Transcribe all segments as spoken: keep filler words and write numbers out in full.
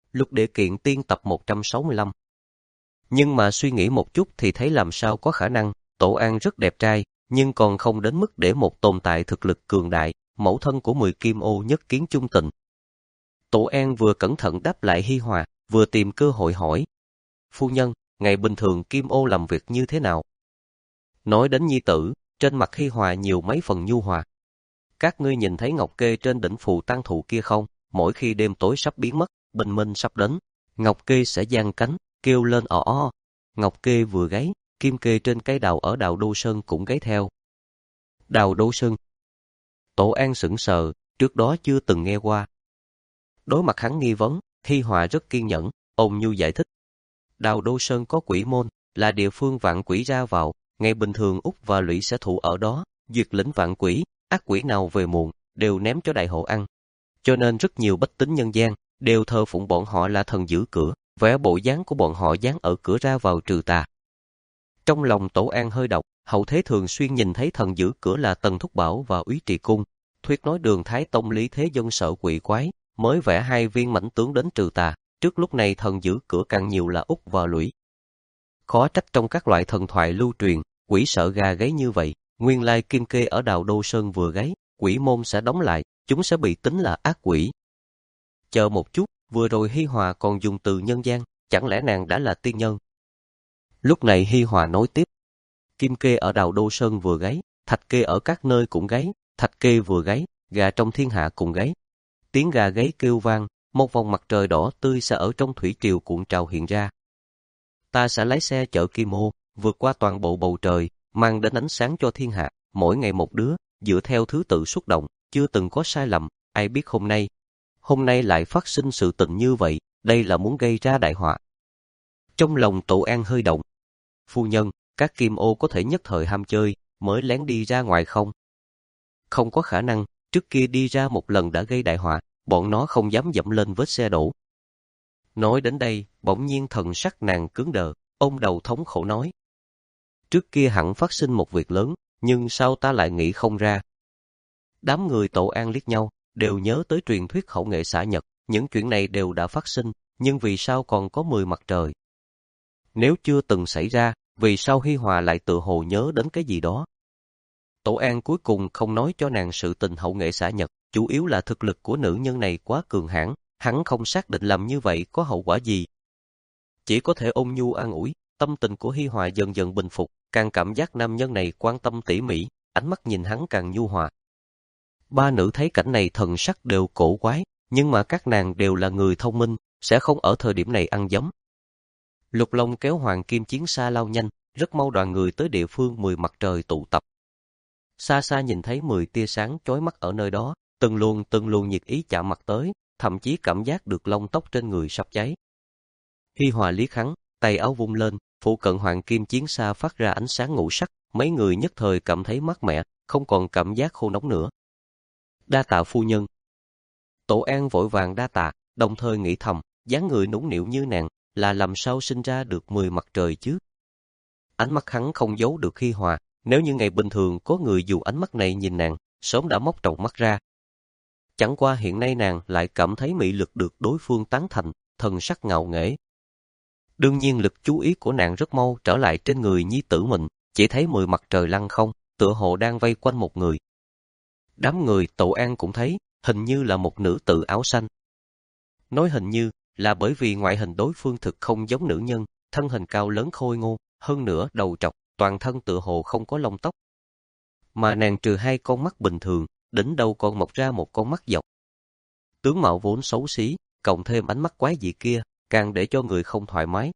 Lục Địa Kiện Tiên tập một trăm sáu mươi lăm. Nhưng mà suy nghĩ một chút thì thấy làm sao có khả năng, Tổ An rất đẹp trai, nhưng còn không đến mức để một tồn tại thực lực cường đại, mẫu thân của mười kim ô nhất kiến chung tình. Tổ An vừa cẩn thận đáp lại hi hòa, vừa tìm cơ hội hỏi. Phu nhân, ngày bình thường kim ô làm việc như thế nào? Nói đến nhi tử, trên mặt hi hòa nhiều mấy phần nhu hòa. Các ngươi nhìn thấy ngọc kê trên đỉnh phù tang thụ kia không? Mỗi khi đêm tối sắp biến mất, bình minh sắp đến, ngọc kê sẽ giang cánh, kêu lên ò o. Ngọc kê vừa gáy, kim kê trên cây đào ở Đào Đô Sơn cũng gáy theo. Đào Đô Sơn. Tổ An sững sờ, trước đó chưa từng nghe qua. Đối mặt hắn nghi vấn, hi hòa rất kiên nhẫn, ôn nhu giải thích. Đào Đô Sơn có quỷ môn, là địa phương vạn quỷ ra vào, ngày bình thường Úc và Lũy sẽ thủ ở đó, duyệt lĩnh vạn quỷ, ác quỷ nào về muộn, đều ném cho đại hộ ăn. Cho nên rất nhiều bách tính nhân gian, đều thờ phụng bọn họ là thần giữ cửa, vẽ bộ dáng của bọn họ dán ở cửa ra vào trừ tà. Trong lòng Tổ An hơi độc, hậu thế thường xuyên nhìn thấy thần giữ cửa là Tần Thúc Bảo và Úy Trì Cung, thuyết nói Đường Thái Tông Lý Thế Dân sợ quỷ quái, mới vẽ hai viên mãnh tướng đến trừ tà, trước lúc này thần giữ cửa càng nhiều là Úc và Lũy. Khó trách trong các loại thần thoại lưu truyền, quỷ sợ gà gáy như vậy, nguyên lai kim kê ở Đào Đô Sơn vừa gáy, quỷ môn sẽ đóng lại, chúng sẽ bị tính là ác quỷ. Chờ một chút, vừa rồi hi hòa còn dùng từ nhân gian, chẳng lẽ nàng đã là tiên nhân? Lúc này hi hòa nói tiếp. Kim kê ở Đào Đô Sơn vừa gáy, thạch kê ở các nơi cũng gáy, thạch kê vừa gáy, gà trong thiên hạ cùng gáy. Tiếng gà gáy kêu vang, một vòng mặt trời đỏ tươi sẽ ở trong thủy triều cuộn trào hiện ra. Ta sẽ lái xe chở kim ô, vượt qua toàn bộ bầu trời, mang đến ánh sáng cho thiên hạ, mỗi ngày một đứa, dựa theo thứ tự xuất động, chưa từng có sai lầm, ai biết hôm nay. Hôm nay lại phát sinh sự tình như vậy, đây là muốn gây ra đại họa. Trong lòng Tổ An hơi động. Phu nhân, các kim ô có thể nhất thời ham chơi, mới lén đi ra ngoài không? Không có khả năng, trước kia đi ra một lần đã gây đại họa, bọn nó không dám dẫm lên vết xe đổ. Nói đến đây, bỗng nhiên thần sắc nàng cứng đờ, ôm đầu thống khổ nói. Trước kia hẳn phát sinh một việc lớn, nhưng sao ta lại nghĩ không ra? Đám người Tổ An liếc nhau, đều nhớ tới truyền thuyết hậu nghệ xả nhật, những chuyện này đều đã phát sinh, nhưng vì sao còn có mười mặt trời? Nếu chưa từng xảy ra, vì sao hi hòa lại tự hồ nhớ đến cái gì đó? Tổ An cuối cùng không nói cho nàng sự tình hậu nghệ xả nhật, chủ yếu là thực lực của nữ nhân này quá cường hãn, hắn không xác định làm như vậy có hậu quả gì. Chỉ có thể ôn nhu an ủi, tâm tình của hi hòa dần dần bình phục, càng cảm giác nam nhân này quan tâm tỉ mỉ, ánh mắt nhìn hắn càng nhu hòa. Ba nữ thấy cảnh này thần sắc đều cổ quái, nhưng mà các nàng đều là người thông minh, sẽ không ở thời điểm này ăn giấm. Lục Long kéo Hoàng Kim chiến xa lao nhanh, rất mau đoàn người tới địa phương mười mặt trời tụ tập. Xa xa nhìn thấy mười tia sáng chói mắt ở nơi đó, từng luồng từng luồng nhiệt ý chạm mặt tới, thậm chí cảm giác được lông tóc trên người sắp cháy. Hi hòa liếc hắn, tay áo vung lên, phụ cận Hoàng Kim chiến xa phát ra ánh sáng ngũ sắc, mấy người nhất thời cảm thấy mát mẻ, không còn cảm giác khô nóng nữa. Đa tạ phu nhân. Tổ An vội vàng đa tạ, đồng thời nghĩ thầm, dáng người nũng nịu như nàng, là làm sao sinh ra được mười mặt trời chứ? Ánh mắt hắn không giấu được hi hòa, nếu như ngày bình thường có người dùng ánh mắt này nhìn nàng, sớm đã móc tròng mắt ra. Chẳng qua hiện nay nàng lại cảm thấy mị lực được đối phương tán thành, thần sắc ngạo nghễ. Đương nhiên lực chú ý của nàng rất mau trở lại trên người nhi tử mình, chỉ thấy mười mặt trời lăng không, tựa hồ đang vây quanh một người. Đám người Tổ An cũng thấy, hình như là một nữ tử áo xanh. Nói hình như, là bởi vì ngoại hình đối phương thực không giống nữ nhân, thân hình cao lớn khôi ngô, hơn nữa đầu trọc, toàn thân tựa hồ không có lông tóc. Mà nàng trừ hai con mắt bình thường, đỉnh đầu còn mọc ra một con mắt dọc. Tướng mạo vốn xấu xí, cộng thêm ánh mắt quái dị kia, càng để cho người không thoải mái.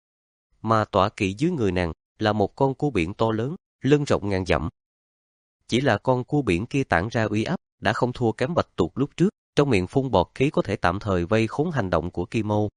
Mà tọa kỵ dưới người nàng, là một con cua biển to lớn, lưng rộng ngàn dặm. Chỉ là con cua biển kia tản ra uy áp, đã không thua kém bạch tuộc lúc trước, trong miệng phun bọt khí có thể tạm thời vây khốn hành động của Kim Ô.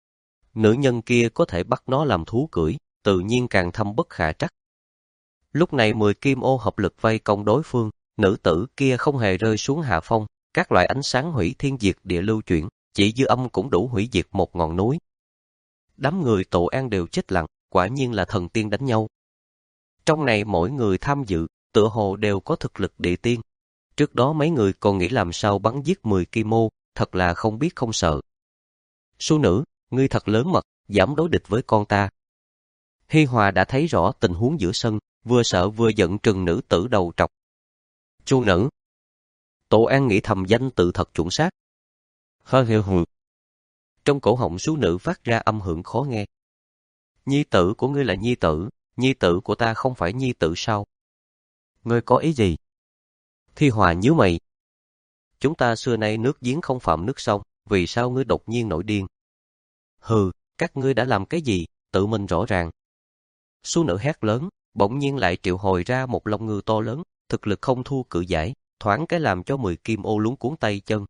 Nữ nhân kia có thể bắt nó làm thú cưỡi, tự nhiên càng thâm bất khả trắc. Lúc này mười Kim Ô hợp lực vây công đối phương, nữ tử kia không hề rơi xuống hạ phong, các loại ánh sáng hủy thiên diệt địa lưu chuyển, chỉ dư âm cũng đủ hủy diệt một ngọn núi. Đám người Tổ An đều chết lặng, quả nhiên là thần tiên đánh nhau. Trong này mỗi người tham dự, tựa hồ đều có thực lực địa tiên. Trước đó mấy người còn nghĩ làm sao bắn giết mười Kim Ô, thật là không biết không sợ. Sú nữ, ngươi thật lớn mật, dám đối địch với con ta. Hi Hòa đã thấy rõ tình huống giữa sân, vừa sợ vừa giận trừng nữ tử đầu trọc. Chu nữ. Tổ An nghĩ thầm danh tự thật chuẩn xác. Hơ hơ hừ. Trong cổ họng sú nữ phát ra âm hưởng khó nghe. Nhi tử của ngươi là nhi tử, nhi tử của ta không phải nhi tử sao? Ngươi có ý gì? Thi Hòa nhíu mày. Chúng ta xưa nay nước giếng không phạm nước sông, vì sao ngươi đột nhiên nổi điên? Hừ, các ngươi đã làm cái gì, tự mình rõ ràng. Sú nữ hét lớn, bỗng nhiên lại triệu hồi ra một long ngư to lớn, thực lực không thua cự giải, thoáng cái làm cho mười kim ô luống cuốn tay chân.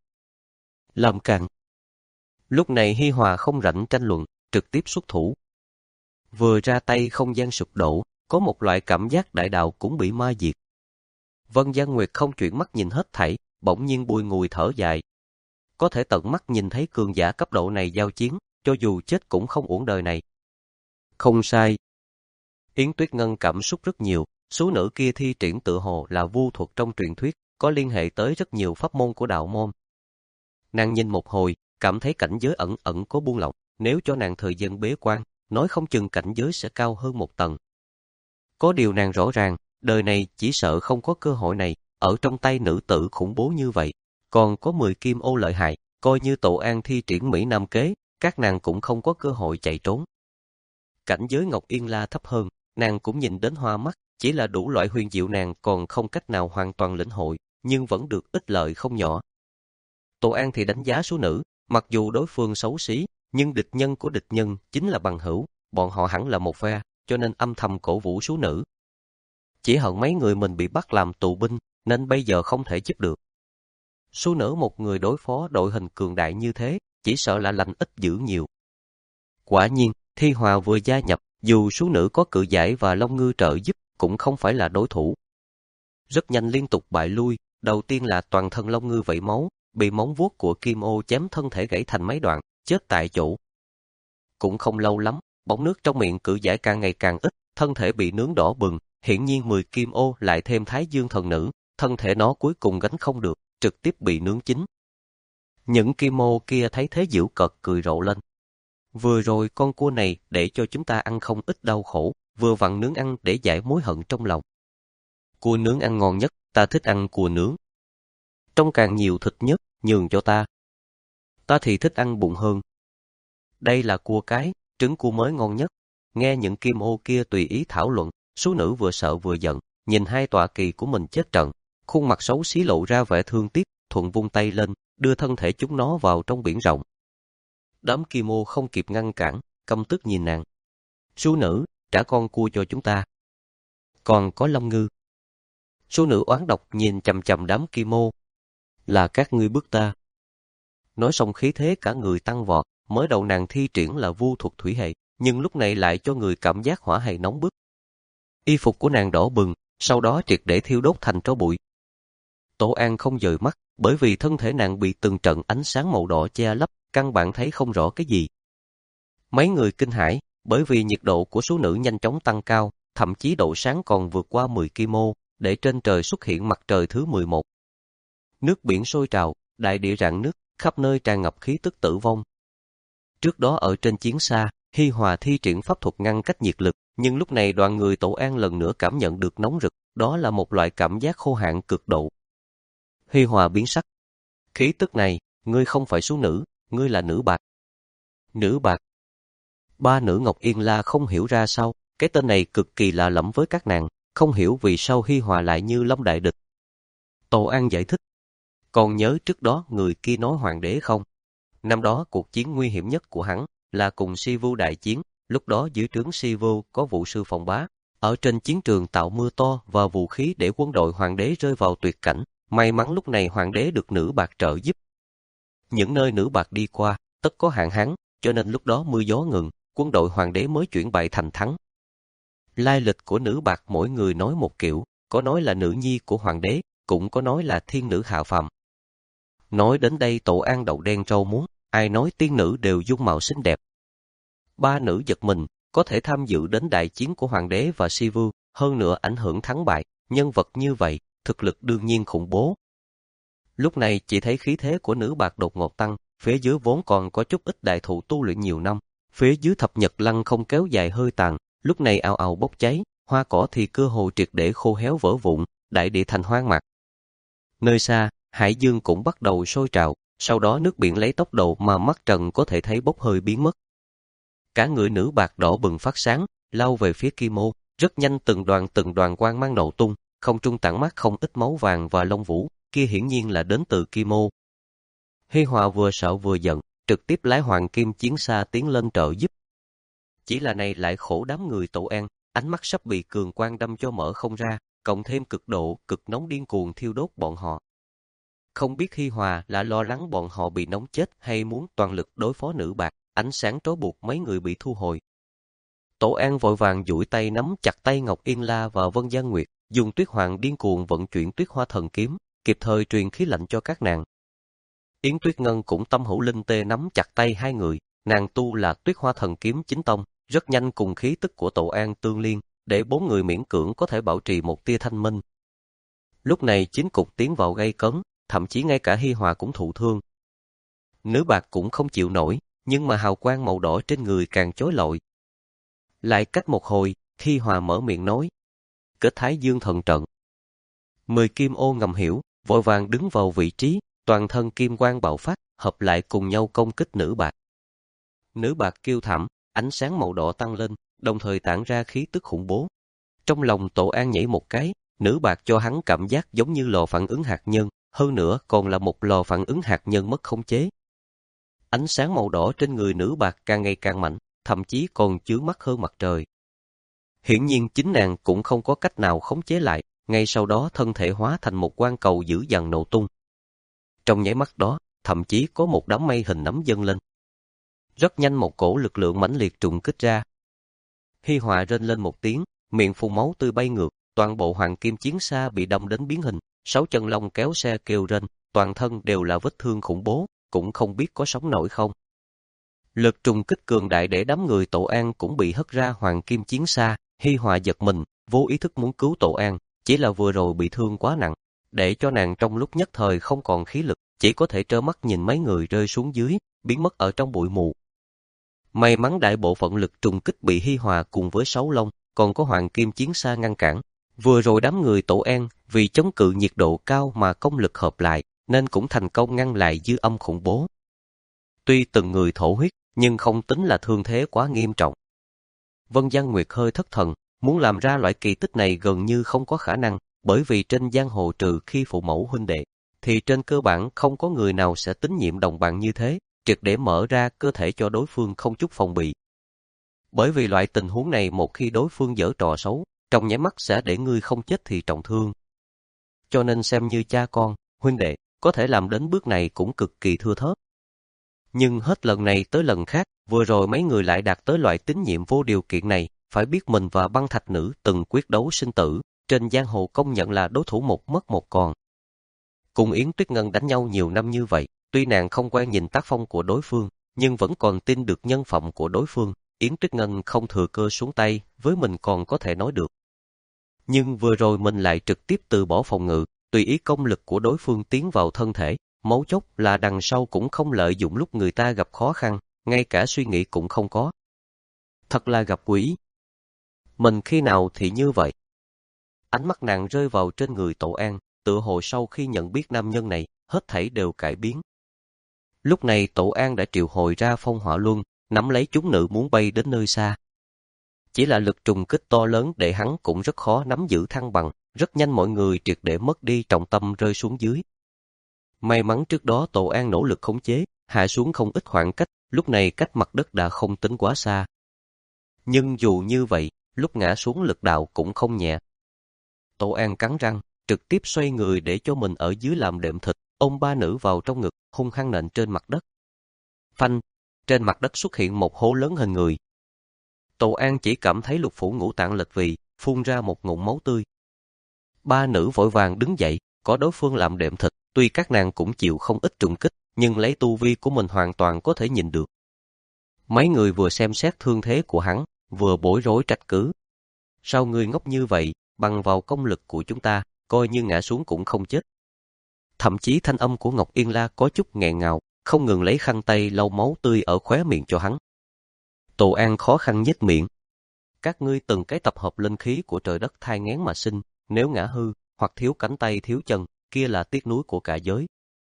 Làm càn. Lúc này Hi Hòa không rảnh tranh luận, trực tiếp xuất thủ. Vừa ra tay không gian sụp đổ, có một loại cảm giác đại đạo cũng bị ma diệt. Vân Giang Nguyệt không chuyển mắt nhìn hết thảy, bỗng nhiên bùi ngùi thở dài. Có thể tận mắt nhìn thấy cường giả cấp độ này giao chiến, cho dù chết cũng không uổng đời này. Không sai. Yến Tuyết Ngân cảm xúc rất nhiều, số nữ kia thi triển tự hồ là vu thuật trong truyền thuyết, có liên hệ tới rất nhiều pháp môn của đạo môn. Nàng nhìn một hồi, cảm thấy cảnh giới ẩn ẩn có buông lỏng, nếu cho nàng thời gian bế quan, nói không chừng cảnh giới sẽ cao hơn một tầng. Có điều nàng rõ ràng, đời này chỉ sợ không có cơ hội này, ở trong tay nữ tử khủng bố như vậy, còn có mười kim ô lợi hại, coi như Tổ An thi triển Mỹ Nam kế, các nàng cũng không có cơ hội chạy trốn. Cảnh giới Ngọc Yên La thấp hơn, nàng cũng nhìn đến hoa mắt, chỉ là đủ loại huyền diệu nàng còn không cách nào hoàn toàn lĩnh hội, nhưng vẫn được ích lợi không nhỏ. Tổ An thì đánh giá số nữ, mặc dù đối phương xấu xí, nhưng địch nhân của địch nhân chính là bằng hữu, bọn họ hẳn là một phe, cho nên âm thầm cổ vũ số nữ. Chỉ hận mấy người mình bị bắt làm tù binh, nên bây giờ không thể giúp được. Số nữ một người đối phó đội hình cường đại như thế, chỉ sợ là lành ít dữ nhiều. Quả nhiên, Thi Hòa vừa gia nhập, dù số nữ có cự giải và long ngư trợ giúp, cũng không phải là đối thủ. Rất nhanh liên tục bại lui, đầu tiên là toàn thân long ngư vẩy máu, bị móng vuốt của kim ô chém thân thể gãy thành mấy đoạn, chết tại chỗ. Cũng không lâu lắm, bóng nước trong miệng cự giải càng ngày càng ít, thân thể bị nướng đỏ bừng, hiển nhiên mười kim ô lại thêm Thái Dương thần nữ, thân thể nó cuối cùng gánh không được, trực tiếp bị nướng chín. Những kim ô kia thấy thế giễu cợt cười rộ lên. Vừa rồi con cua này để cho chúng ta ăn không ít đau khổ, vừa vặn nướng ăn để giải mối hận trong lòng. Cua nướng ăn ngon nhất, ta thích ăn cua nướng. Trong càng nhiều thịt nhất, nhường cho ta. Ta thì thích ăn bụng hơn. Đây là cua cái, trứng cua mới ngon nhất. Nghe những kim ô kia tùy ý thảo luận, số nữ vừa sợ vừa giận, nhìn hai tọa kỳ của mình chết trận, khuôn mặt xấu xí lộ ra vẻ thương tiếc, thuận vung tay lên, đưa thân thể chúng nó vào trong biển rộng. Đám kim ô không kịp ngăn cản, căm tức nhìn nàng. Số nữ, trả con cua cho chúng ta. Còn có long ngư. Số nữ oán độc nhìn chằm chằm đám kim ô. Là các ngươi bức ta. Nói xong khí thế cả người tăng vọt, mới đầu nàng thi triển là vu thuật thủy hệ, nhưng lúc này lại cho người cảm giác hỏa hệ nóng bức. Y phục của nàng đỏ bừng, sau đó triệt để thiêu đốt thành tro bụi. Tổ An không dời mắt, bởi vì thân thể nàng bị từng trận ánh sáng màu đỏ che lấp, căn bản thấy không rõ cái gì. Mấy người kinh hãi, bởi vì nhiệt độ của số nữ nhanh chóng tăng cao, thậm chí độ sáng còn vượt qua mười ki lô, để trên trời xuất hiện mặt trời thứ mười một. Nước biển sôi trào, đại địa rạn nứt, khắp nơi tràn ngập khí tức tử vong. Trước đó ở trên chiến xa, Hi Hòa thi triển pháp thuật ngăn cách nhiệt lực, nhưng lúc này đoàn người Tổ An lần nữa cảm nhận được nóng rực, đó là một loại cảm giác khô hạn cực độ. Hi Hòa biến sắc. Khí tức này, ngươi không phải số nữ, ngươi là nữ bạc. Nữ bạc. Ba nữ Ngọc Yên La không hiểu ra sao, cái tên này cực kỳ lạ lẫm với các nàng, không hiểu vì sao Hi Hòa lại như Long đại địch. Tổ An giải thích. Còn nhớ trước đó người kia nói hoàng đế không? Năm đó cuộc chiến nguy hiểm nhất của hắn là cùng Sivu đại chiến, lúc đó dưới trướng Sivu có vụ sư phòng bá, ở trên chiến trường tạo mưa to và vũ khí để quân đội hoàng đế rơi vào tuyệt cảnh, may mắn lúc này hoàng đế được nữ bạc trợ giúp. Những nơi nữ bạc đi qua, tất có hạn hán, cho nên lúc đó mưa gió ngừng, quân đội hoàng đế mới chuyển bại thành thắng. Lai lịch của nữ bạc mỗi người nói một kiểu, có nói là nữ nhi của hoàng đế, cũng có nói là thiên nữ hạ phàm. Nói đến đây Tổ An đầu đen rau muống, ai nói tiên nữ đều dung mạo xinh đẹp. Ba nữ giật mình, có thể tham dự đến đại chiến của hoàng đế và Sivu, hơn nữa ảnh hưởng thắng bại, nhân vật như vậy, thực lực đương nhiên khủng bố. Lúc này chỉ thấy khí thế của nữ bạc đột ngột tăng, phía dưới vốn còn có chút ít đại thụ tu luyện nhiều năm, phía dưới thập nhật lăng không kéo dài hơi tàn, lúc này ào ào bốc cháy, hoa cỏ thì cơ hồ triệt để khô héo vỡ vụn, đại địa thành hoang mạc. Nơi xa, hải dương cũng bắt đầu sôi trào, sau đó nước biển lấy tốc độ mà mắt trần có thể thấy bốc hơi biến mất. Cả người nữ bạc đỏ bừng phát sáng, lao về phía Kim Ô, rất nhanh từng đoàn từng đoàn quang mang nổ tung, không trung tản mát không ít máu vàng và lông vũ, kia hiển nhiên là đến từ Kim Ô. Hi Hòa vừa sợ vừa giận, trực tiếp lái hoàng kim chiến xa tiến lên trợ giúp. Chỉ là này lại khổ đám người Tổ An, ánh mắt sắp bị cường quang đâm cho mở không ra, cộng thêm cực độ, cực nóng điên cuồng thiêu đốt bọn họ. Không biết Hi Hòa là lo lắng bọn họ bị nóng chết hay muốn toàn lực đối phó nữ bạc, ánh sáng trói buộc mấy người bị thu hồi. Tổ An vội vàng duỗi tay nắm chặt tay Ngọc Yên La và Vân Giang Nguyệt, dùng Tuyết Hoàng điên cuồng vận chuyển Tuyết Hoa Thần Kiếm, kịp thời truyền khí lạnh cho các nàng. Yến Tuyết Ngân cũng tâm hữu linh tê nắm chặt tay hai người, nàng tu là Tuyết Hoa Thần Kiếm chính tông, rất nhanh cùng khí tức của Tổ An tương liên, để bốn người miễn cưỡng có thể bảo trì một tia thanh minh. Lúc này chiến cục tiến vào gay cấn, thậm chí ngay cả Hi Hòa cũng thụ thương. Nữ bạc cũng không chịu nổi, nhưng mà hào quang màu đỏ trên người càng chói lọi. Lại cách một hồi, Hi Hòa mở miệng nói, kết Thái Dương thần trận. Mười Kim Ô ngầm hiểu, vội vàng đứng vào vị trí, toàn thân kim quang bạo phát, hợp lại cùng nhau công kích nữ bạc. Nữ bạc kêu thảm, ánh sáng màu đỏ tăng lên, đồng thời tản ra khí tức khủng bố. Trong lòng Tổ An nhảy một cái, nữ bạc cho hắn cảm giác giống như lò phản ứng hạt nhân, hơn nữa còn là một lò phản ứng hạt nhân mất khống chế. Ánh sáng màu đỏ trên người nữ bạc càng ngày càng mạnh, thậm chí còn chướng mắt hơn mặt trời. Hiển nhiên chính nàng cũng không có cách nào khống chế lại, ngay sau đó thân thể hóa thành một quang cầu dữ dằn nổ tung. Trong nháy mắt đó, thậm chí có một đám mây hình nấm dâng lên. Rất nhanh một cổ lực lượng mãnh liệt trùng kích ra. Hi Hòa rên lên một tiếng, miệng phun máu tươi bay ngược, toàn bộ hoàng kim chiến xa bị đâm đến biến hình, sáu chân long kéo xe kêu rên, toàn thân đều là vết thương khủng bố, cũng không biết có sống nổi không. Lực trùng kích cường đại để đám người Tổ An cũng bị hất ra hoàng kim chiến xa. Hi Hòa giật mình, vô ý thức muốn cứu Tổ An, chỉ là vừa rồi bị thương quá nặng, để cho nàng trong lúc nhất thời không còn khí lực, chỉ có thể trơ mắt nhìn mấy người rơi xuống dưới, biến mất ở trong bụi mù. May mắn đại bộ phận lực trùng kích bị Hi Hòa cùng với sáu long, còn có hoàng kim chiến xa ngăn cản. Vừa rồi đám người Tổ An vì chống cự nhiệt độ cao mà công lực hợp lại, nên cũng thành công ngăn lại dư âm khủng bố. Tuy từng người thổ huyết, nhưng không tính là thương thế quá nghiêm trọng. Vân Giang Nguyệt hơi thất thần, muốn làm ra loại kỳ tích này gần như không có khả năng, bởi vì trên giang hồ trừ khi phụ mẫu huynh đệ, thì trên cơ bản không có người nào sẽ tín nhiệm đồng bạn như thế, triệt để mở ra cơ thể cho đối phương không chút phòng bị. Bởi vì loại tình huống này một khi đối phương giở trò xấu, trong nháy mắt sẽ để ngươi không chết thì trọng thương. Cho nên xem như cha con, huynh đệ, có thể làm đến bước này cũng cực kỳ thưa thớt. Nhưng hết lần này tới lần khác, vừa rồi mấy người lại đạt tới loại tín nhiệm vô điều kiện này, phải biết mình và băng thạch nữ từng quyết đấu sinh tử, trên giang hồ công nhận là đối thủ một mất một còn. Cùng Yến Tuyết Ngân đánh nhau nhiều năm như vậy, tuy nàng không quen nhìn tác phong của đối phương, nhưng vẫn còn tin được nhân phẩm của đối phương. Yến Tuyết Ngân không thừa cơ xuống tay, với mình còn có thể nói được. Nhưng vừa rồi mình lại trực tiếp từ bỏ phòng ngự, tùy ý công lực của đối phương tiến vào thân thể, mấu chốt là đằng sau cũng không lợi dụng lúc người ta gặp khó khăn, ngay cả suy nghĩ cũng không có. Thật là gặp quỷ. Mình khi nào thì như vậy? Ánh mắt nàng rơi vào trên người Tổ An, tựa hồ sau khi nhận biết nam nhân này, hết thảy đều cải biến. Lúc này Tổ An đã triệu hồi ra phong hỏa luân, nắm lấy chúng nữ muốn bay đến nơi xa. Chỉ là lực trùng kích to lớn để hắn cũng rất khó nắm giữ thăng bằng, rất nhanh mọi người triệt để mất đi trọng tâm rơi xuống dưới. May mắn trước đó Tổ An nỗ lực khống chế, hạ xuống không ít khoảng cách, lúc này cách mặt đất đã không tính quá xa. Nhưng dù như vậy, lúc ngã xuống lực đạo cũng không nhẹ. Tổ An cắn răng, trực tiếp xoay người để cho mình ở dưới làm đệm thịt, ôm ba nữ vào trong ngực, hung hăng nện trên mặt đất. Phanh, trên mặt đất xuất hiện một hố lớn hình người. Tổ An chỉ cảm thấy lục phủ ngũ tạng lệch vì, phun ra một ngụm máu tươi. Ba nữ vội vàng đứng dậy, có đối phương làm đệm thịt, tuy các nàng cũng chịu không ít trùng kích, nhưng lấy tu vi của mình hoàn toàn có thể nhìn được. Mấy người vừa xem xét thương thế của hắn, vừa bối rối trách cứ. Sao ngươi ngốc như vậy, bằng vào công lực của chúng ta, coi như ngã xuống cũng không chết. Thậm chí thanh âm của Ngọc Yên La có chút nghẹn ngào, không ngừng lấy khăn tay lau máu tươi ở khóe miệng cho hắn. Tổ An khó khăn nhếch miệng. Các ngươi từng cái tập hợp linh khí của trời đất thai nghén mà sinh, nếu ngã hư, hoặc thiếu cánh tay thiếu chân, kia là tiếc nuối của cả giới.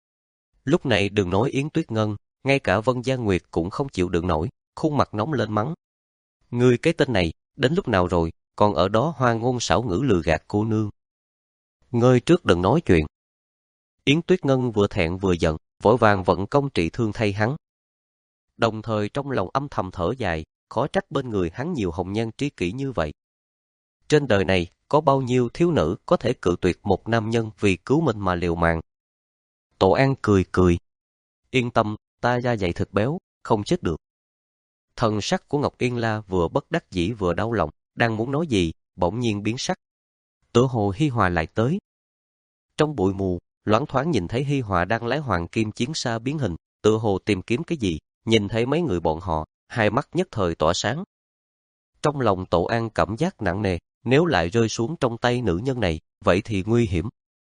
Lúc này đừng nói Yến Tuyết Ngân, ngay cả Vân Gia Nguyệt cũng không chịu đựng nổi, khuôn mặt nóng lên mắng. Ngươi cái tên này, đến lúc nào rồi, còn ở đó hoa ngôn xảo ngữ lừa gạt cô nương. Ngươi trước đừng nói chuyện. Yến Tuyết Ngân vừa thẹn vừa giận, vội vàng vận công trị thương thay hắn. Đồng thời trong lòng âm thầm thở dài, khó trách bên người hắn nhiều hồng nhan tri kỷ như vậy. Trên đời này, có bao nhiêu thiếu nữ có thể cự tuyệt một nam nhân vì cứu mình mà liều mạng. Tổ An cười cười. Yên tâm, ta da dày thịt béo, không chết được. Thần sắc của Ngọc Yên La vừa bất đắc dĩ vừa đau lòng, đang muốn nói gì, bỗng nhiên biến sắc. Tựa hồ Hi Hòa lại tới. Trong bụi mù, loáng thoáng nhìn thấy Hi Hòa đang lái hoàng kim chiến xa biến hình, tựa hồ tìm kiếm cái gì, nhìn thấy mấy người bọn họ, hai mắt nhất thời tỏa sáng. Trong lòng Tổ An cảm giác nặng nề, nếu lại rơi xuống trong tay nữ nhân này, vậy thì nguy hiểm.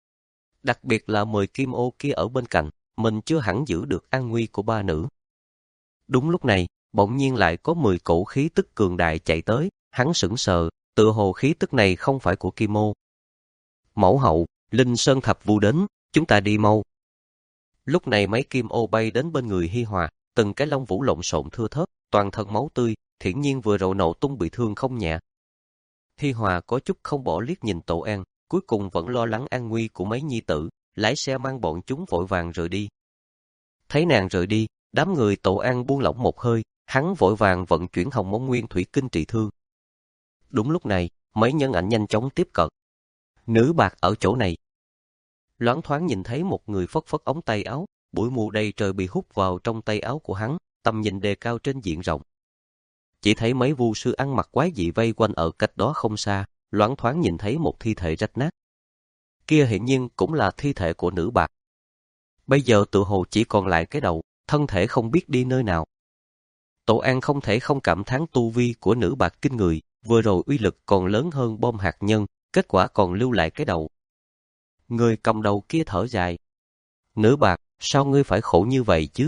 Đặc biệt là mười kim ô kia ở bên cạnh, mình chưa hẳn giữ được an nguy của ba nữ. Đúng lúc này, bỗng nhiên lại có mười cổ khí tức cường đại chạy tới, hắn sững sờ, tựa hồ khí tức này không phải của Kim Ô. Mẫu hậu, Linh Sơn Thập Vu đến, chúng ta đi mau. Lúc này mấy kim ô bay đến bên người Hi Hòa, từng cái lông vũ lộn xộn thưa thớt, toàn thân máu tươi, hiển nhiên vừa rồi nổ tung bị thương không nhẹ. Hi Hòa có chút không bỏ liếc nhìn Tổ An, cuối cùng vẫn lo lắng an nguy của mấy nhi tử, lái xe mang bọn chúng vội vàng rời đi. Thấy nàng rời đi, đám người Tổ An buông lỏng một hơi, hắn vội vàng vận chuyển Hồng Mông Nguyên Thủy Kinh trị thương. Đúng lúc này, mấy nhân ảnh nhanh chóng tiếp cận. Nữ bạc ở chỗ này. Loáng thoáng nhìn thấy một người phất phất ống tay áo, bụi mù đầy trời bị hút vào trong tay áo của hắn, tầm nhìn đề cao trên diện rộng. Chỉ thấy mấy vu sư ăn mặc quái dị vây quanh ở cách đó không xa, loáng thoáng nhìn thấy một thi thể rách nát. Kia hiển nhiên cũng là thi thể của nữ bạc. Bây giờ tự hồ chỉ còn lại cái đầu, thân thể không biết đi nơi nào. Tổ An không thể không cảm thán tu vi của nữ bạc kinh người, vừa rồi uy lực còn lớn hơn bom hạt nhân, kết quả còn lưu lại cái đầu. Người cầm đầu kia thở dài. Nữ bạc, sao ngươi phải khổ như vậy chứ?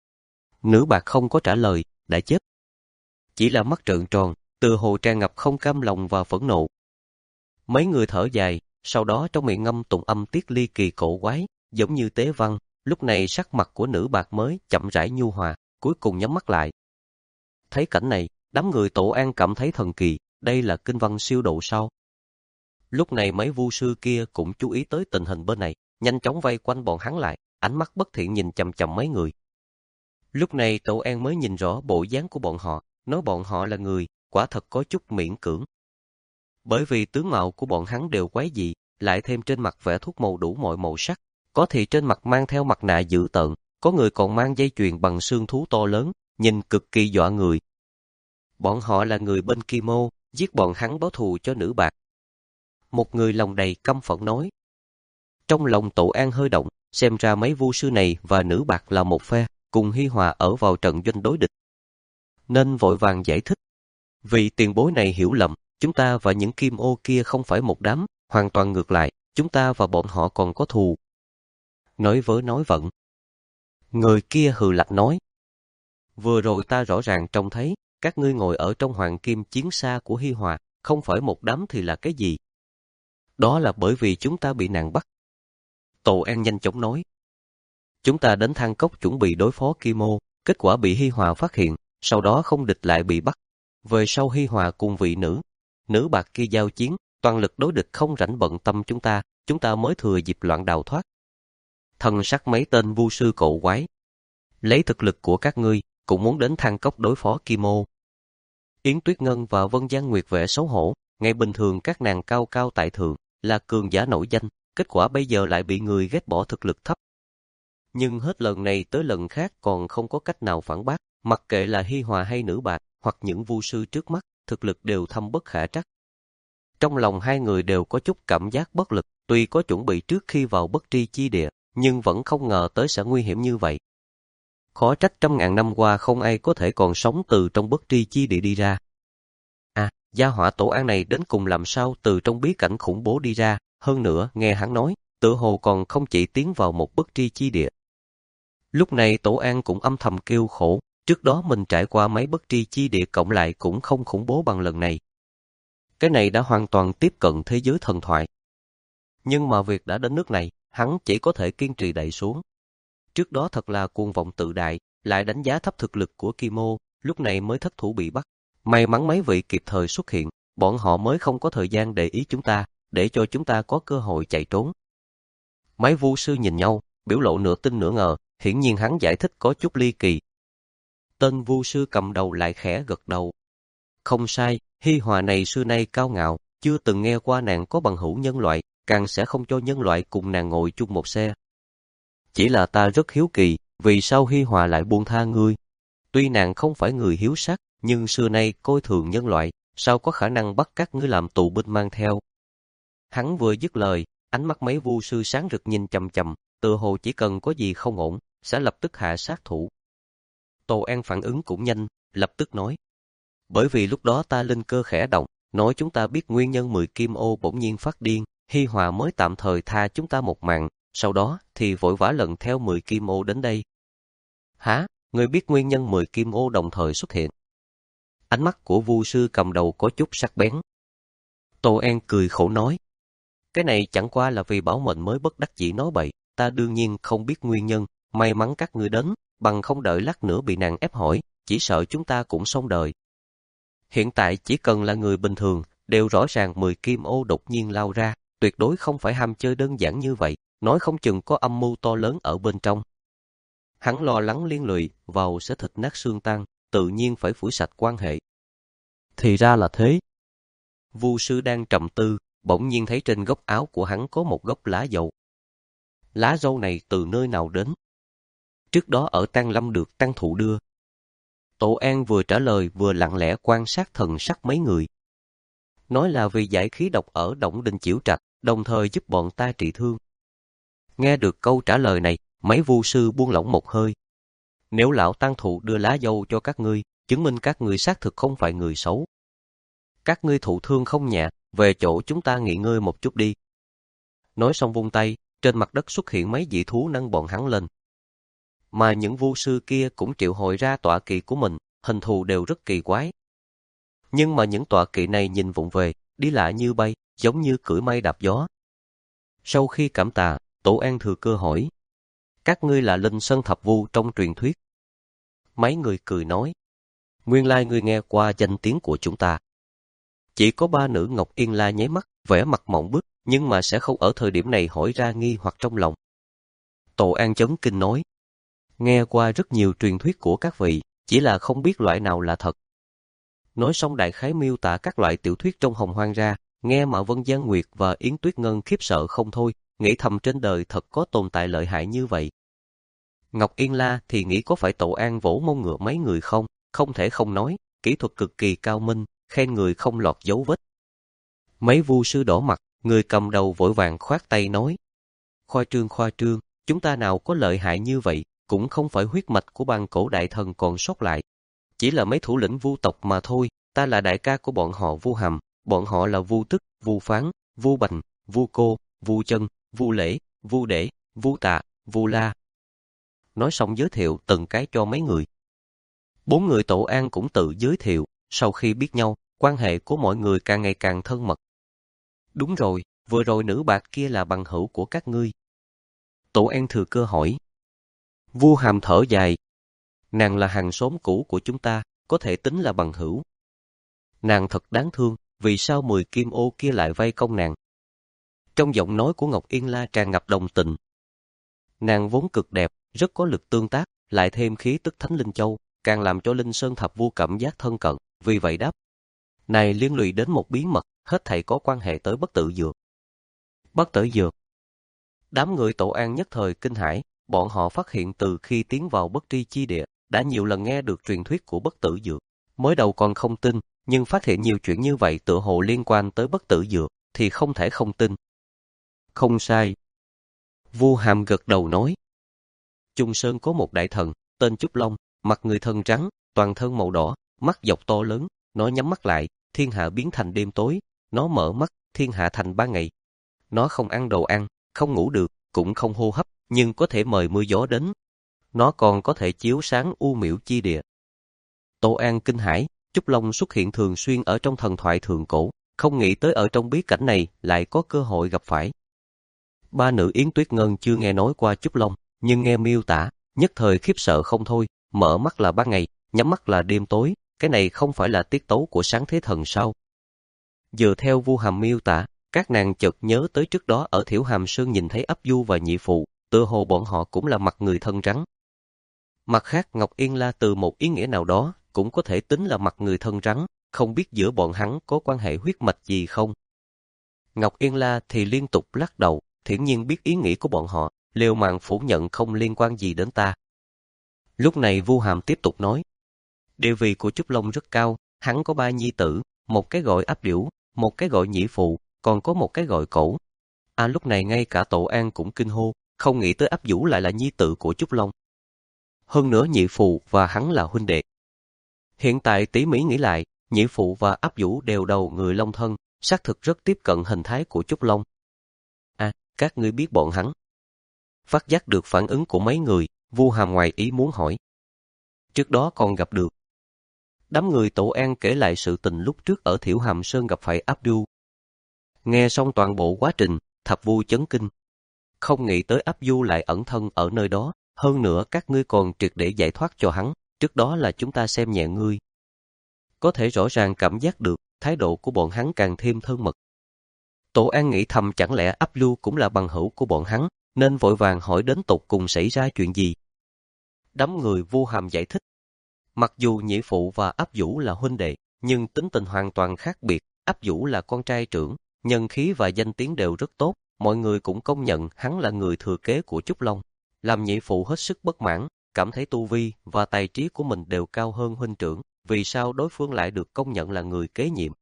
Nữ bạc không có trả lời, đã chết. Chỉ là mắt trợn tròn, từ hồ tràn ngập không cam lòng và phẫn nộ. Mấy người thở dài, sau đó trong miệng ngâm tụng âm tiết ly kỳ cổ quái, giống như tế văn. Lúc này sắc mặt của nữ bạc mới chậm rãi nhu hòa, cuối cùng nhắm mắt lại. Thấy cảnh này, đám người Tổ An cảm thấy thần kỳ, đây là kinh văn siêu độ sao? Lúc này mấy vu sư kia cũng chú ý tới tình hình bên này, nhanh chóng vây quanh bọn hắn lại, ánh mắt bất thiện nhìn chằm chằm mấy người. Lúc này Tổ An mới nhìn rõ bộ dáng của bọn họ, nói bọn họ là người, quả thật có chút miễn cưỡng. Bởi vì tướng mạo của bọn hắn đều quái dị, lại thêm trên mặt vẽ thuốc màu đủ mọi màu sắc, có thì trên mặt mang theo mặt nạ dữ tợn, có người còn mang dây chuyền bằng xương thú to lớn, nhìn cực kỳ dọa người. Bọn họ là người bên Kim Ô, giết bọn hắn báo thù cho nữ bạc. Một người lòng đầy căm phẫn nói. Trong lòng Tổ An hơi động, xem ra mấy vu sư này và nữ bạc là một phe, cùng Hi Hòa ở vào trận doanh đối địch. Nên vội vàng giải thích. Vì tiền bối này hiểu lầm, chúng ta và những Kim Ô kia không phải một đám, hoàn toàn ngược lại, chúng ta và bọn họ còn có thù. Nói vớ nói vẩn. Người kia hừ lạnh nói. Vừa rồi ta rõ ràng trông thấy, các ngươi ngồi ở trong hoàng kim chiến xa của Hi Hòa, không phải một đám thì là cái gì? Đó là bởi vì chúng ta bị nàng bắt. Tổ An nhanh chóng nói. Chúng ta đến Thang Cốc chuẩn bị đối phó Kim Ô, kết quả bị Hi Hòa phát hiện, sau đó không địch lại bị bắt. Về sau Hi Hòa cùng vị nữ, nữ bạc kia giao chiến, toàn lực đối địch không rảnh bận tâm chúng ta, chúng ta mới thừa dịp loạn đào thoát. Thần sắc mấy tên vu sư cổ quái. Lấy thực lực của các ngươi, cũng muốn đến Thang Cốc đối phó Kim Ô. Yến Tuyết Ngân và Vân Giang Nguyệt vẻ xấu hổ, ngày bình thường các nàng cao cao tại thượng, là cường giả nổi danh, kết quả bây giờ lại bị người ghét bỏ thực lực thấp. Nhưng hết lần này tới lần khác còn không có cách nào phản bác, mặc kệ là Hi Hòa hay nữ bạc, hoặc những vu sư trước mắt, thực lực đều thâm bất khả trắc. Trong lòng hai người đều có chút cảm giác bất lực, tuy có chuẩn bị trước khi vào bất tri chi địa, nhưng vẫn không ngờ tới sẽ nguy hiểm như vậy. Khó trách trăm ngàn năm qua không ai có thể còn sống từ trong bất tri chi địa đi ra. À, gia hỏa Tổ An này đến cùng làm sao từ trong bí cảnh khủng bố đi ra, hơn nữa nghe hắn nói, tự hồ còn không chỉ tiến vào một bất tri chi địa. Lúc này Tổ An cũng âm thầm kêu khổ, trước đó mình trải qua mấy bất tri chi địa cộng lại cũng không khủng bố bằng lần này. Cái này đã hoàn toàn tiếp cận thế giới thần thoại. Nhưng mà việc đã đến nước này, hắn chỉ có thể kiên trì đẩy xuống. Trước đó thật là cuồng vọng tự đại, lại đánh giá thấp thực lực của Kim Ô, lúc này mới thất thủ bị bắt. May mắn mấy vị kịp thời xuất hiện, bọn họ mới không có thời gian để ý chúng ta, để cho chúng ta có cơ hội chạy trốn. Mấy vu sư nhìn nhau, biểu lộ nửa tin nửa ngờ, hiển nhiên hắn giải thích có chút ly kỳ. Tên vu sư cầm đầu lại khẽ gật đầu. Không sai, Hi Hòa này xưa nay cao ngạo, chưa từng nghe qua nàng có bằng hữu nhân loại, càng sẽ không cho nhân loại cùng nàng ngồi chung một xe. Chỉ là ta rất hiếu kỳ, vì sao Hi Hòa lại buông tha ngươi? Tuy nàng không phải người hiếu sắc, nhưng xưa nay coi thường nhân loại, sao có khả năng bắt các ngươi làm tù binh mang theo? Hắn vừa dứt lời, ánh mắt mấy vu sư sáng rực nhìn chằm chằm, tựa hồ chỉ cần có gì không ổn, sẽ lập tức hạ sát thủ. Tô An phản ứng cũng nhanh, lập tức nói. Bởi vì lúc đó ta linh cơ khẽ động, nói chúng ta biết nguyên nhân mười kim ô bỗng nhiên phát điên, Hi Hòa mới tạm thời tha chúng ta một mạng, sau đó thì vội vã lần theo mười kim ô đến đây. Hả? Ngươi biết nguyên nhân mười kim ô đồng thời xuất hiện? Ánh mắt của vu sư cầm đầu có chút sắc bén. Tô An cười khổ nói. Cái này chẳng qua là vì bảo mệnh mới bất đắc dĩ nói bậy, ta đương nhiên không biết nguyên nhân, may mắn các ngươi đến, bằng không đợi lát nữa bị nàng ép hỏi, chỉ sợ chúng ta cũng xong đời. Hiện tại chỉ cần là người bình thường, đều rõ ràng mười kim ô đột nhiên lao ra, tuyệt đối không phải ham chơi đơn giản như vậy, nói không chừng có âm mưu to lớn ở bên trong. Hắn lo lắng liên lụy vào sẽ thịt nát xương tan, tự nhiên phải phủi sạch quan hệ. Thì ra là thế. Vu sư đang trầm tư, bỗng nhiên thấy trên góc áo của hắn có một gốc lá dâu. Lá dâu này từ nơi nào đến? Trước đó ở Tang Lâm được Tăng Thụ đưa. Tổ An vừa trả lời vừa lặng lẽ quan sát thần sắc mấy người. Nói là vì giải khí độc ở Động Đình Chiểu Trạch, đồng thời giúp bọn ta trị thương. Nghe được câu trả lời này, mấy vu sư buông lỏng một hơi. Nếu lão Tăng Thụ đưa lá dâu cho các ngươi, chứng minh các ngươi xác thực không phải người xấu. Các ngươi thụ thương không nhẹ, về chỗ chúng ta nghỉ ngơi một chút đi. Nói xong vung tay, trên mặt đất xuất hiện mấy dị thú nâng bọn hắn lên. Mà những vu sư kia cũng triệu hồi ra tọa kỵ của mình, hình thù đều rất kỳ quái. Nhưng mà những tọa kỵ này nhìn vụng về, đi lại như bay, giống như cưỡi mây đạp gió. Sau khi cảm tạ, Tổ An thừa cơ hỏi. Các ngươi là Linh Sơn Thập Vu trong truyền thuyết. Mấy người cười nói. Nguyên lai ngươi nghe qua danh tiếng của chúng ta. Chỉ có ba nữ Ngọc Yên La nháy mắt, vẻ mặt mộng bức, nhưng mà sẽ không ở thời điểm này hỏi ra nghi hoặc trong lòng. Tổ An chấn kinh nói. Nghe qua rất nhiều truyền thuyết của các vị, chỉ là không biết loại nào là thật. Nói xong đại khái miêu tả các loại tiểu thuyết trong Hồng Hoang ra, nghe mà Vân Giang Nguyệt và Yến Tuyết Ngân khiếp sợ không thôi, nghĩ thầm trên đời thật có tồn tại lợi hại như vậy. Ngọc Yên La thì nghĩ có phải Tổ An vỗ mông ngựa mấy người không, không thể không nói, kỹ thuật cực kỳ cao minh, khen người không lọt dấu vết. Mấy vu sư đỏ mặt, người cầm đầu vội vàng khoát tay nói. Khoa trương khoa trương, chúng ta nào có lợi hại như vậy, cũng không phải huyết mạch của bang cổ đại thần còn sót lại. Chỉ là mấy thủ lĩnh vu tộc mà thôi, ta là đại ca của bọn họ Vu Hàm, bọn họ là Vu Tức, Vu Phán, Vu Bành, Vu Cô, Vu Chân, Vu Lễ, Vu Để, Vu Tạ, Vu La. Nói xong giới thiệu từng cái cho mấy người. Bốn người Tổ An cũng tự giới thiệu, sau khi biết nhau, quan hệ của mọi người càng ngày càng thân mật. Đúng rồi, vừa rồi nữ bạc kia là bằng hữu của các ngươi. Tổ An thừa cơ hỏi. Vu Hàm thở dài. Nàng là hàng xóm cũ của chúng ta, có thể tính là bằng hữu. Nàng thật đáng thương, vì sao mười kim ô kia lại vây công nàng? Trong giọng nói của Ngọc Yên La tràn ngập đồng tình. Nàng vốn cực đẹp, rất có lực tương tác, lại thêm khí tức Thánh Linh Châu, càng làm cho Linh Sơn Thập Vu cảm giác thân cận, vì vậy đáp. Này liên lụy đến một bí mật, hết thảy có quan hệ tới bất tử dược. Bất tử dược. Đám người Tổ An nhất thời kinh hãi, bọn họ phát hiện từ khi tiến vào bất tri chi địa, đã nhiều lần nghe được truyền thuyết của bất tử dược. Mới đầu còn không tin, nhưng phát hiện nhiều chuyện như vậy tựa hồ liên quan tới bất tử dược, thì không thể không tin. Không sai. Vu Hàm gật đầu nói. Trung Sơn có một đại thần, tên Trúc Long, mặt người thân trắng, toàn thân màu đỏ, mắt dọc to lớn, nó nhắm mắt lại, thiên hạ biến thành đêm tối, nó mở mắt, thiên hạ thành ban ngày. Nó không ăn đồ ăn, không ngủ được, cũng không hô hấp, nhưng có thể mời mưa gió đến. nó còn có thể chiếu sáng u miễu chi địa. Tổ An kinh hãi, Trúc Long xuất hiện thường xuyên ở trong thần thoại thượng cổ, không nghĩ tới ở trong bí cảnh này lại có cơ hội gặp phải. Ba nữ Yến Tuyết Ngân chưa nghe nói qua Trúc Long, nhưng nghe miêu tả, nhất thời khiếp sợ không thôi, mở mắt là ban ngày, nhắm mắt là đêm tối, cái này không phải là tiết tấu của sáng thế thần sao? Dựa theo Vu Hàm miêu tả, các nàng chợt nhớ tới trước đó ở Thiểu Hàm Sơn nhìn thấy Ấp Du và Nhị Phụ, tựa hồ bọn họ cũng là mặt người thân rắn. Mặt khác, Ngọc Yên La từ một ý nghĩa nào đó cũng có thể tính là mặt người thân rắn, không biết giữa bọn hắn có quan hệ huyết mạch gì không. Ngọc Yên La thì liên tục lắc đầu, thiển nhiên biết ý nghĩ của bọn họ, liều mạng phủ nhận không liên quan gì đến ta. Lúc này Vu Hàm tiếp tục nói, địa vị của Trúc Long rất cao, hắn có ba nhi tử, một cái gọi Áp Điểu, một cái gọi Nhị Phụ, còn có một cái gọi Cổ. À lúc này ngay cả Tổ An cũng kinh hô, không nghĩ tới Áp Vũ lại là nhi tử của Trúc Long. Hơn nữa Nhị Phụ và hắn là huynh đệ. Hiện tại tỉ mỉ nghĩ lại, Nhị Phụ và Áp Vũ đều đầu người Long thân, xác thực rất tiếp cận hình thái của Trúc Long. À, các ngươi biết bọn hắn. Phát giác được phản ứng của mấy người, Vu Hàm ngoài ý muốn hỏi. Trước đó còn gặp được. Đám người Tổ An kể lại sự tình lúc trước ở Thiểu Hàm Sơn gặp phải Áp Du. Nghe xong toàn bộ quá trình, Thập Vu chấn kinh. Không nghĩ tới Áp Du lại ẩn thân ở nơi đó, hơn nữa các ngươi còn triệt để giải thoát cho hắn, trước đó là chúng ta xem nhẹ ngươi. Có thể rõ ràng cảm giác được, thái độ của bọn hắn càng thêm thân mật. Tổ An nghĩ thầm chẳng lẽ Áp Du cũng là bằng hữu của bọn hắn, nên vội vàng hỏi đến tột cùng xảy ra chuyện gì. Đám người Vu Hàm giải thích. Mặc dù Nhị Phụ và Áp Vũ là huynh đệ, nhưng tính tình hoàn toàn khác biệt. Áp Vũ là con trai trưởng, nhân khí và danh tiếng đều rất tốt, mọi người cũng công nhận hắn là người thừa kế của Trúc Long. Làm Nhị Phụ hết sức bất mãn, cảm thấy tu vi và tài trí của mình đều cao hơn huynh trưởng, vì sao đối phương lại được công nhận là người kế nhiệm.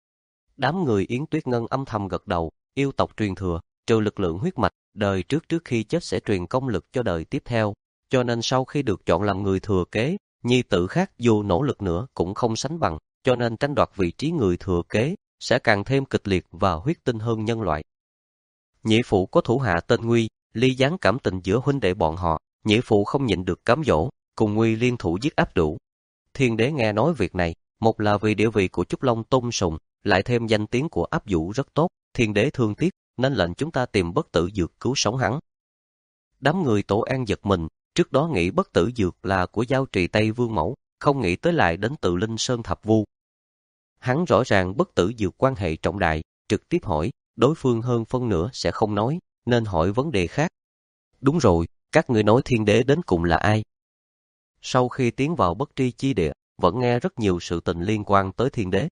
Đám người Yến Tuyết Ngân âm thầm gật đầu, yêu tộc truyền thừa, trừ lực lượng huyết mạch, đời trước trước khi chết sẽ truyền công lực cho đời tiếp theo, cho nên sau khi được chọn làm người thừa kế, nhi tử khác dù nỗ lực nữa cũng không sánh bằng, cho nên tranh đoạt vị trí người thừa kế sẽ càng thêm kịch liệt và huyết tinh hơn nhân loại. Nhị Phụ có thủ hạ tên Nguy, ly gián cảm tình giữa huynh đệ bọn họ, Nhị Phụ không nhịn được cám dỗ, cùng Nguy liên thủ giết Áp Đủ. Thiên đế nghe nói việc này, một là vì địa vị của Trúc Long tôn sùng, lại thêm danh tiếng của Áp Vũ rất tốt, thiên đế thương tiếc, nên lệnh chúng ta tìm bất tử dược cứu sống hắn. Đám người Tổ An giật mình, trước đó nghĩ bất tử dược là của Giao Trì Tây Vương Mẫu, không nghĩ tới lại đến từ Linh Sơn Thập Vu. Hắn rõ ràng bất tử dược quan hệ trọng đại, trực tiếp hỏi, đối phương hơn phân nửa sẽ không nói, nên hỏi vấn đề khác. Đúng rồi, các ngươi nói thiên đế đến cùng là ai? Sau khi tiến vào bất tri chi địa, vẫn nghe rất nhiều sự tình liên quan tới thiên đế.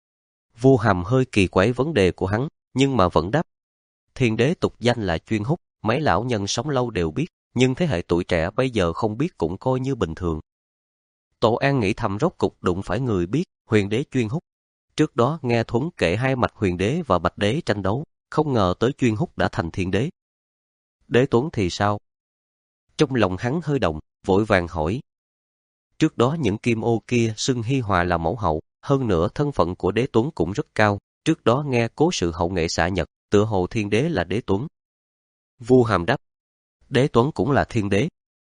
Vu Hàm hơi kỳ quái vấn đề của hắn, nhưng mà vẫn đáp. Thiên đế tục danh là Chuyên Húc, mấy lão nhân sống lâu đều biết, nhưng thế hệ tuổi trẻ bây giờ không biết cũng coi như bình thường. Tổ An nghĩ thầm rốt cục đụng phải người biết, huyền đế Chuyên Húc. Trước đó nghe Thuấn kể hai mạch huyền đế và bạch đế tranh đấu, không ngờ tới Chuyên Húc đã thành thiên đế. Đế Tuấn thì sao? Trong lòng hắn hơi động, vội vàng hỏi. Trước đó những kim ô kia xưng Hi Hòa là mẫu hậu, hơn nữa thân phận của Đế Tuấn cũng rất cao, trước đó nghe cố sự hậu nghệ xạ nhật, tựa hồ thiên đế là Đế Tuấn. Vu Hàm đáp, Đế Tuấn cũng là thiên đế.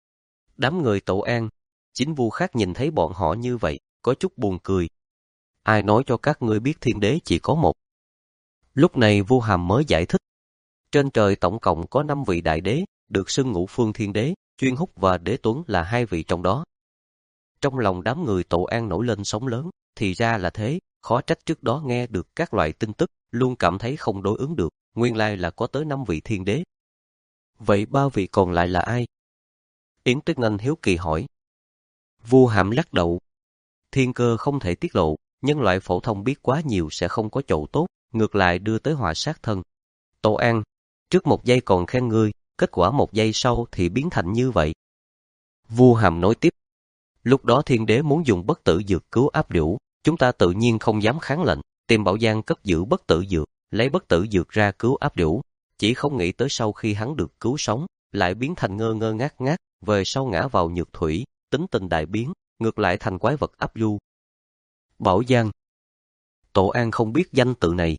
Đám người Tổ An, chính Vu khác nhìn thấy bọn họ như vậy, có chút buồn cười. Ai nói cho các ngươi biết thiên đế chỉ có một? Lúc này Vu Hàm mới giải thích. Trên trời tổng cộng có năm vị đại đế, được xưng ngũ phương thiên đế, Chuyên Húc và Đế Tuấn là hai vị trong đó. Trong lòng đám người Tổ An nổi lên sóng lớn, thì ra là thế, khó trách trước đó nghe được các loại tin tức, luôn cảm thấy không đối ứng được, nguyên lai là có tới năm vị thiên đế. Vậy ba vị còn lại là ai? Yến Tuyết Ngân hiếu kỳ hỏi. Vu Hàm lắc đầu. Thiên cơ không thể tiết lộ, nhân loại phổ thông biết quá nhiều sẽ không có chỗ tốt, ngược lại đưa tới họa sát thân. Tổ An, trước một giây còn khen ngươi, kết quả một giây sau thì biến thành như vậy. Vu Hàm nói tiếp. Lúc đó thiên đế muốn dùng bất tử dược cứu Áp Điểu, chúng ta tự nhiên không dám kháng lệnh, tìm Bảo Giang cất giữ bất tử dược, lấy bất tử dược ra cứu Áp Điểu, chỉ không nghĩ tới sau khi hắn được cứu sống, lại biến thành ngơ ngơ ngác ngác, về sau ngã vào nhược thủy, tính tình đại biến, ngược lại thành quái vật Áp Du. Bảo Giang. Tổ An không biết danh tự này.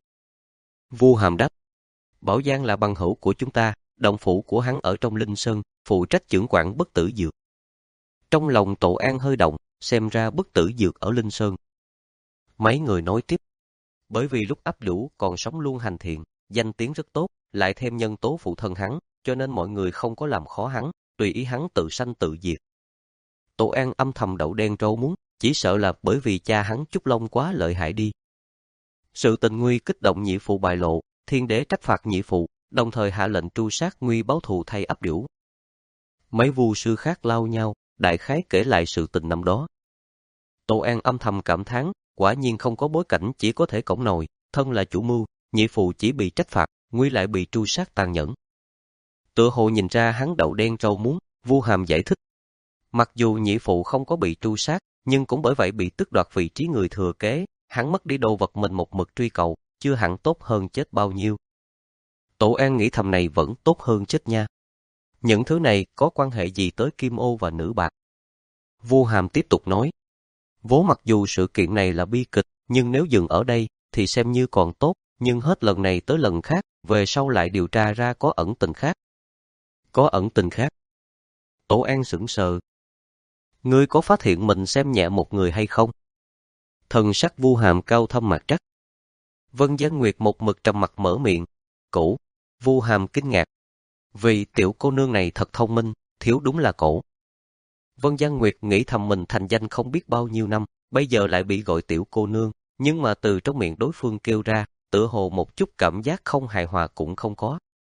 Vu Hàm đáp. Bảo Giang là bằng hữu của chúng ta, động phủ của hắn ở trong Linh Sơn, phụ trách trưởng quản bất tử dược. Trong lòng Tổ An hơi động, xem ra bất tử dược ở Linh Sơn. Mấy người nói tiếp, bởi vì lúc áp lũ còn sống luôn hành thiện, danh tiếng rất tốt, lại thêm nhân tố phụ thân hắn, cho nên mọi người không có làm khó hắn, tùy ý hắn tự sanh tự diệt. Tổ An âm thầm đậu đen rau muống, chỉ sợ là bởi vì cha hắn Trúc Long quá lợi hại đi. Sự tình nguy kích động nhị phụ bại lộ, thiên đế trách phạt nhị phụ, đồng thời hạ lệnh tru sát nguy báo thù thay áp điểu. Mấy vu sư khác lao nhau, đại khái kể lại sự tình năm đó. Tổ An âm thầm cảm thán, quả nhiên không có bối cảnh chỉ có thể cõng nồi, thân là chủ mưu, nhị phụ chỉ bị trách phạt, nguy lại bị tru sát tàn nhẫn. Tựa hồ nhìn ra hắn đậu đen rau muống, Vu Hàm giải thích. Mặc dù nhị phụ không có bị tru sát, nhưng cũng bởi vậy bị tước đoạt vị trí người thừa kế, hắn mất đi đồ vật mình một mực truy cầu, chưa hẳn tốt hơn chết bao nhiêu. Tổ An nghĩ thầm này vẫn tốt hơn chết nha. Những thứ này có quan hệ gì tới Kim Ô và Nữ Bạc? Vu Hàm tiếp tục nói. Vốn mặc dù sự kiện này là bi kịch, nhưng nếu dừng ở đây thì xem như còn tốt, nhưng hết lần này tới lần khác, về sau lại điều tra ra có ẩn tình khác. Có ẩn tình khác? Tổ An sững sờ. Ngươi có phát hiện mình xem nhẹ một người hay không? Thần sắc Vu Hàm cao thâm mặt trắc. Vân Giang Nguyệt một mực trầm mặt mở miệng. Cổ. Vu Hàm kinh ngạc. Vì tiểu cô nương này thật thông minh, thiếu đúng là cổ. Vân Giang Nguyệt nghĩ thầm mình thành danh không biết bao nhiêu năm, bây giờ lại bị gọi tiểu cô nương, nhưng mà từ trong miệng đối phương kêu ra, tựa hồ một chút cảm giác không hài hòa cũng không có.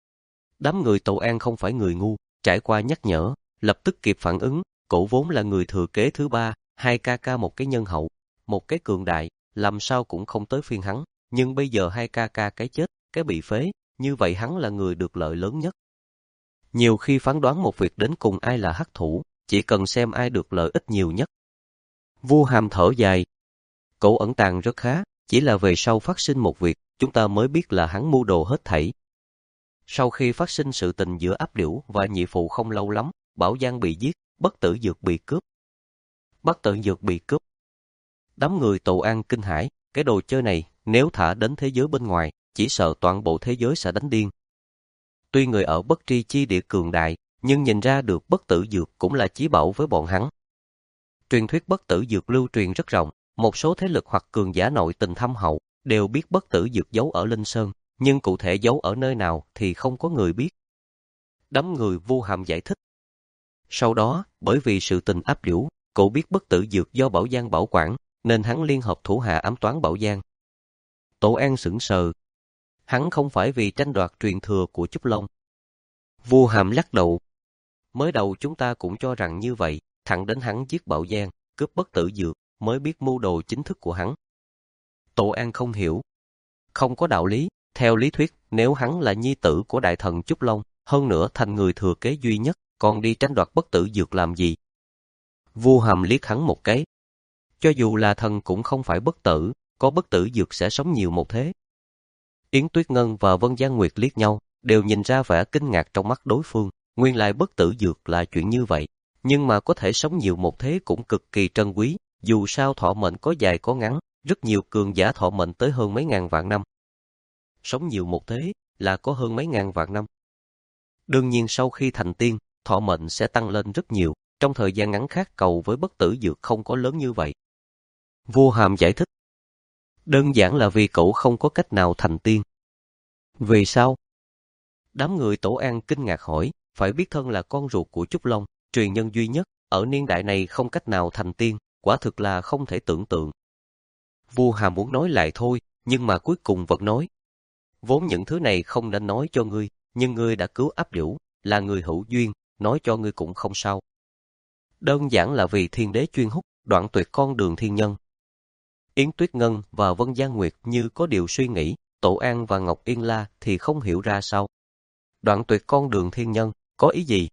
Đám người Tổ An không phải người ngu, trải qua nhắc nhở, lập tức kịp phản ứng, cổ vốn là người thừa kế thứ ba, hai ca ca một cái nhân hậu, một cái cường đại, làm sao cũng không tới phiên hắn, nhưng bây giờ hai ca ca cái chết, cái bị phế, như vậy hắn là người được lợi lớn nhất. Nhiều khi phán đoán một việc đến cùng ai là hắc thủ, chỉ cần xem ai được lợi ích nhiều nhất. Vu Hàm thở dài. Cổ ẩn tàng rất khá, chỉ là về sau phát sinh một việc, chúng ta mới biết là hắn mưu đồ hết thảy. Sau khi phát sinh sự tình giữa áp điểu và nhị phụ không lâu lắm, Bảo Giang bị giết, bất tử dược bị cướp. Bất tử dược bị cướp. Đám người Tổ An kinh hãi, cái đồ chơi này, nếu thả đến thế giới bên ngoài, chỉ sợ toàn bộ thế giới sẽ đánh điên. Tuy người ở bất tri chi địa cường đại, nhưng nhìn ra được bất tử dược cũng là chí bảo với bọn hắn. Truyền thuyết bất tử dược lưu truyền rất rộng, một số thế lực hoặc cường giả nội tình thâm hậu đều biết bất tử dược giấu ở Linh Sơn, nhưng cụ thể giấu ở nơi nào thì không có người biết. Đám người Vu Hàm giải thích. Sau đó, bởi vì sự tình áp điểu, cậu biết bất tử dược do Bảo Giang bảo quản, nên hắn liên hợp thủ hạ ám toán Bảo Giang. Tổ An sững sờ. Hắn không phải vì tranh đoạt truyền thừa của Trúc Long. Vu Hàm lắc đầu. Mới đầu chúng ta cũng cho rằng như vậy, thẳng đến hắn giết Bảo Giang, cướp bất tử dược, mới biết mưu đồ chính thức của hắn. Tổ An không hiểu. Không có đạo lý, theo lý thuyết, nếu hắn là nhi tử của đại thần Trúc Long, hơn nữa thành người thừa kế duy nhất, còn đi tranh đoạt bất tử dược làm gì? Vu Hàm liếc hắn một cái. Cho dù là thần cũng không phải bất tử, có bất tử dược sẽ sống nhiều một thế. Yến Tuyết Ngân và Vân Giang Nguyệt liếc nhau, đều nhìn ra vẻ kinh ngạc trong mắt đối phương, nguyên lai bất tử dược là chuyện như vậy, nhưng mà có thể sống nhiều một thế cũng cực kỳ trân quý, dù sao thọ mệnh có dài có ngắn, rất nhiều cường giả thọ mệnh tới hơn mấy ngàn vạn năm. Sống nhiều một thế là có hơn mấy ngàn vạn năm. Đương nhiên sau khi thành tiên, thọ mệnh sẽ tăng lên rất nhiều, trong thời gian ngắn khác cầu với bất tử dược không có lớn như vậy. Vu Hàm giải thích. Đơn giản là vì cậu không có cách nào thành tiên. Vì sao? Đám người Tổ An kinh ngạc hỏi, phải biết thân là con ruột của Trúc Long, truyền nhân duy nhất, ở niên đại này không cách nào thành tiên, quả thực là không thể tưởng tượng. Vu Hàm muốn nói lại thôi, nhưng mà cuối cùng vẫn nói. Vốn những thứ này không nên nói cho ngươi, nhưng ngươi đã cứu áp điểu, là người hữu duyên, nói cho ngươi cũng không sao. Đơn giản là vì thiên đế chuyên hút, đoạn tuyệt con đường thiên nhân. Yến Tuyết Ngân và Vân Giang Nguyệt như có điều suy nghĩ, Tổ An và Ngọc Yên La thì không hiểu ra sao. Đoạn tuyệt con đường thiên nhân, có ý gì?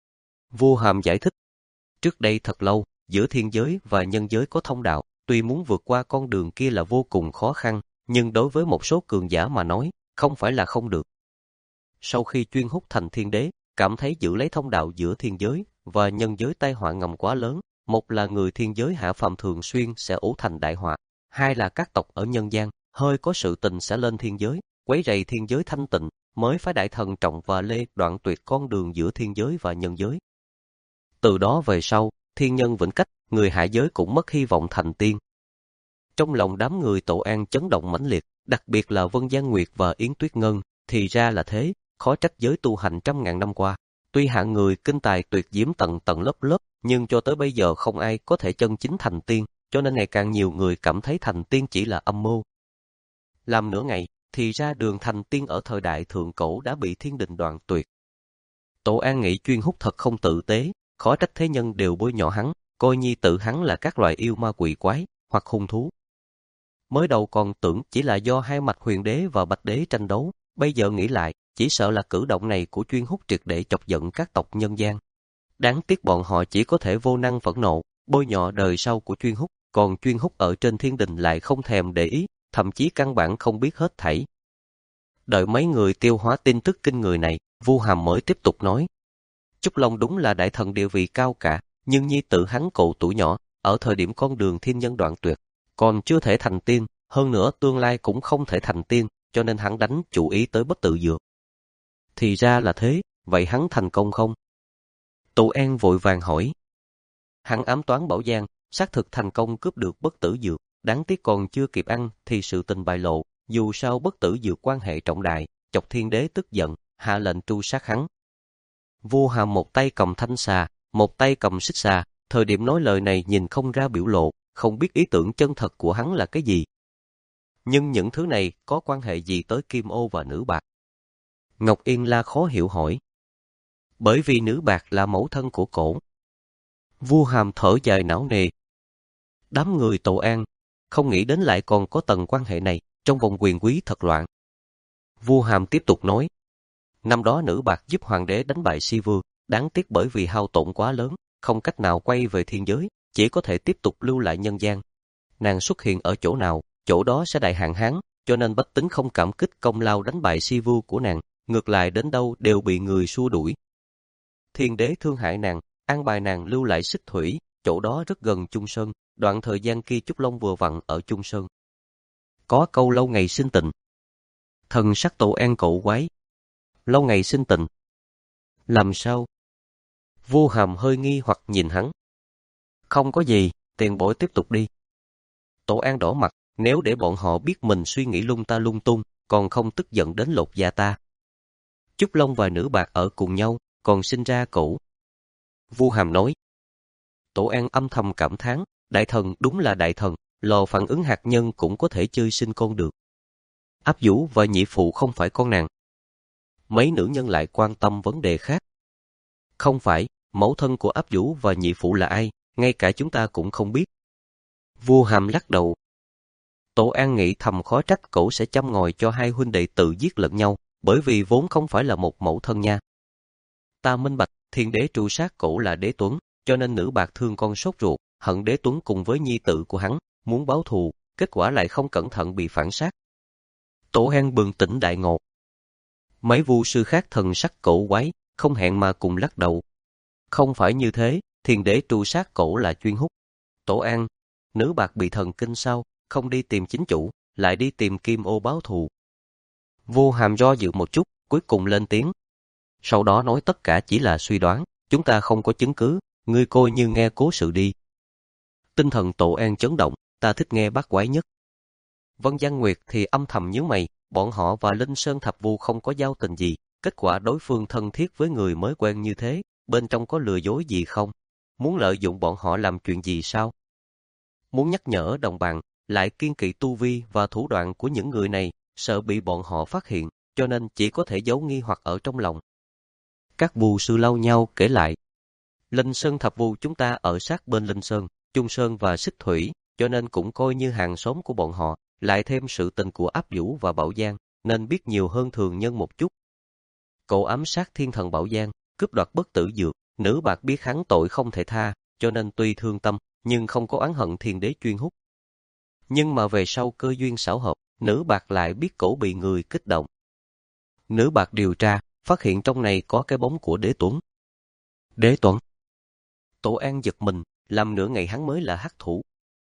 Vu Hàm giải thích. Trước đây thật lâu, giữa thiên giới và nhân giới có thông đạo, tuy muốn vượt qua con đường kia là vô cùng khó khăn, nhưng đối với một số cường giả mà nói, không phải là không được. Sau khi chuyên hút thành thiên đế, cảm thấy giữ lấy thông đạo giữa thiên giới và nhân giới tai họa ngầm quá lớn, một là người thiên giới hạ phàm thường xuyên sẽ ủ thành đại họa, hai là các tộc ở nhân gian, hơi có sự tình sẽ lên thiên giới, quấy rầy thiên giới thanh tịnh, mới phải đại thần Trọng và Lê đoạn tuyệt con đường giữa thiên giới và nhân giới. Từ đó về sau, thiên nhân vĩnh cách, người hạ giới cũng mất hy vọng thành tiên. Trong lòng đám người Tổ An chấn động mãnh liệt, đặc biệt là Vân Giang Nguyệt và Yến Tuyết Ngân, thì ra là thế, khó trách giới tu hành trăm ngàn năm qua. Tuy hạng người kinh tài tuyệt diễm tầng tầng lớp lớp, nhưng cho tới bây giờ không ai có thể chân chính thành tiên, cho nên ngày càng nhiều người cảm thấy thành tiên chỉ là âm mưu. Làm nửa ngày, thì ra đường thành tiên ở thời đại thượng cổ đã bị thiên đình đoạn tuyệt. Tổ An nghĩ Chuyên Húc thật không tử tế, khó trách thế nhân đều bôi nhọ hắn, coi nhi tự hắn là các loài yêu ma quỷ quái, hoặc hung thú. Mới đầu còn tưởng chỉ là do hai mạch huyền đế và bạch đế tranh đấu, bây giờ nghĩ lại, chỉ sợ là cử động này của Chuyên Húc triệt để chọc giận các tộc nhân gian. Đáng tiếc bọn họ chỉ có thể vô năng phẫn nộ, bôi nhọ đời sau của Chuyên Húc, còn Chuyên Húc ở trên thiên đình lại không thèm để ý, thậm chí căn bản không biết hết thảy. Đợi mấy người tiêu hóa tin tức kinh người này, Vu Hàm mới tiếp tục nói. Trúc Long đúng là đại thần địa vị cao cả, nhưng nhi tự hắn cậu tuổi nhỏ, ở thời điểm con đường thiên nhân đoạn tuyệt, còn chưa thể thành tiên, hơn nữa tương lai cũng không thể thành tiên, cho nên hắn đánh chủ ý tới bất tử dược. Thì ra là thế, vậy hắn thành công không? Tổ An vội vàng hỏi. Hắn ám toán Bảo Giang, xác thực thành công cướp được bất tử dược, đáng tiếc còn chưa kịp ăn thì sự tình bại lộ, dù sao bất tử dược quan hệ trọng đại, chọc thiên đế tức giận, hạ lệnh tru sát hắn. Vu Hàm một tay cầm thanh xà, một tay cầm xích xà, thời điểm nói lời này nhìn không ra biểu lộ, không biết ý tưởng chân thật của hắn là cái gì. Nhưng những thứ này có quan hệ gì tới Kim Ô và Nữ Bạc? Ngọc Yên La khó hiểu hỏi. Bởi vì Nữ Bạc là mẫu thân của cổ. Vu Hàm thở dài não nề. Đám người Tổ An, không nghĩ đến lại còn có tầng quan hệ này, trong vòng quyền quý thật loạn. Vu Hàm tiếp tục nói. Năm đó Nữ Bạc giúp hoàng đế đánh bại Si Vương, đáng tiếc bởi vì hao tổn quá lớn, không cách nào quay về thiên giới, chỉ có thể tiếp tục lưu lại nhân gian. Nàng xuất hiện ở chỗ nào, chỗ đó sẽ đại hạn hán, cho nên bách tính không cảm kích công lao đánh bại Si Vu của nàng, ngược lại đến đâu đều bị người xua đuổi. Thiên đế thương hại nàng, an bài nàng lưu lại Xích Thủy, chỗ đó rất gần Chung Sơn, đoạn thời gian kia Trúc Long vừa vặn ở Chung Sơn. Có câu lâu ngày sinh tình. Thần sắc Tổ An cậu quái. Lâu ngày sinh tình. Làm sao? Vu Hàm hơi nghi hoặc nhìn hắn. Không có gì, tiền bối tiếp tục đi. Tổ An đỏ mặt, nếu để bọn họ biết mình suy nghĩ lung ta lung tung, còn không tức giận đến lột da ta. Trúc Long và Nữ Bạc ở cùng nhau, còn sinh ra cậu. Vu Hàm nói. Tổ An âm thầm cảm thán, đại thần đúng là đại thần, lò phản ứng hạt nhân cũng có thể chơi sinh con được. Áp Vũ và nhị phụ không phải con nàng. Mấy nữ nhân lại quan tâm vấn đề khác. Không phải, mẫu thân của Áp Vũ và nhị phụ là ai, ngay cả chúng ta cũng không biết. Vu Hàm lắc đầu. Tổ An nghĩ thầm khó trách cổ sẽ châm ngòi cho hai huynh đệ tự giết lẫn nhau, bởi vì vốn không phải là một mẫu thân nha. Ta minh bạch, thiên đế tru sát cổ là Đế Tuấn, cho nên Nữ Bạc thương con sốt ruột, hận Đế Tuấn cùng với nhi tử của hắn, muốn báo thù, kết quả lại không cẩn thận bị phản sát. Tổ An bừng tỉnh đại ngộ. Mấy vu sư khác thần sắc cổ quái, không hẹn mà cùng lắc đầu. Không phải như thế, thiên đế tru sát cổ là Chuyên Húc. Tổ An, Nữ Bạc bị thần kinh sao, không đi tìm chính chủ, lại đi tìm Kim Ô báo thù. Vu Hàm do dự một chút, cuối cùng lên tiếng. Sau đó nói tất cả chỉ là suy đoán, chúng ta không có chứng cứ, ngươi coi như nghe cố sự đi. Tinh thần Tổ An chấn động, ta thích nghe bát quái nhất. Vân Giang Nguyệt thì âm thầm nhíu mày, bọn họ và Linh Sơn Thập Vu không có giao tình gì, kết quả đối phương thân thiết với người mới quen như thế, bên trong có lừa dối gì không? Muốn lợi dụng bọn họ làm chuyện gì sao? Muốn nhắc nhở đồng bạn, lại kiêng kỵ tu vi và thủ đoạn của những người này, sợ bị bọn họ phát hiện, cho nên chỉ có thể giấu nghi hoặc ở trong lòng. Các vu sư lau nhau kể lại. Linh Sơn Thập Vu chúng ta ở sát bên Linh Sơn, Chung Sơn và Xích Thủy, cho nên cũng coi như hàng xóm của bọn họ, lại thêm sự tình của Áp Vũ và Bảo Giang, nên biết nhiều hơn thường nhân một chút. Cậu ám sát thiên thần Bảo Giang, cướp đoạt bất tử dược, Nữ Bạc biết hắn tội không thể tha, cho nên tuy thương tâm, nhưng không có oán hận thiên đế Chuyên Húc. Nhưng mà về sau cơ duyên xảo hợp, Nữ Bạc lại biết cổ bị người kích động. Nữ Bạc điều tra, phát hiện trong này có cái bóng của Đế Tuấn. Đế Tuấn? Tổ An giật mình, làm nửa ngày hắn mới là hắc thủ.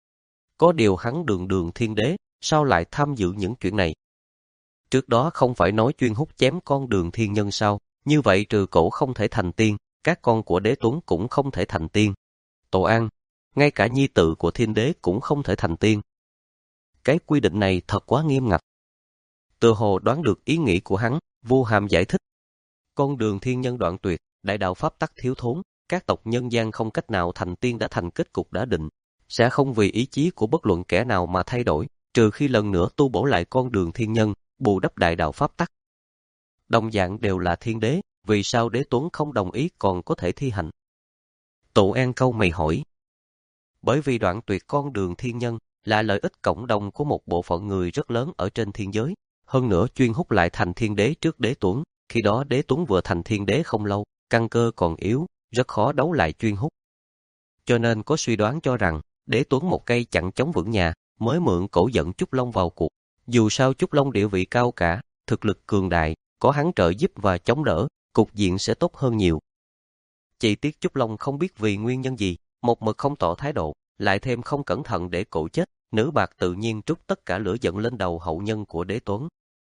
Có điều hắn đường đường thiên đế, sao lại tham dự những chuyện này? Trước đó không phải nói Chuyên Húc chém con đường thiên nhân sao, như vậy trừ cổ không thể thành tiên, các con của Đế Tuấn cũng không thể thành tiên. Tổ An, ngay cả nhi tử của thiên đế cũng không thể thành tiên. Cái quy định này thật quá nghiêm ngặt. Tựa hồ đoán được ý nghĩ của hắn, Vu Hàm giải thích. Con đường thiên nhân đoạn tuyệt, đại đạo pháp tắc thiếu thốn, các tộc nhân gian không cách nào thành tiên đã thành kết cục đã định, sẽ không vì ý chí của bất luận kẻ nào mà thay đổi, trừ khi lần nữa tu bổ lại con đường thiên nhân, bù đắp đại đạo pháp tắc. Đồng dạng đều là thiên đế, vì sao đế tuấn không đồng ý còn có thể thi hành? Tổ An câu mày hỏi. Bởi vì đoạn tuyệt con đường thiên nhân là lợi ích cộng đồng của một bộ phận người rất lớn ở trên thiên giới, hơn nữa chuyên hút lại thành thiên đế trước đế tuấn, khi đó đế tuấn vừa thành thiên đế không lâu, căn cơ còn yếu, rất khó đấu lại chuyên hút. Cho nên có suy đoán cho rằng, đế tuấn một cây chặn chống vững nhà, mới mượn cổ dẫn Trúc Long vào cuộc. Dù sao Trúc Long địa vị cao cả, thực lực cường đại, có hắn trợ giúp và chống đỡ, cục diện sẽ tốt hơn nhiều. Chỉ tiếc Trúc Long không biết vì nguyên nhân gì, một mực không tỏ thái độ, lại thêm không cẩn thận để cổ chết, nữ bạc tự nhiên trút tất cả lửa giận lên đầu hậu nhân của đế tuấn.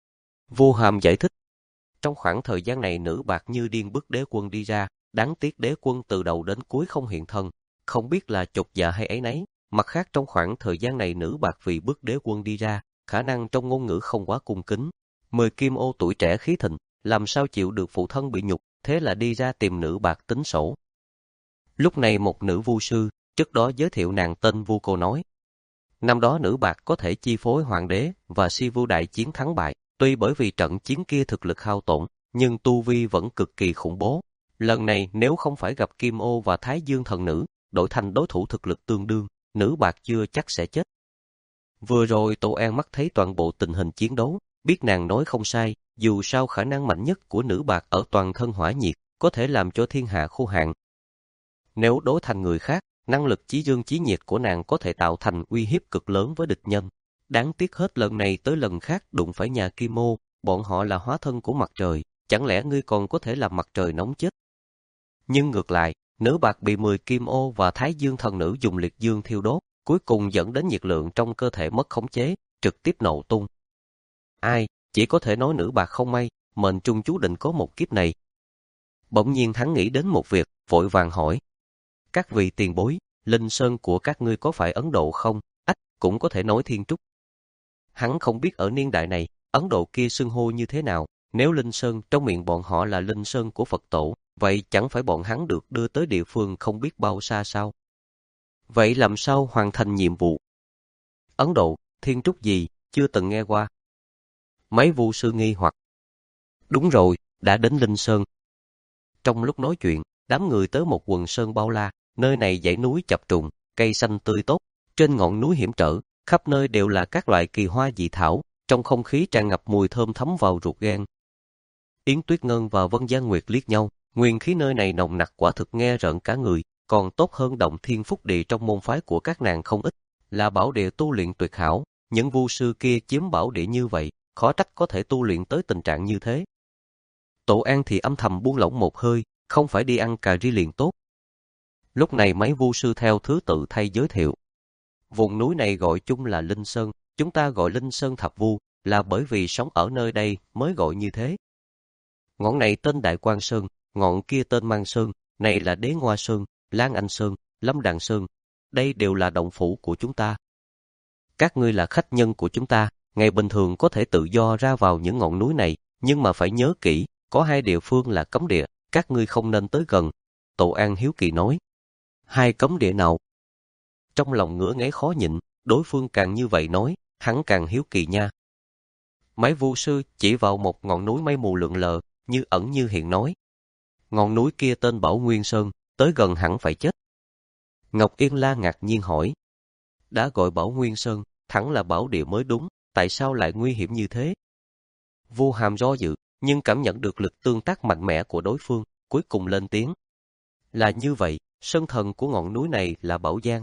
Vu Hàm giải thích. Trong khoảng thời gian này nữ bạc như điên bức đế quân đi ra, đáng tiếc đế quân từ đầu đến cuối không hiện thân, không biết là chột dạ hay ấy nấy. Mặt khác trong khoảng thời gian này nữ bạc vì bức đế quân đi ra, khả năng trong ngôn ngữ không quá cung kính. Mười kim ô tuổi trẻ khí thịnh, làm sao chịu được phụ thân bị nhục, thế là đi ra tìm nữ bạc tính sổ. Lúc này một nữ vu sư, trước đó giới thiệu nàng tên Vu Cô nói. Năm đó nữ bạc có thể chi phối hoàng đế và si vu đại chiến thắng bại, tuy bởi vì trận chiến kia thực lực hao tổn, nhưng tu vi vẫn cực kỳ khủng bố. Lần này nếu không phải gặp Kim Ô và Thái Dương thần nữ, đổi thành đối thủ thực lực tương đương, nữ bạc chưa chắc sẽ chết. Vừa rồi Tổ An mắt thấy toàn bộ tình hình chiến đấu, biết nàng nói không sai, dù sao khả năng mạnh nhất của nữ bạc ở toàn thân hỏa nhiệt, có thể làm cho thiên hạ khô hạn. Nếu đối thành người khác, năng lực chí dương chí nhiệt của nàng có thể tạo thành uy hiếp cực lớn với địch nhân. Đáng tiếc hết lần này tới lần khác đụng phải nhà Kim Ô, bọn họ là hóa thân của mặt trời, chẳng lẽ ngươi còn có thể làm mặt trời nóng chết? Nhưng ngược lại, nữ bạc bị mười Kim Ô và Thái Dương thần nữ dùng liệt dương thiêu đốt, cuối cùng dẫn đến nhiệt lượng trong cơ thể mất khống chế, trực tiếp nổ tung. Ai, chỉ có thể nói nữ bạc không may, mệnh trung chú định có một kiếp này. Bỗng nhiên hắn nghĩ đến một việc, vội vàng hỏi. Các vị tiền bối, linh sơn của các ngươi có phải Ấn Độ không? Ách, cũng có thể nói Thiên Trúc. Hắn không biết ở niên đại này, Ấn Độ kia xưng hô như thế nào, nếu linh sơn trong miệng bọn họ là linh sơn của Phật tổ, vậy chẳng phải bọn hắn được đưa tới địa phương không biết bao xa sao? Vậy làm sao hoàn thành nhiệm vụ? Ấn Độ, Thiên Trúc gì, chưa từng nghe qua. Mấy vu sư nghi hoặc. Đúng rồi, đã đến linh sơn. Trong lúc nói chuyện, đám người tới một quần sơn bao la, nơi này dãy núi chập trùng, cây xanh tươi tốt, trên ngọn núi hiểm trở, khắp nơi đều là các loại kỳ hoa dị thảo, trong không khí tràn ngập mùi thơm thấm vào ruột gan. Yến Tuyết Ngân và Vân Giang Nguyệt liếc nhau, nguyên khí nơi này nồng nặc quả thực nghe rợn cả người, còn tốt hơn Động Thiên Phúc Địa trong môn phái của các nàng không ít, là bảo địa tu luyện tuyệt hảo, những vu sư kia chiếm bảo địa như vậy, khó trách có thể tu luyện tới tình trạng như thế. Tổ An thì âm thầm buông lỏng một hơi, không phải đi ăn cà ri liền tốt. Lúc này mấy vu sư theo thứ tự thay giới thiệu. Vùng núi này gọi chung là Linh Sơn, chúng ta gọi Linh Sơn Thập Vu, là bởi vì sống ở nơi đây mới gọi như thế. Ngọn này tên Đại Quang Sơn, ngọn kia tên Mang Sơn, này là Đế Ngoa Sơn, Lan Anh Sơn, Lâm Đàn Sơn, đây đều là động phủ của chúng ta. Các ngươi là khách nhân của chúng ta, ngày bình thường có thể tự do ra vào những ngọn núi này, nhưng mà phải nhớ kỹ, có hai địa phương là cấm địa, các ngươi không nên tới gần. Tổ An hiếu kỳ nói. Hai cấm địa nào? Trong lòng ngứa ngáy khó nhịn, đối phương càng như vậy nói, hắn càng hiếu kỳ nha. Mấy vu sư chỉ vào một ngọn núi mây mù lượn lờ, như ẩn như hiện nói. Ngọn núi kia tên Bảo Nguyên Sơn, tới gần hẳn phải chết. Ngọc Yên La ngạc nhiên hỏi. Đã gọi Bảo Nguyên Sơn, thẳng là bảo địa mới đúng, tại sao lại nguy hiểm như thế? Vu Hàm do dự, nhưng cảm nhận được lực tương tác mạnh mẽ của đối phương, cuối cùng lên tiếng. Là như vậy, sơn thần của ngọn núi này là Bảo Giang.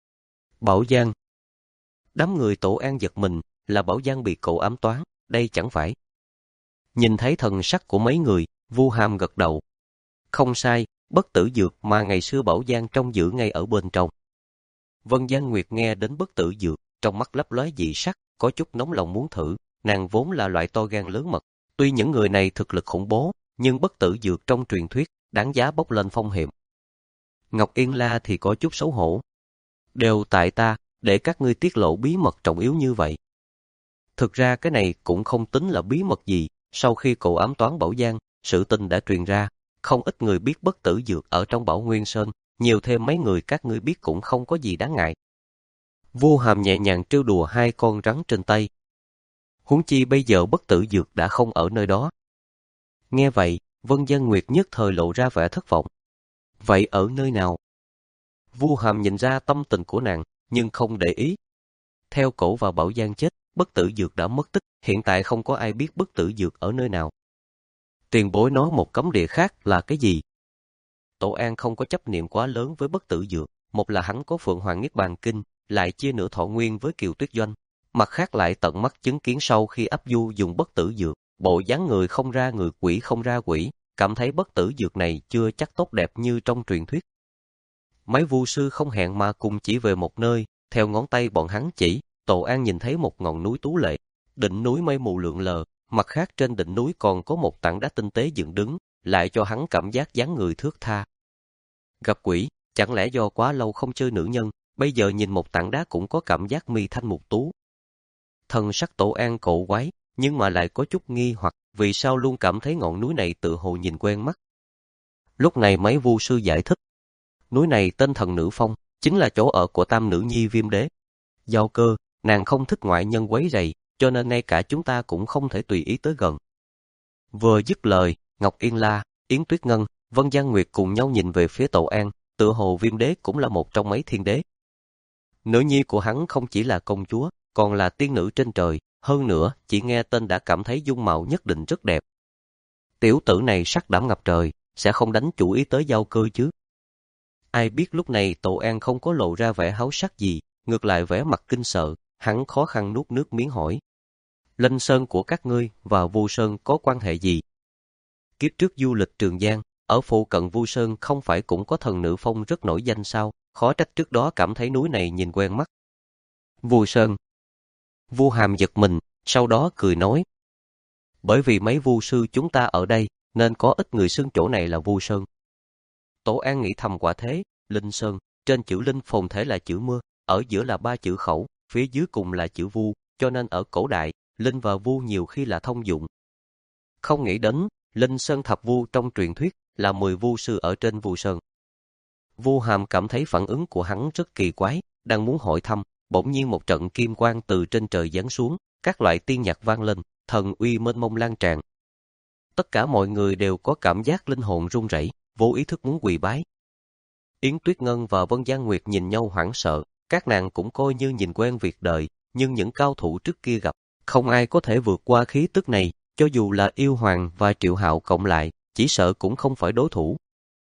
Bảo Giang. Đám người Tổ An giật mình, là Bảo Giang bị cậu ám toán, đây chẳng phải. Nhìn thấy thần sắc của mấy người, Vu Hàm gật đầu. Không sai, bất tử dược mà ngày xưa Bảo Giang trông giữ ngay ở bên trong. Vân Giang Nguyệt nghe đến bất tử dược, trong mắt lấp lóe dị sắc, có chút nóng lòng muốn thử, nàng vốn là loại to gan lớn mật. Tuy những người này thực lực khủng bố, nhưng bất tử dược trong truyền thuyết, đáng giá bốc lên phong hiểm. Ngọc Yên La thì có chút xấu hổ. Đều tại ta, để các ngươi tiết lộ bí mật trọng yếu như vậy. Thực ra cái này cũng không tính là bí mật gì, sau khi cậu ám toán Bảo Giang, sự tình đã truyền ra, không ít người biết bất tử dược ở trong Bảo Nguyên Sơn, nhiều thêm mấy người các ngươi biết cũng không có gì đáng ngại. Vu Hàm nhẹ nhàng trêu đùa hai con rắn trên tay. Huống chi bây giờ bất tử dược đã không ở nơi đó. Nghe vậy, Vân Dân Nguyệt nhất thời lộ ra vẻ thất vọng. Vậy ở nơi nào? Vu Hàm nhìn ra tâm tình của nàng, nhưng không để ý. Theo cổ và Bảo Giang chết, bất tử dược đã mất tích, hiện tại không có ai biết bất tử dược ở nơi nào. Tiền bối nói một cấm địa khác là cái gì? Tổ An không có chấp niệm quá lớn với bất tử dược, một là hắn có Phượng Hoàng Niết Bàn Kinh, lại chia nửa thọ nguyên với Kiều Tuyết Doanh, mặt khác lại tận mắt chứng kiến sau khi áp du dùng bất tử dược, bộ dáng người không ra người, quỷ không ra quỷ, cảm thấy bất tử dược này chưa chắc tốt đẹp như trong truyền thuyết. Mấy vu sư không hẹn mà cùng chỉ về một nơi, theo ngón tay bọn hắn chỉ, Tổ An nhìn thấy một ngọn núi tú lệ, đỉnh núi mây mù lượn lờ, mặt khác trên đỉnh núi còn có một tảng đá tinh tế dựng đứng, lại cho hắn cảm giác dáng người thướt tha. Gặp quỷ, chẳng lẽ do quá lâu không chơi nữ nhân, bây giờ nhìn một tảng đá cũng có cảm giác mi thanh mục tú. Thần sắc Tổ An cổ quái, nhưng mà lại có chút nghi hoặc, vì sao luôn cảm thấy ngọn núi này tự hồ nhìn quen mắt. Lúc này mấy vu sư giải thích, núi này tên Thần Nữ Phong, chính là chỗ ở của tam nữ nhi Viêm Đế. Giao Cơ, nàng không thích ngoại nhân quấy rầy, cho nên ngay cả chúng ta cũng không thể tùy ý tới gần. Vừa dứt lời, Ngọc Yên La, Yến Tuyết Ngân, Vân Giang Nguyệt cùng nhau nhìn về phía Tổ An, tựa hồ Viêm Đế cũng là một trong mấy thiên đế. Nữ nhi của hắn không chỉ là công chúa, còn là tiên nữ trên trời, hơn nữa, chỉ nghe tên đã cảm thấy dung mạo nhất định rất đẹp. Tiểu tử này sắc đảm ngập trời, sẽ không đánh chủ ý tới Giao Cơ chứ. Ai biết lúc này Tổ An không có lộ ra vẻ háo sắc gì, ngược lại vẻ mặt kinh sợ, hắn khó khăn nuốt nước miếng hỏi. Linh Sơn của các ngươi và Vu Sơn có quan hệ gì? Kiếp trước du lịch Trường Giang, ở phụ cận Vu Sơn không phải cũng có Thần Nữ Phong rất nổi danh sao, khó trách trước đó cảm thấy núi này nhìn quen mắt. Vu Sơn. Vu Hàm giật mình, sau đó cười nói. Bởi vì mấy vu sư chúng ta ở đây, nên có ít người xưng chỗ này là Vu Sơn. Tổ An nghĩ thầm quả thế, Linh Sơn, trên chữ Linh phồn thể là chữ mưa, ở giữa là ba chữ khẩu, phía dưới cùng là chữ Vu, cho nên ở cổ đại, Linh và Vu nhiều khi là thông dụng. Không nghĩ đến, Linh Sơn thập vu trong truyền thuyết là mười vu sư ở trên Vu Sơn. Vu Hàm cảm thấy phản ứng của hắn rất kỳ quái, đang muốn hỏi thăm, bỗng nhiên một trận kim quang từ trên trời giáng xuống, các loại tiên nhạc vang lên, thần uy mênh mông lan tràn. Tất cả mọi người đều có cảm giác linh hồn run rẩy, vô ý thức muốn quỳ bái. Yến Tuyết Ngân và Vân Giang Nguyệt nhìn nhau hoảng sợ, các nàng cũng coi như nhìn quen việc đời, nhưng những cao thủ trước kia gặp, không ai có thể vượt qua khí tức này, cho dù là Yêu Hoàng và Triệu Hạo cộng lại, chỉ sợ cũng không phải đối thủ.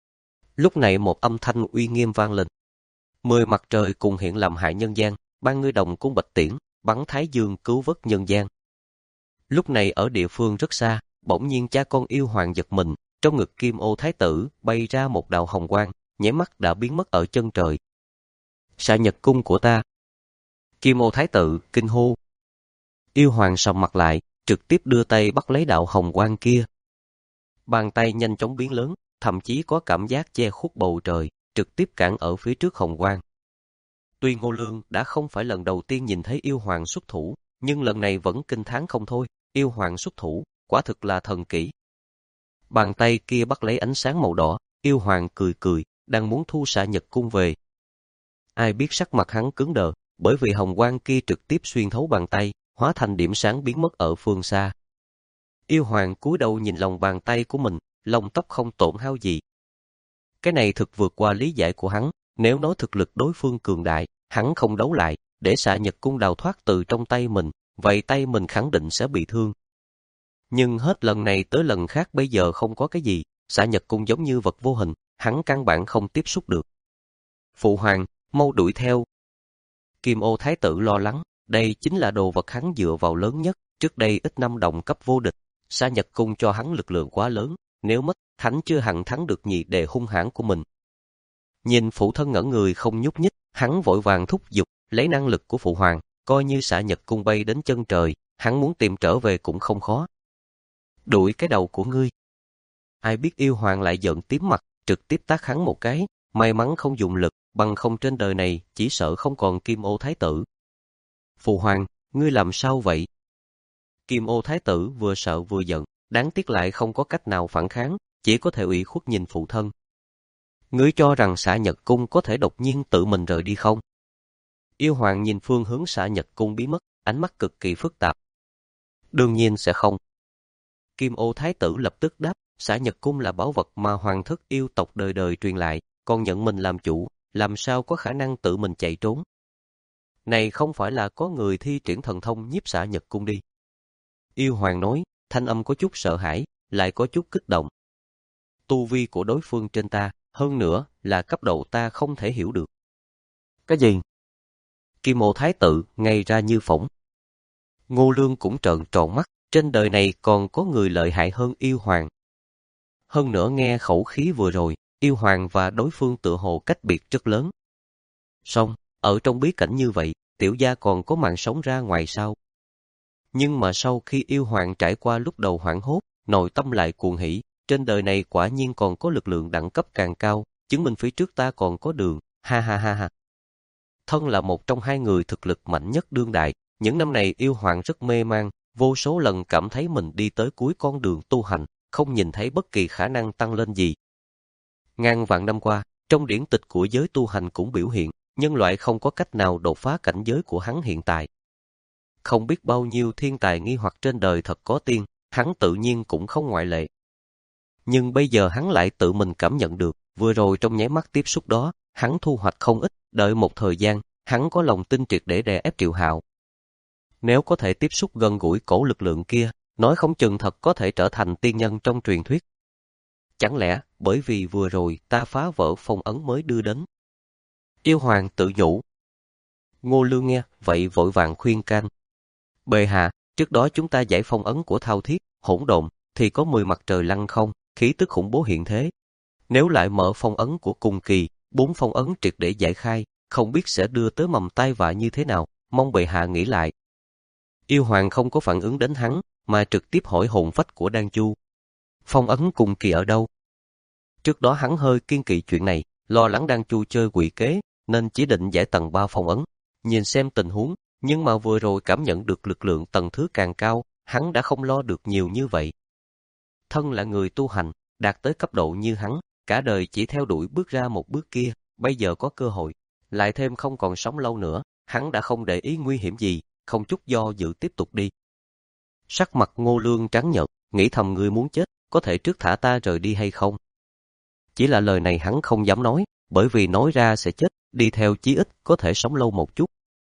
Lúc này một âm thanh uy nghiêm vang lên. Mười mặt trời cùng hiện làm hại nhân gian, ban ngươi đồng cung bạch tiễn, bắn thái dương cứu vớt nhân gian. Lúc này ở địa phương rất xa, bỗng nhiên cha con Yêu Hoàng giật mình, trong ngực Kim Ô Thái Tử bay ra một đạo hồng quang, nháy mắt đã biến mất ở chân trời. Xạ Nhật cung của ta. Kim Ô Thái Tử kinh hô. Yêu Hoàng sầm mặt lại, trực tiếp đưa tay bắt lấy đạo hồng quang kia. Bàn tay nhanh chóng biến lớn, thậm chí có cảm giác che khuất bầu trời, trực tiếp cản ở phía trước hồng quang. Tuy Ngô Lương đã không phải lần đầu tiên nhìn thấy Yêu Hoàng xuất thủ, nhưng lần này vẫn kinh thán không thôi, Yêu Hoàng xuất thủ, quả thực là thần kỹ. Bàn tay kia bắt lấy ánh sáng màu đỏ, Yêu Hoàng cười cười, đang muốn thu Xạ Nhật cung về. Ai biết sắc mặt hắn cứng đờ, bởi vì hồng quang kia trực tiếp xuyên thấu bàn tay, hóa thành điểm sáng biến mất ở phương xa. Yêu Hoàng cúi đầu nhìn lòng bàn tay của mình, lông tóc không tổn hao gì. Cái này thực vượt qua lý giải của hắn, nếu nói thực lực đối phương cường đại, hắn không đấu lại, để Xạ Nhật cung đào thoát từ trong tay mình, vậy tay mình khẳng định sẽ bị thương. Nhưng hết lần này tới lần khác bây giờ không có cái gì, Xạ Nhật cung giống như vật vô hình, hắn căn bản không tiếp xúc được. Phụ Hoàng, mau đuổi theo. Kim Ô Thái Tử lo lắng, đây chính là đồ vật hắn dựa vào lớn nhất, trước đây ít năm đồng cấp vô địch, Xạ Nhật cung cho hắn lực lượng quá lớn, nếu mất, hắn chưa hẳn thắng được nhị đệ hung hãn của mình. Nhìn phụ thân ngẩn người không nhúc nhích, hắn vội vàng thúc giục, lấy năng lực của Phụ Hoàng, coi như Xạ Nhật cung bay đến chân trời, hắn muốn tìm trở về cũng không khó. Đuổi cái đầu của ngươi. Ai biết Yêu Hoàng lại giận tím mặt, trực tiếp tát hắn một cái, may mắn không dùng lực, bằng không trên đời này chỉ sợ không còn Kim Ô Thái tử. Phụ hoàng, ngươi làm sao vậy? Kim Ô Thái tử vừa sợ vừa giận, đáng tiếc lại không có cách nào phản kháng, chỉ có thể ủy khuất nhìn phụ thân. Ngươi cho rằng Xạ Nhật Cung có thể đột nhiên tự mình rời đi không? Yêu hoàng nhìn phương hướng Xạ Nhật Cung biến mất, ánh mắt cực kỳ phức tạp. Đương nhiên sẽ không. Kim Ô Thái tử lập tức đáp, Xạ Nhật Cung là bảo vật mà hoàng thất yêu tộc đời đời truyền lại, còn nhận mình làm chủ, làm sao có khả năng tự mình chạy trốn. Này không phải là có người thi triển thần thông nhiếp Xạ Nhật Cung đi. Yêu hoàng nói, thanh âm có chút sợ hãi, lại có chút kích động. Tu vi của đối phương trên ta, hơn nữa là cấp độ ta không thể hiểu được. Cái gì? Kim Ô Thái tử ngay ra như phỏng. Ngô Lương cũng trợn tròn mắt, trên đời này còn có người lợi hại hơn yêu hoàng. Hơn nữa nghe khẩu khí vừa rồi, yêu hoàng và đối phương tựa hồ cách biệt rất lớn. Song, ở trong bí cảnh như vậy, tiểu gia còn có mạng sống ra ngoài sao? Nhưng mà sau khi yêu hoàng trải qua lúc đầu hoảng hốt, nội tâm lại cuồng hỉ, trên đời này quả nhiên còn có lực lượng đẳng cấp càng cao, chứng minh phía trước ta còn có đường, ha ha ha ha. Thân là một trong hai người thực lực mạnh nhất đương đại, những năm này yêu hoàng rất mê man, vô số lần cảm thấy mình đi tới cuối con đường tu hành, không nhìn thấy bất kỳ khả năng tăng lên gì. Ngàn vạn năm qua, trong điển tịch của giới tu hành cũng biểu hiện, nhân loại không có cách nào đột phá cảnh giới của hắn hiện tại. Không biết bao nhiêu thiên tài nghi hoặc trên đời thật có tiên, hắn tự nhiên cũng không ngoại lệ. Nhưng bây giờ hắn lại tự mình cảm nhận được, vừa rồi trong nháy mắt tiếp xúc đó, hắn thu hoạch không ít, đợi một thời gian, hắn có lòng tin triệt để đè ép Triệu Hạo. Nếu có thể tiếp xúc gần gũi cổ lực lượng kia, nói không chừng thật có thể trở thành tiên nhân trong truyền thuyết. Chẳng lẽ bởi vì vừa rồi ta phá vỡ phong ấn mới đưa đến? Yêu hoàng tự nhủ. Ngô Lương nghe, vậy vội vàng khuyên can. Bệ hạ, trước đó chúng ta giải phong ấn của Thao Thiết, Hỗn Độn, thì có mười mặt trời lăng không, khí tức khủng bố hiện thế. Nếu lại mở phong ấn của Cung Kỳ, bốn phong ấn triệt để giải khai, không biết sẽ đưa tới mầm tai vạ như thế nào, mong bệ hạ nghĩ lại. Yêu hoàng không có phản ứng đến hắn, mà trực tiếp hỏi hồn phách của Đan Chu. Phong ấn Cung Kỳ ở đâu? Trước đó hắn hơi kiên kỵ chuyện này, lo lắng Đan Chu chơi quỷ kế, nên chỉ định giải tầng ba phong ấn, nhìn xem tình huống, nhưng mà vừa rồi cảm nhận được lực lượng tầng thứ càng cao, hắn đã không lo được nhiều như vậy. Thân là người tu hành, đạt tới cấp độ như hắn, cả đời chỉ theo đuổi bước ra một bước kia, bây giờ có cơ hội, lại thêm không còn sống lâu nữa, hắn đã không để ý nguy hiểm gì, không chút do dự tiếp tục đi. Sắc mặt Ngô Lương trắng nhợt, nghĩ thầm ngươi muốn chết, có thể trước thả ta rời đi hay không? Chỉ là lời này hắn không dám nói, bởi vì nói ra sẽ chết, đi theo chí ít có thể sống lâu một chút.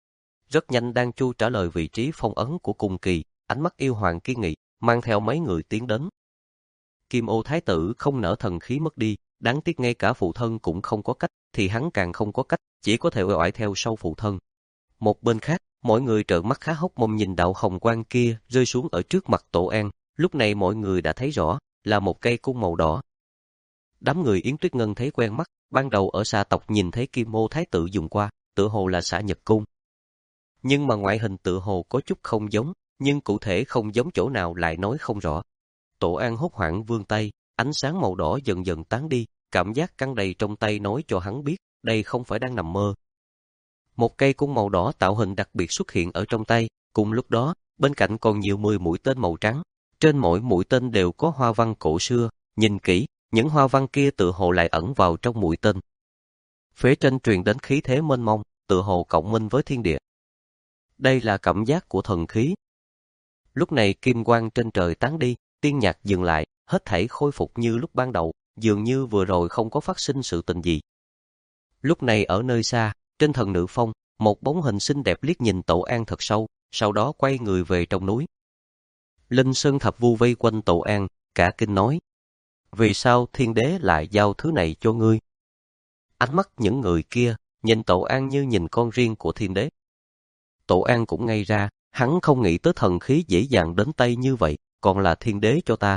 Rất nhanh Đan Chu trả lời vị trí phong ấn của Cung Kỳ, ánh mắt yêu hoàng kiên nghị, mang theo mấy người tiến đến. Kim Ô Thái tử không nỡ thần khí mất đi, đáng tiếc ngay cả phụ thân cũng không có cách, thì hắn càng không có cách, chỉ có thể uể oải theo sau phụ thân. Một bên khác, mọi người trợn mắt há hốc mồm nhìn đạo hồng quang kia rơi xuống ở trước mặt Tổ An, lúc này mọi người đã thấy rõ, là một cây cung màu đỏ. Đám người Yến Tuyết Ngân thấy quen mắt, ban đầu ở Xà tộc nhìn thấy Kim Ô Thái tử dùng qua, tựa hồ là Xạ Nhật Cung. Nhưng mà ngoại hình tựa hồ có chút không giống, nhưng cụ thể không giống chỗ nào lại nói không rõ. Tổ An hốt hoảng vươn tay, ánh sáng màu đỏ dần dần tán đi, cảm giác căng đầy trong tay nói cho hắn biết, đây không phải đang nằm mơ. Một cây cung màu đỏ tạo hình đặc biệt xuất hiện ở trong tay, cùng lúc đó, bên cạnh còn nhiều mười mũi tên màu trắng, trên mỗi mũi tên đều có hoa văn cổ xưa, nhìn kỹ, những hoa văn kia tựa hồ lại ẩn vào trong mũi tên. Phía trên truyền đến khí thế mênh mông, tựa hồ cộng minh với thiên địa. Đây là cảm giác của thần khí. Lúc này kim quang trên trời tán đi, tiên nhạc dừng lại, hết thảy khôi phục như lúc ban đầu, dường như vừa rồi không có phát sinh sự tình gì. Lúc này ở nơi xa, trên thần nữ phong, một bóng hình xinh đẹp liếc nhìn Tổ An thật sâu, sau đó quay người về trong núi. Linh Sơn Thập Vu vây quanh Tổ An, cả kinh nói: vì sao thiên đế lại giao thứ này cho ngươi? Ánh mắt những người kia nhìn Tổ An như nhìn con riêng của thiên đế. Tổ An cũng ngây ra, hắn không nghĩ tới thần khí dễ dàng đến tay như vậy, còn là thiên đế cho ta.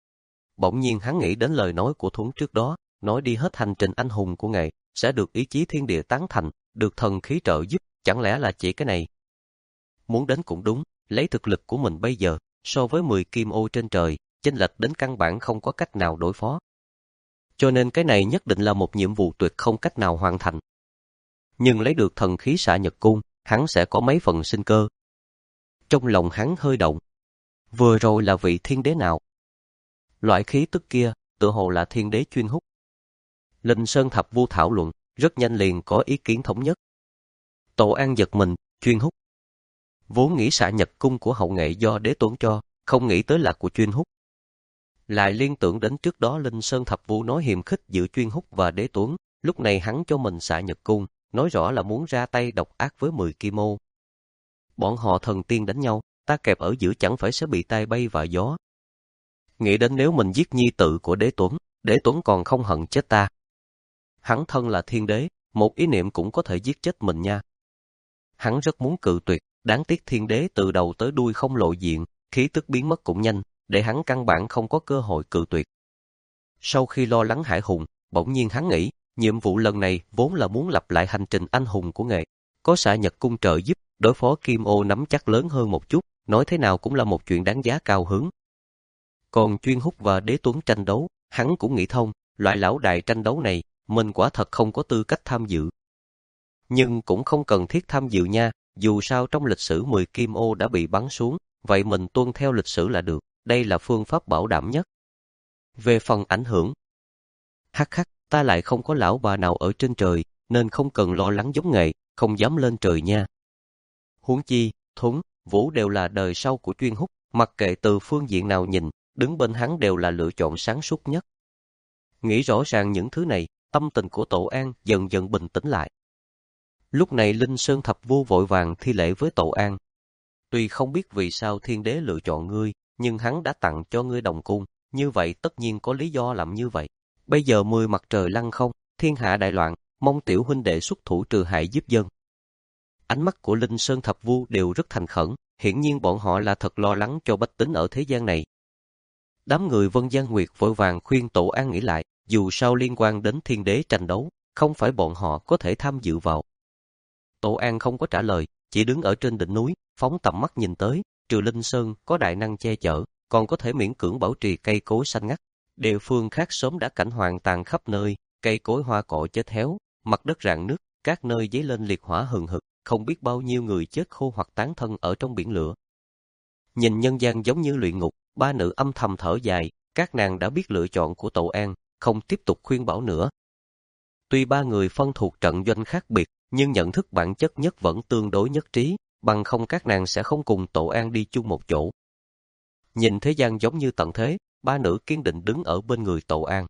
Bỗng nhiên hắn nghĩ đến lời nói của Thuấn trước đó, nói đi hết hành trình anh hùng của ngài, sẽ được ý chí thiên địa tán thành, được thần khí trợ giúp, chẳng lẽ là chỉ cái này? Muốn đến cũng đúng, lấy thực lực của mình bây giờ, so với mười kim ô trên trời, chênh lệch đến căn bản không có cách nào đối phó. cho nên cái này nhất định là một nhiệm vụ tuyệt không cách nào hoàn thành. Nhưng lấy được thần khí xạ nhật cung, hắn sẽ có mấy phần sinh cơ. Trong lòng hắn hơi động. Vừa rồi là vị thiên đế nào? Loại khí tức kia, tựa hồ là thiên đế chuyên hút. Linh Sơn Thập Vu thảo luận, rất nhanh liền có ý kiến thống nhất. Tổ An giật mình, chuyên hút. Vốn nghĩ xạ nhật cung của hậu nghệ do đế tuấn cho, không nghĩ tới là của chuyên hút. Lại liên tưởng đến trước đó Linh Sơn Thập Vu nói hiềm khích giữa chuyên hút và đế tuấn, lúc này hắn cho mình xạ nhật cung, nói rõ là muốn ra tay độc ác với mười kim ô. Bọn họ thần tiên đánh nhau, ta kẹp ở giữa chẳng phải sẽ bị tai bay và gió. Nghĩ đến nếu mình giết nhi tự của đế tuấn, đế tuấn còn không hận chết ta. Hắn thân là thiên đế, một ý niệm cũng có thể giết chết mình nha. Hắn rất muốn cự tuyệt, đáng tiếc thiên đế từ đầu tới đuôi không lộ diện, khí tức biến mất cũng nhanh, để hắn căn bản không có cơ hội cự tuyệt. Sau khi lo lắng hải hùng, bỗng nhiên hắn nghĩ, nhiệm vụ lần này vốn là muốn lặp lại hành trình anh hùng của nghệ. Có xạ nhật cung trợ giúp, đối phó kim ô nắm chắc lớn hơn một chút, nói thế nào cũng là một chuyện đáng giá cao hứng. Còn chuyên hút và đế tuấn tranh đấu, hắn cũng nghĩ thông, loại lão đại tranh đấu này, mình quả thật không có tư cách tham dự. Nhưng cũng không cần thiết tham dự nha, dù sao trong lịch sử mười kim ô đã bị bắn xuống, vậy mình tuân theo lịch sử là được, đây là phương pháp bảo đảm nhất. Về phần ảnh hưởng, hắc hắc, ta lại không có lão bà nào ở trên trời, nên không cần lo lắng giống nghệ, không dám lên trời nha. Huống chi, Thuấn, Vũ đều là đời sau của chuyên hút, mặc kệ từ phương diện nào nhìn, đứng bên hắn đều là lựa chọn sáng suốt nhất. Nghĩ rõ ràng những thứ này, tâm tình của Tổ An dần dần bình tĩnh lại. Lúc này Linh Sơn Thập Vu vội vàng thi lễ với Tổ An. Tuy không biết vì sao thiên đế lựa chọn ngươi, nhưng hắn đã tặng cho ngươi đồng cung, như vậy tất nhiên có lý do làm như vậy. Bây giờ mười mặt trời lăng không, thiên hạ đại loạn, mong tiểu huynh đệ xuất thủ trừ hại giúp dân. Ánh mắt của Linh Sơn Thập Vu đều rất thành khẩn, hiển nhiên bọn họ là thật lo lắng cho bách tính ở thế gian này. Đám người Vân Giang Nguyệt vội vàng khuyên Tổ An nghĩ lại, dù sao liên quan đến thiên đế tranh đấu, không phải bọn họ có thể tham dự vào. Tổ An không có trả lời, chỉ đứng ở trên đỉnh núi, phóng tầm mắt nhìn tới, trừ Linh Sơn có đại năng che chở, còn có thể miễn cưỡng bảo trì cây cối xanh ngắt. Địa phương khác sớm đã cảnh hoàng tàn khắp nơi, cây cối hoa cỏ chết héo, mặt đất rạn nứt, các nơi dấy lên liệt hỏa hừng hực, không biết bao nhiêu người chết khô hoặc tán thân ở trong biển lửa. Nhìn nhân gian giống như luyện ngục, ba nữ âm thầm thở dài, các nàng đã biết lựa chọn của Tổ An, không tiếp tục khuyên bảo nữa. Tuy ba người phân thuộc trận doanh khác biệt, nhưng nhận thức bản chất nhất vẫn tương đối nhất trí, bằng không các nàng sẽ không cùng Tổ An đi chung một chỗ. Nhìn thế gian giống như tận thế, ba nữ kiên định đứng ở bên người Tổ An.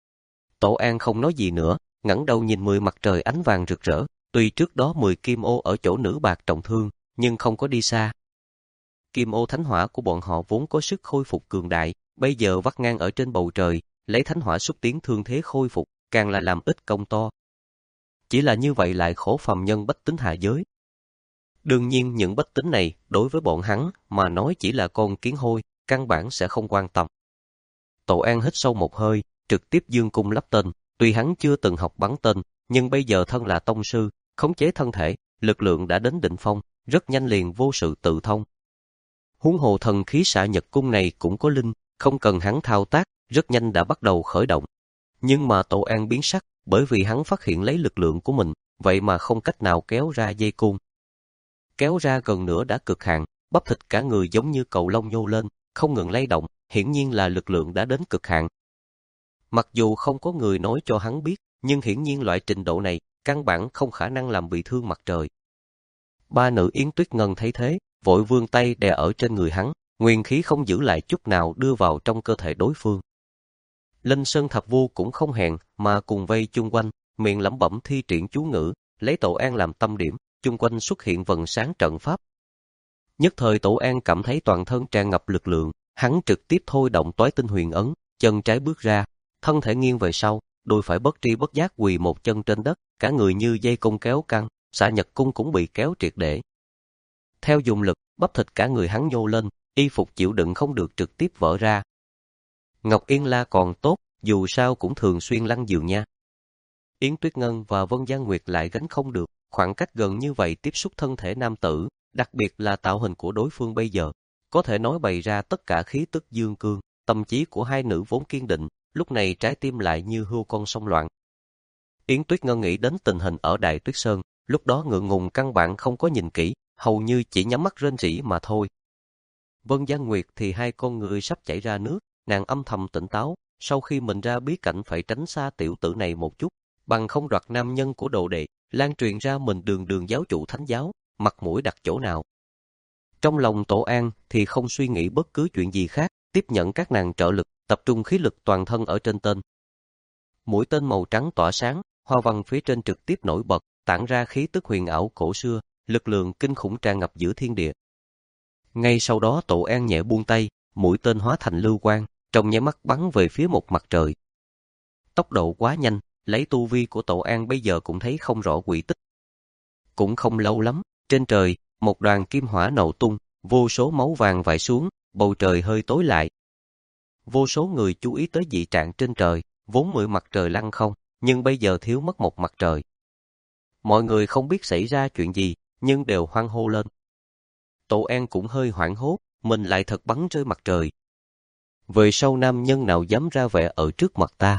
Tổ An không nói gì nữa, ngẩng đầu nhìn mười mặt trời ánh vàng rực rỡ, tuy trước đó mười kim ô ở chỗ nữ bạc trọng thương, nhưng không có đi xa. Kim ô thánh hỏa của bọn họ vốn có sức khôi phục cường đại, bây giờ vắt ngang ở trên bầu trời, lấy thánh hỏa xúc tiến thương thế khôi phục, càng là làm ít công to. Chỉ là như vậy lại khổ phàm nhân bách tính hạ giới. Đương nhiên những bách tính này, đối với bọn hắn, mà nói chỉ là con kiến hôi, căn bản sẽ không quan tâm. Tổ An hít sâu một hơi, trực tiếp dương cung lắp tên, tuy hắn chưa từng học bắn tên, nhưng bây giờ thân là tông sư, khống chế thân thể, lực lượng đã đến đỉnh phong, rất nhanh liền vô sự tự thông. Huống hồ thần khí xạ nhật cung này cũng có linh, không cần hắn thao tác, rất nhanh đã bắt đầu khởi động. Nhưng mà Tổ An biến sắc, bởi vì hắn phát hiện lấy lực lượng của mình, vậy mà không cách nào kéo ra dây cung. Kéo ra gần nữa đã cực hạn, bắp thịt cả người giống như cầu lông nhô lên, không ngừng lay động, hiển nhiên là lực lượng đã đến cực hạn. Mặc dù không có người nói cho hắn biết, nhưng hiển nhiên loại trình độ này, căn bản không khả năng làm bị thương mặt trời. Ba nữ Yến Tuyết Ngân thấy thế, vội vươn tay đè ở trên người hắn, nguyên khí không giữ lại chút nào đưa vào trong cơ thể đối phương. Linh Sơn Thập Vu cũng không hẹn, mà cùng vây chung quanh, miệng lẩm bẩm thi triển chú ngữ, lấy Tổ An làm tâm điểm, chung quanh xuất hiện vầng sáng trận pháp. Nhất thời Tổ An cảm thấy toàn thân tràn ngập lực lượng, hắn trực tiếp thôi động toái tinh huyền ấn, chân trái bước ra, thân thể nghiêng về sau, đôi phải bất tri bất giác quỳ một chân trên đất, cả người như dây cung kéo căng, xạ nhật cung cũng bị kéo triệt để. Theo dùng lực, bắp thịt cả người hắn nhô lên, y phục chịu đựng không được trực tiếp vỡ ra. Ngọc Yên La còn tốt, dù sao cũng thường xuyên lăn giường nha. Yến Tuyết Ngân và Vân Giang Nguyệt lại gánh không được, khoảng cách gần như vậy tiếp xúc thân thể nam tử, đặc biệt là tạo hình của đối phương bây giờ, có thể nói bày ra tất cả khí tức dương cương, tâm trí của hai nữ vốn kiên định, lúc này trái tim lại như hươu con sông loạn. Yến Tuyết Ngân nghĩ đến tình hình ở Đại Tuyết Sơn, lúc đó ngượng ngùng căn bản không có nhìn kỹ, hầu như chỉ nhắm mắt rên rỉ mà thôi. Vân Giang Nguyệt thì hai con người sắp chảy ra nước, nàng âm thầm tỉnh táo, sau khi mình ra bí cảnh phải tránh xa tiểu tử này một chút, bằng không đoạt nam nhân của đồ đệ, lan truyền ra mình đường đường giáo chủ thánh giáo, mặt mũi đặt chỗ nào. Trong lòng Tổ An thì không suy nghĩ bất cứ chuyện gì khác, tiếp nhận các nàng trợ lực, tập trung khí lực toàn thân ở trên tên. Mũi tên màu trắng tỏa sáng, hoa văn phía trên trực tiếp nổi bật, tản ra khí tức huyền ảo cổ xưa, lực lượng kinh khủng tràn ngập giữa thiên địa. Ngay sau đó Tổ An nhẹ buông tay, mũi tên hóa thành lưu quang, trong nháy mắt bắn về phía một mặt trời. Tốc độ quá nhanh, lấy tu vi của Tổ An bây giờ cũng thấy không rõ quỹ tích. Cũng không lâu lắm, trên trời, một đoàn kim hỏa nổ tung, vô số máu vàng vãi xuống, bầu trời hơi tối lại. Vô số người chú ý tới dị trạng trên trời, vốn mười mặt trời lăng không, nhưng bây giờ thiếu mất một mặt trời. Mọi người không biết xảy ra chuyện gì, nhưng đều hoan hô lên. Tổ An cũng hơi hoảng hốt, mình lại thật bắn rơi mặt trời. Về sau nam nhân nào dám ra vẻ ở trước mặt ta?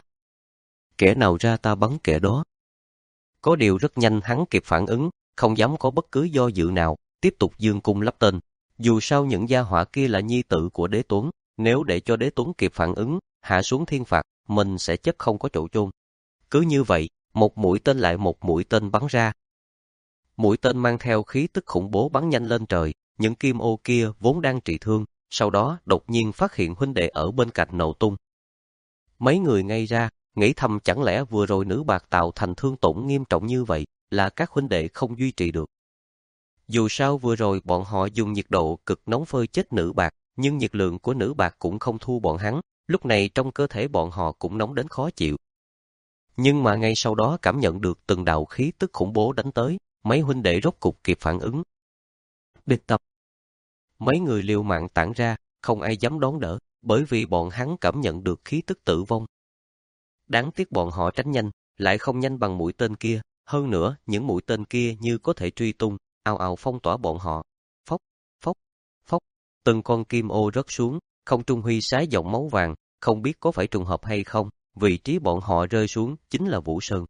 Kẻ nào ra ta bắn kẻ đó. Có điều rất nhanh hắn kịp phản ứng, không dám có bất cứ do dự nào, tiếp tục dương cung lắp tên. Dù sao những gia hỏa kia là nhi tử của Đế Tuấn, nếu để cho Đế Tuấn kịp phản ứng, hạ xuống thiên phạt, mình sẽ chết không có chỗ chôn. Cứ như vậy, một mũi tên lại một mũi tên bắn ra. Mũi tên mang theo khí tức khủng bố bắn nhanh lên trời, những kim ô kia vốn đang trị thương, sau đó đột nhiên phát hiện huynh đệ ở bên cạnh nổ tung. Mấy người ngây ra, nghĩ thầm chẳng lẽ vừa rồi nữ bạc tạo thành thương tổn nghiêm trọng như vậy, là các huynh đệ không duy trì được. Dù sao vừa rồi bọn họ dùng nhiệt độ cực nóng phơi chết nữ bạc, nhưng nhiệt lượng của nữ bạc cũng không thua bọn hắn, lúc này trong cơ thể bọn họ cũng nóng đến khó chịu. Nhưng mà ngay sau đó cảm nhận được từng đạo khí tức khủng bố đánh tới, mấy huynh đệ rốt cục kịp phản ứng. Địch tập. Mấy người liều mạng tản ra, không ai dám đón đỡ, bởi vì bọn hắn cảm nhận được khí tức tử vong. Đáng tiếc bọn họ tránh nhanh, lại không nhanh bằng mũi tên kia, hơn nữa những mũi tên kia như có thể truy tung, ào ào phong tỏa bọn họ. Phốc, phốc, phốc, từng con kim ô rớt xuống, không trung huy sái dòng máu vàng, không biết có phải trùng hợp hay không, vị trí bọn họ rơi xuống chính là Vũ Sơn.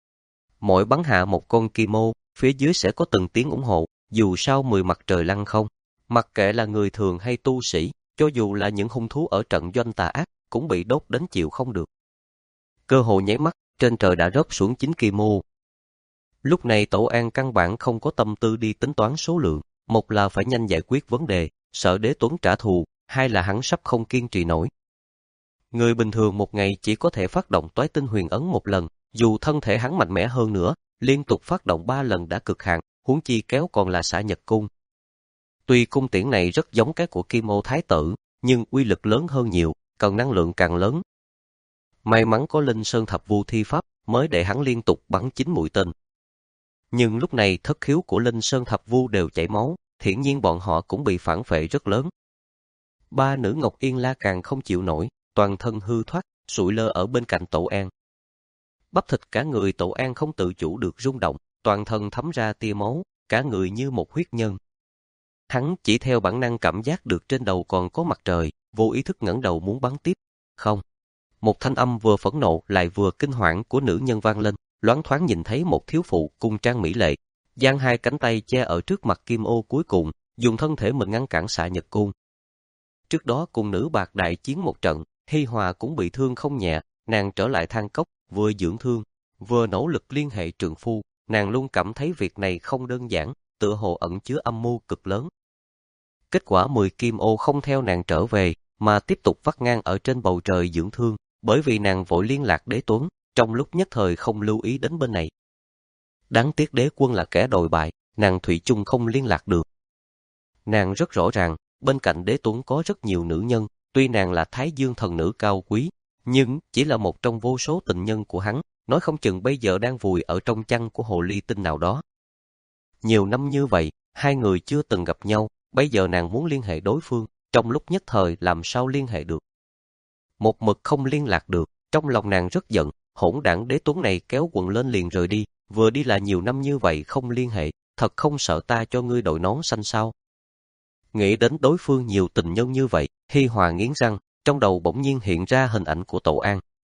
Mỗi bắn hạ một con kim ô, phía dưới sẽ có từng tiếng ủng hộ, dù sao mười mặt trời lăng không, mặc kệ là người thường hay tu sĩ, cho dù là những hung thú ở trận doanh tà ác, cũng bị đốt đến chịu không được. Cơ hội nháy mắt, trên trời đã rớt xuống chín kim ô. Lúc này Tổ An căn bản không có tâm tư đi tính toán số lượng, một là phải nhanh giải quyết vấn đề, sợ Đế Tuấn trả thù, hai là hắn sắp không kiên trì nổi. Người bình thường một ngày chỉ có thể phát động toái tinh huyền ấn một lần, dù thân thể hắn mạnh mẽ hơn nữa, liên tục phát động ba lần đã cực hạn, huống chi kéo còn là xả nhật cung. Tuy cung tiễn này rất giống cái của Kim Ô Thái Tử, nhưng uy lực lớn hơn nhiều, cần năng lượng càng lớn. May mắn có Linh Sơn Thập Vu thi pháp, mới để hắn liên tục bắn chín mũi tên. Nhưng lúc này thất khiếu của Linh Sơn Thập Vu đều chảy máu, hiển nhiên bọn họ cũng bị phản phệ rất lớn. Ba nữ Ngọc Yên La càng không chịu nổi, toàn thân hư thoát, sụi lơ ở bên cạnh Tổ An. Bắp thịt cả người Tổ An không tự chủ được rung động, toàn thân thấm ra tia máu, cả người như một huyết nhân. Hắn chỉ theo bản năng cảm giác được trên đầu còn có mặt trời, vô ý thức ngẩng đầu muốn bắn tiếp. Không. Một thanh âm vừa phẫn nộ lại vừa kinh hoảng của nữ nhân vang lên, loáng thoáng nhìn thấy một thiếu phụ cung trang mỹ lệ, giang hai cánh tay che ở trước mặt kim ô cuối cùng, dùng thân thể mình ngăn cản xạ nhật cung. Trước đó cùng nữ bạc đại chiến một trận, Hi Hòa cũng bị thương không nhẹ, nàng trở lại than cốc, vừa dưỡng thương, vừa nỗ lực liên hệ trượng phu, nàng luôn cảm thấy việc này không đơn giản, tựa hồ ẩn chứa âm mưu cực lớn. Kết quả mười kim ô không theo nàng trở về, mà tiếp tục vắt ngang ở trên bầu trời dưỡng thương, bởi vì nàng vội liên lạc Đế Tuấn, trong lúc nhất thời không lưu ý đến bên này. Đáng tiếc Đế Quân là kẻ đồi bại, nàng thủy chung không liên lạc được. Nàng rất rõ ràng, bên cạnh Đế Tuấn có rất nhiều nữ nhân, tuy nàng là Thái Dương thần nữ cao quý, nhưng chỉ là một trong vô số tình nhân của hắn, nói không chừng bây giờ đang vùi ở trong chăn của hồ ly tinh nào đó. Nhiều năm như vậy, hai người chưa từng gặp nhau, bây giờ nàng muốn liên hệ đối phương, trong lúc nhất thời làm sao liên hệ được. Một mực không liên lạc được, trong lòng nàng rất giận, hỗn đảng Đế Tuấn này kéo quần lên liền rời đi, vừa đi là nhiều năm như vậy không liên hệ, thật không sợ ta cho ngươi đội nón xanh sao. Nghĩ đến đối phương nhiều tình nhân như vậy, Hi Hòa nghiến răng, trong đầu bỗng nhiên hiện ra hình ảnh của Tổ An,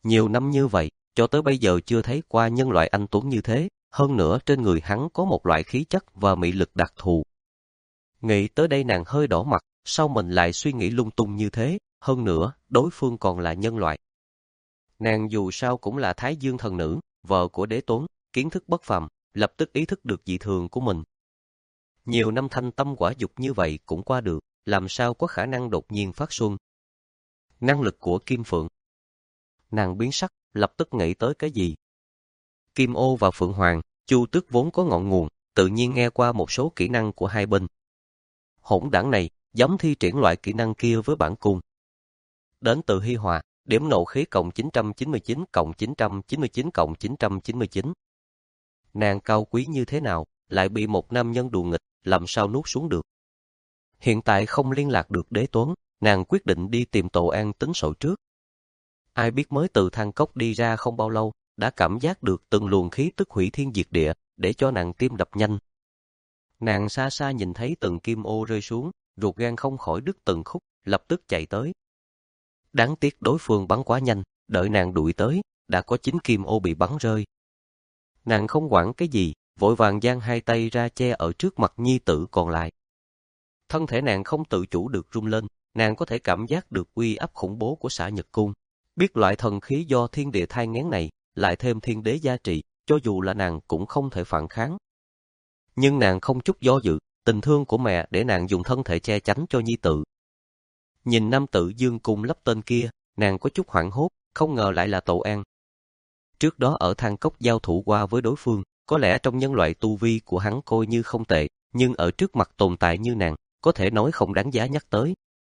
Nhiều năm như vậy, cho tới bây giờ chưa thấy qua nhân loại anh tuấn như thế, hơn nữa trên người hắn có một loại khí chất và mị lực đặc thù. Nghĩ tới đây nàng hơi đỏ mặt, sao mình lại suy nghĩ lung tung như thế, hơn nữa, đối phương còn là nhân loại. Nàng dù sao cũng là Thái Dương thần nữ, vợ của đế Tuấn, kiến thức bất phàm, lập tức ý thức được dị thường của mình. Nhiều năm thanh tâm quả dục như vậy cũng qua được, làm sao có khả năng đột nhiên phát xuân. Năng lực của Kim Phượng. Nàng biến sắc, lập tức nghĩ tới cái gì. Kim Ô và Phượng Hoàng, Chu Tước vốn có ngọn nguồn, tự nhiên nghe qua một số kỹ năng của hai bên. Hỗn đảng này, dám thi triển loại kỹ năng kia với bản cung. Đến từ Hi Hòa, điểm nộ khí cộng chín trăm chín mươi chín cộng chín trăm chín mươi chín cộng chín trăm chín mươi chín. Nàng cao quý như thế nào, lại bị một nam nhân đùa nghịch, làm sao nuốt xuống được. Hiện tại không liên lạc được đế Tuấn, nàng quyết định đi tìm Tổ An tính sổ trước. Ai biết mới từ thang cốc đi ra không bao lâu, đã cảm giác được từng luồng khí tức hủy thiên diệt địa, để cho nàng tim đập nhanh. Nàng xa xa nhìn thấy từng kim ô rơi xuống, ruột gan không khỏi đứt từng khúc, lập tức chạy tới. Đáng tiếc đối phương bắn quá nhanh, đợi nàng đuổi tới, đã có chín kim ô bị bắn rơi. Nàng không quản cái gì, vội vàng giang hai tay ra che ở trước mặt nhi tử còn lại. Thân thể nàng không tự chủ được rung lên, nàng có thể cảm giác được uy áp khủng bố của Xạ Nhật Cung. Biết loại thần khí do thiên địa thai nghén này, lại thêm thiên đế gia trị, cho dù là nàng cũng không thể phản kháng. Nhưng nàng không chút do dự, tình thương của mẹ để nàng dùng thân thể che chắn cho nhi tử. Nhìn nam tử dương cung lắp tên kia, nàng có chút hoảng hốt, không ngờ lại là Tổ An. Trước đó ở thang cốc giao thủ qua với đối phương, có lẽ trong nhân loại tu vi của hắn coi như không tệ, nhưng ở trước mặt tồn tại như nàng, có thể nói không đáng giá nhắc tới.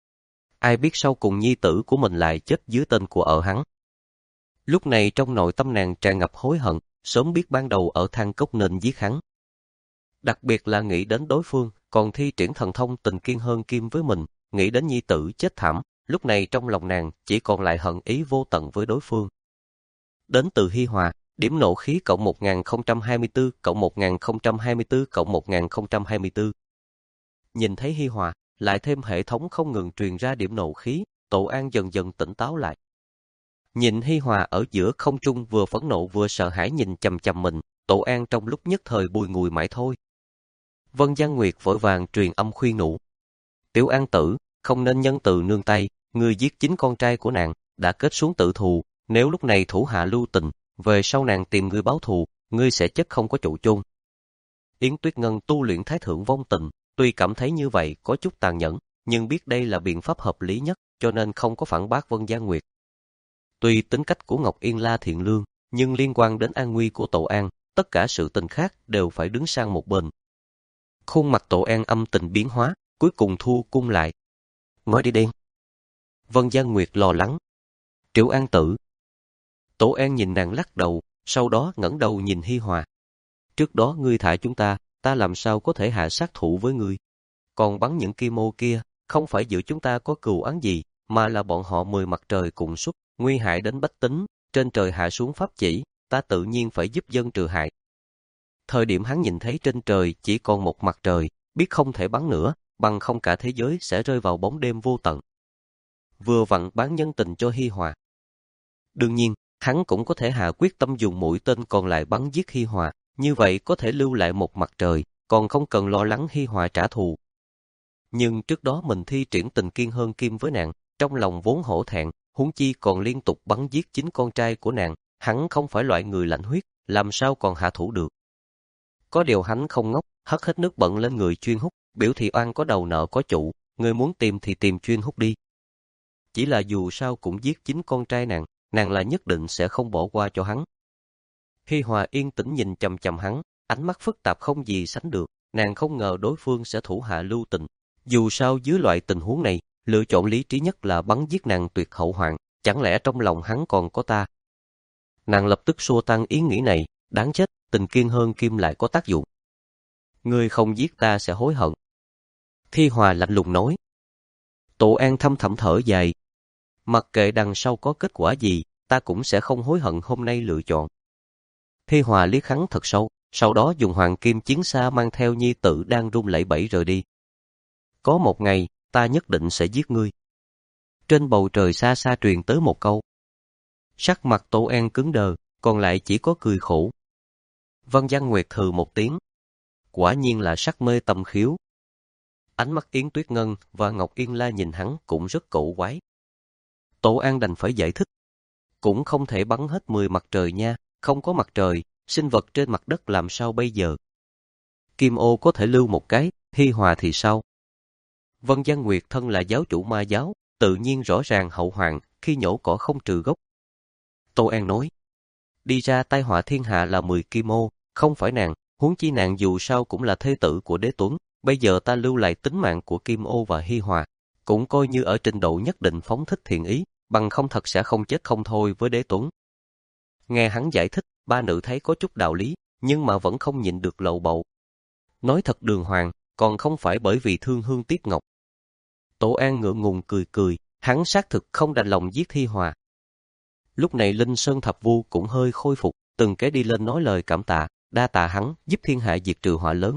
Ai biết sau cùng nhi tử của mình lại chết dưới tên của ở hắn. Lúc này trong nội tâm nàng tràn ngập hối hận, sớm biết ban đầu ở thang cốc nên giết hắn. Đặc biệt là nghĩ đến đối phương, còn thi triển thần thông tình kiên hơn kim với mình, nghĩ đến nhi tử chết thảm, lúc này trong lòng nàng chỉ còn lại hận ý vô tận với đối phương. Đến từ Hi Hòa, điểm nộ khí cộng một nghìn không trăm hai mươi tư cộng một nghìn không trăm hai mươi tư cộng một nghìn không trăm hai mươi tư. Nhìn thấy Hi Hòa, lại thêm hệ thống không ngừng truyền ra điểm nộ khí, Tổ An dần dần tỉnh táo lại. Nhìn Hi Hòa ở giữa không trung vừa phẫn nộ vừa sợ hãi nhìn chằm chằm mình, Tổ An trong lúc nhất thời bùi ngùi mãi thôi. Vân Giang Nguyệt vội vàng truyền âm khuyên nhủ. Tiểu An tử, không nên nhân từ nương tay, ngươi giết chính con trai của nàng, đã kết xuống tự thù, nếu lúc này thủ hạ lưu tình, về sau nàng tìm ngươi báo thù, ngươi sẽ chết không có chỗ chôn. Yến Tuyết Ngân tu luyện thái thượng vong tình, tuy cảm thấy như vậy có chút tàn nhẫn, nhưng biết đây là biện pháp hợp lý nhất, cho nên không có phản bác Vân Giang Nguyệt. Tuy tính cách của Ngọc Yên La thiện lương, nhưng liên quan đến an nguy của Tổ An, tất cả sự tình khác đều phải đứng sang một bên. Khuôn mặt Tổ An âm tình biến hóa, cuối cùng thu cung lại. Mới đi đen. Vân Giang Nguyệt lo lắng. Triệu An tử. Tổ An nhìn nàng lắc đầu, sau đó ngẩng đầu nhìn Hi Hòa. Trước đó ngươi thả chúng ta, ta làm sao có thể hạ sát thủ với ngươi. Còn bắn những kim ô kia, không phải giữa chúng ta có cừu oán gì, mà là bọn họ mười mặt trời cùng xuất, nguy hại đến bách tính, trên trời hạ xuống pháp chỉ, ta tự nhiên phải giúp dân trừ hại. Thời điểm hắn nhìn thấy trên trời chỉ còn một mặt trời, biết không thể bắn nữa, bằng không cả thế giới sẽ rơi vào bóng đêm vô tận. Vừa vặn bán nhân tình cho Hi Hòa. Đương nhiên, hắn cũng có thể hạ quyết tâm dùng mũi tên còn lại bắn giết Hi Hòa, như vậy có thể lưu lại một mặt trời, còn không cần lo lắng Hi Hòa trả thù. Nhưng trước đó mình thi triển tình kiên hơn kim với nàng, trong lòng vốn hổ thẹn, huống chi còn liên tục bắn giết chính con trai của nàng, hắn không phải loại người lạnh huyết, làm sao còn hạ thủ được. Có điều hắn không ngốc, hất hết nước bẩn lên người chuyên hút, biểu thị oan có đầu nợ có chủ, người muốn tìm thì tìm chuyên hút đi. Chỉ là dù sao cũng giết chính con trai nàng, nàng là nhất định sẽ không bỏ qua cho hắn. Hi Hòa yên tĩnh nhìn chằm chằm hắn, ánh mắt phức tạp không gì sánh được, nàng không ngờ đối phương sẽ thủ hạ lưu tình. Dù sao dưới loại tình huống này, lựa chọn lý trí nhất là bắn giết nàng tuyệt hậu hoạn, chẳng lẽ trong lòng hắn còn có ta. Nàng lập tức xua tan ý nghĩ này, đáng chết, tình kiên hơn kim lại có tác dụng. Ngươi không giết ta sẽ hối hận. Hi Hòa lạnh lùng nói. Tổ An thâm thẳm thở dài. Mặc kệ đằng sau có kết quả gì, ta cũng sẽ không hối hận hôm nay lựa chọn. Hi Hòa liếc hắn thật sâu, sau đó dùng hoàng kim chiến xa mang theo nhi tử đang run lẩy bẩy rời đi. Có một ngày, ta nhất định sẽ giết ngươi. Trên bầu trời xa xa truyền tới một câu. Sắc mặt Tổ An cứng đờ, còn lại chỉ có cười khổ. Vân Giang Nguyệt hừ một tiếng. Quả nhiên là sắc mê tâm khiếu. Ánh mắt Yến Tuyết Ngân và Ngọc Yên La nhìn hắn cũng rất cổ quái. Tổ An đành phải giải thích. Cũng không thể bắn hết mười mặt trời nha, không có mặt trời, sinh vật trên mặt đất làm sao bây giờ? Kim ô có thể lưu một cái, Hi Hòa thì sao? Vân Giang Nguyệt thân là giáo chủ ma giáo, tự nhiên rõ ràng hậu hoàng khi nhổ cỏ không trừ gốc. Tô An nói, đi ra tai họa thiên hạ là mười kim ô, không phải nàng, huống chi nàng dù sao cũng là thê tử của Đế Tuấn, bây giờ ta lưu lại tính mạng của Kim Ô và Hi Hòa, cũng coi như ở trình độ nhất định phóng thích thiện ý, bằng không thật sẽ không chết không thôi với Đế Tuấn. Nghe hắn giải thích, ba nữ thấy có chút đạo lý, nhưng mà vẫn không nhịn được lầu bầu. Nói thật đường hoàng, còn không phải bởi vì thương hương tiếc ngọc. Tổ An ngượng ngùng cười cười, hắn xác thực không đành lòng giết Hi Hòa. Lúc này Linh Sơn Thập Vu cũng hơi khôi phục, từng cái đi lên nói lời cảm tạ, đa tạ hắn giúp thiên hạ diệt trừ họa lớn.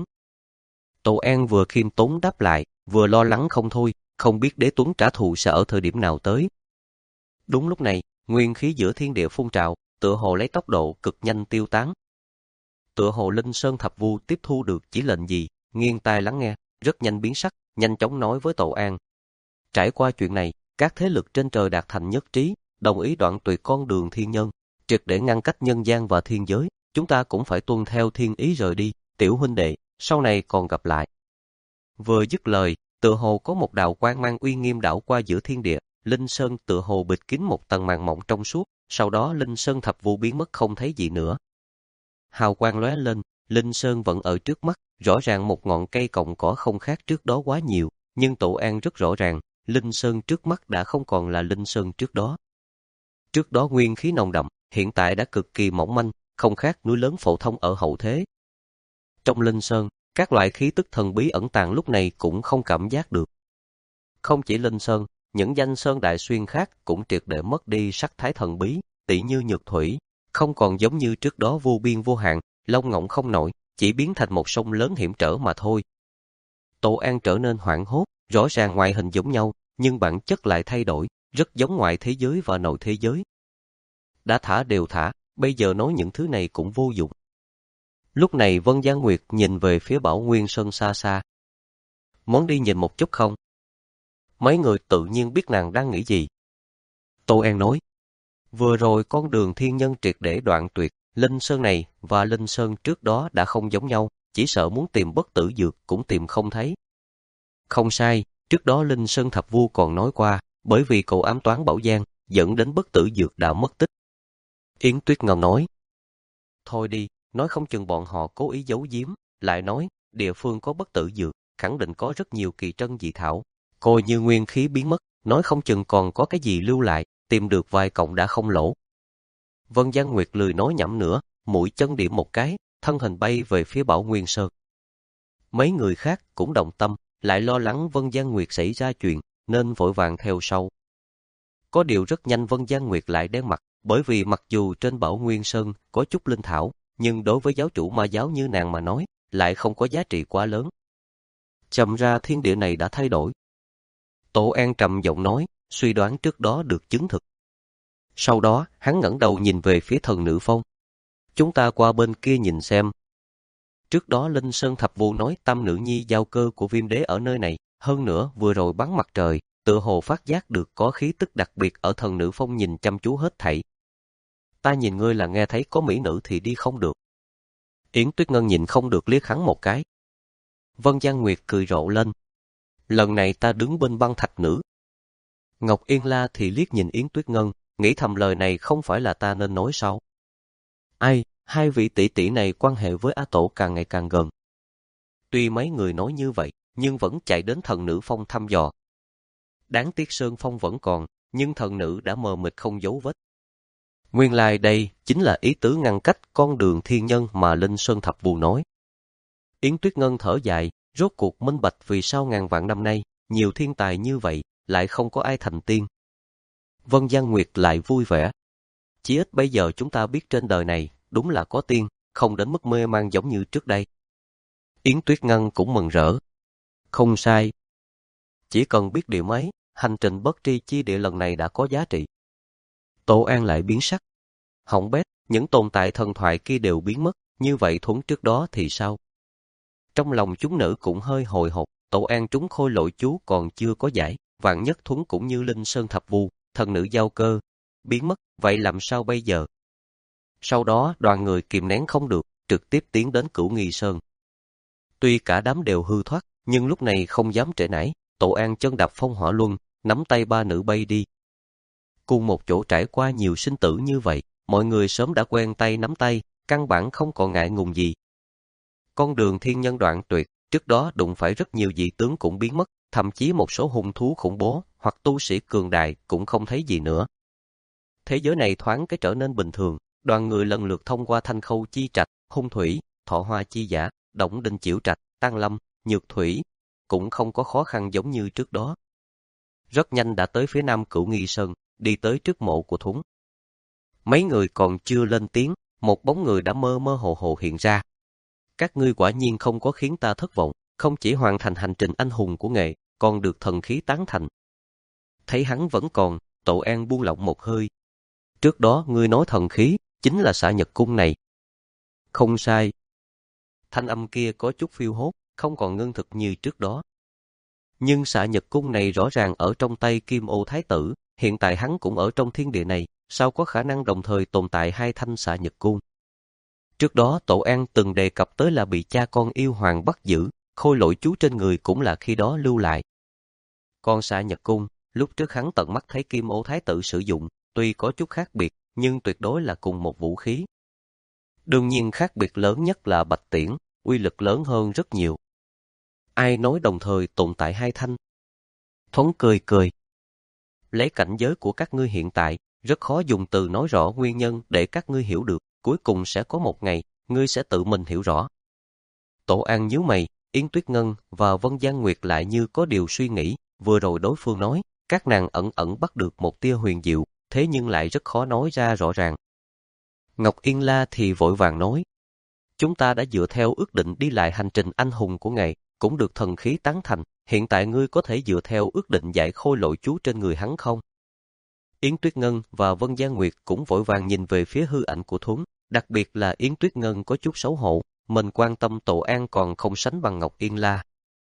Tổ An vừa khiêm tốn đáp lại, vừa lo lắng không thôi, không biết Đế Tuấn trả thù sẽ ở thời điểm nào tới. Đúng lúc này, nguyên khí giữa thiên địa phun trào, tựa hồ lấy tốc độ cực nhanh tiêu tán. Tựa hồ Linh Sơn Thập Vu tiếp thu được chỉ lệnh gì, nghiêng tai lắng nghe, rất nhanh biến sắc, nhanh chóng nói với Tổ An. Trải qua chuyện này, các thế lực trên trời đạt thành nhất trí, đồng ý đoạn tuyệt con đường thiên nhân, triệt để ngăn cách nhân gian và thiên giới, chúng ta cũng phải tuân theo thiên ý rời đi, tiểu huynh đệ, sau này còn gặp lại. Vừa dứt lời, tựa hồ có một đạo quang mang uy nghiêm đảo qua giữa thiên địa, Linh Sơn tựa hồ bịt kín một tầng màn mỏng trong suốt, sau đó Linh Sơn Thập Vu biến mất không thấy gì nữa. Hào quang lóe lên, Linh Sơn vẫn ở trước mắt, rõ ràng một ngọn cây cọng cỏ không khác trước đó quá nhiều, nhưng Tổ An rất rõ ràng, Linh Sơn trước mắt đã không còn là Linh Sơn trước đó. Trước đó nguyên khí nồng đậm, hiện tại đã cực kỳ mỏng manh, không khác núi lớn phổ thông ở hậu thế. Trong Linh Sơn, các loại khí tức thần bí ẩn tàng lúc này cũng không cảm giác được. Không chỉ Linh Sơn, những danh sơn đại xuyên khác cũng triệt để mất đi sắc thái thần bí, tỉ như nhược thủy, không còn giống như trước đó vô biên vô hạn, lông ngỗng không nổi, chỉ biến thành một sông lớn hiểm trở mà thôi. Tổ An trở nên hoảng hốt, rõ ràng ngoại hình giống nhau, nhưng bản chất lại thay đổi, rất giống ngoại thế giới và nội thế giới. Đã thả đều thả, bây giờ nói những thứ này cũng vô dụng. Lúc này Vân Giang Nguyệt nhìn về phía Bảo Nguyên Sơn xa xa. Muốn đi nhìn một chút không? Mấy người tự nhiên biết nàng đang nghĩ gì. Tô An nói, vừa rồi con đường thiên nhân triệt để đoạn tuyệt, Linh Sơn này và Linh Sơn trước đó đã không giống nhau, chỉ sợ muốn tìm bất tử dược cũng tìm không thấy. Không sai, trước đó Linh Sơn Thập Vu còn nói qua, bởi vì cậu ám toán Bảo Giang, dẫn đến bất tử dược đã mất tích. Yến Tuyết Ngân nói, thôi đi, nói không chừng bọn họ cố ý giấu giếm, lại nói, địa phương có bất tử dược, khẳng định có rất nhiều kỳ trân dị thảo, coi như nguyên khí biến mất, nói không chừng còn có cái gì lưu lại, tìm được vài cọng đã không lỗ. Vân Giang Nguyệt lười nói nhảm nữa, mũi chân điểm một cái, thân hình bay về phía Bảo Nguyên Sơn. Mấy người khác cũng đồng tâm, lại lo lắng Vân Giang Nguyệt xảy ra chuyện, nên vội vàng theo sau. Có điều rất nhanh Vân Giang Nguyệt lại đen mặt, bởi vì mặc dù trên Bảo Nguyên Sơn có chút linh thảo, nhưng đối với giáo chủ ma giáo như nàng mà nói, lại không có giá trị quá lớn. Chậm ra thiên địa này đã thay đổi. Tổ An trầm giọng nói, suy đoán trước đó được chứng thực. Sau đó, hắn ngẩng đầu nhìn về phía Thần Nữ Phong. Chúng ta qua bên kia nhìn xem. Trước đó Linh Sơn Thập Vu nói Tam Nữ Nhi giao cơ của Viêm Đế ở nơi này, hơn nữa vừa rồi bắn mặt trời, tựa hồ phát giác được có khí tức đặc biệt ở Thần Nữ Phong nhìn chăm chú hết thảy. Ta nhìn ngươi là nghe thấy có mỹ nữ thì đi không được. Yến Tuyết Ngân nhìn không được liếc hắn một cái. Vân Giang Nguyệt cười rộ lên. Lần này ta đứng bên băng thạch nữ. Ngọc Yên La thì liếc nhìn Yến Tuyết Ngân, nghĩ thầm lời này không phải là ta nên nói sao. Ai, hai vị tỷ tỷ này quan hệ với Á Tổ càng ngày càng gần. Tuy mấy người nói như vậy, nhưng vẫn chạy đến Thần Nữ Phong thăm dò. Đáng tiếc Sơn Phong vẫn còn, nhưng thần nữ đã mờ mịt không dấu vết. Nguyên lai đây chính là ý tứ ngăn cách con đường thiên nhân mà Linh Sơn Thập Vu nói. Yến Tuyết Ngân thở dài, rốt cuộc minh bạch vì sao ngàn vạn năm nay, nhiều thiên tài như vậy, lại không có ai thành tiên. Vân Giang Nguyệt lại vui vẻ. Chỉ ít bây giờ chúng ta biết trên đời này, đúng là có tiên, không đến mức mê man giống như trước đây. Yến Tuyết Ngân cũng mừng rỡ. Không sai. Chỉ cần biết điều mấy, hành trình bất tri chi địa lần này đã có giá trị. Tổ An lại biến sắc. Hỏng bét, những tồn tại thần thoại kia đều biến mất, như vậy Thuấn trước đó thì sao? Trong lòng chúng nữ cũng hơi hồi hộp, Tổ An trúng khôi lỗi chú còn chưa có giải, vạn nhất Thuấn cũng như Linh Sơn Thập Vu, thần nữ giao cơ, biến mất, vậy làm sao bây giờ? Sau đó đoàn người kìm nén không được, trực tiếp tiến đến Cửu Nghi Sơn. Tuy cả đám đều hư thoát, nhưng lúc này không dám trễ nải, Tổ An chân đạp phong hỏa luân, nắm tay ba nữ bay đi. Cùng một chỗ trải qua nhiều sinh tử như vậy, mọi người sớm đã quen tay nắm tay, căn bản không còn ngại ngùng gì. Con đường thiên nhân đoạn tuyệt, trước đó đụng phải rất nhiều dị tướng cũng biến mất, thậm chí một số hung thú khủng bố hoặc tu sĩ cường đại cũng không thấy gì nữa. Thế giới này thoáng cái trở nên bình thường, đoàn người lần lượt thông qua Thanh Khâu Chi Trạch, Hung Thủy, Thọ Hoa Chi Giả, Động Đinh Chiểu Trạch, Tăng Lâm, Nhược Thủy, cũng không có khó khăn giống như trước đó. Rất nhanh đã tới phía nam Cửu Nghi Sơn, đi tới trước mộ của Thuấn. Mấy người còn chưa lên tiếng, một bóng người đã mơ mơ hồ hồ hiện ra. Các ngươi quả nhiên không có khiến ta thất vọng, không chỉ hoàn thành hành trình anh hùng của nghệ, còn được thần khí tán thành. Thấy hắn vẫn còn, Tổ An buông lỏng một hơi. Trước đó ngươi nói thần khí, chính là xạ nhật cung này. Không sai. Thanh âm kia có chút phiêu hốt, không còn ngưng thực như trước đó. Nhưng xạ nhật cung này rõ ràng ở trong tay Kim Ô Thái tử, hiện tại hắn cũng ở trong thiên địa này, sao có khả năng đồng thời tồn tại hai thanh xạ nhật cung? Trước đó Tổ An từng đề cập tới là bị cha con yêu hoàng bắt giữ, khôi lỗi chú trên người cũng là khi đó lưu lại. Còn xạ nhật cung, lúc trước hắn tận mắt thấy Kim Ô Thái tử sử dụng, tuy có chút khác biệt, nhưng tuyệt đối là cùng một vũ khí. Đương nhiên khác biệt lớn nhất là bạch tiễn, uy lực lớn hơn rất nhiều. Ai nói đồng thời tồn tại hai thanh? Thuấn cười cười. Lấy cảnh giới của các ngươi hiện tại, rất khó dùng từ nói rõ nguyên nhân để các ngươi hiểu được, cuối cùng sẽ có một ngày, ngươi sẽ tự mình hiểu rõ. Tổ An nhíu mày, Yến Tuyết Ngân và Vân Giang Nguyệt lại như có điều suy nghĩ, vừa rồi đối phương nói, các nàng ẩn ẩn bắt được một tia huyền diệu, thế nhưng lại rất khó nói ra rõ ràng. Ngọc Yên La thì vội vàng nói, chúng ta đã dựa theo ước định đi lại hành trình anh hùng của ngài, cũng được thần khí tán thành, hiện tại ngươi có thể dựa theo ước định giải khôi lỗi chú trên người hắn không? Yến Tuyết Ngân và Vân Giang Nguyệt cũng vội vàng nhìn về phía hư ảnh của Thuấn, đặc biệt là Yến Tuyết Ngân có chút xấu hổ, mình quan tâm Tổ An còn không sánh bằng Ngọc Yên La.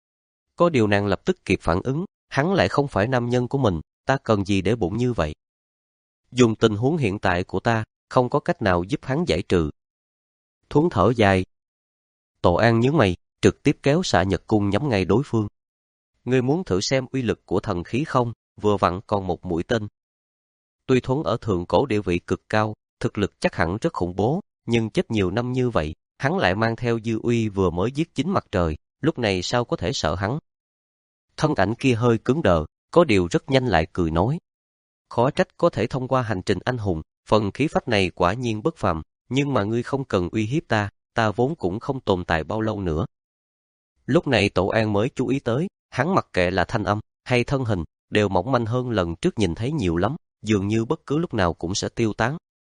Có điều nàng lập tức kịp phản ứng, hắn lại không phải nam nhân của mình, ta cần gì để bụng như vậy? Dùng tình huống hiện tại của ta, không có cách nào giúp hắn giải trừ. Thuấn thở dài. Tổ An nhướng mày, trực tiếp kéo xạ nhật cung nhắm ngay đối phương. Ngươi muốn thử xem uy lực của thần khí không? Vừa vặn còn một mũi tên. Tuy Thuấn ở thượng cổ địa vị cực cao, thực lực chắc hẳn rất khủng bố, nhưng chết nhiều năm như vậy, hắn lại mang theo dư uy vừa mới giết chính mặt trời, lúc này sao có thể sợ hắn? Thân ảnh kia hơi cứng đờ, có điều rất nhanh lại cười nói. Khó trách có thể thông qua hành trình anh hùng, phần khí phách này quả nhiên bất phàm, nhưng mà ngươi không cần uy hiếp ta, ta vốn cũng không tồn tại bao lâu nữa. Lúc này Tổ An mới chú ý tới, hắn mặc kệ là thanh âm hay thân hình, đều mỏng manh hơn lần trước nhìn thấy nhiều lắm, dường như bất cứ lúc nào cũng sẽ tiêu tán.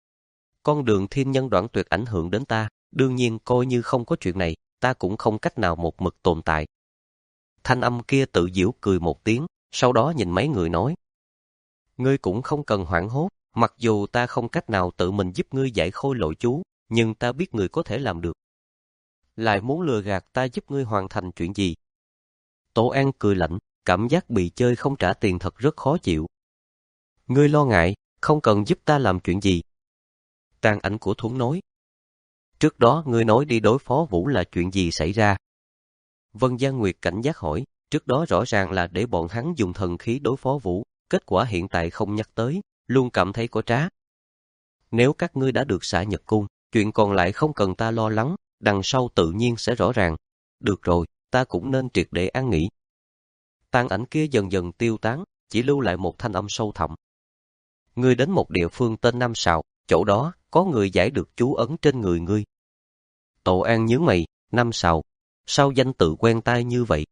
Con đường thiên nhân đoạn tuyệt ảnh hưởng đến ta, đương nhiên coi như không có chuyện này, ta cũng không cách nào một mực tồn tại. Thanh âm kia tự giễu cười một tiếng, sau đó nhìn mấy người nói. Ngươi cũng không cần hoảng hốt, mặc dù ta không cách nào tự mình giúp ngươi giải khôi lỗi chú, nhưng ta biết ngươi có thể làm được. Lại muốn lừa gạt ta giúp ngươi hoàn thành chuyện gì? Tổ An cười lạnh, cảm giác bị chơi không trả tiền thật rất khó chịu. Ngươi lo ngại, không cần giúp ta làm chuyện gì. Tàn ảnh của Thuấn nói. Trước đó ngươi nói đi đối phó Vũ là chuyện gì xảy ra? Vân Giang Nguyệt cảnh giác hỏi, trước đó rõ ràng là để bọn hắn dùng thần khí đối phó Vũ, kết quả hiện tại không nhắc tới, luôn cảm thấy có trá. Nếu các ngươi đã được xạ nhật cung, chuyện còn lại không cần ta lo lắng, đằng sau tự nhiên sẽ rõ ràng. Được rồi, ta cũng nên triệt để an nghỉ. Tàn ảnh kia dần dần tiêu tán, chỉ lưu lại một thanh âm sâu thẳm. Ngươi đến một địa phương tên Nam Sào, chỗ đó có người giải được chú ấn trên người ngươi. Tổ An nhướng mày, Nam Sào, sao danh tự quen tai như vậy?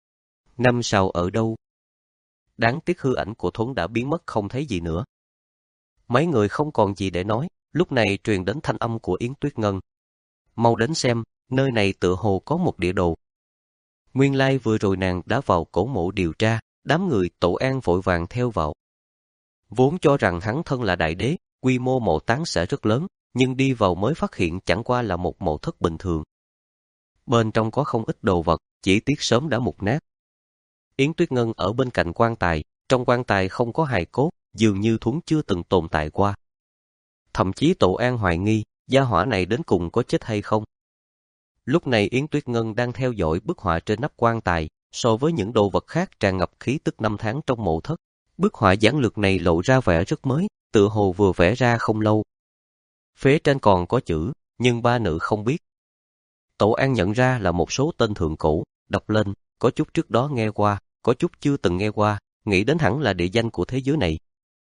Nam Sào ở đâu? Đáng tiếc hư ảnh của Thuấn đã biến mất không thấy gì nữa. Mấy người không còn gì để nói, lúc này truyền đến thanh âm của Yến Tuyết Ngân. Mau đến xem, nơi này tựa hồ có một địa đồ. Nguyên lai vừa rồi nàng đã vào cổ mộ điều tra, đám người Tổ An vội vàng theo vào. Vốn cho rằng hắn thân là đại đế, quy mô mộ táng sẽ rất lớn, nhưng đi vào mới phát hiện chẳng qua là một mộ thất bình thường. Bên trong có không ít đồ vật, chỉ tiếc sớm đã mục nát. Yến Tuyết Ngân ở bên cạnh quan tài, trong quan tài không có hài cốt, dường như Thuấn chưa từng tồn tại qua. Thậm chí Tổ An hoài nghi, gia hỏa này đến cùng có chết hay không. Lúc này Yến Tuyết Ngân đang theo dõi bức họa trên nắp quan tài, so với những đồ vật khác tràn ngập khí tức năm tháng trong mộ thất. Bức họa giản lược này lộ ra vẻ rất mới, tựa hồ vừa vẽ ra không lâu. Phía trên còn có chữ, nhưng ba nữ không biết. Tổ An nhận ra là một số tên thượng cổ, đọc lên, có chút trước đó nghe qua, có chút chưa từng nghe qua, nghĩ đến hẳn là địa danh của thế giới này.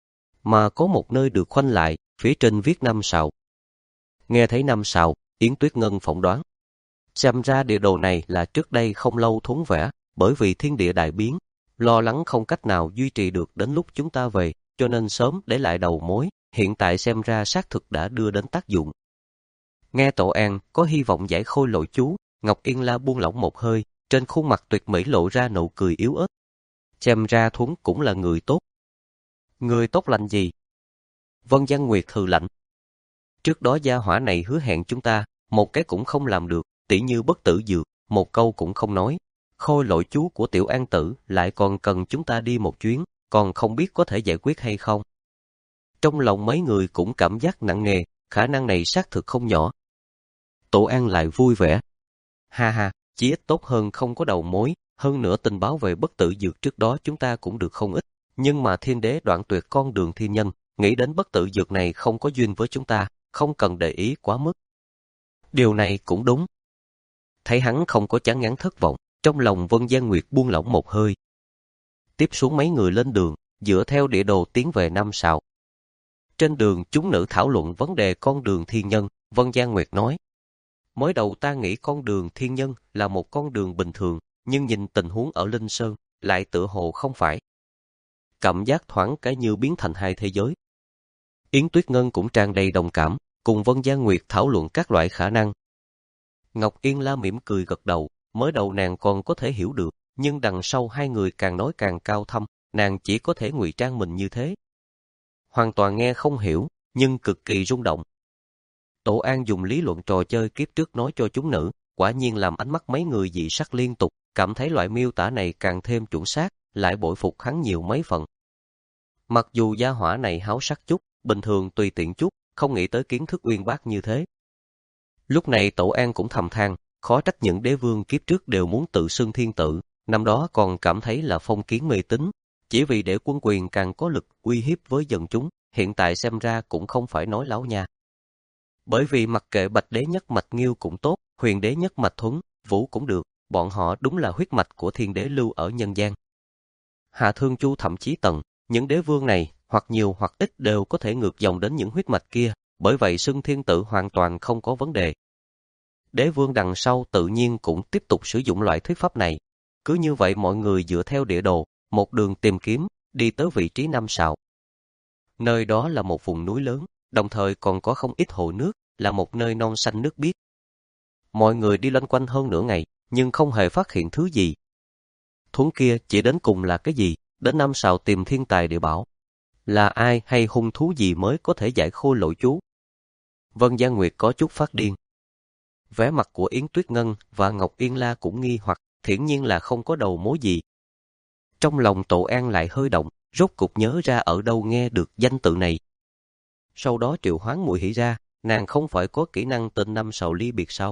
Mà có một nơi được khoanh lại, phía trên viết năm sào. Nghe thấy năm sào, Yến Tuyết Ngân phỏng đoán. Xem ra địa đồ này là trước đây không lâu Thuấn vẽ, bởi vì thiên địa đại biến, lo lắng không cách nào duy trì được đến lúc chúng ta về, cho nên sớm để lại đầu mối, hiện tại xem ra xác thực đã đưa đến tác dụng. Nghe Tổ An có hy vọng giải khôi lỗi chú, Ngọc Yên La buông lỏng một hơi, trên khuôn mặt tuyệt mỹ lộ ra nụ cười yếu ớt. Xem ra Thuấn cũng là người tốt. Người tốt lành gì? Vân Giang Nguyệt hừ lạnh. Trước đó gia hỏa này hứa hẹn chúng ta, một cái cũng không làm được, tỉ như bất tử dược, một câu cũng không nói. Khôi lỗi chú của Tiểu An Tử lại còn cần chúng ta đi một chuyến, còn không biết có thể giải quyết hay không. Trong lòng mấy người cũng cảm giác nặng nề, khả năng này xác thực không nhỏ. Tổ An lại vui vẻ. Ha ha, chỉ ít tốt hơn không có đầu mối, hơn nữa tình báo về bất tử dược trước đó chúng ta cũng được không ít. Nhưng mà thiên đế đoạn tuyệt con đường thiên nhân, nghĩ đến bất tử dược này không có duyên với chúng ta, không cần để ý quá mức. Điều này cũng đúng. Thấy hắn không có chán ngán thất vọng, trong lòng Vân Giang Nguyệt buông lỏng một hơi. Tiếp xuống mấy người lên đường, dựa theo địa đồ tiến về năm sào. Trên đường chúng nữ thảo luận vấn đề con đường thiên nhân, Vân Giang Nguyệt nói. Mới đầu ta nghĩ con đường thiên nhân là một con đường bình thường, nhưng nhìn tình huống ở Linh Sơn, lại tựa hồ không phải. Cảm giác thoáng cái như biến thành hai thế giới. Yến Tuyết Ngân cũng tràn đầy đồng cảm, cùng Vân Giang Nguyệt thảo luận các loại khả năng. Ngọc Yên La mỉm cười gật đầu, mới đầu nàng còn có thể hiểu được, nhưng đằng sau hai người càng nói càng cao thâm, nàng chỉ có thể ngụy trang mình như thế. Hoàn toàn nghe không hiểu, nhưng cực kỳ rung động. Tổ An dùng lý luận trò chơi kiếp trước nói cho chúng nữ, quả nhiên làm ánh mắt mấy người dị sắc liên tục, cảm thấy loại miêu tả này càng thêm chuẩn xác, lại bội phục hắn nhiều mấy phần. Mặc dù gia hỏa này háo sắc chút, bình thường tùy tiện chút, không nghĩ tới kiến thức uyên bác như thế. Lúc này Tổ An cũng thầm than, khó trách những đế vương kiếp trước đều muốn tự xưng thiên tử, năm đó còn cảm thấy là phong kiến mê tín, chỉ vì để quân quyền càng có lực uy hiếp với dân chúng, hiện tại xem ra cũng không phải nói láo nha. Bởi vì mặc kệ Bạch đế nhất mạch Nghiêu cũng tốt, Huyền đế nhất mạch Thuấn, Vũ cũng được, bọn họ đúng là huyết mạch của thiên đế lưu ở nhân gian. Hạ Thương Chu thậm chí Tần, những đế vương này, hoặc nhiều hoặc ít đều có thể ngược dòng đến những huyết mạch kia, bởi vậy xưng thiên tử hoàn toàn không có vấn đề. Đế vương đằng sau tự nhiên cũng tiếp tục sử dụng loại thuyết pháp này. Cứ như vậy mọi người dựa theo địa đồ, một đường tìm kiếm, đi tới vị trí năm sào. Nơi đó là một vùng núi lớn, đồng thời còn có không ít hồ nước, là một nơi non xanh nước biếc. Mọi người đi loanh quanh hơn nửa ngày, nhưng không hề phát hiện thứ gì. Thuấn kia chỉ đến cùng là cái gì, đến năm sào tìm thiên tài địa bảo. Là ai hay hung thú gì mới có thể giải khôi lỗi chú? Vân Giang Nguyệt có chút phát điên. Vẻ mặt của Yến Tuyết Ngân và Ngọc Yên La cũng nghi hoặc, hiển nhiên là không có đầu mối gì. Trong lòng Tổ An lại hơi động, rốt cục nhớ ra ở đâu nghe được danh tự này. Sau đó triệu hoán Muội Hỷ ra, nàng không phải có kỹ năng tên năm sào ly biệt sao?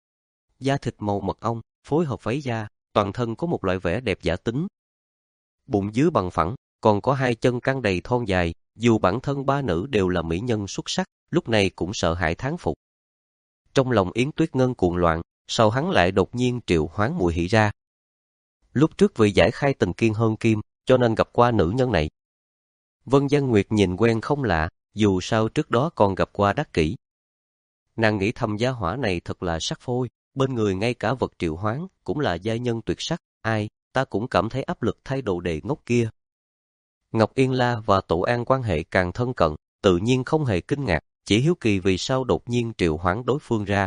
Da thịt màu mật ong, phối hợp váy da, toàn thân có một loại vẻ đẹp giả tính. Bụng dưới bằng phẳng, còn có hai chân căng đầy thon dài, dù bản thân ba nữ đều là mỹ nhân xuất sắc, lúc này cũng sợ hãi thán phục. Trong lòng Yến Tuyết Ngân cuồng loạn, sau hắn lại đột nhiên triệu hoán Muội Hỷ ra. Lúc trước vì giải khai tình kiên hơn kim, cho nên gặp qua nữ nhân này. Vân Giang Nguyệt nhìn quen không lạ, dù sao trước đó còn gặp qua đắc kỷ. Nàng nghĩ thầm gia hỏa này thật là sắc phôi, bên người ngay cả vật triệu hoán cũng là giai nhân tuyệt sắc, ai, ta cũng cảm thấy áp lực thay đồ đệ ngốc kia. Ngọc Yên La và Tổ An quan hệ càng thân cận, tự nhiên không hề kinh ngạc, chỉ hiếu kỳ vì sao đột nhiên triệu hoán đối phương ra.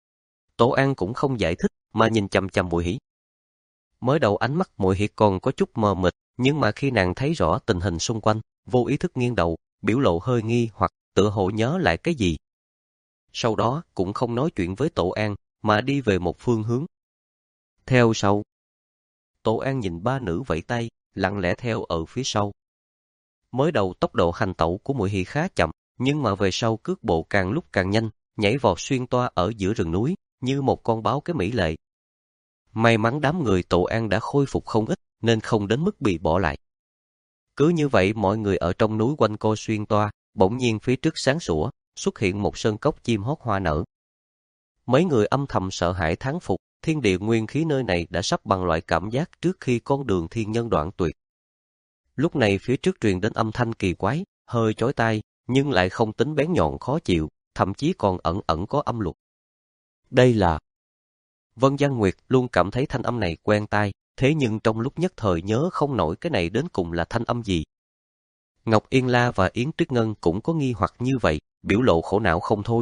Tổ An cũng không giải thích, mà nhìn chằm chằm Muội Hỷ. Mới đầu ánh mắt Muội Hỷ còn có chút mờ mịt, nhưng mà khi nàng thấy rõ tình hình xung quanh, vô ý thức nghiêng đầu, biểu lộ hơi nghi hoặc tựa hồ nhớ lại cái gì. Sau đó cũng không nói chuyện với Tổ An, mà đi về một phương hướng. Theo sau, Tổ An nhìn ba nữ vẫy tay, lặng lẽ theo ở phía sau. Mới đầu tốc độ hành tẩu của Muội Hỷ khá chậm, nhưng mà về sau cước bộ càng lúc càng nhanh, nhảy vọt xuyên toa ở giữa rừng núi, như một con báo cái mỹ lệ. May mắn đám người Tổ An đã khôi phục không ít, nên không đến mức bị bỏ lại. Cứ như vậy mọi người ở trong núi quanh co xuyên toa, bỗng nhiên phía trước sáng sủa, xuất hiện một sơn cốc chim hót hoa nở. Mấy người âm thầm sợ hãi thán phục, thiên địa nguyên khí nơi này đã sắp bằng loại cảm giác trước khi con đường thiên nhân đoạn tuyệt. Lúc này phía trước truyền đến âm thanh kỳ quái, hơi chói tai, nhưng lại không tính bén nhọn khó chịu, thậm chí còn ẩn ẩn có âm luật. Đây là... Vân Giang Nguyệt luôn cảm thấy thanh âm này quen tai, thế nhưng trong lúc nhất thời nhớ không nổi cái này đến cùng là thanh âm gì. Ngọc Yên La và Yến Tuyết Ngân cũng có nghi hoặc như vậy, biểu lộ khổ não không thôi.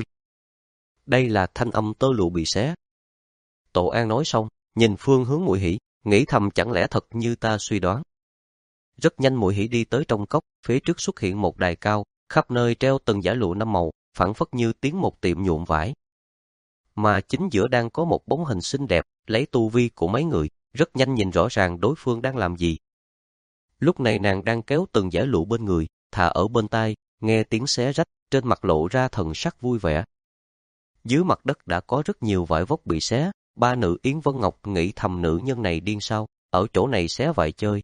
Đây là thanh âm tơ lụa bị xé. Tổ An nói xong, nhìn phương hướng Muội Hỷ, nghĩ thầm chẳng lẽ thật như ta suy đoán. Rất nhanh Muội Hỷ đi tới trong cốc, phía trước xuất hiện một đài cao, khắp nơi treo từng dải lụa năm màu, phảng phất như tiến một tiệm nhuộm vải. Mà chính giữa đang có một bóng hình xinh đẹp, lấy tu vi của mấy người, rất nhanh nhìn rõ ràng đối phương đang làm gì. Lúc này nàng đang kéo từng dải lụa bên người, thả ở bên tai, nghe tiếng xé rách, trên mặt lộ ra thần sắc vui vẻ. Dưới mặt đất đã có rất nhiều vải vóc bị xé, ba nữ Yến Vân Ngọc nghĩ thầm nữ nhân này điên sao, ở chỗ này xé vải chơi.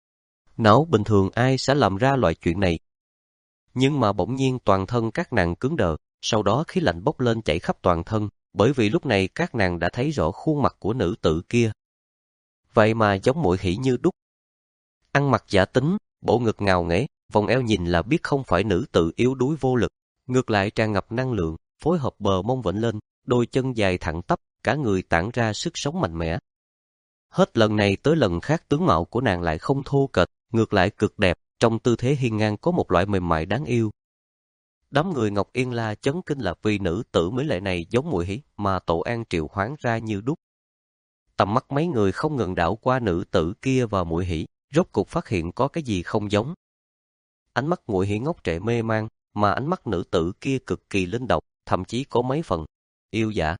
Não bình thường ai sẽ làm ra loại chuyện này. Nhưng mà bỗng nhiên toàn thân các nàng cứng đờ, sau đó khí lạnh bốc lên chảy khắp toàn thân, bởi vì lúc này các nàng đã thấy rõ khuôn mặt của nữ tử kia. Vậy mà giống Muội Hỷ như đúc. Ăn mặc giả tính, bộ ngực ngào nghễ, vòng eo nhìn là biết không phải nữ tử yếu đuối vô lực, ngược lại tràn ngập năng lượng, phối hợp bờ mông vểnh lên, đôi chân dài thẳng tắp, cả người tản ra sức sống mạnh mẽ. Hết lần này tới lần khác tướng mạo của nàng lại không thô kệch, ngược lại cực đẹp, trong tư thế hiên ngang có một loại mềm mại đáng yêu. Đám người Ngọc Yên La chấn kinh là vì nữ tử mỹ lệ này giống Muội Hỷ mà Tổ An triệu hoán ra như đúc. Tầm mắt mấy người không ngừng đảo qua nữ tử kia và Muội Hỷ, rốt cục phát hiện có cái gì không giống. Ánh mắt Muội Hỷ ngốc trệ mê man, mà ánh mắt nữ tử kia cực kỳ linh động, thậm chí có mấy phần yêu dã.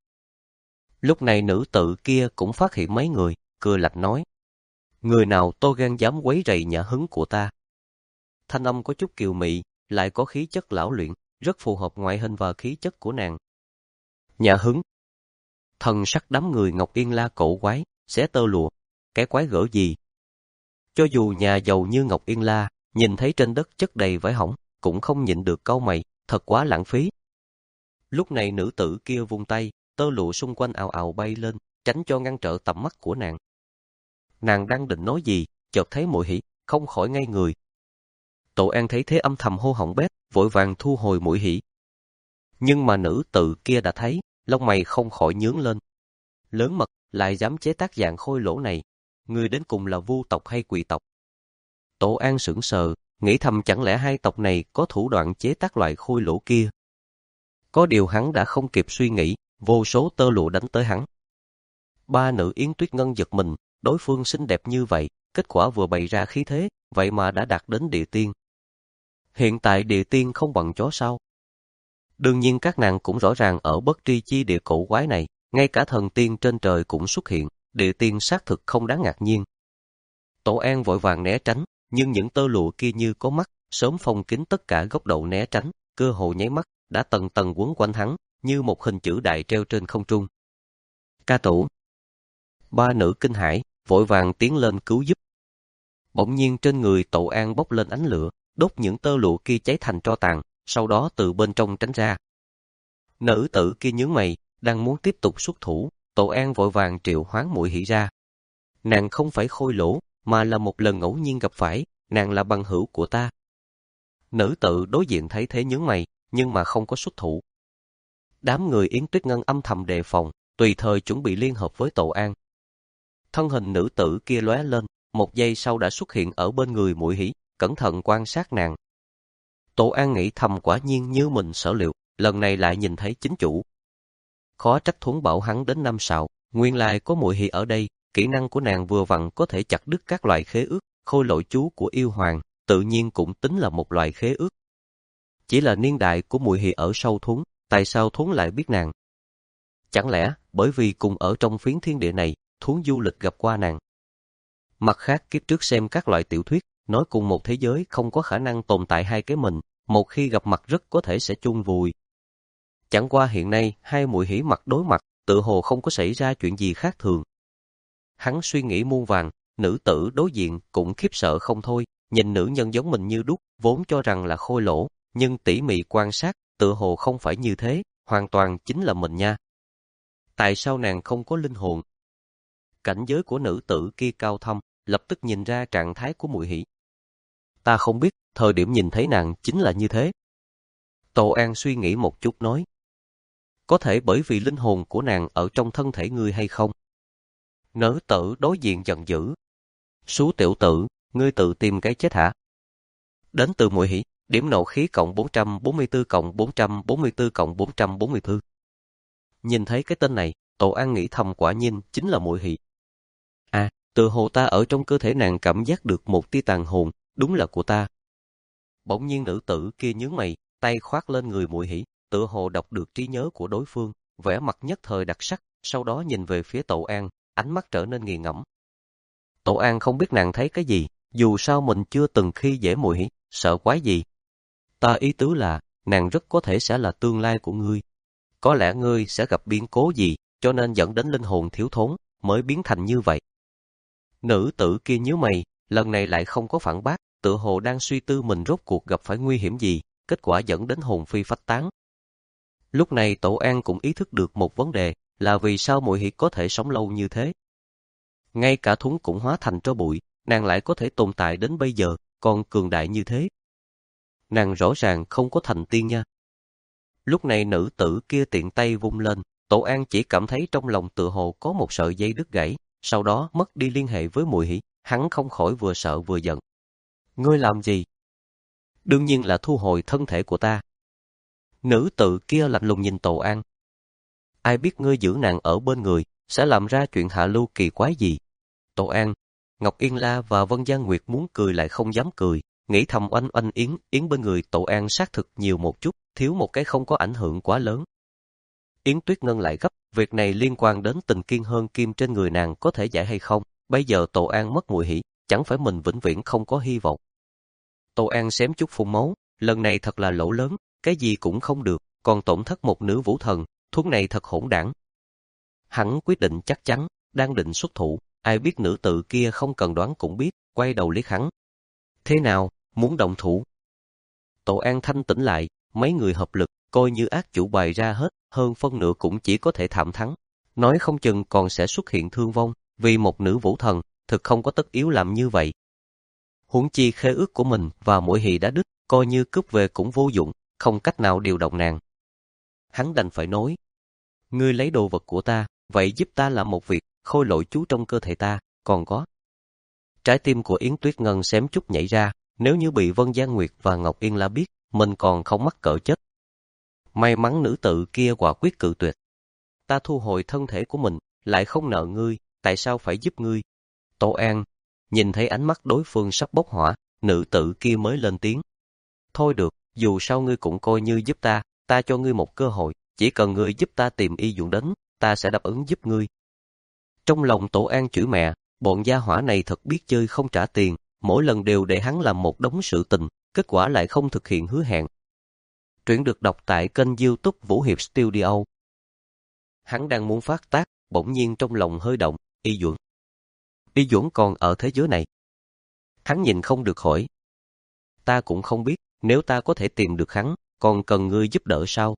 Lúc này nữ tử kia cũng phát hiện mấy người, cười lạnh nói: người nào to gan dám quấy rầy nhã hứng của ta? Thanh âm có chút kiều mị, lại có khí chất lão luyện, rất phù hợp ngoại hình và khí chất của nàng. Nhã hứng. Thần sắc đám người Ngọc Yên La cổ quái, xé tơ lụa, cái quái gở gì? Cho dù nhà giàu như Ngọc Yên La, nhìn thấy trên đất chất đầy vải hỏng, cũng không nhịn được cau mày, thật quá lãng phí. Lúc này nữ tử kia vung tay, tơ lụa xung quanh ào ào bay lên, tránh cho ngăn trở tầm mắt của nàng. Nàng đang định nói gì, chợt thấy Muội Hỷ, không khỏi ngây người. Tổ An thấy thế âm thầm hô hỏng bét, vội vàng thu hồi Muội Hỷ. Nhưng mà nữ tử kia đã thấy, lông mày không khỏi nhướng lên. Lớn mật, lại dám chế tác dạng khôi lỗ này, người đến cùng là Vu tộc hay Quỷ tộc? Tổ An sững sờ, nghĩ thầm chẳng lẽ hai tộc này có thủ đoạn chế tác loại khôi lỗ kia. Có điều hắn đã không kịp suy nghĩ, vô số tơ lụa đánh tới hắn. Ba nữ Yến Tuyết Ngân giật mình, đối phương xinh đẹp như vậy, kết quả vừa bày ra khí thế, vậy mà đã đạt đến địa tiên. Hiện tại địa tiên không bằng chó sao? Đương nhiên các nàng cũng rõ ràng ở bất tri chi địa cổ quái này, ngay cả thần tiên trên trời cũng xuất hiện, địa tiên xác thực không đáng ngạc nhiên. Tổ An vội vàng né tránh, nhưng những tơ lụa kia như có mắt, sớm phong kín tất cả góc độ né tránh, cơ hồ nháy mắt, đã tầng tầng quấn quanh hắn, như một hình chữ đại treo trên không trung. Ca tủ. Ba nữ kinh hãi, vội vàng tiến lên cứu giúp. Bỗng nhiên trên người Tổ An bốc lên ánh lửa, đốt những tơ lụa kia cháy thành tro tàn, sau đó từ bên trong tránh ra. Nữ tử kia nhướng mày, đang muốn tiếp tục xuất thủ, Tổ An vội vàng triệu hoán Muội Hỷ ra. Nàng không phải khôi lỗ, mà là một lần ngẫu nhiên gặp phải, nàng là bằng hữu của ta. Nữ tử đối diện thấy thế nhướng mày, nhưng mà không có xuất thủ. Đám người Yến Tuyết Ngân âm thầm đề phòng, tùy thời chuẩn bị liên hợp với Tổ An. Thân hình nữ tử kia lóe lên, một giây sau đã xuất hiện ở bên người Muội Hỷ, cẩn thận quan sát nàng. Tổ An nghĩ thầm quả nhiên như mình sở liệu, lần này lại nhìn thấy chính chủ. Khó trách Thuấn bảo hắn đến năm sào, nguyên lai có Muội Hỷ ở đây, kỹ năng của nàng vừa vặn có thể chặt đứt các loại khế ước, khôi lỗi chú của yêu hoàng, tự nhiên cũng tính là một loại khế ước. Chỉ là niên đại của Muội Hỷ ở sâu Thuấn, tại sao Thuấn lại biết nàng? Chẳng lẽ bởi vì cùng ở trong phiến thiên địa này, Thuấn du lịch gặp qua nàng? Mặt khác, kiếp trước xem các loại tiểu thuyết, nói cùng một thế giới không có khả năng tồn tại hai cái mình, một khi gặp mặt rất có thể sẽ chung vùi. Chẳng qua hiện nay, hai Muội Hỷ mặt đối mặt, tự hồ không có xảy ra chuyện gì khác thường. Hắn suy nghĩ muôn vàn, nữ tử đối diện cũng khiếp sợ không thôi, nhìn nữ nhân giống mình như đúc, vốn cho rằng là khôi lỗ, nhưng tỉ mỉ quan sát, tự hồ không phải như thế, hoàn toàn chính là mình nha. Tại sao nàng không có linh hồn? Cảnh giới của nữ tử kia cao thâm, lập tức nhìn ra trạng thái của Muội Hỷ. Ta không biết, thời điểm nhìn thấy nàng chính là như thế. Tô An suy nghĩ một chút nói. Có thể bởi vì linh hồn của nàng ở trong thân thể ngươi hay không? Nữ tử đối diện giận dữ. Sú tiểu tử, ngươi tự tìm cái chết hả? Đến từ Muội Hỷ, điểm nộ khí cộng bốn trăm bốn mươi tư cộng bốn trăm bốn mươi tư cộng bốn trăm bốn mươi tư. Nhìn thấy cái tên này, Tô An nghĩ thầm quả nhiên chính là Muội Hỷ. À, từ hồ ta ở trong cơ thể nàng cảm giác được một tia tàn hồn, đúng là của ta. Bỗng nhiên nữ tử kia nhướng mày, tay khoác lên người Muội Hỷ, tự hồ đọc được trí nhớ của đối phương, vẻ mặt nhất thời đặc sắc, sau đó nhìn về phía Tô An, ánh mắt trở nên nghiền ngẫm. Tô An không biết nàng thấy cái gì, dù sao mình chưa từng khi dễ Muội Hỷ, sợ quái gì. Ta ý tứ là, nàng rất có thể sẽ là tương lai của ngươi. Có lẽ ngươi sẽ gặp biến cố gì, cho nên dẫn đến linh hồn thiếu thốn, mới biến thành như vậy. Nữ tử kia nhíu mày, lần này lại không có phản bác, tựa hồ đang suy tư mình rốt cuộc gặp phải nguy hiểm gì, kết quả dẫn đến hồn phi phách tán. Lúc này Tổ An cũng ý thức được một vấn đề, là vì sao Muội Hỷ có thể sống lâu như thế. Ngay cả Thuấn cũng hóa thành tro bụi, nàng lại có thể tồn tại đến bây giờ, còn cường đại như thế. Nàng rõ ràng không có thành tiên nha. Lúc này nữ tử kia tiện tay vung lên, Tổ An chỉ cảm thấy trong lòng tựa hồ có một sợi dây đứt gãy, sau đó mất đi liên hệ với Muội Hỷ, hắn không khỏi vừa sợ vừa giận. Ngươi làm gì? Đương nhiên là thu hồi thân thể của ta. Nữ tử kia lạnh lùng nhìn Tổ An. Ai biết ngươi giữ nàng ở bên người, sẽ làm ra chuyện hạ lưu kỳ quái gì? Tổ An, Ngọc Yên La và Vân Giang Nguyệt muốn cười lại không dám cười, nghĩ thầm oanh oanh yến yến bên người Tổ An xác thực nhiều một chút, thiếu một cái không có ảnh hưởng quá lớn. Yến Tuyết Ngân lại gấp, việc này liên quan đến tình kiên hơn kim trên người nàng có thể giải hay không, bây giờ Tổ An mất Muội Hỷ, chẳng phải mình vĩnh viễn không có hy vọng. Tổ An xém chút phun máu, lần này thật là lỗ lớn, cái gì cũng không được, còn tổn thất một nữ vũ thần, thuốc này thật hỗn đảng. Hắn quyết định chắc chắn, đang định xuất thủ, ai biết nữ tự kia không cần đoán cũng biết, quay đầu liếc hắn. Thế nào, muốn động thủ? Tổ An thanh tĩnh lại, mấy người hợp lực, coi như ác chủ bày ra hết, hơn phân nửa cũng chỉ có thể thảm thắng. Nói không chừng còn sẽ xuất hiện thương vong, vì một nữ vũ thần, thực không có tất yếu làm như vậy. Huống chi khế ước của mình và Muội Hỷ đã đứt, coi như cướp về cũng vô dụng, không cách nào điều động nàng. Hắn đành phải nói, ngươi lấy đồ vật của ta, vậy giúp ta làm một việc, khôi lỗi chú trong cơ thể ta, còn có. Trái tim của Yến Tuyết Ngân xém chút nhảy ra, nếu như bị Vân Giang Nguyệt và Ngọc Yên La biết, mình còn không mắc cỡ chết. May mắn nữ tự kia quả quyết cự tuyệt. Ta thu hồi thân thể của mình, lại không nợ ngươi, tại sao phải giúp ngươi? Tô An, nhìn thấy ánh mắt đối phương sắp bốc hỏa, nữ tự kia mới lên tiếng. Thôi được, dù sao ngươi cũng coi như giúp ta, ta cho ngươi một cơ hội, chỉ cần ngươi giúp ta tìm y dụng đến, ta sẽ đáp ứng giúp ngươi. Trong lòng Tổ An chửi mẹ, bọn gia hỏa này thật biết chơi không trả tiền, mỗi lần đều để hắn làm một đống sự tình, kết quả lại không thực hiện hứa hẹn. Truyện được đọc tại kênh YouTube Vũ Hiệp Studio. Hắn đang muốn phát tác, bỗng nhiên trong lòng hơi động, Y Duẩn. Y Duẩn còn ở thế giới này. Hắn nhìn không được hỏi. Ta cũng không biết, nếu ta có thể tìm được hắn, còn cần ngươi giúp đỡ sao?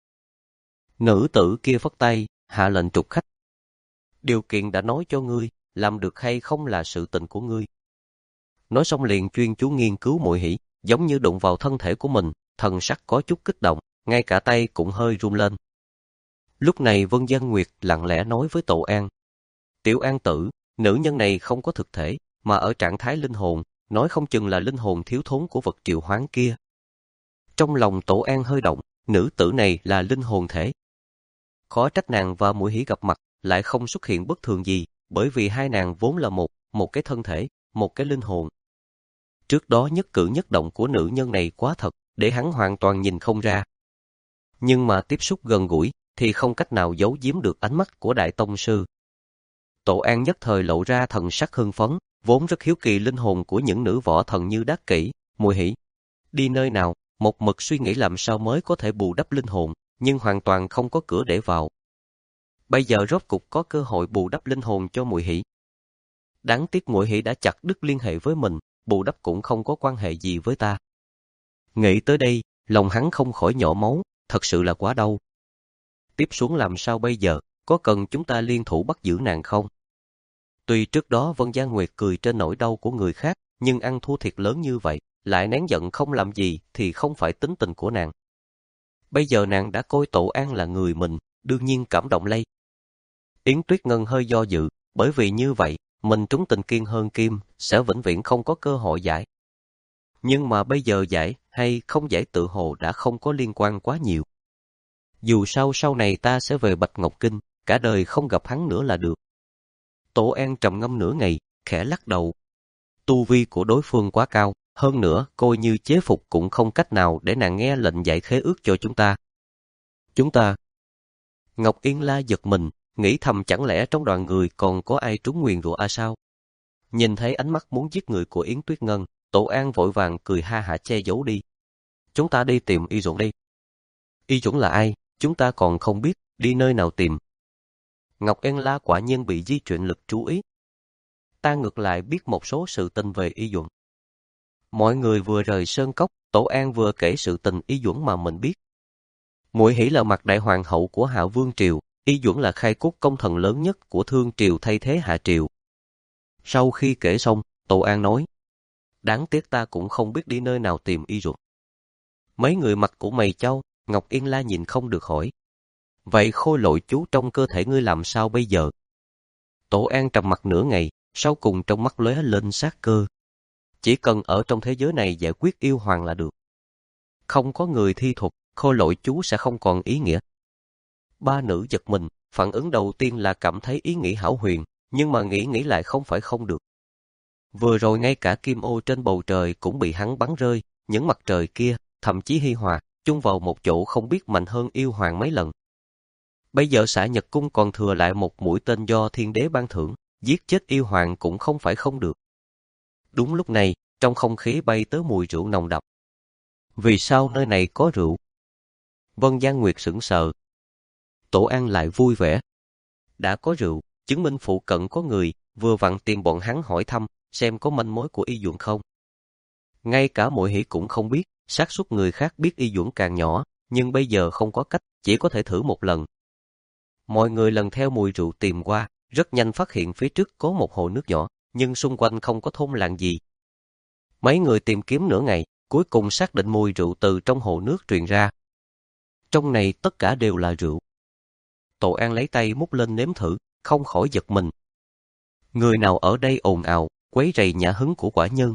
Nữ tử kia phất tay, hạ lệnh trục khách. Điều kiện đã nói cho ngươi, làm được hay không là sự tình của ngươi. Nói xong liền chuyên chú nghiên cứu Muội Hỷ, giống như đụng vào thân thể của mình, thần sắc có chút kích động, ngay cả tay cũng hơi run lên. Lúc này Vân Giang Nguyệt lặng lẽ nói với Tổ An. Tiểu An tử, nữ nhân này không có thực thể, mà ở trạng thái linh hồn, nói không chừng là linh hồn thiếu thốn của vật triệu hoán kia. Trong lòng Tổ An hơi động, nữ tử này là linh hồn thể. Khó trách nàng và Muội Hỷ gặp mặt, lại không xuất hiện bất thường gì, bởi vì hai nàng vốn là một, một cái thân thể, một cái linh hồn. trước đó nhất cử nhất động của nữ nhân này quá thật, để hắn hoàn toàn nhìn không ra. Nhưng mà tiếp xúc gần gũi, thì không cách nào giấu giếm được ánh mắt của Đại Tông Sư. Tổ An nhất thời lộ ra thần sắc hưng phấn, vốn rất hiếu kỳ linh hồn của những nữ võ thần như Đắc Kỷ, Mùi Hỷ. Đi nơi nào, một mực suy nghĩ làm sao mới có thể bù đắp linh hồn, nhưng hoàn toàn không có cửa để vào. Bây giờ rốt cục có cơ hội bù đắp linh hồn cho Mùi Hỷ. Đáng tiếc Mùi Hỷ đã chặt đứt liên hệ với mình, bù đắp cũng không có quan hệ gì với ta. Nghĩ tới đây, lòng hắn không khỏi nhỏ máu, thật sự là quá đau. Tiếp xuống làm sao bây giờ, có cần chúng ta liên thủ bắt giữ nàng không? Tuy trước đó Vân Gia Nguyệt cười trên nỗi đau của người khác, nhưng ăn thua thiệt lớn như vậy, lại nén giận không làm gì thì không phải tính tình của nàng. Bây giờ nàng đã coi Tổ An là người mình, đương nhiên cảm động lây. Yến Tuyết Ngân hơi do dự, bởi vì như vậy, mình trúng tình kiên hơn kim, sẽ vĩnh viễn không có cơ hội giải. Nhưng mà bây giờ giải hay không giải tự hồ đã không có liên quan quá nhiều. Dù sao sau này ta sẽ về Bạch Ngọc Kinh, cả đời không gặp hắn nữa là được. Tổ An trầm ngâm nửa ngày, khẽ lắc đầu. Tu vi của đối phương quá cao, hơn nữa coi như chế phục cũng không cách nào để nàng nghe lệnh dạy khế ước cho chúng ta. Chúng ta. Ngọc Yên La giật mình, nghĩ thầm chẳng lẽ trong đoàn người còn có ai trúng nguyền rủa a sao? Nhìn thấy ánh mắt muốn giết người của Yến Tuyết Ngân, Tổ An vội vàng cười ha hả che giấu đi. Chúng ta đi tìm Y Duẩn đi. Y Duẩn là ai? Chúng ta còn không biết, đi nơi nào tìm. Ngọc Yên La quả nhiên bị di chuyển lực chú ý. Ta ngược lại biết một số sự tình về Y Duẩn. Mọi người vừa rời sơn cốc, Tổ An vừa kể sự tình Y Duẩn mà mình biết. Muội Hỷ là mặt đại hoàng hậu của Hạ Vương Triều, Y Duẩn là khai cốt công thần lớn nhất của Thương Triều thay thế Hạ Triều. Sau khi kể xong, Tổ An nói, đáng tiếc ta cũng không biết đi nơi nào tìm Y Duẩn. Mấy người mặt của mày châu, Ngọc Yên La nhìn không được hỏi. Vậy khôi lội chú trong cơ thể ngươi làm sao bây giờ? Tổ An trầm mặt nửa ngày, sau cùng trong mắt lóe lên sát cơ. Chỉ cần ở trong thế giới này giải quyết yêu hoàng là được. Không có người thi thuật, khôi lội chú sẽ không còn ý nghĩa. Ba nữ giật mình, phản ứng đầu tiên là cảm thấy ý nghĩ hão huyền, nhưng mà nghĩ nghĩ lại không phải không được. Vừa rồi ngay cả kim ô trên bầu trời cũng bị hắn bắn rơi, những mặt trời kia, thậm chí hi hòa, chung vào một chỗ không biết mạnh hơn yêu hoàng mấy lần. Bây giờ Xạ Nhật Cung còn thừa lại một mũi tên do thiên đế ban thưởng, giết chết yêu hoàng cũng không phải không được. Đúng lúc này, trong không khí bay tới mùi rượu nồng đậm. Vì sao nơi này có rượu? Vân Giang Nguyệt sững sờ. Tổ An lại vui vẻ. Đã có rượu, chứng minh phụ cận có người, vừa vặn tìm bọn hắn hỏi thăm, xem có manh mối của Y Duẩn không. Ngay cả Muội Hỷ cũng không biết, xác suất người khác biết Y Duẩn càng nhỏ, nhưng bây giờ không có cách, chỉ có thể thử một lần. Mọi người lần theo mùi rượu tìm qua, rất nhanh phát hiện phía trước có một hồ nước nhỏ, nhưng xung quanh không có thôn làng gì. Mấy người tìm kiếm nửa ngày, cuối cùng xác định mùi rượu từ trong hồ nước truyền ra. Trong này tất cả đều là rượu. Tổ An lấy tay múc lên nếm thử, không khỏi giật mình. Người nào ở đây ồn ào, quấy rầy nhã hứng của quả nhân?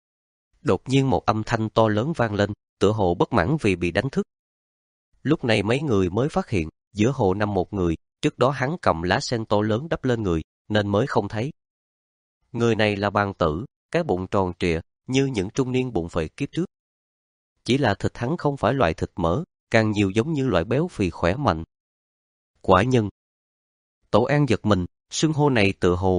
Đột nhiên một âm thanh to lớn vang lên, tựa hồ bất mãn vì bị đánh thức. Lúc này mấy người mới phát hiện, giữa hồ nằm một người, trước đó hắn cầm lá sen to lớn đắp lên người, nên mới không thấy. Người này là Bàn Tử, cái bụng tròn trịa, như những trung niên bụng phệ kiếp trước. Chỉ là thịt hắn không phải loại thịt mỡ, càng nhiều giống như loại béo phì khỏe mạnh. Quả nhân. Tổ An giật mình, xưng hô này tựa hồ.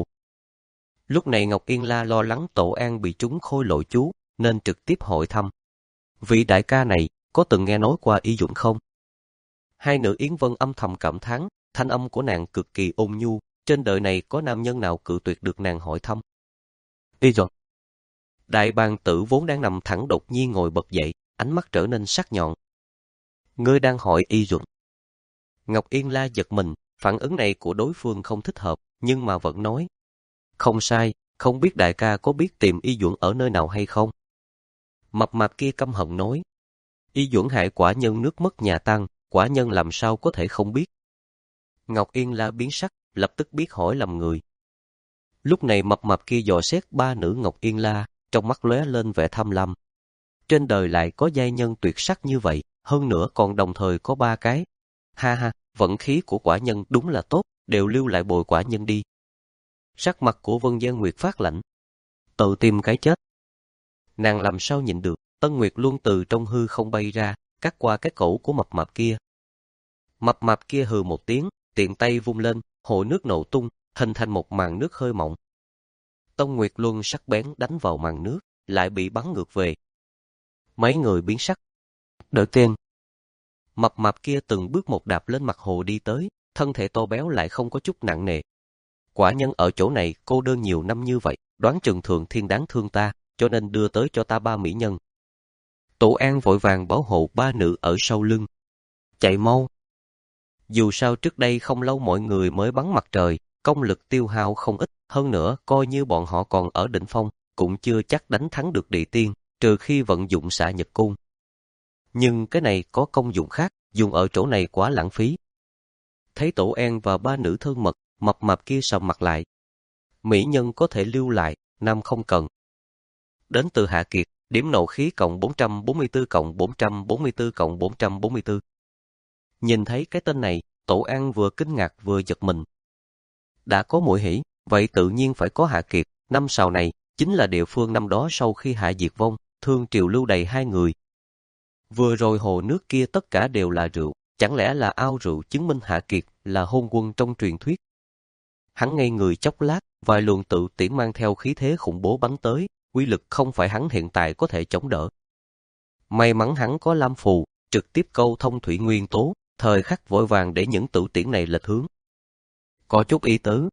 Lúc này Ngọc Yên La lo lắng Tổ An bị trúng khôi lội chú, nên trực tiếp hỏi thăm. Vị đại ca này, có từng nghe nói qua Y Duẩn không? Hai nữ Yến Vân âm thầm cảm thán, thanh âm của nàng cực kỳ ôn nhu, trên đời này có nam nhân nào cự tuyệt được nàng hỏi thăm. Y Duẩn. Đại Bàng Tử vốn đang nằm thẳng đột nhiên ngồi bật dậy, ánh mắt trở nên sắc nhọn. Ngươi đang hỏi Y Duẩn. Ngọc Yên La giật mình, phản ứng này của đối phương không thích hợp, nhưng mà vẫn nói. Không sai, không biết đại ca có biết tìm Y Duẩn ở nơi nào hay không? Mập mạp kia căm hận nói. Y Duẩn hại quả nhân nước mất nhà tăng, quả nhân làm sao có thể không biết. Ngọc Yên La biến sắc, lập tức biết hỏi lầm người. Lúc này mập mạp kia dò xét ba nữ Ngọc Yên La, trong mắt lóe lên vẻ tham lam. Trên đời lại có giai nhân tuyệt sắc như vậy, hơn nữa còn đồng thời có ba cái. Ha ha, vận khí của quả nhân đúng là tốt, đều lưu lại bồi quả nhân đi. Sắc mặt của Vân Giang Nguyệt phát lạnh. Tự tìm cái chết. nàng làm sao nhịn được. Tân Nguyệt Luân từ trong hư không bay ra, cắt qua cái cổ của mập mạp kia. Mập mạp kia hừ một tiếng, tiện tay vung lên, hồ nước nổ tung, hình thành một màn nước hơi mỏng. Tân Nguyệt Luân sắc bén đánh vào màn nước, lại bị bắn ngược về. Mấy người biến sắc. Đợi tiên. Mập mạp kia từng bước một đạp lên mặt hồ đi tới, thân thể to béo lại không có chút nặng nề. Quả nhân ở chỗ này cô đơn nhiều năm như vậy, đoán chừng Thượng Thiên đáng thương ta, cho nên đưa tới cho ta ba mỹ nhân. Tổ An vội vàng bảo hộ ba nữ ở sau lưng. Chạy mau. Dù sao trước đây không lâu mọi người mới bắn mặt trời, công lực tiêu hao không ít, hơn nữa coi như bọn họ còn ở đỉnh phong, cũng chưa chắc đánh thắng được địa tiên, trừ khi vận dụng xạ nhật cung. Nhưng cái này có công dụng khác, dùng ở chỗ này quá lãng phí. Thấy Tổ An và ba nữ thân mật, mập mạp kia sầm mặt lại. Mỹ nhân có thể lưu lại, nam không cần. Đến từ Hạ Kiệt, điểm nộ khí cộng bốn trăm bốn mươi tư cộng bốn trăm bốn mươi tư cộng bốn trăm bốn mươi tư. Nhìn thấy cái tên này, Tổ An vừa kinh ngạc vừa giật mình. Đã có Muội Hỷ, vậy tự nhiên phải có Hạ Kiệt, năm sau này chính là địa phương năm đó sau khi Hạ diệt vong, thương triều lưu đầy hai người. Vừa rồi hồ nước kia tất cả đều là rượu, chẳng lẽ là ao rượu chứng minh Hạ Kiệt là hôn quân trong truyền thuyết. Hắn ngây người chốc lát, vài luồng tự tiễn mang theo khí thế khủng bố bắn tới, uy lực không phải hắn hiện tại có thể chống đỡ. May mắn hắn có lam phù, trực tiếp câu thông thủy nguyên tố, thời khắc vội vàng để những tự tiễn này lệch hướng. Có chút ý tứ.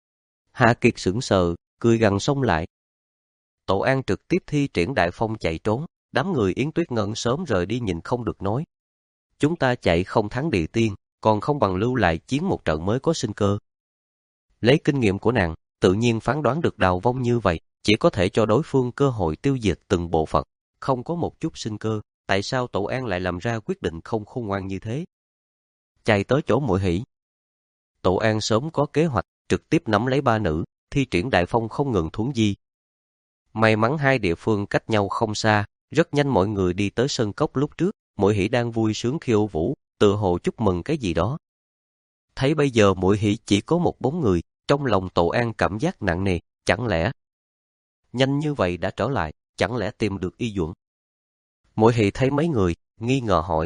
Hạ Kiệt sững sờ, cười gằn xông lại. Tổ An trực tiếp thi triển đại phong chạy trốn, đám người Yến Tuyết Ngân sớm rời đi nhìn không được nói. Chúng ta chạy không thắng địa tiên, còn không bằng lưu lại chiến một trận mới có sinh cơ. Lấy kinh nghiệm của nàng, tự nhiên phán đoán được đào vong như vậy, chỉ có thể cho đối phương cơ hội tiêu diệt từng bộ phận, không có một chút sinh cơ. Tại sao Tổ An lại làm ra quyết định không khôn ngoan như thế? Chạy tới chỗ Muội Hỷ. Tổ An sớm có kế hoạch, trực tiếp nắm lấy ba nữ, thi triển đại phong không ngừng thuấn di. May mắn hai địa phương cách nhau không xa, rất nhanh mọi người đi tới sân cốc lúc trước, Muội Hỷ đang vui sướng khiêu vũ, tự hồ chúc mừng cái gì đó. Thấy bây giờ Muội Hỷ chỉ có một bóng người, trong lòng Tổ An cảm giác nặng nề, chẳng lẽ nhanh như vậy đã trở lại, chẳng lẽ tìm được y duẩn? Muội Hỷ thấy mấy người, nghi ngờ hỏi.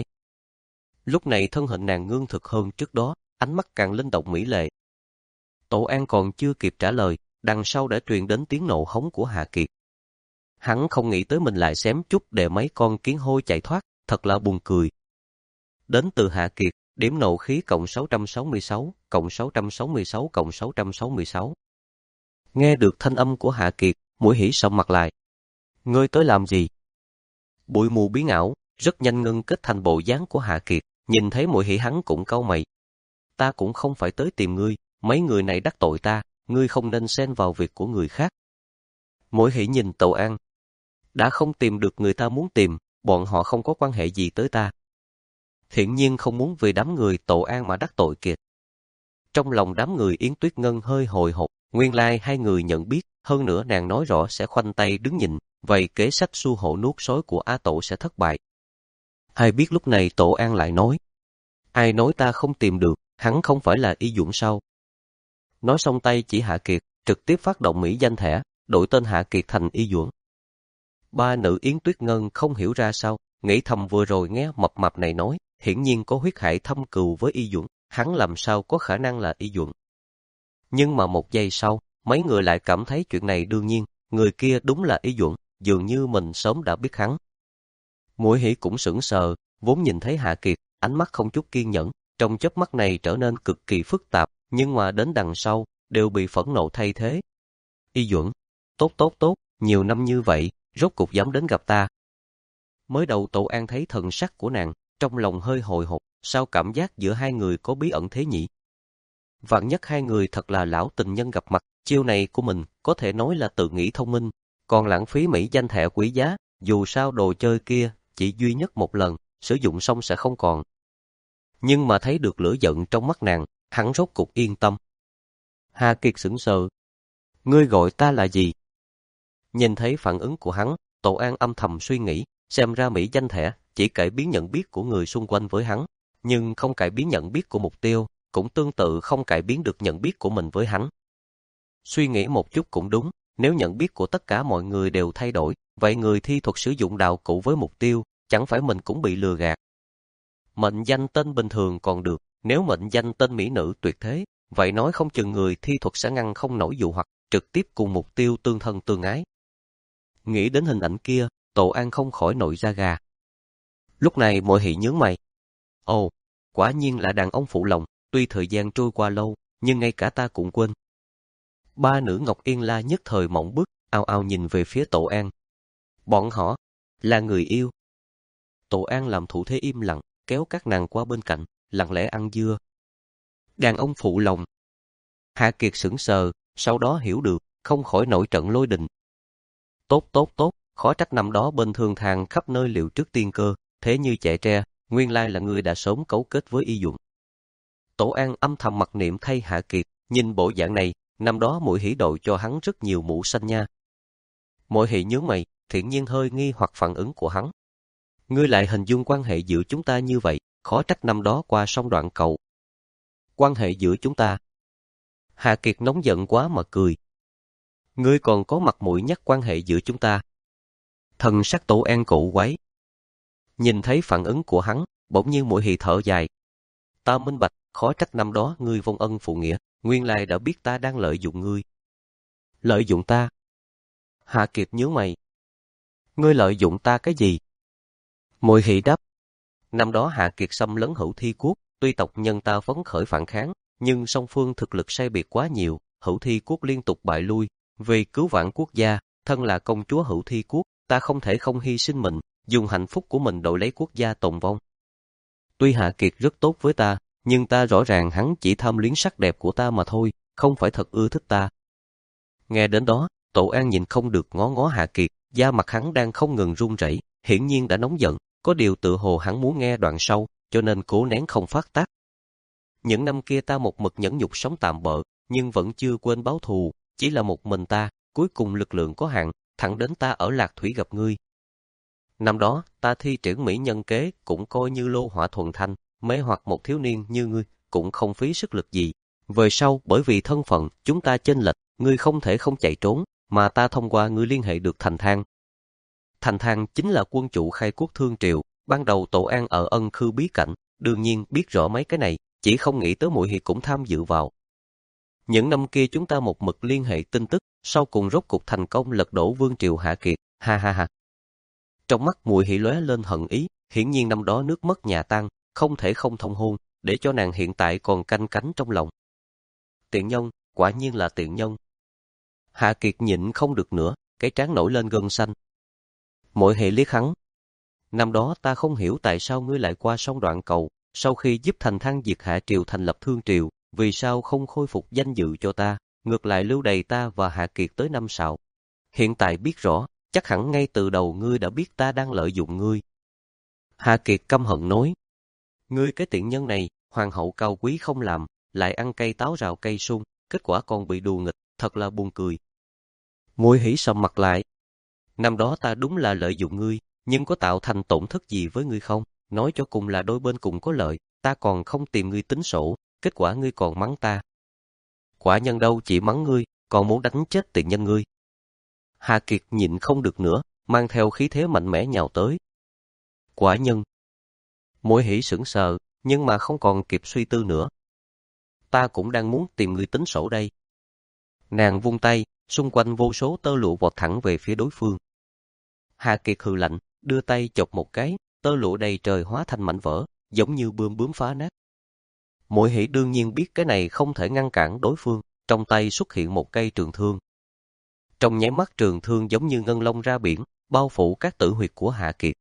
Lúc này thân hình nàng ngưng thực hơn trước đó, ánh mắt càng linh động mỹ lệ. Tổ An còn chưa kịp trả lời, đằng sau đã truyền đến tiếng nộ hống của Hạ Kiệt. Hắn không nghĩ tới mình lại xém chút để mấy con kiến hôi chạy thoát, thật là buồn cười. Đến từ Hạ Kiệt, điểm nộ khí cộng sáu trăm sáu mươi sáu, cộng sáu trăm sáu mươi sáu cộng sáu trăm sáu mươi sáu. Nghe được thanh âm của Hạ Kiệt, Muội Hỷ sầm mặt lại. Ngươi tới làm gì? Bụi mù biến ảo, rất nhanh ngưng kết thành bộ dáng của Hạ Kiệt, nhìn thấy Muội Hỷ hắn cũng cau mày. Ta cũng không phải tới tìm ngươi, mấy người này đắc tội ta, ngươi không nên xen vào việc của người khác. Muội Hỷ nhìn Tổ An. Đã không tìm được người ta muốn tìm, bọn họ không có quan hệ gì tới ta. Thiện nhiên không muốn vì đám người Tổ An mà đắc tội kiệt. Trong lòng đám người Yến Tuyết Ngân hơi hồi hộp, nguyên lai hai người nhận biết, hơn nữa nàng nói rõ sẽ khoanh tay đứng nhìn, vậy kế sách xu hộ nuốt sói của A Tổ sẽ thất bại. Hay biết lúc này Tổ An lại nói. Ai nói ta không tìm được, hắn không phải là y duẩn sao? Nói xong tay chỉ Hạ Kiệt, trực tiếp phát động mỹ danh thẻ, đổi tên Hạ Kiệt thành y duẩn. Ba nữ Yến Tuyết Ngân không hiểu ra sao, nghĩ thầm vừa rồi nghe mập mạp này nói, hiển nhiên có huyết hải thâm cừu với y duẩn, hắn làm sao có khả năng là y duẩn. Nhưng mà một giây sau, mấy người lại cảm thấy chuyện này đương nhiên, người kia đúng là y duẩn, dường như mình sớm đã biết hắn. Muội Hỷ cũng sững sờ, vốn nhìn thấy Hạ Kiệt, ánh mắt không chút kiên nhẫn, trong chớp mắt này trở nên cực kỳ phức tạp, nhưng mà đến đằng sau, đều bị phẫn nộ thay thế. Y duẩn, tốt tốt tốt, nhiều năm như vậy, rốt cục dám đến gặp ta. Mới đầu Tổ An thấy thần sắc của nàng, trong lòng hơi hồi hộp, sao cảm giác giữa hai người có bí ẩn thế nhỉ? Vạn nhất hai người thật là lão tình nhân gặp mặt, chiêu này của mình có thể nói là tự nghĩ thông minh, còn lãng phí mỹ danh thẻ quý giá, dù sao đồ chơi kia chỉ duy nhất một lần, sử dụng xong sẽ không còn. Nhưng mà thấy được lửa giận trong mắt nàng, hắn rốt cục yên tâm. Hà Kiệt sững sờ. Ngươi gọi ta là gì? Nhìn thấy phản ứng của hắn, Tổ An âm thầm suy nghĩ, xem ra mỹ danh thẻ chỉ cải biến nhận biết của người xung quanh với hắn, nhưng không cải biến nhận biết của mục tiêu, cũng tương tự không cải biến được nhận biết của mình với hắn. Suy nghĩ một chút cũng đúng, Nếu nhận biết của tất cả mọi người đều thay đổi, vậy người thi thuật sử dụng đạo cụ với mục tiêu, chẳng phải mình cũng bị lừa gạt. Mệnh danh tên bình thường còn được, nếu mệnh danh tên mỹ nữ tuyệt thế, vậy nói không chừng người thi thuật sẽ ngăn không nổi dụ hoặc trực tiếp cùng mục tiêu tương thân tương ái. Nghĩ đến hình ảnh kia, Tổ An không khỏi nổi da gà. Lúc này Mội Hỷ nhướng mày. Ồ, quả nhiên là đàn ông phụ lòng, tuy thời gian trôi qua lâu, nhưng ngay cả ta cũng quên. Ba nữ Ngọc Yên La nhất thời mộng bức, ao ao nhìn về phía Tổ An. Bọn họ là người yêu. Tổ An làm thủ thế im lặng, kéo các nàng qua bên cạnh, lặng lẽ ăn dưa. Đàn ông phụ lòng. Hạ Kiệt sững sờ, sau đó hiểu được, không khỏi nổi trận lôi đình. Tốt tốt tốt, khó trách năm đó bên thương thang khắp nơi liệu trước tiên cơ, thế như chạy tre, nguyên lai là người đã sớm cấu kết với y dụng. Tổ An âm thầm mặc niệm thay Hạ Kiệt, nhìn bộ dạng này, năm đó Muội Hỷ đội cho hắn rất nhiều mũ xanh nha. Muội Hỷ nhướng mày, thiện nhiên hơi nghi hoặc phản ứng của hắn. Ngươi lại hình dung quan hệ giữa chúng ta như vậy, khó trách năm đó qua sông Đoạn Cầu. Quan hệ giữa chúng ta. Hạ Kiệt nóng giận quá mà cười. Ngươi còn có mặt mũi nhắc quan hệ giữa chúng ta. Thần sắc Tổ An cổ quái. Nhìn thấy phản ứng của hắn, bỗng nhiên Muội Hỷ thở dài. Ta minh bạch, khó trách năm đó ngươi vong ân phụ nghĩa, nguyên lai đã biết ta đang lợi dụng ngươi. Lợi dụng ta? Hạ Kiệt nhớ mày. Ngươi lợi dụng ta cái gì? Muội Hỷ đáp. Năm đó Hạ Kiệt xâm lấn Hữu Thi Quốc, tuy tộc nhân ta phấn khởi phản kháng, nhưng song phương thực lực sai biệt quá nhiều, Hữu Thi Quốc liên tục bại lui. Vì cứu vãn quốc gia, thân là công chúa Hữu Thi Quốc, ta không thể không hy sinh mình, dùng hạnh phúc của mình đổi lấy quốc gia tồn vong. Tuy Hạ Kiệt rất tốt với ta, nhưng ta rõ ràng hắn chỉ tham luyến sắc đẹp của ta mà thôi, không phải thật ưa thích ta. Nghe đến đó, Tổ An nhìn không được ngó ngó Hạ Kiệt, da mặt hắn đang không ngừng run rẩy, hiển nhiên đã nóng giận, có điều tự hồ hắn muốn nghe đoạn sau, cho nên cố nén không phát tác. Những năm kia ta một mực nhẫn nhục sống tạm bợ, nhưng vẫn chưa quên báo thù, chỉ là một mình ta, cuối cùng lực lượng có hạn, thẳng đến ta ở Lạc Thủy gặp ngươi. Năm đó, ta thi triển mỹ nhân kế cũng coi như lô hỏa thuần thanh, mê hoặc một thiếu niên như ngươi, cũng không phí sức lực gì. Về sau, bởi vì thân phận, chúng ta chênh lệch, ngươi không thể không chạy trốn, mà ta thông qua ngươi liên hệ được Thành Thang. Thành Thang chính là quân chủ khai quốc Thương Triều, ban đầu Tổ An ở Ân Khư bí cảnh, đương nhiên biết rõ mấy cái này, chỉ không nghĩ tới Muội Hỷ cũng tham dự vào. Những năm kia chúng ta một mực liên hệ tin tức, sau cùng rốt cục thành công lật đổ Vương Triều Hạ Kiệt, ha ha ha. Trong mắt Muội Hỷ lóe lên hận ý, hiển nhiên năm đó nước mất nhà tan, không thể không thông hôn, để cho nàng hiện tại còn canh cánh trong lòng. Tiện nhân, quả nhiên là tiện nhân. Hạ Kiệt nhịn không được nữa, cái trán nổi lên gân xanh. Muội Hỷ liếc hắn. Năm đó ta không hiểu tại sao ngươi lại qua sông Đoạn Cầu, sau khi giúp Thành Thang diệt Hạ Triều thành lập Thương Triều, vì sao không khôi phục danh dự cho ta, ngược lại lưu đày ta và Hạ Kiệt tới năm sào. Hiện tại biết rõ, chắc hẳn ngay từ đầu ngươi đã biết ta đang lợi dụng ngươi. Hạ Kiệt căm hận nói. Ngươi cái tiện nhân này, hoàng hậu cao quý không làm, lại ăn cây táo rào cây sung, kết quả còn bị đùa nghịch, thật là buồn cười. Muội Hỷ sầm mặt lại. Năm đó ta đúng là lợi dụng ngươi, nhưng có tạo thành tổn thất gì với ngươi không? Nói cho cùng là đôi bên cùng có lợi, ta còn không tìm ngươi tính sổ, kết quả ngươi còn mắng ta. Quả nhân đâu chỉ mắng ngươi, còn muốn đánh chết tiện nhân ngươi. Hạ Kiệt nhịn không được nữa, mang theo khí thế mạnh mẽ nhào tới. Quả nhân. Muội Hỷ sững sờ, nhưng mà không còn kịp suy tư nữa. Ta cũng đang muốn tìm ngươi tính sổ đây. Nàng vung tay, xung quanh vô số tơ lụa vọt thẳng về phía đối phương. Hạ Kiệt hừ lạnh, đưa tay chộp một cái, tơ lụa đầy trời hóa thành mảnh vỡ, giống như bươm bướm phá nát. Muội Hỷ đương nhiên biết cái này không thể ngăn cản đối phương, trong tay xuất hiện một cây trường thương. Trong nháy mắt trường thương giống như ngân long ra biển, bao phủ các tử huyệt của Hạ Kiệt.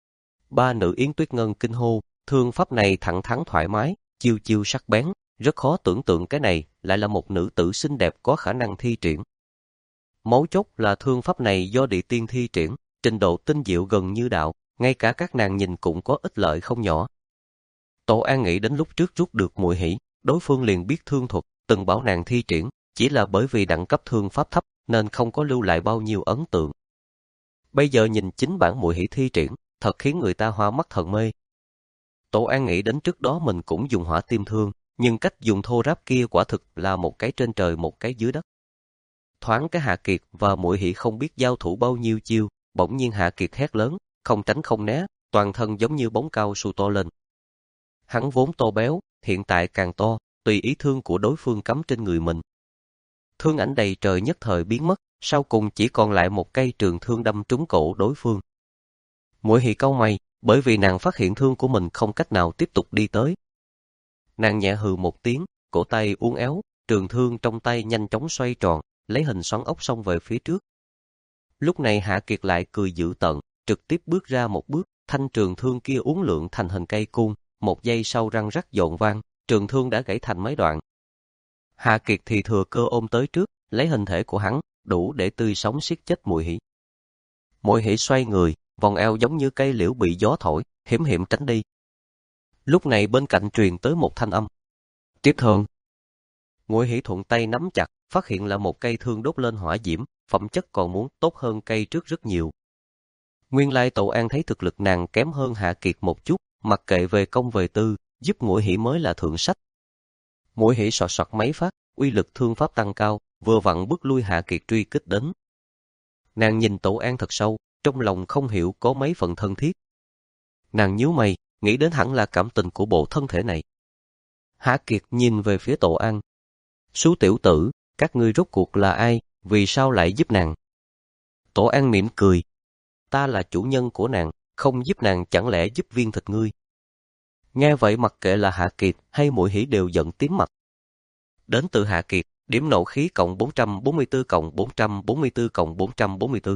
Ba nữ Yến Tuyết Ngân kinh hô, thương pháp này thẳng thắn thoải mái, chiêu chiêu sắc bén, rất khó tưởng tượng cái này lại là một nữ tử xinh đẹp có khả năng thi triển. Mấu chốt là thương pháp này do địa tiên thi triển, trình độ tinh diệu gần như đạo, ngay cả các nàng nhìn cũng có ích lợi không nhỏ. Tổ An nghĩ đến lúc trước rút được Muội Hỷ, đối phương liền biết thương thuật, từng bảo nàng thi triển, chỉ là bởi vì đẳng cấp thương pháp thấp nên không có lưu lại bao nhiêu ấn tượng. Bây giờ nhìn chính bản Muội Hỷ thi triển, thật khiến người ta hoa mắt thần mê. Tổ An nghĩ đến trước đó mình cũng dùng hỏa tim thương, nhưng cách dùng thô ráp kia quả thực là một cái trên trời một cái dưới đất. Thoáng cái Hạ Kiệt và Muội Hỷ không biết giao thủ bao nhiêu chiêu, bỗng nhiên Hạ Kiệt hét lớn, không tránh không né, toàn thân giống như bóng cao su to lên. Hắn vốn to béo, hiện tại càng to, tùy ý thương của đối phương cắm trên người mình. Thương ảnh đầy trời nhất thời biến mất, sau cùng chỉ còn lại một cây trường thương đâm trúng cổ đối phương. Muội Hỷ cau mày, bởi vì nàng phát hiện thương của mình không cách nào tiếp tục đi tới. Nàng nhẹ hừ một tiếng, cổ tay uốn éo, trường thương trong tay nhanh chóng xoay tròn, lấy hình xoắn ốc xông về phía trước. Lúc này Hạ Kiệt lại cười dữ tợn, trực tiếp bước ra một bước, thanh trường thương kia uốn lượn thành hình cây côn, một giây sau răng rắc dọn vang, trường thương đã gãy thành mấy đoạn. Hạ Kiệt thì thừa cơ ôm tới trước, lấy hình thể của hắn, đủ để tươi sống siết chết Muội Hỷ. Muội Hỷ xoay người, vòng eo giống như cây liễu bị gió thổi, hiểm hiểm tránh đi. Lúc này bên cạnh truyền tới một thanh âm. Tiếp thương. Muội Hỷ thuận tay nắm chặt, phát hiện là một cây thương đốt lên hỏa diễm, phẩm chất còn muốn tốt hơn cây trước rất nhiều. Nguyên lai Tậu An thấy thực lực nàng kém hơn Hạ Kiệt một chút, mặc kệ về công về tư, giúp Muội Hỷ mới là thượng sách. Muội Hỷ soạt soạt mấy phát, uy lực thương pháp tăng cao, vừa vặn bức lui Hạ Kiệt truy kích đến. Nàng nhìn Tậu An thật sâu, trong lòng không hiểu có mấy phần thân thiết. Nàng nhíu mày, nghĩ đến hẳn là cảm tình của bộ thân thể này. Hạ Kiệt nhìn về phía Tậu An. Sú tiểu tử, các ngươi rốt cuộc là ai, vì sao lại giúp nàng? Tậu An mỉm cười. Ta là chủ nhân của nàng, không giúp nàng chẳng lẽ giúp viên thịt ngươi? Nghe vậy mặc kệ là Hạ Kiệt hay Muội Hỷ đều giận tím mặt. Đến từ Hạ Kiệt, điểm nộ khí cộng bốn trăm bốn mươi tư cộng bốn trăm bốn mươi tư cộng bốn trăm bốn mươi tư.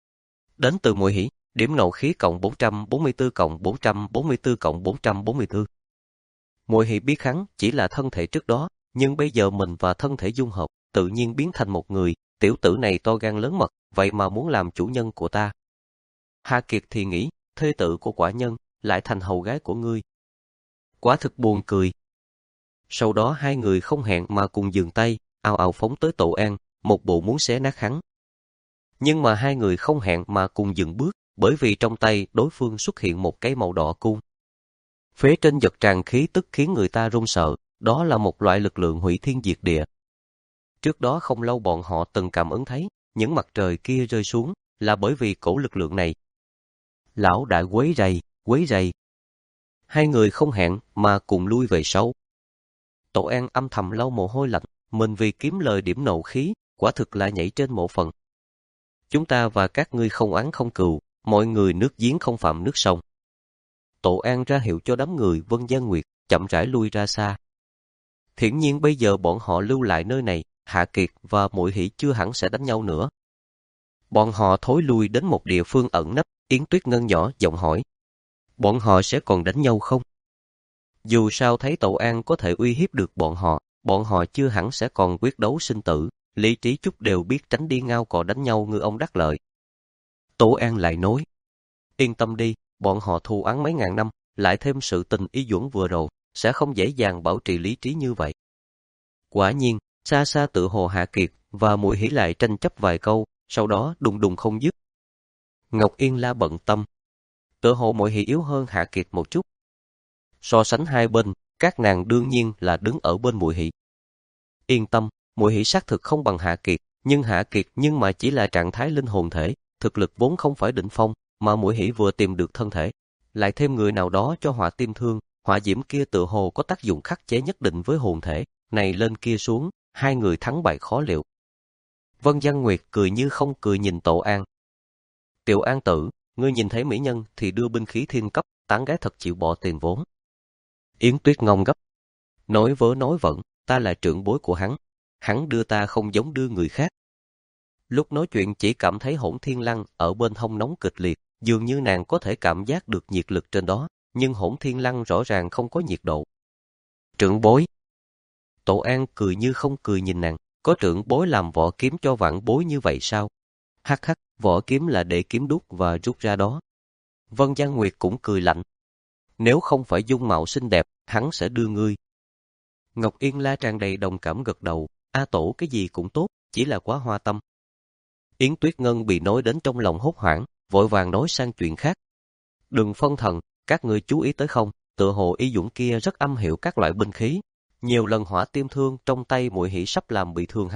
Đến từ Muội Hỷ, điểm nộ khí cộng bốn trăm bốn mươi tư cộng bốn trăm bốn mươi tư cộng bốn trăm bốn mươi tư. Muội Hỷ biết hắn chỉ là thân thể trước đó, nhưng bây giờ mình và thân thể dung hợp, tự nhiên biến thành một người, tiểu tử này to gan lớn mật, vậy mà muốn làm chủ nhân của ta. Hạ Kiệt thì nghĩ, thê tử của quả nhân, lại thành hầu gái của ngươi. Quả thực buồn cười. Sau đó hai người không hẹn mà cùng dừng tay, ào ào phóng tới Tậu An, một bộ muốn xé nát hắn. Nhưng mà hai người không hẹn mà cùng dừng bước, bởi vì trong tay đối phương xuất hiện một cái màu đỏ cung. Phế trên giật tràn khí tức khiến người ta run sợ, đó là một loại lực lượng hủy thiên diệt địa. Trước đó không lâu bọn họ từng cảm ứng thấy, những mặt trời kia rơi xuống, là bởi vì cổ lực lượng này. Lão đại quấy rầy, quấy rầy. Hai người không hẹn mà cùng lui về sau. Tậu An âm thầm lau mồ hôi lạnh, mình vì kiếm lời điểm nộ khí, quả thực là nhảy trên mộ phần. Chúng ta và các ngươi không oán không cừu, mọi người nước giếng không phạm nước sông. Tậu An ra hiệu cho đám người Vân Gian Nguyệt, chậm rãi lui ra xa. Hiển nhiên bây giờ bọn họ lưu lại nơi này, Hạ Kiệt và Muội Hỷ chưa hẳn sẽ đánh nhau nữa. Bọn họ thối lui đến một địa phương ẩn nấp, Yến Tuyết Ngân nhỏ giọng hỏi. Bọn họ sẽ còn đánh nhau không? Dù sao thấy Tậu An có thể uy hiếp được bọn họ, bọn họ chưa hẳn sẽ còn quyết đấu sinh tử, lý trí chút đều biết tránh đi ngao cò đánh nhau ngư ông đắc lợi. Tậu An lại nói. Yên tâm đi, bọn họ thù oán mấy ngàn năm, lại thêm sự tình ý duẩn vừa rồi, sẽ không dễ dàng bảo trì lý trí như vậy. Quả nhiên, xa xa tự hồ Hạ Kiệt và Muội Hỷ lại tranh chấp vài câu, sau đó đùng đùng không dứt. Ngọc Yên La bận tâm. Tự hồ Muội Hỷ yếu hơn Hạ Kiệt một chút. So sánh hai bên, các nàng đương nhiên là đứng ở bên Muội Hỷ. Yên tâm, Muội Hỷ xác thực không bằng Hạ Kiệt, nhưng Hạ Kiệt nhưng mà chỉ là trạng thái linh hồn thể, thực lực vốn không phải đỉnh phong, mà Muội Hỷ vừa tìm được thân thể, lại thêm người nào đó cho hỏa tim thương, hỏa diễm kia tự hồ có tác dụng khắc chế nhất định với hồn thể, này lên kia xuống, hai người thắng bại khó liệu. Vân Gian Nguyệt cười như không cười nhìn Tậu An. Tiểu An tử, ngươi nhìn thấy mỹ nhân thì đưa binh khí thiên cấp, tán gái thật chịu bỏ tiền vốn. Yến Tuyết ngông gấp. Nói vớ nói vẩn, ta là trưởng bối của hắn, hắn đưa ta không giống đưa người khác. Lúc nói chuyện chỉ cảm thấy Hỗn Thiên Lăng ở bên hông nóng kịch liệt, dường như nàng có thể cảm giác được nhiệt lực trên đó, nhưng Hỗn Thiên Lăng rõ ràng không có nhiệt độ. Trưởng bối. Tậu An cười như không cười nhìn nàng, có trưởng bối làm vỏ kiếm cho vãn bối như vậy sao? Hắc hắc, vỏ kiếm là để kiếm đúc và rút ra đó. Vân Gian Nguyệt cũng cười lạnh. Nếu không phải dung mạo xinh đẹp, hắn sẽ đưa ngươi. Ngọc Yên La tràn đầy đồng cảm gật đầu, A Tổ cái gì cũng tốt, chỉ là quá hoa tâm. Yến Tuyết Ngân bị nói đến trong lòng hốt hoảng, vội vàng nói sang chuyện khác. Đừng phân thần, các ngươi chú ý tới không, tựa hồ Y Dũng kia rất âm hiểu các loại binh khí. Nhiều lần hỏa tiêm thương trong tay Muội Hỷ sắp làm bị thương hắn,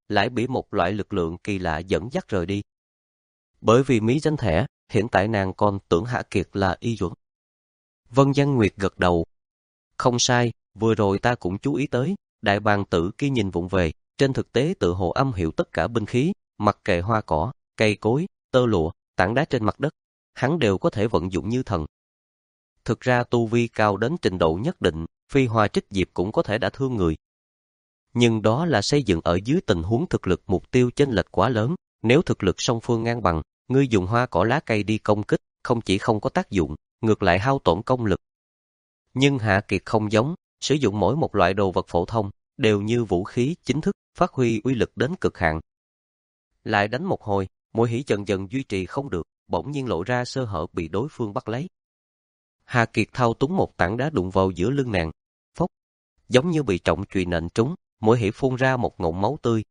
lại bị một loại lực lượng kỳ lạ dẫn dắt rời đi. Bởi vì mí danh thẻ, hiện tại nàng còn tưởng Hạ Kiệt là y duẩn. Vân Giang Nguyệt gật đầu. Không sai, vừa rồi ta cũng chú ý tới, đại bàng tử kia nhìn vụng về, trên thực tế tự hồ âm hiểu tất cả binh khí, mặc kệ hoa cỏ, cây cối, tơ lụa, tảng đá trên mặt đất, hắn đều có thể vận dụng như thần. Thực ra tu vi cao đến trình độ nhất định, phi hoa trích diệp cũng có thể đã thương người. Nhưng đó là xây dựng ở dưới tình huống thực lực mục tiêu chênh lệch quá lớn, nếu thực lực song phương ngang bằng, ngươi dùng hoa cỏ lá cây đi công kích, không chỉ không có tác dụng, ngược lại hao tổn công lực. Nhưng Hạ Kiệt không giống, sử dụng mỗi một loại đồ vật phổ thông, đều như vũ khí chính thức, phát huy uy lực đến cực hạn. Lại đánh một hồi, Mùi Hỉ dần dần duy trì không được, bỗng nhiên lộ ra sơ hở bị đối phương bắt lấy. Hạ Kiệt thao túng một tảng đá đụng vào giữa lưng nàng, phốc, giống như bị trọng chùy nện trúng, Mùi Hỉ phun ra một ngụm máu tươi.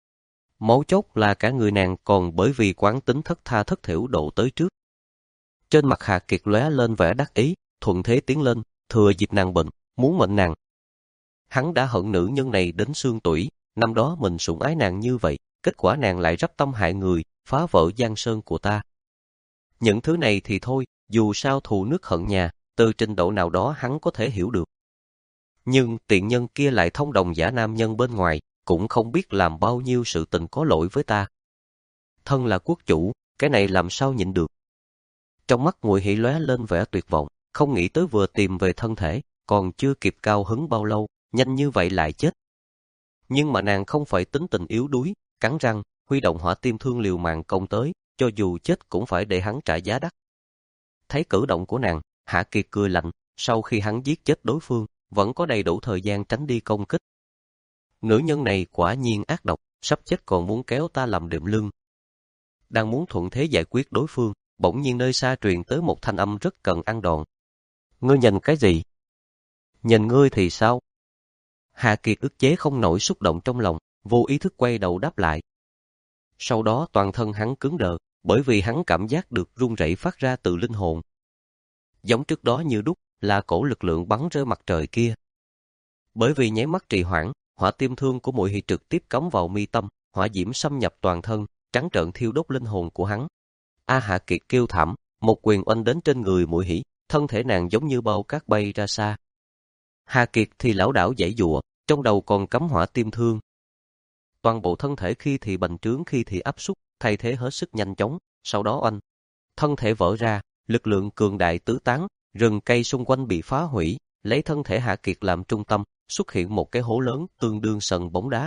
Máu chốt là cả người nàng còn bởi vì quán tính thất tha thất thểu độ tới trước. Trên mặt Hạ Kiệt lóe lên vẻ đắc ý, thuận thế tiến lên, thừa dịp nàng bệnh, muốn mệnh nàng. Hắn đã hận nữ nhân này đến xương tủy, năm đó mình sủng ái nàng như vậy, kết quả nàng lại rắp tâm hại người, phá vỡ giang sơn của ta. Những thứ này thì thôi, dù sao thù nước hận nhà, từ trình độ nào đó hắn có thể hiểu được. Nhưng tiện nhân kia lại thông đồng giả nam nhân bên ngoài, cũng không biết làm bao nhiêu sự tình có lỗi với ta. Thân là quốc chủ, cái này làm sao nhịn được. Trong mắt Mùi Hỉ lóe lên vẻ tuyệt vọng, không nghĩ tới vừa tìm về thân thể, còn chưa kịp cao hứng bao lâu, nhanh như vậy lại chết. Nhưng mà nàng không phải tính tình yếu đuối, cắn răng, huy động hỏa tim thương liều mạng công tới, cho dù chết cũng phải để hắn trả giá đắt. Thấy cử động của nàng, Hạ Kiệt cười lạnh, sau khi hắn giết chết đối phương, vẫn có đầy đủ thời gian tránh đi công kích. Nữ nhân này quả nhiên ác độc, sắp chết còn muốn kéo ta làm đệm lưng. Đang muốn thuận thế giải quyết đối phương, bỗng nhiên nơi xa truyền tới một thanh âm rất cần ăn đòn. Ngươi nhìn cái gì? Nhìn ngươi thì sao? Hạ Kiệt ức chế không nổi xúc động trong lòng, vô ý thức quay đầu đáp lại. Sau đó toàn thân hắn cứng đờ, bởi vì hắn cảm giác được run rẩy phát ra từ linh hồn. Giống trước đó như đúc, là cổ lực lượng bắn rơi mặt trời kia. Bởi vì nháy mắt trì hoãn, hỏa tim thương của Mùi Hỉ trực tiếp cắm vào mi tâm, hỏa diễm xâm nhập toàn thân, trắng trợn thiêu đốt linh hồn của hắn. A Hạ Kiệt kêu thảm, một quyền oanh đến trên người Mùi Hỉ, thân thể nàng giống như bao cát bay ra xa. Hạ Kiệt thì lảo đảo giãy giụa, trong đầu còn cắm hỏa tim thương. Toàn bộ thân thể khi thì bành trướng khi thì áp suất, thay thế hết sức nhanh chóng, sau đó oanh. Thân thể vỡ ra, lực lượng cường đại tứ tán, rừng cây xung quanh bị phá hủy, lấy thân thể Hạ Kiệt làm trung tâm, xuất hiện một cái hố lớn tương đương sân bóng đá.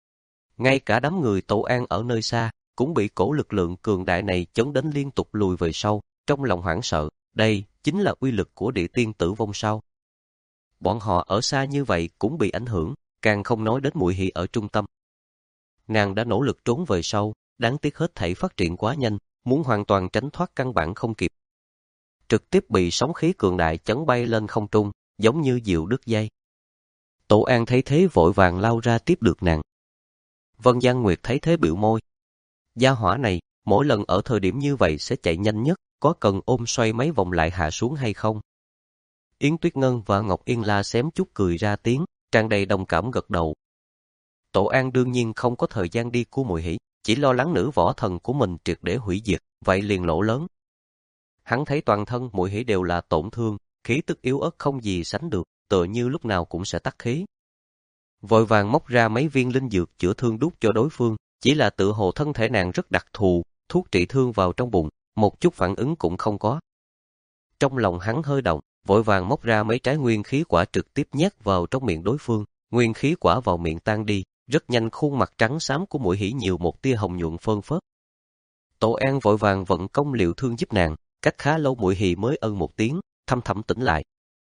Ngay cả đám người Tổ An ở nơi xa, cũng bị cổ lực lượng cường đại này chấn đến liên tục lùi về sau, trong lòng hoảng sợ, đây chính là uy lực của địa tiên tử vong sao. Bọn họ ở xa như vậy cũng bị ảnh hưởng, càng không nói đến Mùi Hỉ ở trung tâm. Nàng đã nỗ lực trốn về sau, đáng tiếc hết thảy phát triển quá nhanh, muốn hoàn toàn tránh thoát căn bản không kịp. Trực tiếp bị sóng khí cường đại chấn bay lên không trung, giống như diều đứt dây. Tổ An thấy thế vội vàng lao ra tiếp được nàng. Vân Giang Nguyệt thấy thế biểu môi. Gia hỏa này, mỗi lần ở thời điểm như vậy sẽ chạy nhanh nhất, có cần ôm xoay mấy vòng lại hạ xuống hay không? Yến Tuyết Ngân và Ngọc Yên La xém chút cười ra tiếng, tràn đầy đồng cảm gật đầu. Tổ An đương nhiên không có thời gian đi cứu Mùi Hỉ, chỉ lo lắng nữ võ thần của mình triệt để hủy diệt, vậy liền lỗ lớn. Hắn thấy toàn thân Mùi Hỉ đều là tổn thương, khí tức yếu ớt không gì sánh được, tựa như lúc nào cũng sẽ tắt khí. Vội vàng móc ra mấy viên linh dược chữa thương đút cho đối phương, chỉ là tự hồ thân thể nàng rất đặc thù, thuốc trị thương vào trong bụng, một chút phản ứng cũng không có. Trong lòng hắn hơi động, vội vàng móc ra mấy trái nguyên khí quả trực tiếp nhét vào trong miệng đối phương, nguyên khí quả vào miệng tan đi, rất nhanh khuôn mặt trắng xám của Mùi Hỉ nhiều một tia hồng nhuận phơn phớt. Tổ An vội vàng vận công liệu thương giúp nàng, cách khá lâu Mùi Hỉ mới ân một tiếng, thâm thẳm tỉnh lại.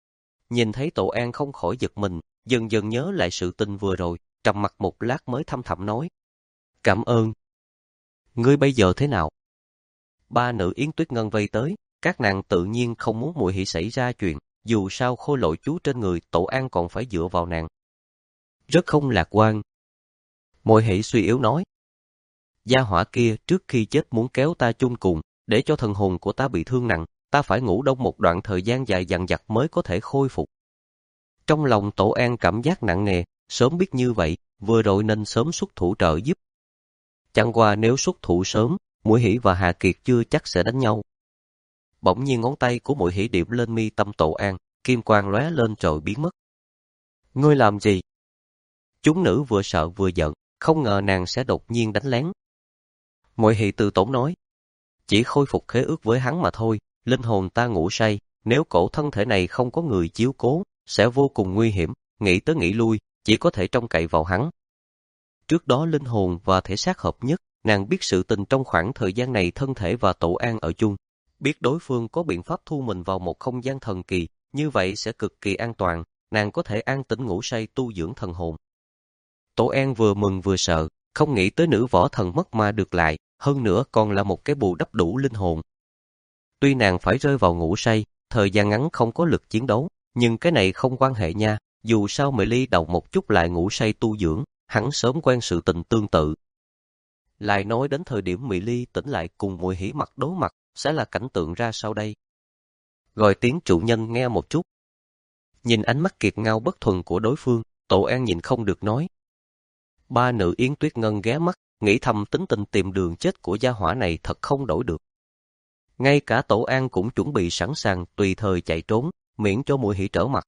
Nhìn thấy Tổ An không khỏi giật mình, dần dần nhớ lại sự tình vừa rồi, trầm mặt một lát mới thâm thẳm nói. Cảm ơn. Ngươi bây giờ thế nào? Ba nữ Yến Tuyết Ngân vây tới, các nàng tự nhiên không muốn Mùi Hỉ xảy ra chuyện, dù sao khôi lỗi chú trên người Tổ An còn phải dựa vào nàng. Rất không lạc quan. Mùi Hỉ suy yếu nói. Gia hỏa kia trước khi chết muốn kéo ta chung cùng, để cho thần hồn của ta bị thương nặng, ta phải ngủ đông một đoạn thời gian dài dằng dặc mới có thể khôi phục. Trong lòng Tổ An cảm giác nặng nề, sớm biết như vậy, vừa rồi nên sớm xuất thủ trợ giúp, Chẳng qua nếu xuất thủ sớm, Muội Hỷ và Hà Kiệt chưa chắc sẽ đánh nhau. Bỗng nhiên ngón tay của Muội Hỷ điểm lên mi tâm Tổ An, kim quang lóe lên rồi biến mất. Ngươi làm gì? Chúng nữ vừa sợ vừa giận, không ngờ nàng sẽ đột nhiên đánh lén. Muội Hỷ từ tốn nói, chỉ khôi phục khế ước với hắn mà thôi, linh hồn ta ngủ say, nếu cổ thân thể này không có người chiếu cố, sẽ vô cùng nguy hiểm, nghĩ tới nghĩ lui, chỉ có thể trông cậy vào hắn. Trước đó linh hồn và thể xác hợp nhất, nàng biết sự tình trong khoảng thời gian này thân thể và Tổ An ở chung, biết đối phương có biện pháp thu mình vào một không gian thần kỳ, như vậy sẽ cực kỳ an toàn, nàng có thể an tĩnh ngủ say tu dưỡng thần hồn. Tổ An vừa mừng vừa sợ, không nghĩ tới nữ võ thần mất mà được lại, hơn nữa còn là một cái bù đắp đủ linh hồn. Tuy nàng phải rơi vào ngủ say, thời gian ngắn không có lực chiến đấu, nhưng cái này không quan hệ nha, dù sao Mệ Ly đầu một chút lại ngủ say tu dưỡng, hắn sớm quen sự tình tương tự. Lại nói đến thời điểm Mị Ly tỉnh lại cùng Muội Hỷ mặt đối mặt, sẽ là cảnh tượng ra sao đây? Gọi tiếng chủ nhân nghe một chút. Nhìn ánh mắt kiệt ngao bất thuần của đối phương, Tổ An nhìn không được nói. Ba nữ Yến Tuyết Ngân ghé mắt, nghĩ thầm tính tình tìm đường chết của gia hỏa này thật không đổi được. Ngay cả Tổ An cũng chuẩn bị sẵn sàng tùy thời chạy trốn, miễn cho Muội Hỷ trở mặt.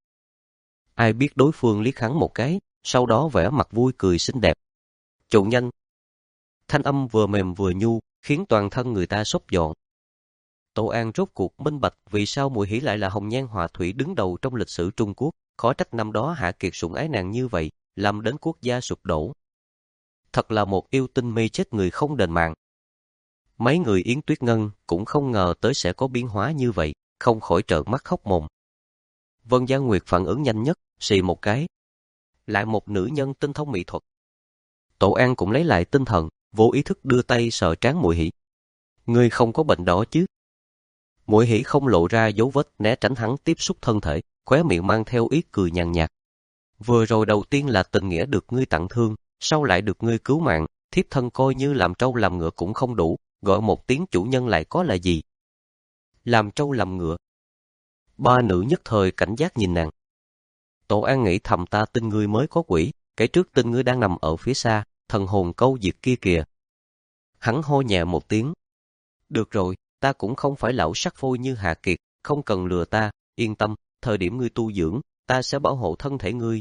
Ai biết đối phương liếc hắn một cái, sau đó vẻ mặt vui cười xinh đẹp. Chủ nhân. Thanh âm vừa mềm vừa nhu, khiến toàn thân người ta xốp giòn. Tổ An rốt cuộc minh bạch vì sao Muội Hỷ lại là hồng nhan họa thủy đứng đầu trong lịch sử Trung Quốc, khó trách năm đó Hạ Kiệt sủng ái nàng như vậy, làm đến quốc gia sụp đổ. Thật là một yêu tinh mê chết người không đền mạng. Mấy người Yến Tuyết Ngân cũng không ngờ tới sẽ có biến hóa như vậy, không khỏi trợn mắt khóc mồm. Vân Gia Nguyệt phản ứng nhanh nhất, xì một cái. Lại một nữ nhân tinh thông mỹ thuật. Tổ An cũng lấy lại tinh thần, vô ý thức đưa tay sờ trán Muội Hỷ. Ngươi không có bệnh đó chứ? Muội Hỷ không lộ ra dấu vết né tránh hắn tiếp xúc thân thể, khóe miệng mang theo ý cười nhàn nhạt. Vừa rồi đầu tiên là tình nghĩa được ngươi tặng thương, sau lại được ngươi cứu mạng, thiếp thân coi như làm trâu làm ngựa cũng không đủ, gọi một tiếng chủ nhân lại có là gì? Làm trâu làm ngựa. Ba nữ nhất thời cảnh giác nhìn nàng. Tổ An nghĩ thầm ta tin ngươi mới có quỷ, cái trước tin ngươi đang nằm ở phía xa, thần hồn câu diệt kia kìa. Hắn hô nhẹ một tiếng. Được rồi, ta cũng không phải lão sắc phôi như Hạ Kiệt, không cần lừa ta, yên tâm, thời điểm ngươi tu dưỡng, ta sẽ bảo hộ thân thể ngươi.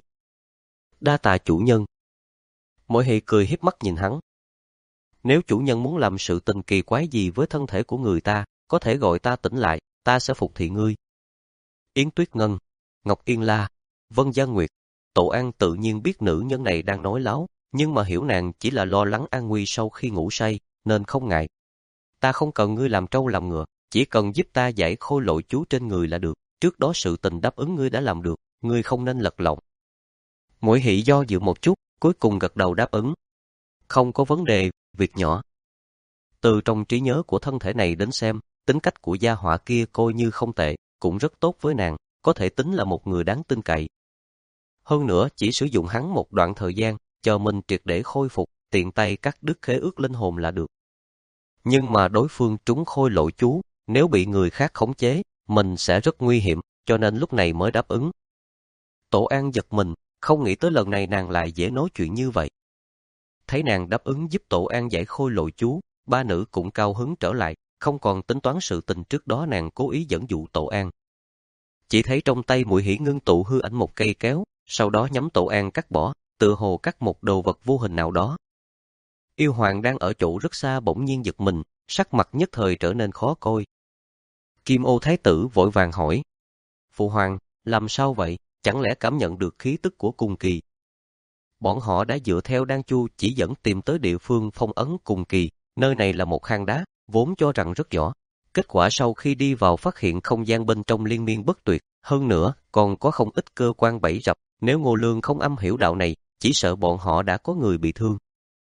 Đa tạ chủ nhân. Muội Hỷ cười hiếp mắt nhìn hắn. Nếu chủ nhân muốn làm sự tình kỳ quái gì với thân thể của người ta, có thể gọi ta tỉnh lại, ta sẽ phục thị ngươi. Yến Tuyết Ngân, Ngọc Yên La, Vân Gia Nguyệt, Tổ An tự nhiên biết nữ nhân này đang nói láo, nhưng mà hiểu nàng chỉ là lo lắng an nguy sau khi ngủ say, nên không ngại. Ta không cần ngươi làm trâu làm ngựa, chỉ cần giúp ta giải khôi lỗi chú trên người là được, trước đó sự tình đáp ứng ngươi đã làm được, ngươi không nên lật lọng. Muội Hỷ do dự một chút, cuối cùng gật đầu đáp ứng. Không có vấn đề, việc nhỏ. Từ trong trí nhớ của thân thể này đến xem, tính cách của gia họa kia coi như không tệ, cũng rất tốt với nàng, có thể tính là một người đáng tin cậy. Hơn nữa, chỉ sử dụng hắn một đoạn thời gian, chờ mình triệt để khôi phục, tiện tay cắt đứt khế ước linh hồn là được. Nhưng mà đối phương trúng khôi lỗi chú, nếu bị người khác khống chế, mình sẽ rất nguy hiểm, cho nên lúc này mới đáp ứng. Tổ An giật mình, không nghĩ tới lần này nàng lại dễ nói chuyện như vậy. Thấy nàng đáp ứng giúp Tổ An giải khôi lỗi chú, ba nữ cũng cao hứng trở lại, không còn tính toán sự tình trước đó nàng cố ý dẫn dụ Tổ An. Chỉ thấy trong tay Muội Hỷ ngưng tụ hư ảnh một cây kéo, sau đó nhắm Tổ An cắt bỏ, tựa hồ cắt một đồ vật vô hình nào đó. Yêu Hoàng đang ở chỗ rất xa bỗng nhiên giật mình, sắc mặt nhất thời trở nên khó coi. Kim Ô Thái tử vội vàng hỏi. Phụ Hoàng, làm sao vậy, chẳng lẽ cảm nhận được khí tức của Cùng Kỳ? Bọn họ đã dựa theo Đan Chu chỉ dẫn tìm tới địa phương phong ấn Cùng Kỳ, nơi này là một hang đá, vốn cho rằng rất nhỏ. Kết quả sau khi đi vào phát hiện không gian bên trong liên miên bất tuyệt, hơn nữa còn có không ít cơ quan bẫy rập, nếu Ngô Lương không âm hiểu đạo này, chỉ sợ bọn họ đã có người bị thương.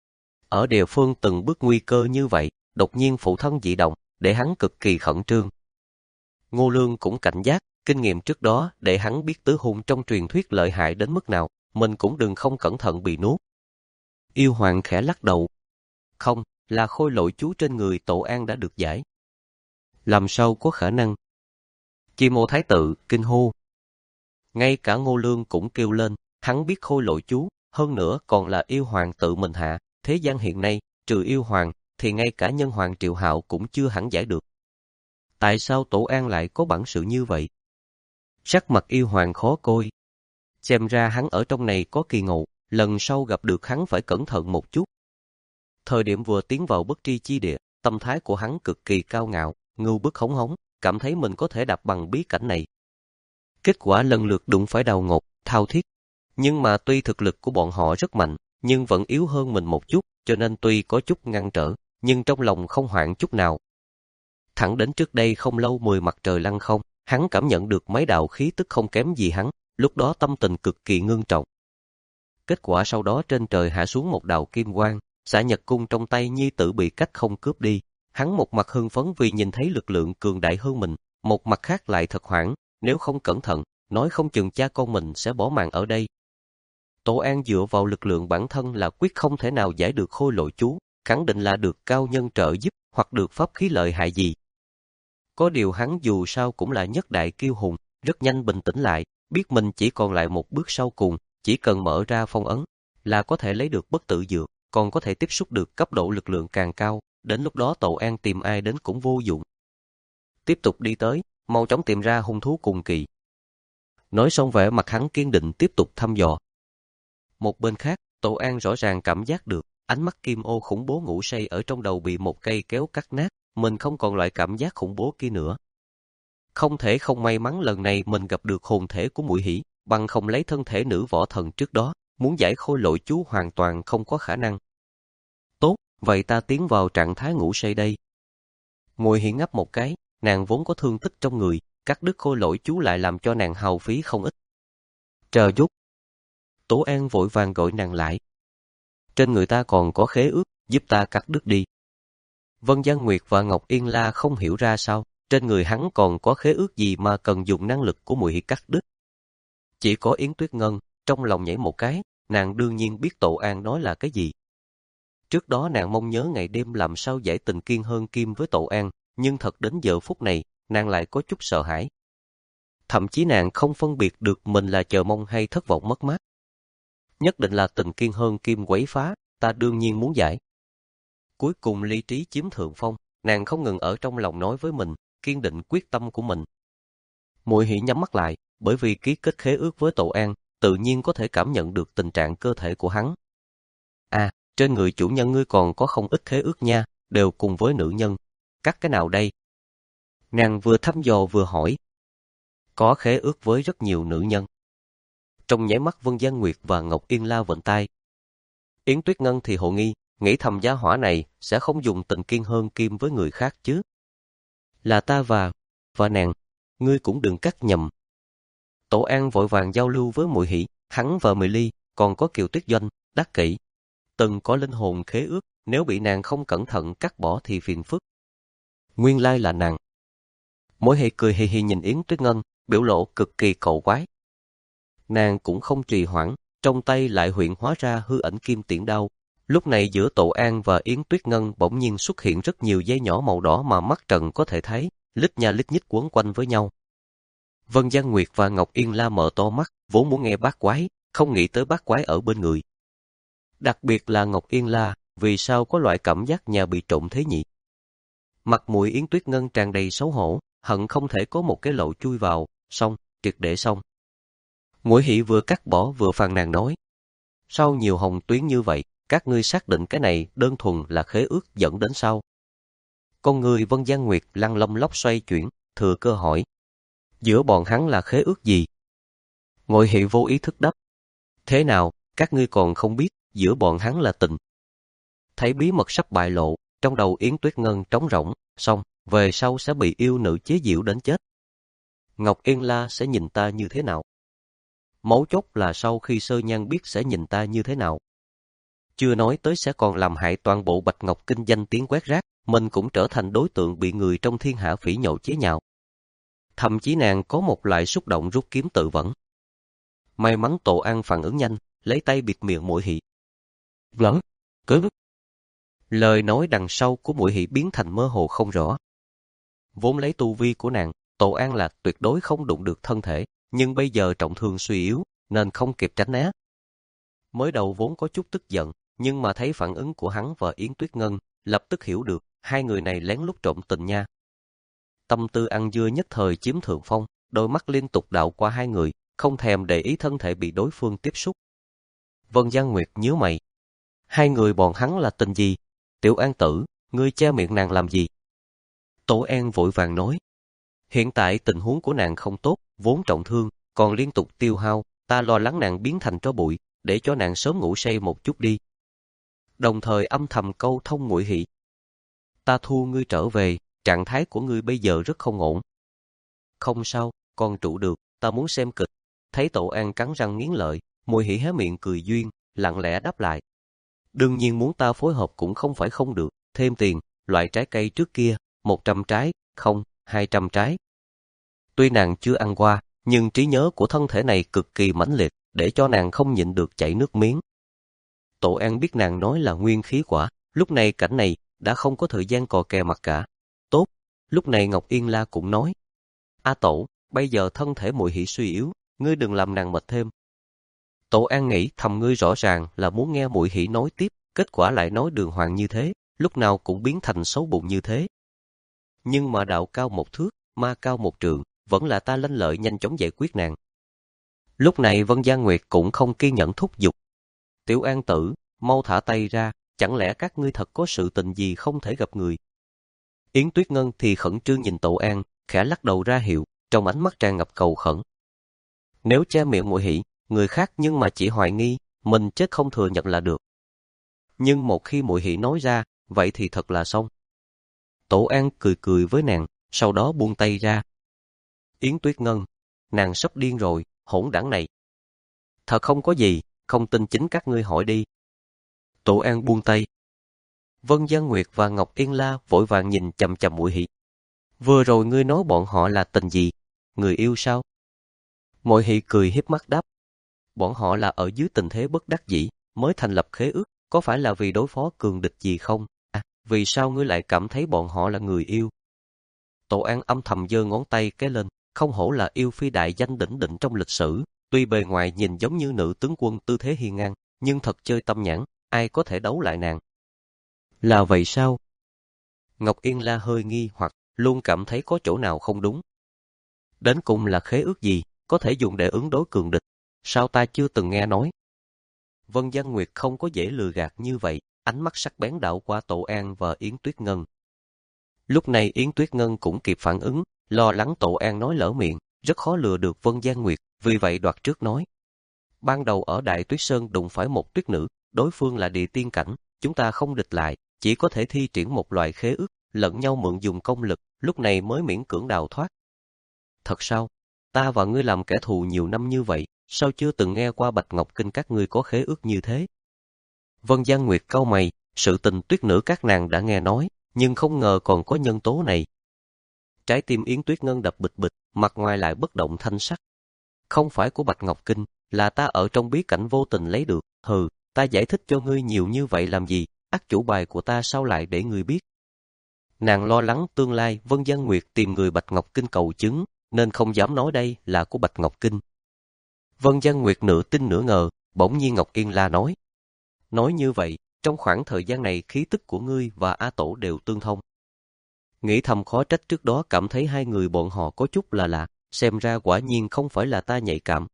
Ở địa phương từng bước nguy cơ như vậy, đột nhiên phụ thân dị động, để hắn cực kỳ khẩn trương. Ngô Lương cũng cảnh giác, kinh nghiệm trước đó để hắn biết tứ hung trong truyền thuyết lợi hại đến mức nào, mình cũng đừng không cẩn thận bị nuốt. Yêu Hoàng khẽ lắc đầu. Không, là khôi lỗi chú trên người Tổ An đã được giải. Làm sao có khả năng? Kim Ô Thái tử kinh hô. Ngay cả Ngô Lương cũng kêu lên, hắn biết khôi lỗi chú, hơn nữa còn là Yêu Hoàng tự mình hạ, thế gian hiện nay, trừ yêu hoàng, thì ngay cả nhân hoàng Triệu Hạo cũng chưa hẳn giải được. Tại sao Tổ An lại có bản sự như vậy? Sắc mặt yêu hoàng khó coi. Xem ra hắn ở trong này có kỳ ngộ, lần sau gặp được hắn phải cẩn thận một chút. Thời điểm vừa tiến vào bất tri chi địa, tâm thái của hắn cực kỳ cao ngạo, ngưu bức hống hống, cảm thấy mình có thể đạp bằng bí cảnh này. Kết quả lần lượt đụng phải Đào Ngột, Thao Thiết. Nhưng mà tuy thực lực của bọn họ rất mạnh, nhưng vẫn yếu hơn mình một chút, cho nên tuy có chút ngăn trở, nhưng trong lòng không hoảng chút nào. Thẳng đến trước đây không lâu mười mặt trời lăng không, hắn cảm nhận được mấy đạo khí tức không kém gì hắn, lúc đó tâm tình cực kỳ ngưng trọng. Kết quả sau đó trên trời hạ xuống một đạo kim quang, xả nhật cung trong tay nhi tử bị cách không cướp đi. Hắn một mặt hưng phấn vì nhìn thấy lực lượng cường đại hơn mình, một mặt khác lại thật hoảng, nếu không cẩn thận, nói không chừng cha con mình sẽ bỏ mạng ở đây. Tổ An dựa vào lực lượng bản thân là quyết không thể nào giải được khôi lỗi chú, khẳng định là được cao nhân trợ giúp hoặc được pháp khí lợi hại gì. Có điều hắn dù sao cũng là nhất đại kiêu hùng, rất nhanh bình tĩnh lại, biết mình chỉ còn lại một bước sau cùng, chỉ cần mở ra phong ấn là có thể lấy được bất tử dược, còn có thể tiếp xúc được cấp độ lực lượng càng cao, đến lúc đó Tổ An tìm ai đến cũng vô dụng. Tiếp tục đi tới, mau chóng tìm ra hung thú cùng kỳ. Nói xong vẻ mặt hắn kiên định tiếp tục thăm dò. Một bên khác, Tổ An rõ ràng cảm giác được, ánh mắt kim ô khủng bố ngủ say ở trong đầu bị một cây kéo cắt nát, mình không còn loại cảm giác khủng bố kia nữa. Không thể không may mắn lần này mình gặp được hồn thể của Muội Hỷ, bằng không lấy thân thể nữ võ thần trước đó, muốn giải khôi lỗi chú hoàn toàn không có khả năng. Tốt, vậy ta tiến vào trạng thái ngủ say đây. Muội Hỷ ngáp một cái, nàng vốn có thương tích trong người, cắt đứt khôi lỗi chú lại làm cho nàng hao phí không ít. Chờ chút. Tổ An vội vàng gọi nàng lại. Trên người ta còn có khế ước, giúp ta cắt đứt đi. Vân Giang Nguyệt và Ngọc Yên La không hiểu ra sao, trên người hắn còn có khế ước gì mà cần dùng năng lực của Muội Hỷ cắt đứt. Chỉ có Yến Tuyết Ngân, trong lòng nhảy một cái, nàng đương nhiên biết Tổ An nói là cái gì. Trước đó nàng mong nhớ ngày đêm làm sao giải tình kiên hơn kim với Tổ An, nhưng thật đến giờ phút này, nàng lại có chút sợ hãi. Thậm chí nàng không phân biệt được mình là chờ mong hay thất vọng mất mát. Nhất định là tình kiên hơn kim quấy phá, ta đương nhiên muốn giải. Cuối cùng lý trí chiếm thượng phong, nàng không ngừng ở trong lòng nói với mình, kiên định quyết tâm của mình. Muội Hỷ nhắm mắt lại, bởi vì ký kết khế ước với Tổ An, tự nhiên có thể cảm nhận được tình trạng cơ thể của hắn. À, trên người chủ nhân ngươi còn có không ít khế ước nha, đều cùng với nữ nhân. Cắt cái nào đây? Nàng vừa thăm dò vừa hỏi. Có khế ước với rất nhiều nữ nhân. Trong nháy mắt Vân Giang Nguyệt và Ngọc Yên La vịnh tai. Yến Tuyết Ngân thì hộ nghi, nghĩ thầm gia hỏa này sẽ không dùng tình kiên hơn kim với người khác chứ. Là ta và, và nàng, ngươi cũng đừng cắt nhầm. Tổ An vội vàng giao lưu với Muội Hỷ, hắn và Mười Ly, còn có Kiều Tuyết Doanh, Đắc Kỷ. Từng có linh hồn khế ước, nếu bị nàng không cẩn thận cắt bỏ thì phiền phức. Nguyên lai là nàng. Mỗi hệ cười hì hì nhìn Yến Tuyết Ngân, biểu lộ cực kỳ cậu quái. Nàng cũng không trì hoãn, trong tay lại huyện hóa ra hư ảnh kim tiễn đao. Lúc này giữa Tổ An và Yến Tuyết Ngân bỗng nhiên xuất hiện rất nhiều dây nhỏ màu đỏ mà mắt trần có thể thấy, lít nha lít nhít quấn quanh với nhau. Vân Giang Nguyệt và Ngọc Yên La mở to mắt, vốn muốn nghe bát quái, không nghĩ tới bát quái ở bên người. Đặc biệt là Ngọc Yên La, vì sao có loại cảm giác nhà bị trộm thế nhỉ? Mặt mũi Yến Tuyết Ngân tràn đầy xấu hổ, hận không thể có một cái lỗ chui vào, xong, triệt để xong. Muội Hỷ vừa cắt bỏ vừa phàn nàn nói. Sao nhiều hồng tuyến như vậy, các ngươi xác định cái này đơn thuần là khế ước dẫn đến sau. Con người Vân Giang Nguyệt lăn lông lóc xoay chuyển, thừa cơ hỏi. Giữa bọn hắn là khế ước gì? Muội Hỷ vô ý thức đáp. Thế nào, các ngươi còn không biết, giữa bọn hắn là tình. Thấy bí mật sắp bại lộ, trong đầu Yến Tuyết Ngân trống rỗng, xong, về sau sẽ bị yêu nữ chế giễu đến chết. Ngọc Yên La sẽ nhìn ta như thế nào? Mấu chốt là sau khi Sơ Nhan biết sẽ nhìn ta như thế nào. Chưa nói tới sẽ còn làm hại toàn bộ Bạch Ngọc Kinh danh tiếng quét rác, mình cũng trở thành đối tượng bị người trong thiên hạ phỉ nhổ chế nhạo. Thậm chí nàng có một loại xúc động rút kiếm tự vẫn. May mắn Tổ An phản ứng nhanh, lấy tay bịt miệng Muội Hỷ. Lỡ, cớ lời nói đằng sau của Muội Hỷ biến thành mơ hồ không rõ. Vốn lấy tu vi của nàng, Tổ An là tuyệt đối không đụng được thân thể, nhưng bây giờ trọng thương suy yếu, nên không kịp tránh né. Mới đầu vốn có chút tức giận, nhưng mà thấy phản ứng của hắn và Yến Tuyết Ngân, lập tức hiểu được, hai người này lén lút trộm tình nha. Tâm tư ăn dưa nhất thời chiếm thượng phong, đôi mắt liên tục đảo qua hai người, không thèm để ý thân thể bị đối phương tiếp xúc. Vân Giang Nguyệt nhíu mày. Hai người bọn hắn là tình gì? Tiểu An tử, ngươi che miệng nàng làm gì? Tổ An vội vàng nói. Hiện tại tình huống của nàng không tốt, vốn trọng thương, còn liên tục tiêu hao, ta lo lắng nàng biến thành tro bụi, để cho nàng sớm ngủ say một chút đi. Đồng thời âm thầm câu thông Muội Hỷ. Ta thu ngươi trở về, trạng thái của ngươi bây giờ rất không ổn. Không sao, còn trụ được, ta muốn xem kịch. Thấy Tổ An cắn răng nghiến lợi, Muội Hỷ hé miệng cười duyên, lặng lẽ đáp lại. Đương nhiên muốn ta phối hợp cũng không phải không được, thêm tiền, loại trái cây trước kia, một trăm trái, không, hai trăm trái. Tuy nàng chưa ăn qua, nhưng trí nhớ của thân thể này cực kỳ mãnh liệt, để cho nàng không nhịn được chảy nước miếng. Tổ An biết nàng nói là nguyên khí quả, lúc này cảnh này, đã không có thời gian cò kè mặt cả. Tốt, lúc này Ngọc Yên La cũng nói. A Tổ, bây giờ thân thể Muội Hỷ suy yếu, ngươi đừng làm nàng mệt thêm. Tổ An nghĩ thầm ngươi rõ ràng là muốn nghe Muội Hỷ nói tiếp, kết quả lại nói đường hoàng như thế, lúc nào cũng biến thành xấu bụng như thế. Nhưng mà đạo cao một thước, ma cao một trượng, vẫn là ta lanh lợi nhanh chóng giải quyết nàng. Lúc này Vân Giang Nguyệt cũng không kiên nhẫn thúc giục. Tiểu An tử, mau thả tay ra, chẳng lẽ các ngươi thật có sự tình gì không thể gặp người? Yến Tuyết Ngân thì khẩn trương nhìn Tổ An, khẽ lắc đầu ra hiệu, trong ánh mắt tràn ngập cầu khẩn. Nếu che miệng Muội Hỷ, người khác nhưng mà chỉ hoài nghi, mình chết không thừa nhận là được. Nhưng một khi Muội Hỷ nói ra, vậy thì thật là xong. Tổ An cười cười với nàng, sau đó buông tay ra. Yến Tuyết Ngân, nàng sắp điên rồi, hỗn đảng này. Thật không có gì, không tin chính các ngươi hỏi đi. Tổ An buông tay. Vân Giang Nguyệt và Ngọc Yên La vội vàng nhìn chằm chằm Muội Hỷ. Vừa rồi ngươi nói bọn họ là tình gì? Người yêu sao? Muội Hỷ cười hiếp mắt đáp. Bọn họ là ở dưới tình thế bất đắc dĩ, mới thành lập khế ước, có phải là vì đối phó cường địch gì không? À, vì sao ngươi lại cảm thấy bọn họ là người yêu? Tổ An âm thầm giơ ngón tay cái lên, không hổ là yêu phi đại danh đỉnh đỉnh trong lịch sử, tuy bề ngoài nhìn giống như nữ tướng quân tư thế hiên ngang, nhưng thật chơi tâm nhãn, ai có thể đấu lại nàng? Là vậy sao? Ngọc Yên La hơi nghi hoặc, luôn cảm thấy có chỗ nào không đúng. Đến cùng là khế ước gì, có thể dùng để ứng đối cường địch? Sao ta chưa từng nghe nói? Vân Giang Nguyệt không có dễ lừa gạt như vậy, ánh mắt sắc bén đảo qua Tổ An và Yến Tuyết Ngân. Lúc này Yến Tuyết Ngân cũng kịp phản ứng, lo lắng Tổ An nói lỡ miệng, rất khó lừa được Vân Giang Nguyệt, vì vậy đoạt trước nói. Ban đầu ở Đại Tuyết Sơn đụng phải một tuyết nữ, đối phương là địa tiên cảnh, chúng ta không địch lại, chỉ có thể thi triển một loại khế ước, lẫn nhau mượn dùng công lực, lúc này mới miễn cưỡng đào thoát. Thật sao? Ta và ngươi làm kẻ thù nhiều năm như vậy, sao chưa từng nghe qua Bạch Ngọc Kinh các ngươi có khế ước như thế? Vân Giang Nguyệt cau mày, sự tình tuyết nữ các nàng đã nghe nói, nhưng không ngờ còn có nhân tố này. Trái tim Yến Tuyết Ngân đập bịch bịch, mặt ngoài lại bất động thanh sắc. Không phải của Bạch Ngọc Kinh, là ta ở trong bí cảnh vô tình lấy được, hừ, ta giải thích cho ngươi nhiều như vậy làm gì, ắt chủ bài của ta sao lại để ngươi biết. Nàng lo lắng tương lai Vân Giang Nguyệt tìm người Bạch Ngọc Kinh cầu chứng, nên không dám nói đây là của Bạch Ngọc Kinh. Vân Giang Nguyệt nửa tin nửa ngờ, bỗng nhiên Ngọc Yên La nói. Nói như vậy, trong khoảng thời gian này khí tức của ngươi và A Tổ đều tương thông. Nghĩ thầm khó trách trước đó cảm thấy hai người bọn họ có chút là lạ, xem ra quả nhiên không phải là ta nhạy cảm.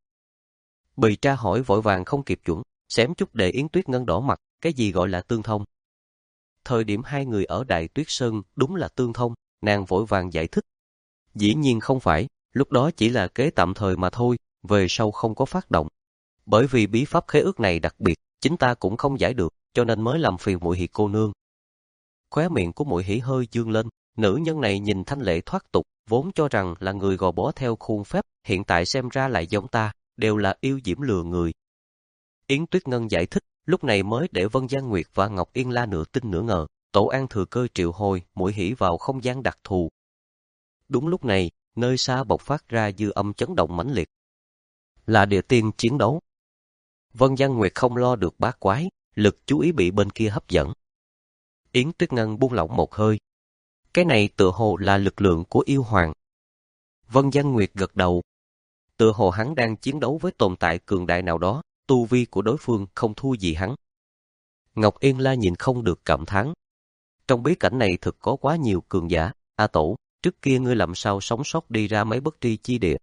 Bì tra hỏi vội vàng không kịp chuẩn, xém chút để Yến Tuyết Ngân đỏ mặt, cái gì gọi là tương thông. Thời điểm hai người ở Đại Tuyết Sơn đúng là tương thông, nàng vội vàng giải thích. Dĩ nhiên không phải, lúc đó chỉ là kế tạm thời mà thôi, về sau không có phát động. Bởi vì bí pháp khế ước này đặc biệt, chính ta cũng không giải được, cho nên mới làm phiền Muội Hỷ cô nương. Khóe miệng của Muội Hỷ hơi dương lên, nữ nhân này nhìn thanh lệ thoát tục, vốn cho rằng là người gò bó theo khuôn phép, hiện tại xem ra lại giống ta, đều là yêu diễm lừa người. Yến Tuyết Ngân giải thích, lúc này mới để Vân Giang Nguyệt và Ngọc Yên La nửa tin nửa ngờ, Tổ An thừa cơ triệu hồi, Muội Hỷ vào không gian đặc thù. Đúng lúc này, nơi xa bộc phát ra dư âm chấn động mãnh liệt. Là địa tiên chiến đấu. Vân Giang Nguyệt không lo được bát quái, lực chú ý bị bên kia hấp dẫn. Yến Tuyết Ngân buông lỏng một hơi. Cái này tựa hồ là lực lượng của yêu hoàng. Vân Giang Nguyệt gật đầu. Tựa hồ hắn đang chiến đấu với tồn tại cường đại nào đó, tu vi của đối phương không thua gì hắn. Ngọc Yên La nhìn không được cảm thán. Trong bí cảnh này thực có quá nhiều cường giả. A Tổ, trước kia ngươi làm sao sống sót đi ra mấy bất tri chi địa?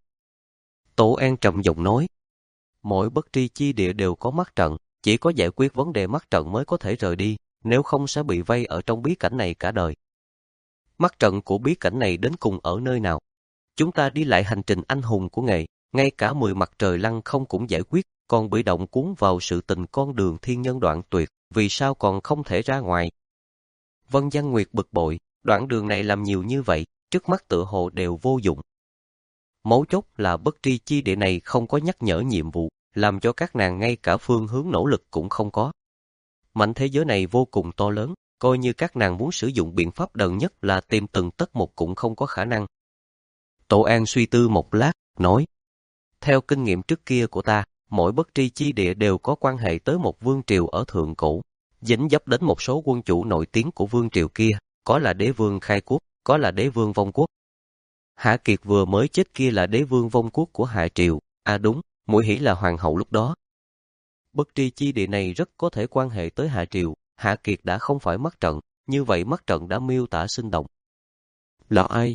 Tổ An trầm giọng nói. Mỗi bất tri chi địa đều có mắt trận, chỉ có giải quyết vấn đề mắt trận mới có thể rời đi, nếu không sẽ bị vây ở trong bí cảnh này cả đời. Mắt trận của bí cảnh này đến cùng ở nơi nào? Chúng ta đi lại hành trình anh hùng của nghề, ngay cả mười mặt trời lăng không cũng giải quyết, còn bị động cuốn vào sự tình con đường thiên nhân đoạn tuyệt, vì sao còn không thể ra ngoài? Vân Văn Nguyệt bực bội, đoạn đường này làm nhiều như vậy, trước mắt tựa hồ đều vô dụng. Mấu chốt là bất tri chi địa này không có nhắc nhở nhiệm vụ, làm cho các nàng ngay cả phương hướng nỗ lực cũng không có. Mảnh thế giới này vô cùng to lớn, coi như các nàng muốn sử dụng biện pháp đần nhất là tìm từng tấc một cũng không có khả năng. Tổ An suy tư một lát, nói. Theo kinh nghiệm trước kia của ta, mỗi bất tri chi địa đều có quan hệ tới một vương triều ở thượng cổ, dính dấp đến một số quân chủ nổi tiếng của vương triều kia, có là đế vương khai quốc, có là đế vương vong quốc. Hạ Kiệt vừa mới chết kia là đế vương vong quốc của Hạ Triều, à đúng, Muội Hỷ là hoàng hậu lúc đó. Bất tri chi địa này rất có thể quan hệ tới Hạ Triều, Hạ Kiệt đã không phải mắt trận, như vậy mắt trận đã miêu tả sinh động. Là ai?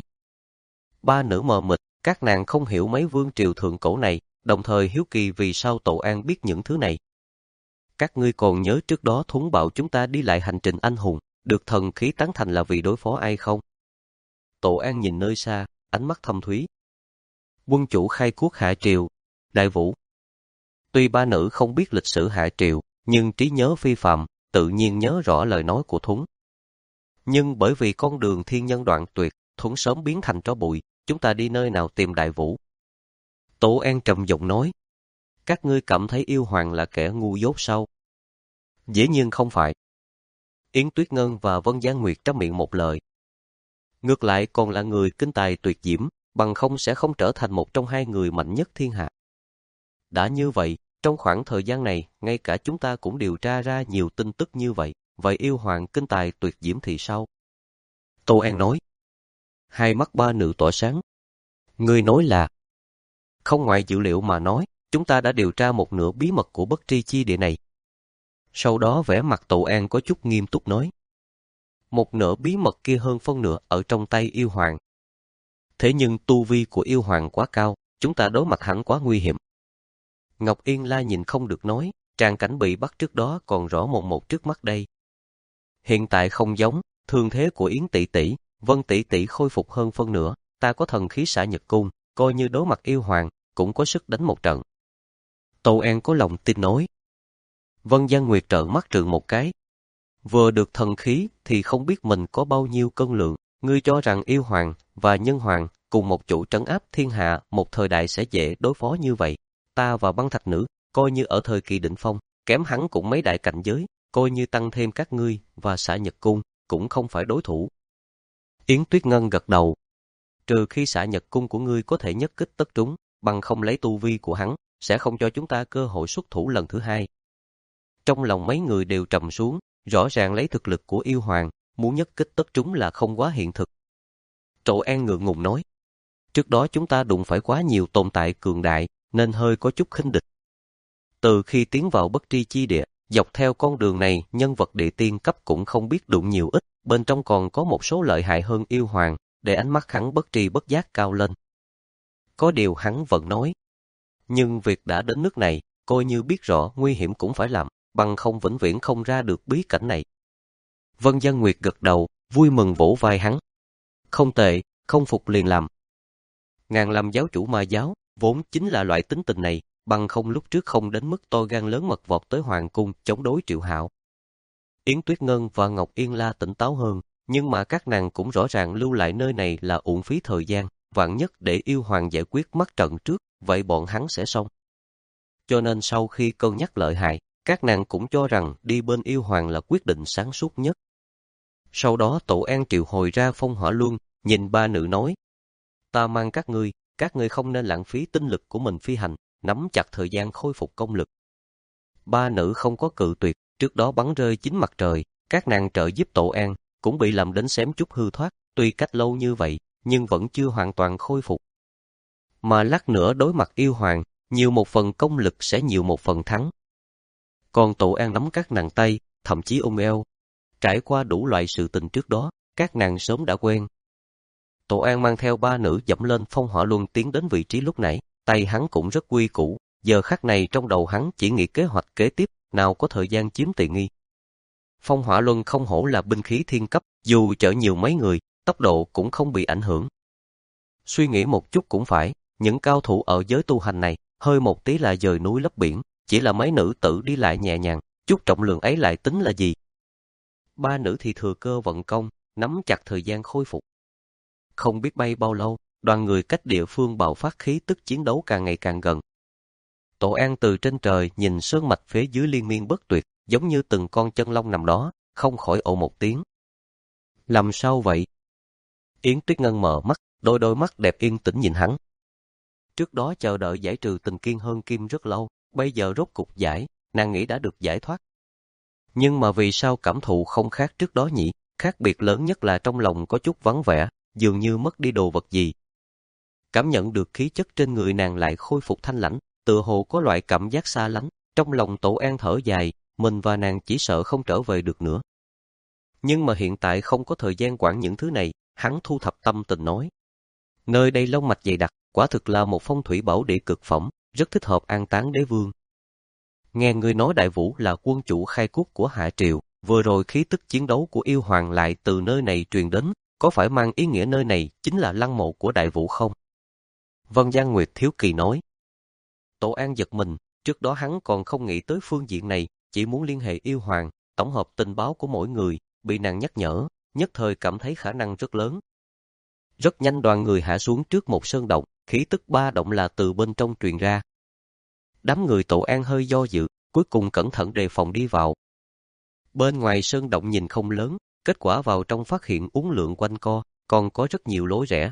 Ba nữ mờ mịt, các nàng không hiểu mấy vương triều thượng cổ này, đồng thời hiếu kỳ vì sao Tổ An biết những thứ này. Các ngươi còn nhớ trước đó Thuấn bảo chúng ta đi lại hành trình anh hùng, được thần khí tán thành là vì đối phó ai không? Tổ An nhìn nơi xa, ánh mắt thâm thúy. Quân chủ khai quốc Hạ Triều, Đại Vũ. Tuy ba nữ không biết lịch sử Hạ Triều, nhưng trí nhớ phi phàm, tự nhiên nhớ rõ lời nói của Thuấn. Nhưng bởi vì con đường thiên nhân đoạn tuyệt, Thuấn sớm biến thành tro bụi, chúng ta đi nơi nào tìm Đại Vũ? Tổ An trầm giọng nói. Các ngươi cảm thấy yêu hoàng là kẻ ngu dốt sao? Dĩ nhiên không phải. Yến Tuyết Ngân và Vân Giang Nguyệt trong miệng một lời. Ngược lại còn là người kinh tài tuyệt diễm, bằng không sẽ không trở thành một trong hai người mạnh nhất thiên hạ. Đã như vậy, trong khoảng thời gian này, ngay cả chúng ta cũng điều tra ra nhiều tin tức như vậy, vậy yêu hoàng kinh tài tuyệt diễm thì sao? Tô An nói. Hai mắt ba nữ tỏa sáng. Ngươi nói là, không ngoài dữ liệu mà nói, chúng ta đã điều tra một nửa bí mật của bất tri chi địa này. Sau đó vẻ mặt Tô An có chút nghiêm túc nói. Một nửa bí mật kia hơn phân nửa ở trong tay yêu hoàng. Thế nhưng tu vi của yêu hoàng quá cao, chúng ta đối mặt hẳn quá nguy hiểm. Ngọc Yên La nhìn không được nói, tràng cảnh bị bắt trước đó còn rõ một một trước mắt đây. Hiện tại không giống, thương thế của Yến tỷ tỷ, Vân tỷ tỷ khôi phục hơn phân nửa, ta có thần khí xả nhật cung, coi như đối mặt yêu hoàng, cũng có sức đánh một trận. Tô An có lòng tin nói. Vân Giang Nguyệt trợn mắt trừng một cái. Vừa được thần khí thì không biết mình có bao nhiêu cân lượng, ngươi cho rằng yêu hoàng và nhân hoàng cùng một chủ trấn áp thiên hạ một thời đại sẽ dễ đối phó như vậy. Ta và băng thạch nữ, coi như ở thời kỳ đỉnh phong, kém hắn cũng mấy đại cảnh giới, coi như tăng thêm các ngươi và xả nhật cung, cũng không phải đối thủ. Yến Tuyết Ngân gật đầu. Trừ khi xả nhật cung của ngươi có thể nhất kích tất trúng, bằng không lấy tu vi của hắn, sẽ không cho chúng ta cơ hội xuất thủ lần thứ hai. Trong lòng mấy người đều trầm xuống, rõ ràng lấy thực lực của yêu hoàng, muốn nhất kích tất trúng là không quá hiện thực. Trộ An ngượng ngùng nói. Trước đó chúng ta đụng phải quá nhiều tồn tại cường đại, nên hơi có chút khinh địch. Từ khi tiến vào bất tri chi địa, dọc theo con đường này nhân vật địa tiên cấp cũng không biết đụng nhiều ít, bên trong còn có một số lợi hại hơn yêu hoàng, để ánh mắt hắn bất tri bất giác cao lên. Có điều hắn vẫn nói. Nhưng việc đã đến nước này, coi như biết rõ nguy hiểm cũng phải làm, bằng không vĩnh viễn không ra được bí cảnh này. Vân Giang Nguyệt gật đầu, vui mừng vỗ vai hắn. Không tệ, không phục liền làm. Ngàn làm giáo chủ ma giáo, vốn chính là loại tính tình này, bằng không lúc trước không đến mức to gan lớn mật vọt tới hoàng cung chống đối Triệu Hạo. Yến Tuyết Ngân và Ngọc Yên La tỉnh táo hơn, nhưng mà các nàng cũng rõ ràng lưu lại nơi này là uổng phí thời gian, vạn nhất để yêu hoàng giải quyết mắt trận trước, vậy bọn hắn sẽ xong. Cho nên sau khi cân nhắc lợi hại, các nàng cũng cho rằng đi bên yêu hoàng là quyết định sáng suốt nhất. Sau đó Tổ An triệu hồi ra Phong Hỏa Luân, nhìn ba nữ nói. Ta mang các ngươi, các ngươi không nên lãng phí tinh lực của mình phi hành, nắm chặt thời gian khôi phục công lực. Ba nữ không có cự tuyệt, trước đó bắn rơi chính mặt trời, các nàng trợ giúp Tổ An, cũng bị làm đến xém chút hư thoát, tuy cách lâu như vậy, nhưng vẫn chưa hoàn toàn khôi phục. Mà lát nữa đối mặt yêu hoàng, nhiều một phần công lực sẽ nhiều một phần thắng. Còn Tổ An nắm các nàng tay, thậm chí ôm eo. Trải qua đủ loại sự tình trước đó, các nàng sớm đã quen. Tổ An mang theo ba nữ dẫm lên phong hỏa luân tiến đến vị trí lúc nãy, tay hắn cũng rất quy củ, giờ khắc này trong đầu hắn chỉ nghĩ kế hoạch kế tiếp, nào có thời gian chiếm tiện nghi. Phong hỏa luân không hổ là binh khí thiên cấp, dù chở nhiều mấy người, tốc độ cũng không bị ảnh hưởng. Suy nghĩ một chút cũng phải, những cao thủ ở giới tu hành này, hơi một tí là dời núi lấp biển, chỉ là mấy nữ tử đi lại nhẹ nhàng, chút trọng lượng ấy lại tính là gì. Ba nữ thì thừa cơ vận công, nắm chặt thời gian khôi phục. Không biết bay bao lâu, đoàn người cách địa phương bạo phát khí tức chiến đấu càng ngày càng gần. Tổ An từ trên trời nhìn sơn mạch phía dưới liên miên bất tuyệt, giống như từng con chân long nằm đó, không khỏi ồ một tiếng. Làm sao vậy? Yến Tuyết Ngân mở mắt, đôi đôi mắt đẹp yên tĩnh nhìn hắn. Trước đó chờ đợi giải trừ tình kiên hơn kim rất lâu, bây giờ rốt cục giải, nàng nghĩ đã được giải thoát. Nhưng mà vì sao cảm thụ không khác trước đó nhỉ? Khác biệt lớn nhất là trong lòng có chút vắng vẻ, dường như mất đi đồ vật gì. Cảm nhận được khí chất trên người nàng lại khôi phục thanh lãnh, tựa hồ có loại cảm giác xa lánh, trong lòng Tổ An thở dài, mình và nàng chỉ sợ không trở về được nữa. Nhưng mà hiện tại không có thời gian quản những thứ này, hắn thu thập tâm tình nói. Nơi đây long mạch dày đặc, quả thực là một phong thủy bảo địa cực phẩm, rất thích hợp an táng đế vương. Nghe người nói Đại Vũ là quân chủ khai quốc của Hạ Triều, vừa rồi khí tức chiến đấu của yêu hoàng lại từ nơi này truyền đến, có phải mang ý nghĩa nơi này chính là lăng mộ của Đại Vũ không? Vân Giang Nguyệt thiếu kỳ nói. Tổ An giật mình, trước đó hắn còn không nghĩ tới phương diện này, chỉ muốn liên hệ yêu hoàng, tổng hợp tình báo của mỗi người, bị nàng nhắc nhở, nhất thời cảm thấy khả năng rất lớn. Rất nhanh đoàn người hạ xuống trước một sơn động, khí tức ba động là từ bên trong truyền ra. Đám người Tổ An hơi do dự, cuối cùng cẩn thận đề phòng đi vào. Bên ngoài sơn động nhìn không lớn, kết quả vào trong phát hiện uốn lượn quanh co, còn có rất nhiều lối rẽ.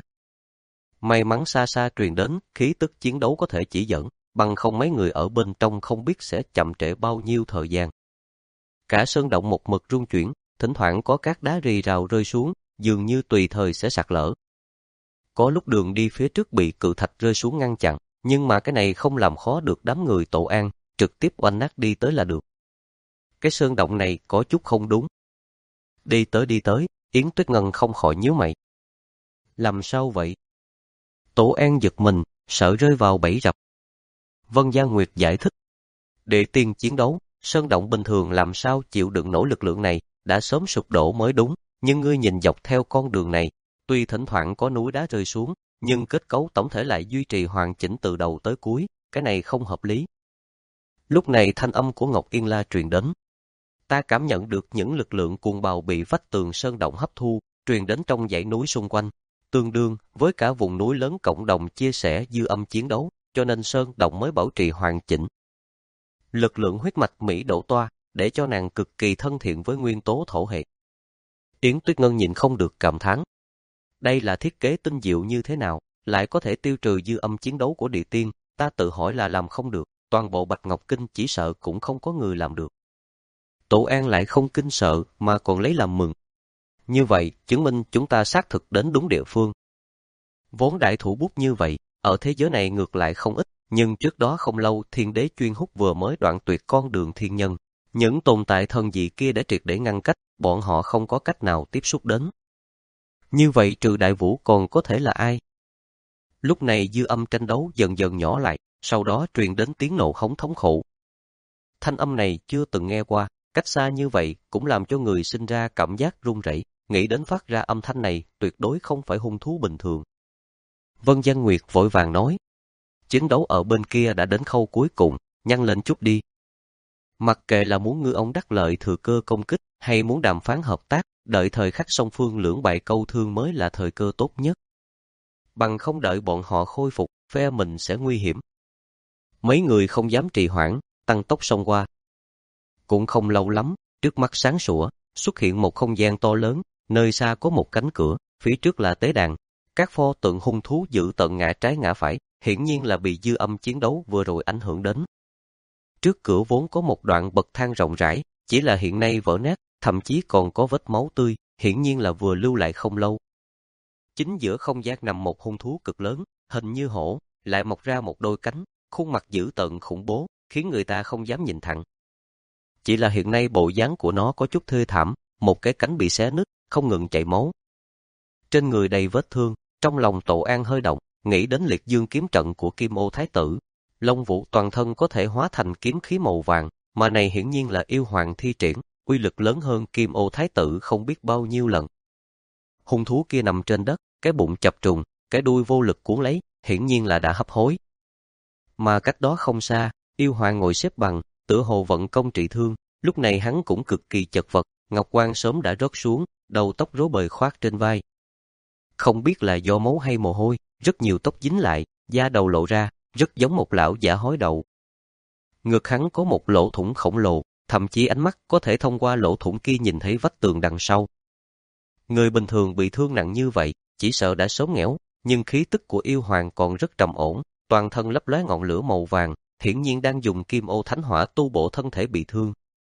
May mắn xa xa truyền đến, khí tức chiến đấu có thể chỉ dẫn, bằng không mấy người ở bên trong không biết sẽ chậm trễ bao nhiêu thời gian. Cả sơn động một mực rung chuyển, thỉnh thoảng có các đá rì rào rơi xuống, dường như tùy thời sẽ sạt lở. Có lúc đường đi phía trước bị cự thạch rơi xuống ngăn chặn, nhưng mà cái này không làm khó được đám người Tổ An, trực tiếp oanh nát đi tới là được. Cái sơn động này có chút không đúng. Đi tới đi tới, Yến Tuyết Ngân không khỏi nhíu mày. Làm sao vậy? Tổ An giật mình, sợ rơi vào bẫy rập. Vân Giang Nguyệt giải thích. Địa tiên chiến đấu, sơn động bình thường làm sao chịu đựng nổi lực lượng này, đã sớm sụp đổ mới đúng, nhưng ngươi nhìn dọc theo con đường này, tuy thỉnh thoảng có núi đá rơi xuống, nhưng kết cấu tổng thể lại duy trì hoàn chỉnh từ đầu tới cuối, cái này không hợp lý. Lúc này thanh âm của Ngọc Yên La truyền đến. Ta cảm nhận được những lực lượng cuồng bạo bị vách tường sơn động hấp thu, truyền đến trong dãy núi xung quanh, tương đương với cả vùng núi lớn cộng đồng chia sẻ dư âm chiến đấu, cho nên sơn động mới bảo trì hoàn chỉnh. Lực lượng huyết mạch Mỹ đổ toa, để cho nàng cực kỳ thân thiện với nguyên tố thổ hệ. Yến Tuyết Ngân nhìn không được cảm thán. Đây là thiết kế tinh diệu như thế nào, lại có thể tiêu trừ dư âm chiến đấu của địa tiên, ta tự hỏi là làm không được, toàn bộ Bạch Ngọc Kinh chỉ sợ cũng không có người làm được. Tổ An lại không kinh sợ mà còn lấy làm mừng. Như vậy, chứng minh chúng ta xác thực đến đúng địa phương. Vốn đại thủ bút như vậy, ở thế giới này ngược lại không ít, nhưng trước đó không lâu thiên đế chuyên hút vừa mới đoạn tuyệt con đường thiên nhân. Những tồn tại thần dị kia đã triệt để ngăn cách, bọn họ không có cách nào tiếp xúc đến. Như vậy trừ Đại Vũ còn có thể là ai? Lúc này dư âm tranh đấu dần dần nhỏ lại, sau đó truyền đến tiếng nộ hống thống khổ. Thanh âm này chưa từng nghe qua, cách xa như vậy cũng làm cho người sinh ra cảm giác run rẩy, nghĩ đến phát ra âm thanh này tuyệt đối không phải hung thú bình thường. Vân Giang Nguyệt vội vàng nói, chiến đấu ở bên kia đã đến khâu cuối cùng, nhanh lên chút đi. Mặc kệ là muốn ngư ông đắc lợi thừa cơ công kích hay muốn đàm phán hợp tác, đợi thời khắc song phương lưỡng bại câu thương mới là thời cơ tốt nhất. Bằng không đợi bọn họ khôi phục, phe mình sẽ nguy hiểm. Mấy người không dám trì hoãn, tăng tốc xông qua. Cũng không lâu lắm, trước mắt sáng sủa, xuất hiện một không gian to lớn, nơi xa có một cánh cửa, phía trước là tế đàn. Các pho tượng hung thú giữ tận ngã trái ngã phải, hiển nhiên là bị dư âm chiến đấu vừa rồi ảnh hưởng đến. Trước cửa vốn có một đoạn bậc thang rộng rãi, chỉ là hiện nay vỡ nát, thậm chí còn có vết máu tươi, hiển nhiên là vừa lưu lại không lâu. Chính giữa không gian nằm một hung thú cực lớn, hình như hổ, lại mọc ra một đôi cánh, khuôn mặt dữ tợn khủng bố, khiến người ta không dám nhìn thẳng. chỉ là hiện nay bộ dáng của nó có chút thê thảm, một cái cánh bị xé nứt, không ngừng chảy máu. Trên người đầy vết thương, trong lòng Tổ An hơi động, nghĩ đến liệt dương kiếm trận của Kim Ô Thái Tử. Long Vũ toàn thân có thể hóa thành kiếm khí màu vàng, mà này hiển nhiên là yêu hoàng thi triển, uy lực lớn hơn Kim Ô Thái Tử không biết bao nhiêu lần. Hung thú kia nằm trên đất, cái bụng chập trùng, cái đuôi vô lực cuốn lấy, hiển nhiên là đã hấp hối. Mà cách đó không xa, yêu hoàng ngồi xếp bằng, tựa hồ vận công trị thương, lúc này hắn cũng cực kỳ chật vật, ngọc quan sớm đã rớt xuống, đầu tóc rối bời khoác trên vai. Không biết là do máu hay mồ hôi, rất nhiều tóc dính lại, da đầu lộ ra, rất giống một lão giả hói đầu. Ngực hắn có một lỗ thủng khổng lồ, thậm chí ánh mắt có thể thông qua lỗ thủng kia nhìn thấy vách tường đằng sau. Người bình thường bị thương nặng như vậy, chỉ sợ đã sớm nghẽo, nhưng khí tức của yêu hoàng còn rất trầm ổn, toàn thân lấp lóe ngọn lửa màu vàng, hiển nhiên đang dùng Kim Ô Thánh Hỏa tu bổ thân thể bị thương.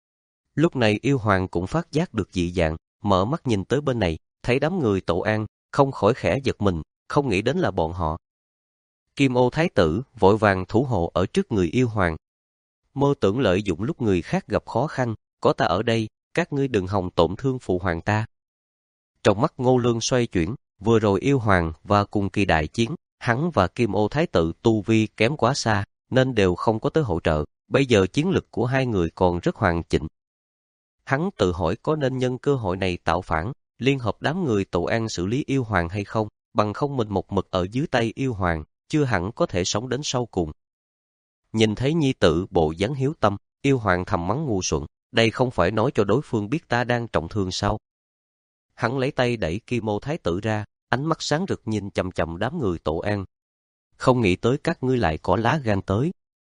Lúc này yêu hoàng cũng phát giác được dị dạng, mở mắt nhìn tới bên này, thấy đám người Tổ An, không khỏi khẽ giật mình, không nghĩ đến là bọn họ. Kim Ô Thái Tử vội vàng thủ hộ ở trước người yêu hoàng. Mơ tưởng lợi dụng lúc người khác gặp khó khăn, có ta ở đây, các ngươi đừng hòng tổn thương phụ hoàng ta. Trong mắt Ngô Lương xoay chuyển, vừa rồi yêu hoàng và cùng kỳ đại chiến, hắn và Kim Ô Thái Tử tu vi kém quá xa, nên đều không có tới hỗ trợ, bây giờ chiến lực của hai người còn rất hoàn chỉnh. Hắn tự hỏi có nên nhân cơ hội này tạo phản, liên hợp đám người Tổ An xử lý yêu hoàng hay không, bằng không mình một mực ở dưới tay yêu hoàng, chưa hẳn có thể sống đến sau cùng. Nhìn thấy nhi tử bộ dáng hiếu tâm, yêu hoàng thầm mắng ngu xuẩn, đây không phải nói cho đối phương biết ta đang trọng thương sao. Hắn lấy tay đẩy Kim Ô Thái Tử ra, ánh mắt sáng rực nhìn chằm chằm đám người Tổ An. Không nghĩ tới các ngươi lại có lá gan tới.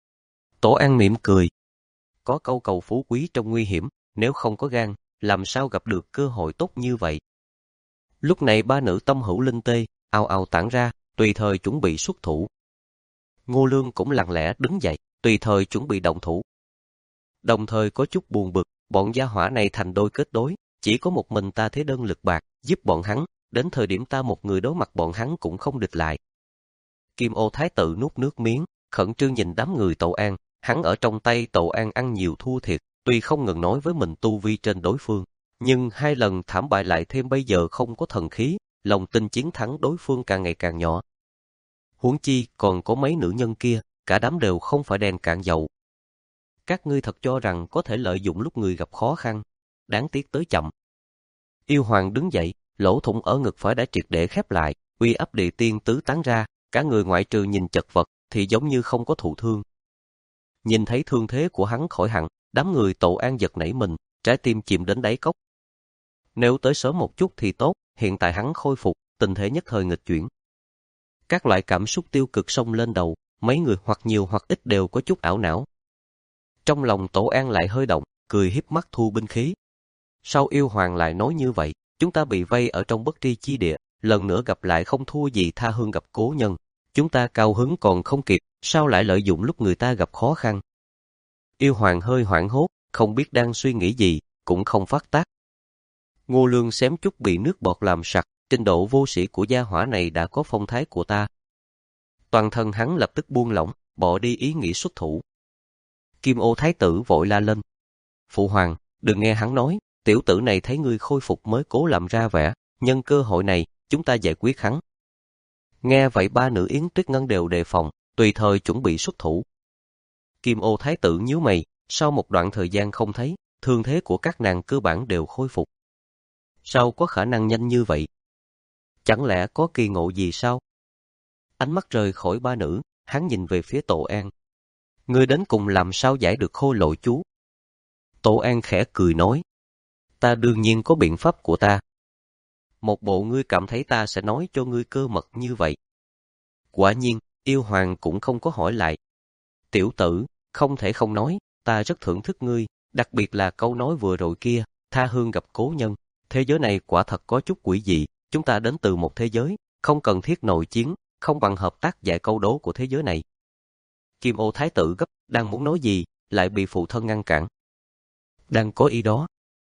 Tổ An mỉm cười. Có câu cầu phú quý trong nguy hiểm, nếu không có gan, làm sao gặp được cơ hội tốt như vậy. Lúc này ba nữ tâm hữu linh tê, ào ào tản ra, tùy thời chuẩn bị xuất thủ. Ngô Lương cũng lặng lẽ đứng dậy, tùy thời chuẩn bị động thủ. Đồng thời có chút buồn bực, bọn gia hỏa này thành đôi kết đối, chỉ có một mình ta thế đơn lực bạc, giúp bọn hắn, đến thời điểm ta một người đối mặt bọn hắn cũng không địch lại. Kim Ô Thái Tử nuốt nước miếng, khẩn trương nhìn đám người Tổ An, hắn ở trong tay Tổ An ăn nhiều thua thiệt, tuy không ngừng nói với mình tu vi trên đối phương, nhưng hai lần thảm bại lại thêm bây giờ không có thần khí, lòng tin chiến thắng đối phương càng ngày càng nhỏ. Huống chi còn có mấy nữ nhân kia, cả đám đều không phải đèn cạn dầu. Các ngươi thật cho rằng có thể lợi dụng lúc người gặp khó khăn, đáng tiếc tới chậm. Yêu hoàng đứng dậy, lỗ thủng ở ngực phải đã triệt để khép lại, uy áp địa tiên tứ tán ra, cả người ngoại trừ nhìn chật vật thì giống như không có thụ thương. Nhìn thấy thương thế của hắn khỏi hẳn, đám người Tổ An giật nảy mình, trái tim chìm đến đáy cốc. Nếu tới sớm một chút thì tốt, hiện tại hắn khôi phục, tình thế nhất thời nghịch chuyển. Các loại cảm xúc tiêu cực xông lên đầu, mấy người hoặc nhiều hoặc ít đều có chút ảo não. Trong lòng Tổ An lại hơi động, cười híp mắt thu binh khí. Sao yêu hoàng lại nói như vậy, chúng ta bị vây ở trong bất tri chi địa, lần nữa gặp lại không thua gì tha hương gặp cố nhân. Chúng ta cao hứng còn không kịp, sao lại lợi dụng lúc người ta gặp khó khăn. Yêu hoàng hơi hoảng hốt, không biết đang suy nghĩ gì, cũng không phát tác. Ngô Lương xém chút bị nước bọt làm sặc, trình độ vô sĩ của gia hỏa này đã có phong thái của ta. Toàn thân hắn lập tức buông lỏng, bỏ đi ý nghĩ xuất thủ. Kim Ô Thái Tử vội la lên. Phụ hoàng, đừng nghe hắn nói, tiểu tử này thấy ngươi khôi phục mới cố làm ra vẻ, nhân cơ hội này, chúng ta giải quyết hắn. Nghe vậy ba nữ Yến Tuyết Ngân đều đề phòng, tùy thời chuẩn bị xuất thủ. Kim Ô Thái Tử nhíu mày, sau một đoạn thời gian không thấy, thương thế của các nàng cơ bản đều khôi phục. Sao có khả năng nhanh như vậy? Chẳng lẽ có kỳ ngộ gì sao? Ánh mắt rời khỏi ba nữ, hắn nhìn về phía Tổ An. Ngươi đến cùng làm sao giải được khôi lỗi chú? Tổ An khẽ cười nói. Ta đương nhiên có biện pháp của ta. Một bộ ngươi cảm thấy ta sẽ nói cho ngươi cơ mật như vậy. Quả nhiên, yêu hoàng cũng không có hỏi lại. Tiểu tử, không thể không nói, ta rất thưởng thức ngươi, đặc biệt là câu nói vừa rồi kia, tha hương gặp cố nhân. Thế giới này quả thật có chút quỷ dị, chúng ta đến từ một thế giới, không cần thiết nội chiến, không bằng hợp tác giải câu đố của thế giới này. Kim Ô Thái Tử gấp, đang muốn nói gì, lại bị phụ thân ngăn cản. Đang có ý đó.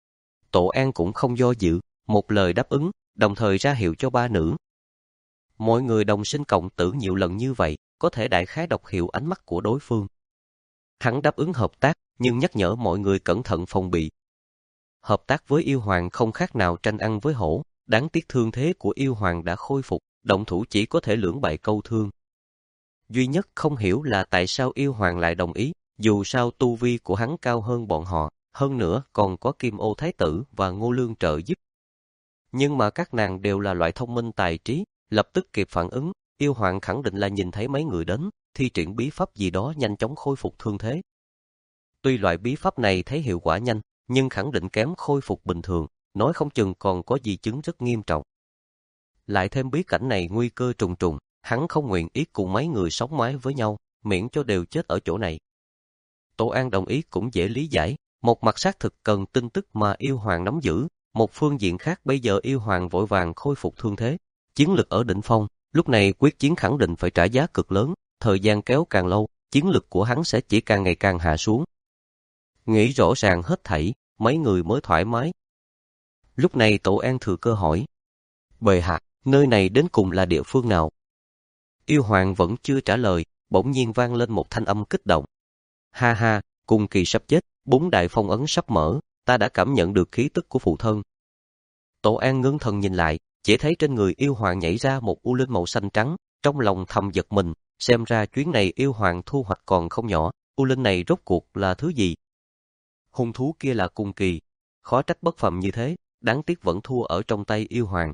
Tổ An cũng không do dự, một lời đáp ứng, đồng thời ra hiệu cho ba nữ. Mọi người đồng sinh cộng tử nhiều lần như vậy, có thể đại khái đọc hiểu ánh mắt của đối phương. Hắn đáp ứng hợp tác, nhưng nhắc nhở mọi người cẩn thận phòng bị. Hợp tác với yêu hoàng không khác nào tranh ăn với hổ, đáng tiếc thương thế của yêu hoàng đã khôi phục, động thủ chỉ có thể lưỡng bại câu thương. Duy nhất không hiểu là tại sao yêu hoàng lại đồng ý, dù sao tu vi của hắn cao hơn bọn họ, hơn nữa còn có Kim Ô Thái Tử và Ngô Lương trợ giúp. Nhưng mà các nàng đều là loại thông minh tài trí, lập tức kịp phản ứng, yêu hoàng khẳng định là nhìn thấy mấy người đến, thi triển bí pháp gì đó nhanh chóng khôi phục thương thế. Tuy loại bí pháp này thấy hiệu quả nhanh, nhưng khẳng định kém khôi phục bình thường, nói không chừng còn có di chứng rất nghiêm trọng. Lại thêm bí cảnh này nguy cơ trùng trùng, hắn không nguyện ý cùng mấy người sống mái với nhau, miễn cho đều chết ở chỗ này. Tổ An đồng ý cũng dễ lý giải, một mặt xác thực cần tin tức mà yêu hoàng nắm giữ, một phương diện khác bây giờ yêu hoàng vội vàng khôi phục thương thế, chiến lực ở đỉnh phong, lúc này quyết chiến khẳng định phải trả giá cực lớn, thời gian kéo càng lâu, chiến lực của hắn sẽ chỉ càng ngày càng hạ xuống. Nghĩ rõ ràng hết thảy, mấy người mới thoải mái. Lúc này Tổ An thừa cơ hỏi, bệ hạ, nơi này đến cùng là địa phương nào? Yêu hoàng vẫn chưa trả lời, bỗng nhiên vang lên một thanh âm kích động. Ha ha, cùng kỳ sắp chết, bốn đại phong ấn sắp mở, ta đã cảm nhận được khí tức của phụ thân. Tổ An ngưng thần nhìn lại, chỉ thấy trên người yêu hoàng nhảy ra một u linh màu xanh trắng, trong lòng thầm giật mình, xem ra chuyến này yêu hoàng thu hoạch còn không nhỏ, u linh này rốt cuộc là thứ gì? Hung thú kia là cùng kỳ, khó trách bất phàm như thế, đáng tiếc vẫn thua ở trong tay yêu hoàng.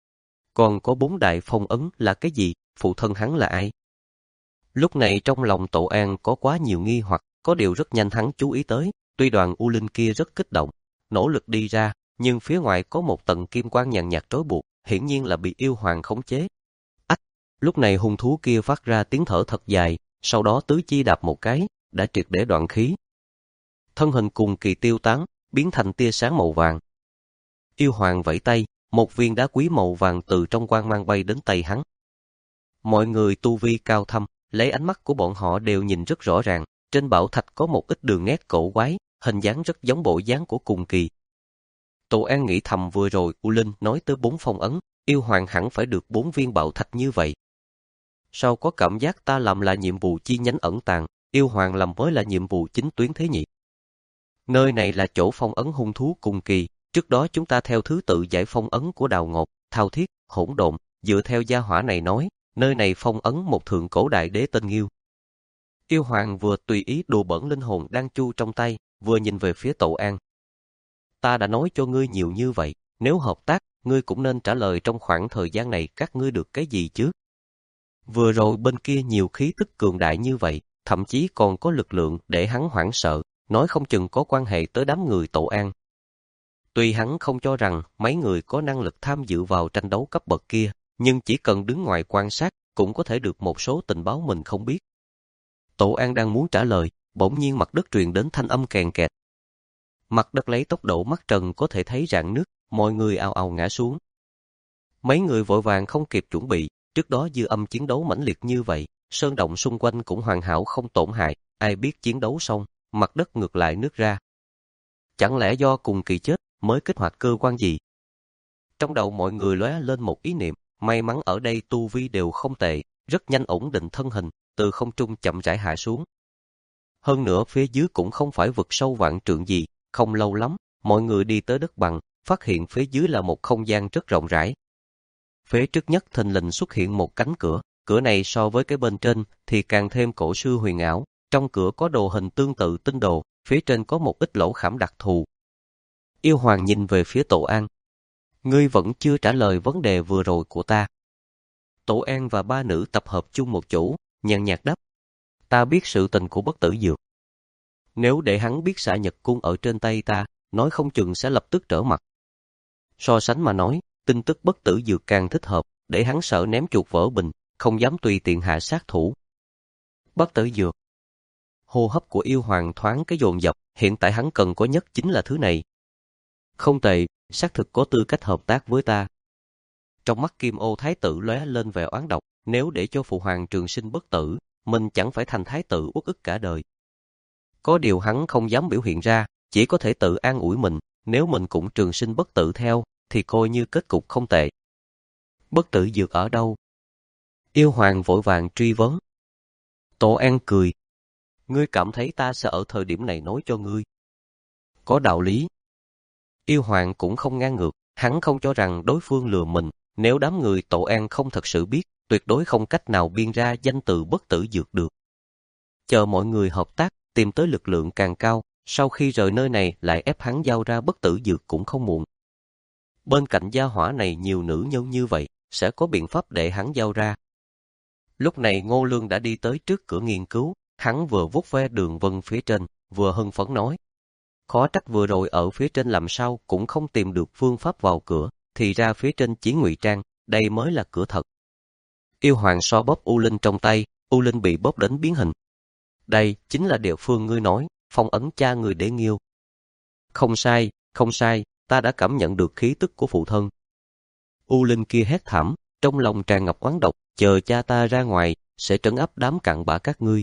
Còn có bốn đại phong ấn là cái gì, phụ thân hắn là ai? Lúc này trong lòng Tổ An có quá nhiều nghi hoặc, có điều rất nhanh hắn chú ý tới, tuy đoàn u linh kia rất kích động, nỗ lực đi ra, nhưng phía ngoài có một tầng kim quang nhàn nhạt trói buộc, hiển nhiên là bị yêu hoàng khống chế. Ách, lúc này hung thú kia phát ra tiếng thở thật dài, sau đó tứ chi đạp một cái, đã triệt để đoạn khí. Thân hình cùng kỳ tiêu tán, biến thành tia sáng màu vàng. Yêu hoàng vẫy tay, một viên đá quý màu vàng từ trong quang mang bay đến tay hắn. Mọi người tu vi cao thâm, lấy ánh mắt của bọn họ đều nhìn rất rõ ràng, trên bảo thạch có một ít đường nét cổ quái, hình dáng rất giống bộ dáng của cùng kỳ. Tổ An nghĩ thầm vừa rồi U Linh nói tới bốn phong ấn, yêu hoàng hẳn phải được bốn viên bảo thạch như vậy. Sao có cảm giác ta làm là nhiệm vụ chi nhánh ẩn tàng, yêu hoàng làm mới là nhiệm vụ chính tuyến thế nhỉ? Nơi này là chỗ phong ấn hung thú cùng kỳ, trước đó chúng ta theo thứ tự giải phong ấn của Đào Ngột, Thao Thiết, Hỗn Độn, dựa theo gia hỏa này nói, nơi này phong ấn một thượng cổ đại đế tên Nghiêu. Yêu hoàng vừa tùy ý đùa bỡn linh hồn đang chu trong tay, vừa nhìn về phía Tổ An. Ta đã nói cho ngươi nhiều như vậy, nếu hợp tác, ngươi cũng nên trả lời trong khoảng thời gian này các ngươi được cái gì chứ? Vừa rồi bên kia nhiều khí tức cường đại như vậy, thậm chí còn có lực lượng để hắn hoảng sợ, nói không chừng có quan hệ tới đám người Tổ An. Tuy hắn không cho rằng mấy người có năng lực tham dự vào tranh đấu cấp bậc kia, nhưng chỉ cần đứng ngoài quan sát, cũng có thể được một số tình báo mình không biết. Tổ An đang muốn trả lời, bỗng nhiên mặt đất truyền đến thanh âm kèn kẹt. Mặt đất lấy tốc độ mắt trần có thể thấy rạn nứt, mọi người ào ào ngã xuống. Mấy người vội vàng không kịp chuẩn bị, trước đó dư âm chiến đấu mãnh liệt như vậy, sơn động xung quanh cũng hoàn hảo không tổn hại, ai biết chiến đấu xong, mặt đất ngược lại nứt ra. Chẳng lẽ do cùng kỳ chết mới kích hoạt cơ quan gì? Trong đầu mọi người lóe lên một ý niệm, may mắn ở đây tu vi đều không tệ, rất nhanh ổn định thân hình, từ không trung chậm rãi hạ xuống. Hơn nữa phía dưới cũng không phải vực sâu vạn trượng gì, không lâu lắm, mọi người đi tới đất bằng, phát hiện phía dưới là một không gian rất rộng rãi. Phía trước nhất thình lình xuất hiện một cánh cửa, cửa này so với cái bên trên thì càng thêm cổ xưa huyền ảo, trong cửa có đồ hình tương tự tinh đồ, phía trên có một ít lỗ khảm đặc thù. Yêu hoàng nhìn về phía Tổ An. Ngươi vẫn chưa trả lời vấn đề vừa rồi của ta. Tổ An và ba nữ tập hợp chung một chỗ, nhàn nhạt đáp. Ta biết sự tình của Bất Tử Dược. Nếu để hắn biết xạ nhật cung ở trên tay ta, nói không chừng sẽ lập tức trở mặt. So sánh mà nói, tin tức Bất Tử Dược càng thích hợp, để hắn sợ ném chuột vỡ bình, không dám tùy tiện hạ sát thủ. Bất Tử Dược. Hô hấp của yêu hoàng thoáng cái dồn dập, hiện tại hắn cần có nhất chính là thứ này. Không tệ, xác thực có tư cách hợp tác với ta. Trong mắt Kim Ô Thái tử lóe lên vẻ oán độc, nếu để cho phụ hoàng trường sinh bất tử, mình chẳng phải thành thái tử uất ức cả đời. Có điều hắn không dám biểu hiện ra, chỉ có thể tự an ủi mình, nếu mình cũng trường sinh bất tử theo, thì coi như kết cục không tệ. Bất tử dược ở đâu? Yêu hoàng vội vàng truy vấn. Tổ An cười. Ngươi cảm thấy ta sẽ ở thời điểm này nói cho ngươi? Có đạo lý. Yêu Hoàng cũng không ngang ngược, hắn không cho rằng đối phương lừa mình, nếu đám người Tổ An không thật sự biết, tuyệt đối không cách nào biên ra danh từ bất tử dược được. Chờ mọi người hợp tác, tìm tới lực lượng càng cao, sau khi rời nơi này lại ép hắn giao ra bất tử dược cũng không muộn. Bên cạnh gia hỏa này nhiều nữ nhân như vậy, sẽ có biện pháp để hắn giao ra. Lúc này Ngô Lương đã đi tới trước cửa nghiên cứu, hắn vừa vuốt ve đường vân phía trên, vừa hưng phấn nói. Khó trách vừa rồi ở phía trên làm sao cũng không tìm được phương pháp vào cửa, thì ra phía trên chỉ ngụy trang, đây mới là cửa thật. Yêu Hoàng so bóp U Linh trong tay, U Linh bị bóp đến biến hình. Đây chính là địa phương ngươi nói, phong ấn cha người để nghiêu. Không sai, không sai, ta đã cảm nhận được khí tức của phụ thân. U Linh kia hét thảm, trong lòng tràn ngập oán độc, chờ cha ta ra ngoài, sẽ trấn áp đám cặn bã các ngươi.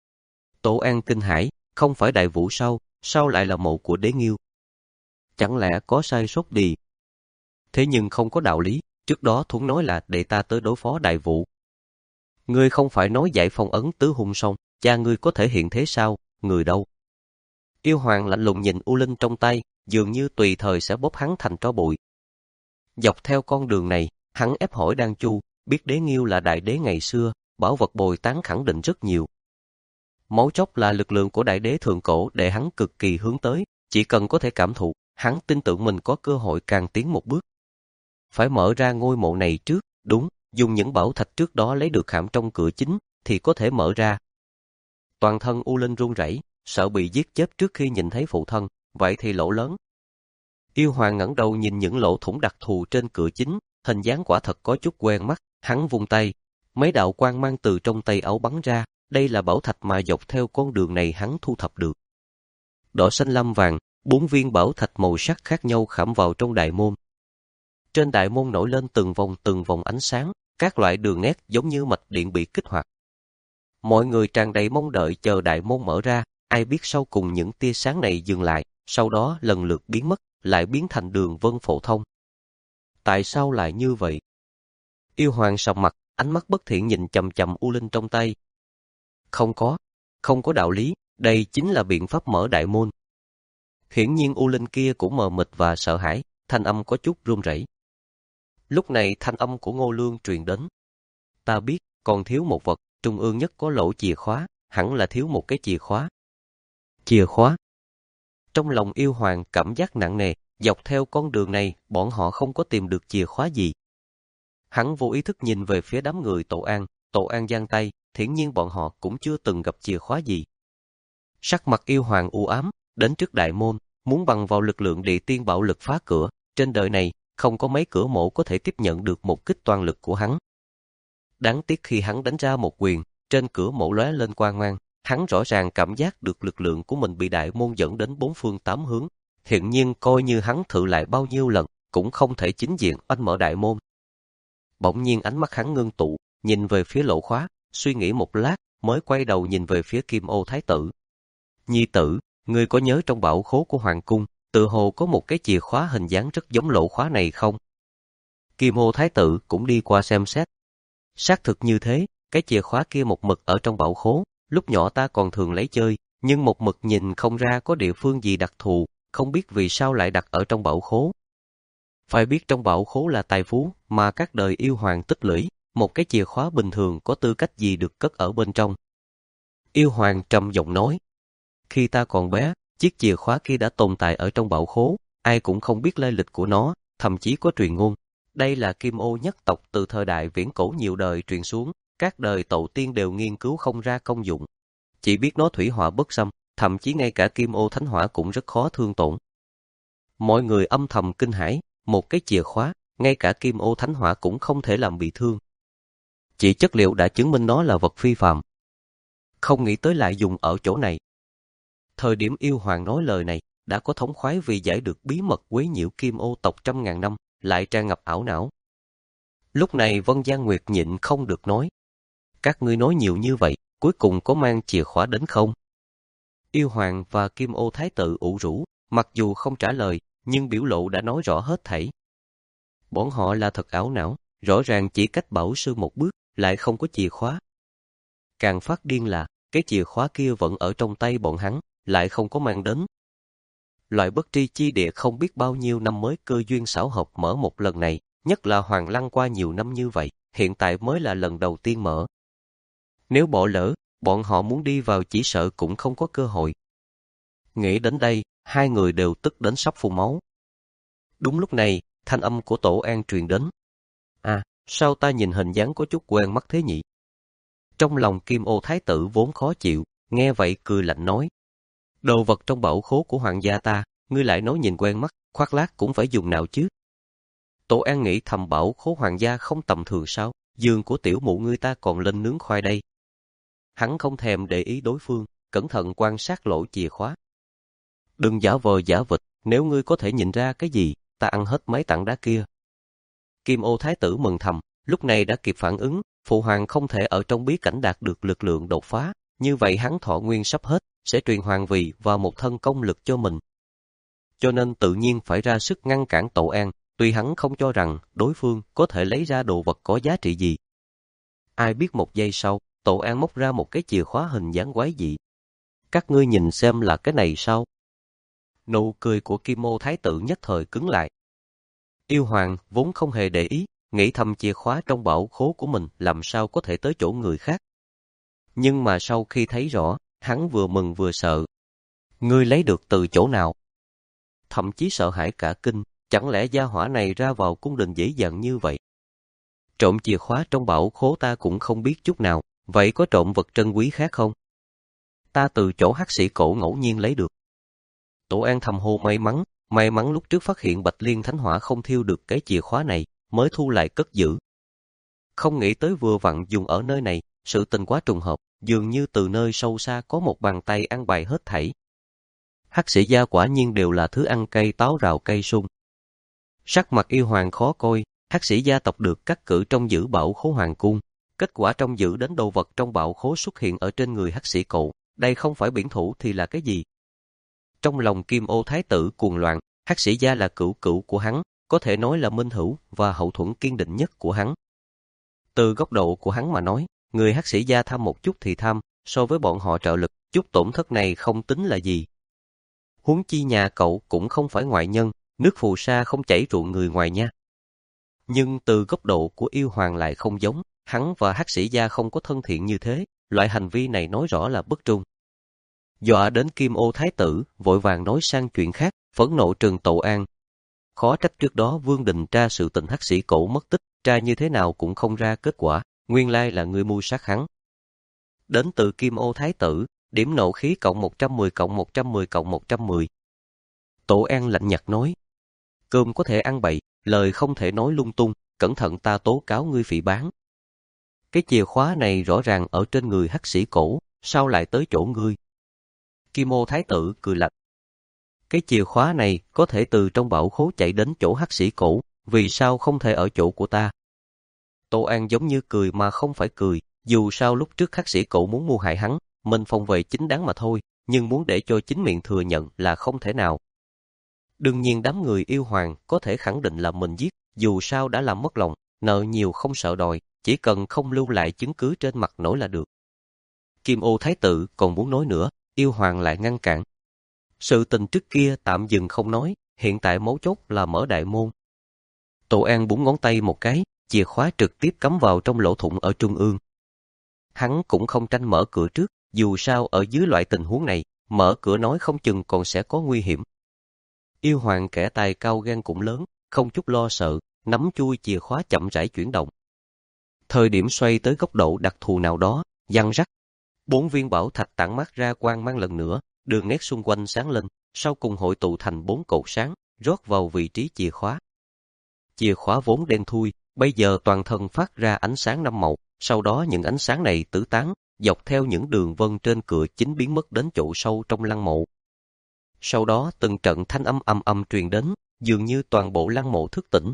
Tổ An kinh hãi, không phải Đại Vũ sao, sao lại là mộ của đế nghiêu? Chẳng lẽ có sai sót gì? Thế nhưng không có đạo lý, trước đó Thuấn nói là để ta tới đối phó Đại Vũ. Ngươi không phải nói giải phong ấn tứ hung xong, cha ngươi có thể hiện thế sao, người đâu? Yêu Hoàng lạnh lùng nhìn U Linh trong tay, dường như tùy thời sẽ bóp hắn thành tro bụi. Dọc theo con đường này, hắn ép hỏi Đan Chu, biết đế nghiêu là đại đế ngày xưa, bảo vật bồi tán khẳng định rất nhiều. Mấu chốt là lực lượng của đại đế thượng cổ để hắn cực kỳ hướng tới, chỉ cần có thể cảm thụ, hắn tin tưởng mình có cơ hội càng tiến một bước. Phải mở ra ngôi mộ này trước, đúng, dùng những bảo thạch trước đó lấy được khảm trong cửa chính, thì có thể mở ra. Toàn thân U Linh run rẩy, sợ bị giết chết trước khi nhìn thấy phụ thân, vậy thì lỗ lớn. Yêu Hoàng ngẩng đầu nhìn những lỗ thủng đặc thù trên cửa chính, hình dáng quả thật có chút quen mắt, hắn vung tay, mấy đạo quang mang từ trong tay áo bắn ra, đây là bảo thạch mà dọc theo con đường này hắn thu thập được. Đỏ xanh lam vàng, bốn viên bảo thạch màu sắc khác nhau khảm vào trong đại môn. Trên đại môn nổi lên từng vòng từng vòng ánh sáng, các loại đường nét giống như mạch điện bị kích hoạt. Mọi người tràn đầy mong đợi chờ đại môn mở ra, ai biết sau cùng những tia sáng này dừng lại, sau đó lần lượt biến mất, lại biến thành đường vân phổ thông. Tại sao lại như vậy? Yêu Hoàng sầm mặt, ánh mắt bất thiện nhìn chằm chằm U Linh trong tay. Không có, không có đạo lý, đây chính là biện pháp mở đại môn. Hiển nhiên U Linh kia cũng mờ mịt và sợ hãi, thanh âm có chút run rẩy. Lúc này thanh âm của Ngô Lương truyền đến. Ta biết, còn thiếu một vật, trung ương nhất có lỗ chìa khóa, hẳn là thiếu một cái chìa khóa. Chìa khóa? Trong lòng Yêu Hoàng cảm giác nặng nề, dọc theo con đường này, bọn họ không có tìm được chìa khóa gì. Hắn vô ý thức nhìn về phía đám người Tổ An, Tổ An giang tay, hiển nhiên bọn họ cũng chưa từng gặp chìa khóa gì. Sắc mặt Yêu Hoàng u ám, đến trước đại môn, muốn bằng vào lực lượng địa tiên bạo lực phá cửa, trên đời này, không có mấy cửa mộ có thể tiếp nhận được một kích toàn lực của hắn. Đáng tiếc khi hắn đánh ra một quyền, trên cửa mộ lóe lên quang mang, hắn rõ ràng cảm giác được lực lượng của mình bị đại môn dẫn đến bốn phương tám hướng. Hiện nhiên coi như hắn thử lại bao nhiêu lần, cũng không thể chính diện oanh mở đại môn. Bỗng nhiên ánh mắt hắn ngưng tụ, nhìn về phía lỗ khóa, suy nghĩ một lát, mới quay đầu nhìn về phía Kim Ô Thái tử. Nhi tử, ngươi có nhớ trong bảo khố của Hoàng cung, tự hồ có một cái chìa khóa hình dáng rất giống lỗ khóa này không? Kim Ô Thái tử cũng đi qua xem xét. Xác thực như thế, cái chìa khóa kia một mực ở trong bảo khố, lúc nhỏ ta còn thường lấy chơi, nhưng một mực nhìn không ra có địa phương gì đặc thù, không biết vì sao lại đặt ở trong bảo khố. Phải biết trong bảo khố là tài phú mà các đời yêu hoàng tích lũy, một cái chìa khóa bình thường có tư cách gì được cất ở bên trong. Yêu hoàng trầm giọng nói, khi ta còn bé, chiếc chìa khóa kia đã tồn tại ở trong bảo khố, ai cũng không biết lai lịch của nó, thậm chí có truyền ngôn. Đây là Kim Ô nhất tộc từ thời đại viễn cổ nhiều đời truyền xuống, các đời tổ tiên đều nghiên cứu không ra công dụng. Chỉ biết nó thủy hỏa bất xâm, thậm chí ngay cả Kim Ô Thánh Hỏa cũng rất khó thương tổn. Mọi người âm thầm kinh hãi, một cái chìa khóa, ngay cả Kim Ô Thánh Hỏa cũng không thể làm bị thương. Chỉ chất liệu đã chứng minh nó là vật phi phàm. Không nghĩ tới lại dùng ở chỗ này. Thời điểm yêu hoàng nói lời này, đã có thống khoái vì giải được bí mật quấy nhiễu Kim Ô tộc trăm ngàn năm, lại tràn ngập ảo não. Lúc này Vân Giang Nguyệt nhịn không được nói. Các ngươi nói nhiều như vậy, cuối cùng có mang chìa khóa đến không? Yêu hoàng và Kim Ô Thái tử ủ rũ, mặc dù không trả lời, nhưng biểu lộ đã nói rõ hết thảy. Bọn họ là thật ảo não, rõ ràng chỉ cách bảo sư một bước, lại không có chìa khóa. Càng phát điên là, cái chìa khóa kia vẫn ở trong tay bọn hắn, lại không có mang đến. Loại bất tri chi địa không biết bao nhiêu năm mới cơ duyên xảo hợp mở một lần này, nhất là Hoàng Lăng qua nhiều năm như vậy, hiện tại mới là lần đầu tiên mở. Nếu bỏ lỡ, bọn họ muốn đi vào chỉ sợ cũng không có cơ hội. Nghĩ đến đây, hai người đều tức đến sắp phun máu. Đúng lúc này, thanh âm của Tổ An truyền đến. À, sao ta nhìn hình dáng có chút quen mắt thế nhỉ? Trong lòng Kim Ô Thái tử vốn khó chịu, nghe vậy cười lạnh nói. Đồ vật trong bảo khố của hoàng gia ta, ngươi lại nói nhìn quen mắt, khoác lác cũng phải dùng nào chứ? Tổ An nghĩ thầm bảo khố hoàng gia không tầm thường sao, giường của tiểu mụ ngươi ta còn lên nướng khoai đây. Hắn không thèm để ý đối phương, cẩn thận quan sát lỗ chìa khóa. Đừng giả vờ giả vịt, nếu ngươi có thể nhìn ra cái gì, ta ăn hết mấy tảng đá kia. Kim Ô Thái tử mừng thầm, lúc này đã kịp phản ứng, phụ hoàng không thể ở trong bí cảnh đạt được lực lượng đột phá, như vậy hắn thọ nguyên sắp hết, sẽ truyền hoàng vị và một thân công lực cho mình. Cho nên tự nhiên phải ra sức ngăn cản Tổ An, tuy hắn không cho rằng đối phương có thể lấy ra đồ vật có giá trị gì. Ai biết một giây sau, Tổ An móc ra một cái chìa khóa hình dáng quái dị. Các ngươi nhìn xem là cái này sao? Nụ cười của Kim Ô Thái tử nhất thời cứng lại. Yêu Hoàng vốn không hề để ý, nghĩ thầm chìa khóa trong bảo khố của mình làm sao có thể tới chỗ người khác. Nhưng mà sau khi thấy rõ, hắn vừa mừng vừa sợ. Ngươi lấy được từ chỗ nào? Thậm chí sợ hãi cả kinh, chẳng lẽ gia hỏa này ra vào cung đình dễ dàng như vậy? Trộm chìa khóa trong bảo khố ta cũng không biết chút nào, vậy có trộm vật trân quý khác không? Ta từ chỗ hắc sĩ cổ ngẫu nhiên lấy được. Tổ An thầm hô may mắn, may mắn lúc trước phát hiện Bạch Liên Thánh Hỏa không thiêu được cái chìa khóa này, mới thu lại cất giữ. Không nghĩ tới vừa vặn dùng ở nơi này, sự tình quá trùng hợp, dường như từ nơi sâu xa có một bàn tay ăn bài hết thảy. Hắc sĩ gia quả nhiên đều là thứ ăn cây táo rào cây sung. Sắc mặt Yêu Hoàng khó coi, hắc sĩ gia tộc được cắt cử trong giữ bảo khố hoàng cung, kết quả trong giữ đến đồ vật trong bảo khố xuất hiện ở trên người hắc sĩ cậu, đây không phải biển thủ thì là cái gì? Trong lòng Kim Ô Thái tử cuồng loạn, hắc sĩ gia là cửu cửu của hắn, có thể nói là minh hữu và hậu thuẫn kiên định nhất của hắn. Từ góc độ của hắn mà nói, người hắc sĩ gia tham một chút thì tham, so với bọn họ trợ lực, chút tổn thất này không tính là gì. Huống chi nhà cậu cũng không phải ngoại nhân, nước phù sa không chảy ruộng người ngoài nha. Nhưng từ góc độ của Yêu Hoàng lại không giống, hắn và hắc sĩ gia không có thân thiện như thế, loại hành vi này nói rõ là bất trung. Dọa đến Kim Ô Thái tử, vội vàng nói sang chuyện khác, phẫn nộ trừng Tổ An. Khó trách trước đó Vương Đình tra sự tình hắc sĩ cổ mất tích, tra như thế nào cũng không ra kết quả, nguyên lai là người mưu sát hắn. Đến từ Kim Ô Thái tử, điểm nộ khí cộng một trăm mười cộng một trăm mười cộng một trăm mười. Tổ An lạnh nhạt nói, cơm có thể ăn bậy, lời không thể nói lung tung, cẩn thận ta tố cáo ngươi phỉ báng. Cái chìa khóa này rõ ràng ở trên người hắc sĩ cổ, sao lại tới chỗ ngươi? Kim Ô Thái tử cười lạnh. Cái chìa khóa này có thể từ trong bảo khố chạy đến chỗ hắc sĩ cổ, vì sao không thể ở chỗ của ta? Tổ An giống như cười mà không phải cười, dù sao lúc trước hắc sĩ cổ muốn mưu hại hắn, mình phòng vệ chính đáng mà thôi, nhưng muốn để cho chính miệng thừa nhận là không thể nào. Đương nhiên đám người Yêu Hoàng có thể khẳng định là mình giết, dù sao đã làm mất lòng, nợ nhiều không sợ đòi, chỉ cần không lưu lại chứng cứ trên mặt nổi là được. Kim Ô Thái tử còn muốn nói nữa, Yêu Hoàng lại ngăn cản. Sự tình trước kia tạm dừng không nói, hiện tại mấu chốt là mở đại môn. Tổ An búng ngón tay một cái, chìa khóa trực tiếp cắm vào trong lỗ thủng ở trung ương. Hắn cũng không tranh mở cửa trước, dù sao ở dưới loại tình huống này, mở cửa nói không chừng còn sẽ có nguy hiểm. Yêu Hoàng kẻ tài cao gan cũng lớn, không chút lo sợ, nắm chui chìa khóa chậm rãi chuyển động. Thời điểm xoay tới góc độ đặc thù nào đó, giăng rắc. Bốn viên bảo thạch tản mát ra quang mang lần nữa, đường nét xung quanh sáng lên, sau cùng hội tụ thành bốn cột sáng, rót vào vị trí chìa khóa. Chìa khóa vốn đen thui, bây giờ toàn thân phát ra ánh sáng năm màu, sau đó những ánh sáng này tứ tán, dọc theo những đường vân trên cửa chính biến mất đến chỗ sâu trong lăng mộ. Sau đó từng trận thanh âm ầm ầm truyền đến, dường như toàn bộ lăng mộ thức tỉnh.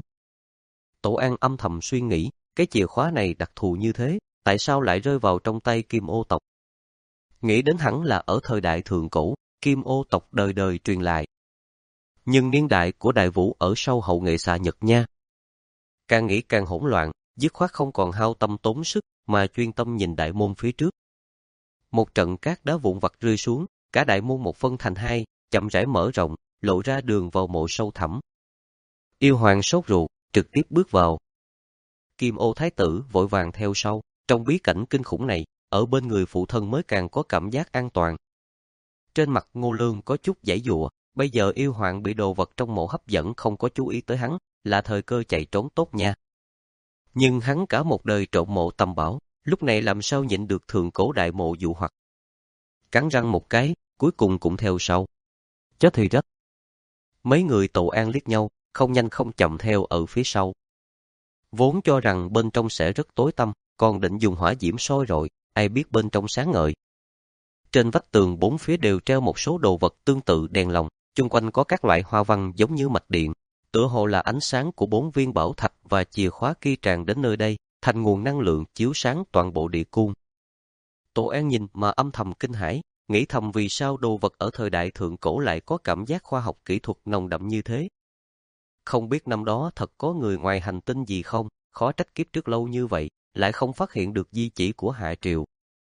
Tổ An âm thầm suy nghĩ, cái chìa khóa này đặc thù như thế, tại sao lại rơi vào trong tay Kim Ô tộc? Nghĩ đến hẳn là ở thời đại thượng cổ, Kim Ô tộc đời đời truyền lại. Nhưng niên đại của Đại Vũ ở sau hậu nghệ xạ Nhật nha. Càng nghĩ càng hỗn loạn, dứt khoát không còn hao tâm tốn sức, mà chuyên tâm nhìn đại môn phía trước. một trận cát đá vụn vặt rơi xuống, cả đại môn một phân thành hai, chậm rãi mở rộng, lộ ra đường vào mộ sâu thẳm. Yêu Hoàng sốt ruột, trực tiếp bước vào. Kim Ô Thái tử vội vàng theo sau, trong bí cảnh kinh khủng này, ở bên người phụ thân mới càng có cảm giác an toàn. Trên mặt Ngô Lương có chút giãy giụa, bây giờ Yêu Hoàng bị đồ vật trong mộ hấp dẫn không có chú ý tới hắn, là thời cơ chạy trốn tốt nha. Nhưng hắn cả một đời trộm mộ tầm bảo, lúc này làm sao nhịn được thượng cổ đại mộ dụ hoặc. Cắn răng một cái, cuối cùng cũng theo sau. Chết thì rách. Mấy người Tổ An liếc nhau, không nhanh không chậm theo ở phía sau. Vốn cho rằng bên trong sẽ rất tối tăm, còn định dùng hỏa diễm soi rọi, ai biết bên trong sáng ngời. Trên vách tường bốn phía đều treo một số đồ vật tương tự đèn lồng, chung quanh có các loại hoa văn giống như mạch điện, tựa hồ là ánh sáng của bốn viên bảo thạch và chìa khóa kia tràn đến nơi đây, thành nguồn năng lượng chiếu sáng toàn bộ địa cung. Tổ An nhìn mà âm thầm kinh hãi, nghĩ thầm vì sao đồ vật ở thời đại thượng cổ lại có cảm giác khoa học kỹ thuật nồng đậm như thế. Không biết năm đó thật có người ngoài hành tinh gì không, khó trách kiếp trước lâu như vậy, lại không phát hiện được di chỉ của Hạ Triều.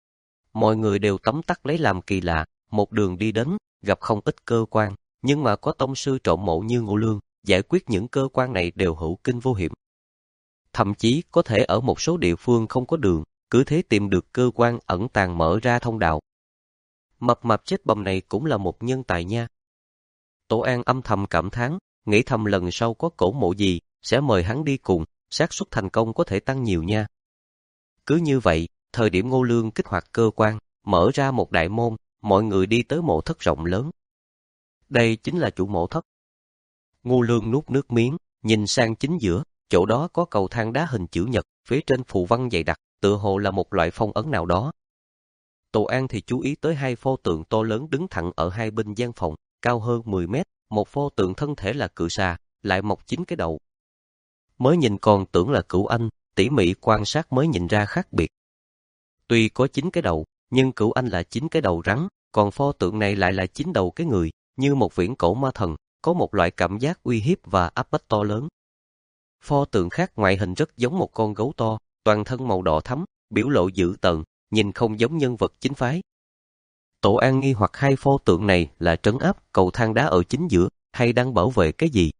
Mọi người đều tấm tắc lấy làm kỳ lạ, một đường đi đến, gặp không ít cơ quan, nhưng mà có tông sư trộm mộ như Ngô Lương, giải quyết những cơ quan này đều hữu kinh vô hiểm. Thậm chí có thể ở một số địa phương không có đường, cứ thế tìm được cơ quan ẩn tàng mở ra thông đạo. Mập mạp chết bầm này cũng là một nhân tài nha. Tổ An âm thầm cảm thán, nghĩ thầm lần sau có cổ mộ gì, sẽ mời hắn đi cùng, xác suất thành công có thể tăng nhiều nha. Cứ như vậy, thời điểm Ngô Lương kích hoạt cơ quan, mở ra một đại môn, mọi người đi tới mộ thất rộng lớn. Đây chính là chủ mộ thất. Ngô Lương nuốt nước miếng, nhìn sang chính giữa, chỗ đó có cầu thang đá hình chữ nhật, phía trên phù văn dày đặc, tựa hồ là một loại phong ấn nào đó. Tổ An thì chú ý tới hai pho tượng to lớn đứng thẳng ở hai bên gian phòng, cao hơn mười mét, một pho tượng thân thể là cự xà, lại mọc chín cái đầu. Mới nhìn còn tưởng là Cửu Anh, tỉ mỉ quan sát mới nhìn ra khác biệt. Tuy có chín cái đầu, nhưng Cửu Anh là chín cái đầu rắn, còn pho tượng này lại là chín đầu cái người, như một viễn cổ ma thần, có một loại cảm giác uy hiếp và áp bách to lớn. Pho tượng khác ngoại hình rất giống một con gấu to, toàn thân màu đỏ thắm, biểu lộ dữ tợn, nhìn không giống nhân vật chính phái. Tổ An nghi hoặc hai pho tượng này là trấn áp cầu thang đá ở chính giữa, hay đang bảo vệ cái gì?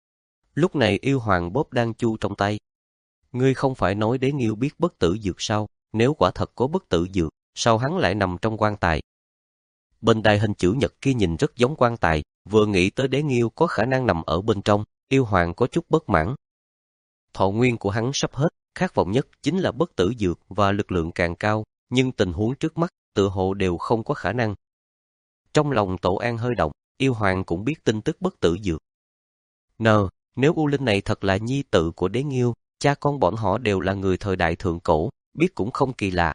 Lúc này Yêu Hoàng bóp đan chu trong tay. Ngươi không phải nói Đế Nghiêu biết bất tử dược sao? Nếu quả thật có bất tử dược, sao hắn lại nằm trong quan tài? Bên đài hình chữ nhật kia nhìn rất giống quan tài, vừa nghĩ tới Đế Nghiêu có khả năng nằm ở bên trong, Yêu Hoàng có chút bất mãn. Thọ nguyên của hắn sắp hết, khát vọng nhất chính là bất tử dược và lực lượng càng cao, nhưng tình huống trước mắt, tựa hồ đều không có khả năng. Trong lòng Tổ An hơi động, Yêu Hoàng cũng biết tin tức bất tử dược. Nờ, nếu U Linh này thật là nhi tử của Đế Nghiêu, cha con bọn họ đều là người thời đại thượng cổ, biết cũng không kỳ lạ.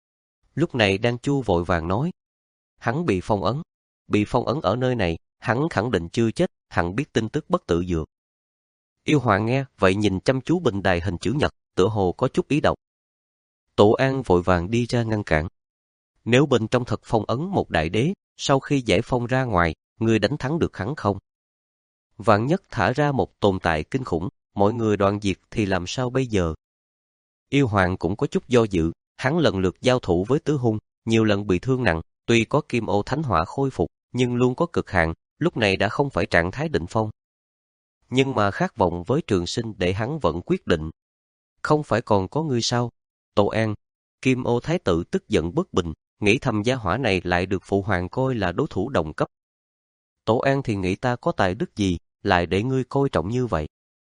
Lúc này Đan Chu vội vàng nói, hắn bị phong ấn, bị phong ấn ở nơi này, hắn khẳng định chưa chết, hẳn biết tin tức bất tử dược. Yêu Hoàng nghe, vậy nhìn chăm chú bình đài hình chữ nhật, tựa hồ có chút ý độc. Tổ An vội vàng đi ra ngăn cản. Nếu bên trong thật phong ấn một đại đế, sau khi giải phong ra ngoài, người đánh thắng được hắn không? Vạn nhất thả ra một tồn tại kinh khủng, mọi người đoàn diệt thì làm sao bây giờ? Yêu Hoàng cũng có chút do dự, hắn lần lượt giao thủ với Tứ Hung, nhiều lần bị thương nặng, tuy có Kim Ô Thánh Hỏa khôi phục, nhưng luôn có cực hạn, lúc này đã không phải trạng thái đỉnh phong. Nhưng mà khát vọng với trường sinh để hắn vẫn quyết định. Không phải còn có ngươi sao? Tổ An, Kim Ô Thái tử tức giận bất bình, nghĩ thầm gia hỏa này lại được phụ hoàng coi là đối thủ đồng cấp. Tổ An thì nghĩ ta có tài đức gì, lại để ngươi coi trọng như vậy.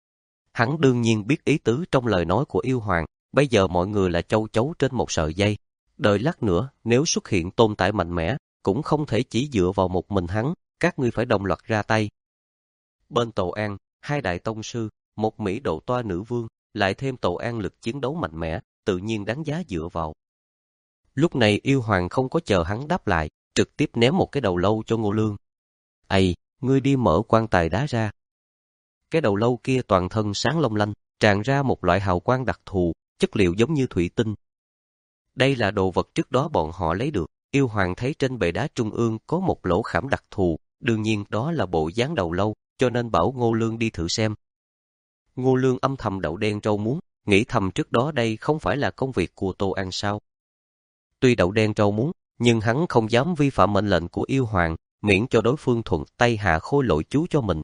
Hắn đương nhiên biết ý tứ trong lời nói của Yêu Hoàng, bây giờ mọi người là châu chấu trên một sợi dây. Đợi lát nữa, nếu xuất hiện tồn tại mạnh mẽ, cũng không thể chỉ dựa vào một mình hắn, các ngươi phải đồng loạt ra tay. Bên Tổ An, hai đại tông sư, một Mỹ độ toa nữ vương, lại thêm Tổ An lực chiến đấu mạnh mẽ, tự nhiên đáng giá dựa vào. Lúc này Yêu Hoàng không có chờ hắn đáp lại, trực tiếp ném một cái đầu lâu cho Ngô Lương. Ây, ngươi đi mở quan tài đá ra. Cái đầu lâu kia toàn thân sáng long lanh, tràn ra một loại hào quang đặc thù, chất liệu giống như thủy tinh. Đây là đồ vật trước đó bọn họ lấy được. Yêu Hoàng thấy trên bệ đá trung ương có một lỗ khảm đặc thù, đương nhiên đó là bộ dáng đầu lâu, cho nên bảo Ngô Lương đi thử xem. Ngô Lương âm thầm đậu đen rau muống, nghĩ thầm trước đó đây không phải là công việc của Tô An sao. Tuy đậu đen rau muống, nhưng hắn không dám vi phạm mệnh lệnh của yêu hoàng, miễn cho đối phương thuận tay hạ khôi lỗi chú cho mình.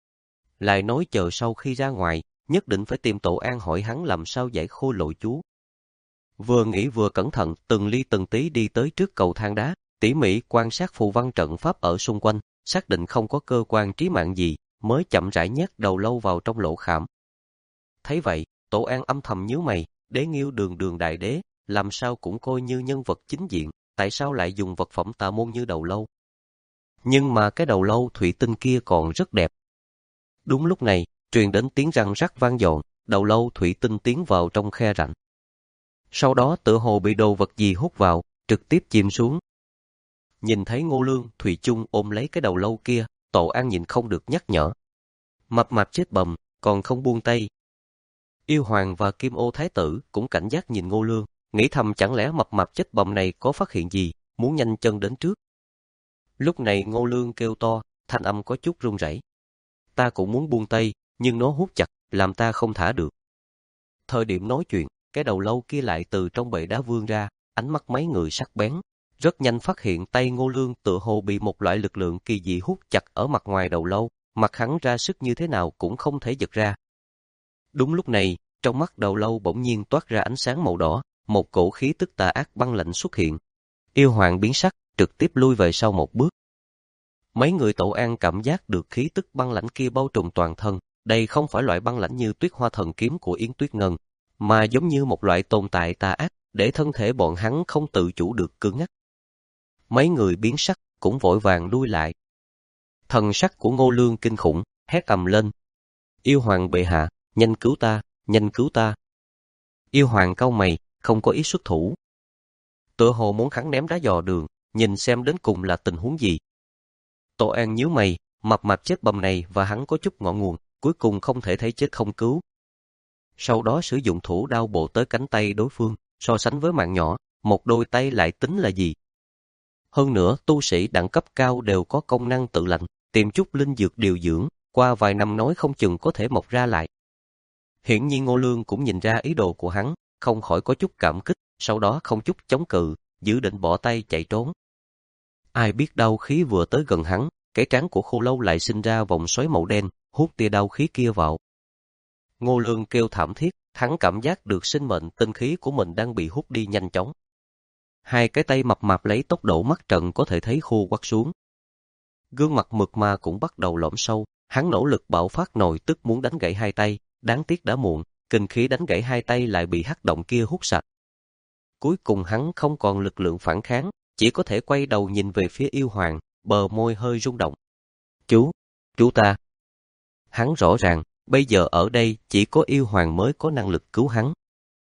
Lại nói chờ sau khi ra ngoài, nhất định phải tìm Tổ An hỏi hắn làm sao giải khôi lỗi chú. Vừa nghĩ vừa cẩn thận, từng ly từng tí đi tới trước cầu thang đá, tỉ mỉ quan sát phù văn trận pháp ở xung quanh, xác định không có cơ quan trí mạng gì, mới chậm rãi nhét đầu lâu vào trong lỗ khảm. Thấy vậy, Tổ An âm thầm nhíu mày, Đế Nghiêu đường đường đại đế, làm sao cũng coi như nhân vật chính diện, tại sao lại dùng vật phẩm tà môn như đầu lâu? Nhưng mà cái đầu lâu thủy tinh kia còn rất đẹp. Đúng lúc này, truyền đến tiếng răng rắc vang dọn, đầu lâu thủy tinh tiến vào trong khe rãnh. Sau đó tựa hồ bị đồ vật gì hút vào, trực tiếp chìm xuống. Nhìn thấy Ngô Lương, Thủy chung ôm lấy cái đầu lâu kia, Tổ An nhìn không được nhắc nhở. Mập mạp chết bầm, còn không buông tay. Yêu Hoàng và Kim Ô Thái tử cũng cảnh giác nhìn Ngô Lương, nghĩ thầm chẳng lẽ mập mạp chết bầm này có phát hiện gì, muốn nhanh chân đến trước. Lúc này Ngô Lương kêu to, thanh âm có chút run rẩy. Ta cũng muốn buông tay, nhưng nó hút chặt, làm ta không thả được. Thời điểm nói chuyện, cái đầu lâu kia lại từ trong bệ đá vươn ra, ánh mắt mấy người sắc bén, rất nhanh phát hiện tay Ngô Lương tựa hồ bị một loại lực lượng kỳ dị hút chặt ở mặt ngoài đầu lâu, mặt hắn ra sức như thế nào cũng không thể giật ra. Đúng lúc này, trong mắt đầu lâu bỗng nhiên toát ra ánh sáng màu đỏ, một cổ khí tức tà ác băng lạnh xuất hiện. Yêu Hoàng biến sắc, trực tiếp lui về sau một bước. Mấy người Tổ An cảm giác được khí tức băng lãnh kia bao trùm toàn thân, đây không phải loại băng lãnh như Tuyết Hoa Thần Kiếm của Yến Tuyết Ngân, mà giống như một loại tồn tại tà ác, để thân thể bọn hắn không tự chủ được cứng ngắc. Mấy người biến sắc, cũng vội vàng lui lại. Thần sắc của Ngô Lương kinh khủng, hét ầm lên. Yêu Hoàng bệ hạ, nhanh cứu ta, nhanh cứu ta. Yêu Hoàng cau mày, không có ý xuất thủ. Tựa hồ muốn hắn ném đá dò đường, nhìn xem đến cùng là tình huống gì. Tổ An nhíu mày, mập mạp chết bầm này và hắn có chút ngọn nguồn, cuối cùng không thể thấy chết không cứu. Sau đó sử dụng thủ đao bộ tới cánh tay đối phương, so sánh với mạng nhỏ, một đôi tay lại tính là gì? Hơn nữa, tu sĩ đẳng cấp cao đều có công năng tự lành, tìm chút linh dược điều dưỡng, qua vài năm nói không chừng có thể mọc ra lại. Hiển nhiên Ngô Lương cũng nhìn ra ý đồ của hắn, không khỏi có chút cảm kích, sau đó không chút chống cự, dự định bỏ tay chạy trốn. Ai biết đau khí vừa tới gần hắn, cái trán của Khô Lâu lại sinh ra vòng xoáy màu đen, hút tia đau khí kia vào. Ngô Lương kêu thảm thiết, hắn cảm giác được sinh mệnh tinh khí của mình đang bị hút đi nhanh chóng. Hai cái tay mập mạp lấy tốc độ mắt trận có thể thấy khô quắt xuống. Gương mặt mượt mà cũng bắt đầu lõm sâu, hắn nỗ lực bạo phát nổi tức muốn đánh gãy hai tay, đáng tiếc đã muộn, kinh khí đánh gãy hai tay lại bị hắc động kia hút sạch. Cuối cùng hắn không còn lực lượng phản kháng, chỉ có thể quay đầu nhìn về phía Yêu Hoàng, bờ môi hơi rung động. Chú, chú ta. Hắn rõ ràng, bây giờ ở đây chỉ có Yêu Hoàng mới có năng lực cứu hắn.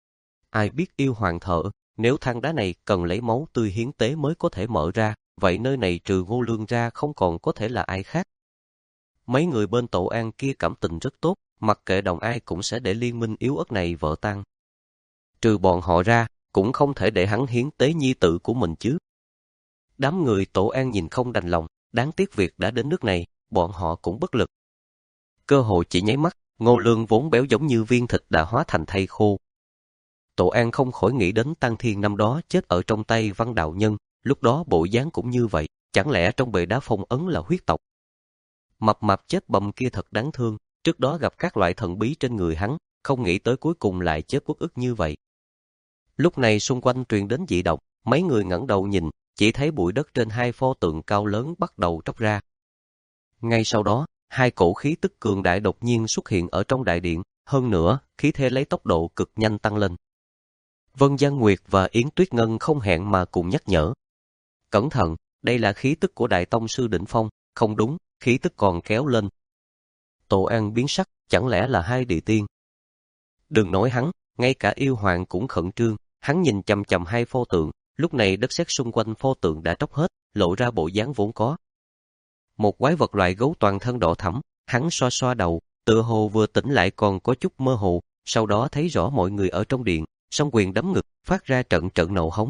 Ai biết Yêu Hoàng thở, nếu thang đá này cần lấy máu tươi hiến tế mới có thể mở ra, vậy nơi này trừ Ngô Lương ra không còn có thể là ai khác. Mấy người bên Tổ An kia cảm tình rất tốt, mặc kệ đồng ai cũng sẽ để liên minh yếu ớt này vỡ tan. Trừ bọn họ ra, cũng không thể để hắn hiến tế nhi tử của mình chứ. Đám người Tổ An nhìn không đành lòng, đáng tiếc việc đã đến nước này, bọn họ cũng bất lực. Cơ hội chỉ nháy mắt, Ngô Lương vốn béo giống như viên thịt đã hóa thành thây khô. Tổ An không khỏi nghĩ đến Tăng Thiên năm đó chết ở trong tay Văn Đạo Nhân, lúc đó bộ dáng cũng như vậy, chẳng lẽ trong bệ đá phong ấn là huyết tộc? Mập mạp chết bầm kia thật đáng thương, trước đó gặp các loại thần bí trên người hắn, không nghĩ tới cuối cùng lại chết uất ức như vậy. Lúc này xung quanh truyền đến dị động, mấy người ngẩng đầu nhìn, chỉ thấy bụi đất trên hai pho tượng cao lớn bắt đầu tróc ra. Ngay sau đó, hai cổ khí tức cường đại đột nhiên xuất hiện ở trong đại điện, hơn nữa, khí thế lấy tốc độ cực nhanh tăng lên. Vân Giang Nguyệt và Yến Tuyết Ngân không hẹn mà cùng nhắc nhở. Cẩn thận, đây là khí tức của Đại Tông Sư Đỉnh Phong, không đúng, khí tức còn kéo lên. Tổ An biến sắc, chẳng lẽ là hai địa tiên? Đừng nói hắn, ngay cả Yêu Hoàng cũng khẩn trương, hắn nhìn chằm chằm hai pho tượng, lúc này đất sét xung quanh pho tượng đã tróc hết, lộ ra bộ dáng vốn có. Một quái vật loại gấu toàn thân đỏ thẫm, hắn xoa xoa đầu, tựa hồ vừa tỉnh lại còn có chút mơ hồ, sau đó thấy rõ mọi người ở trong điện, song quyền đấm ngực, phát ra trận trận nộ hống.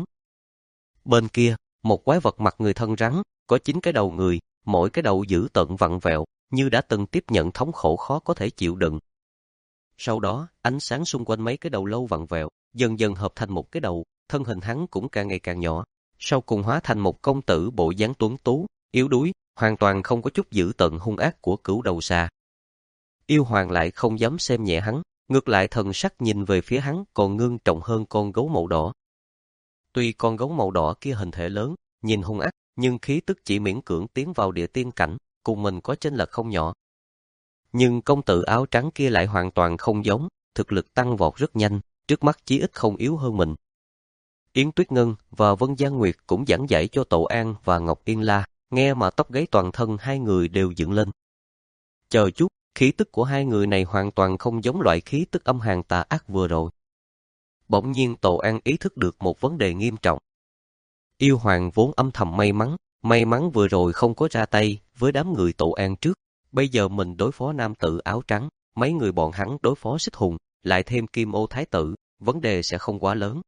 Bên kia, một quái vật mặt người thân rắn, có chín cái đầu người, mỗi cái đầu dữ tợn vặn vẹo, như đã từng tiếp nhận thống khổ khó có thể chịu đựng. Sau đó, ánh sáng xung quanh mấy cái đầu lâu vặn vẹo, dần dần hợp thành một cái đầu, thân hình hắn cũng càng ngày càng nhỏ, sau cùng hóa thành một công tử bộ dáng tuấn tú, yếu đuối, hoàn toàn không có chút dữ tợn hung ác của cửu đầu xà. Yêu hoàng lại không dám xem nhẹ hắn, ngược lại thần sắc nhìn về phía hắn còn ngưng trọng hơn con gấu màu đỏ. Tuy con gấu màu đỏ kia hình thể lớn, nhìn hung ác, nhưng khí tức chỉ miễn cưỡng tiến vào địa tiên cảnh, cùng mình có chênh lệch không nhỏ. Nhưng công tử áo trắng kia lại hoàn toàn không giống, thực lực tăng vọt rất nhanh, trước mắt chí ít không yếu hơn mình. Yến Tuyết Ngân và Vân Giang Nguyệt cũng giảng giải cho Tổ An và Ngọc Yên La, nghe mà tóc gáy toàn thân hai người đều dựng lên. Chờ chút, khí tức của hai người này hoàn toàn không giống loại khí tức âm hàn tà ác vừa rồi. Bỗng nhiên Tổ An ý thức được một vấn đề nghiêm trọng. Yêu hoàng vốn âm thầm may mắn, may mắn vừa rồi không có ra tay với đám người Tổ An trước. Bây giờ mình đối phó nam tử áo trắng, mấy người bọn hắn đối phó Xích Hùng, lại thêm Kim Ô Thái tử, vấn đề sẽ không quá lớn.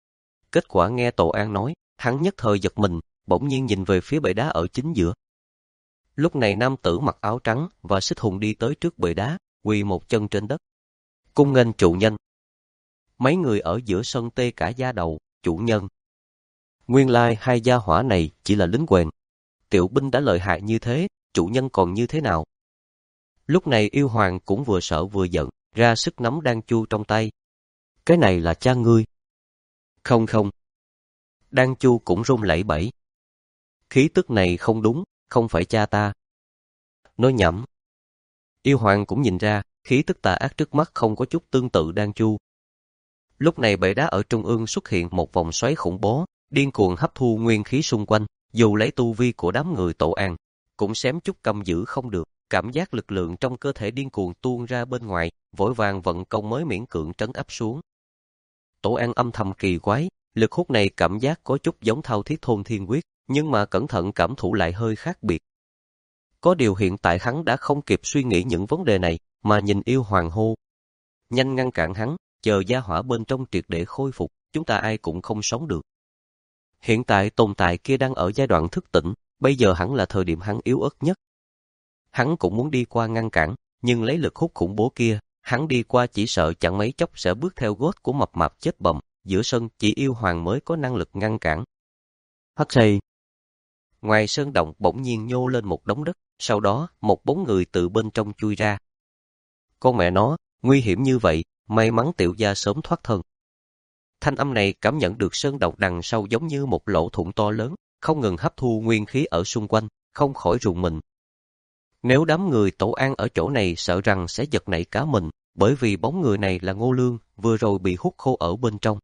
Kết quả nghe Tổ An nói, hắn nhất thời giật mình, bỗng nhiên nhìn về phía bệ đá ở chính giữa. Lúc này nam tử mặc áo trắng và Xích Hùng đi tới trước bệ đá, quỳ một chân trên đất. Cung nghênh chủ nhân. Mấy người ở giữa sân tê cả da đầu, chủ nhân. Nguyên lai hai gia hỏa này chỉ là lính quèn. Tiểu binh đã lợi hại như thế, chủ nhân còn như thế nào? Lúc này yêu hoàng cũng vừa sợ vừa giận, ra sức nắm đan chu trong tay. Cái này là cha ngươi. Không không. Đan chu cũng run lẩy bẩy. Khí tức này không đúng, không phải cha ta. Nói nhẩm. Yêu hoàng cũng nhìn ra, khí tức tà ác trước mắt không có chút tương tự đan chu. Lúc này bệ đá ở trung ương xuất hiện một vòng xoáy khủng bố, điên cuồng hấp thu nguyên khí xung quanh, dù lấy tu vi của đám người Tổ An, cũng xém chút cầm giữ không được, cảm giác lực lượng trong cơ thể điên cuồng tuôn ra bên ngoài, vội vàng vận công mới miễn cưỡng trấn áp xuống. Tổ An âm thầm kỳ quái, lực hút này cảm giác có chút giống Thao Thiết Thôn Thiên Quyết, nhưng mà cẩn thận cảm thụ lại hơi khác biệt. Có điều hiện tại hắn đã không kịp suy nghĩ những vấn đề này, mà nhìn yêu hoàng hô. Nhanh ngăn cản hắn, chờ gia hỏa bên trong triệt để khôi phục, chúng ta ai cũng không sống được. Hiện tại tồn tại kia đang ở giai đoạn thức tỉnh, bây giờ hẳn là thời điểm hắn yếu ớt nhất. Hắn cũng muốn đi qua ngăn cản, nhưng lấy lực hút khủng bố kia, hắn đi qua chỉ sợ chẳng mấy chốc sẽ bước theo gót của mập mạp chết bầm, giữa sân chỉ yêu hoàng mới có năng lực ngăn cản. Hắc xì. Ngoài sơn động bỗng nhiên nhô lên một đống đất, sau đó một bóng người từ bên trong chui ra. Con mẹ nó, nguy hiểm như vậy, may mắn tiểu gia sớm thoát thân. Thanh âm này cảm nhận được sơn động đằng sau giống như một lỗ thủng to lớn, không ngừng hấp thu nguyên khí ở xung quanh, không khỏi rùng mình. Nếu đám người Tổ An ở chỗ này sợ rằng sẽ giật nảy cả mình, bởi vì bóng người này là Ngô Lương, vừa rồi bị hút khô ở bên trong.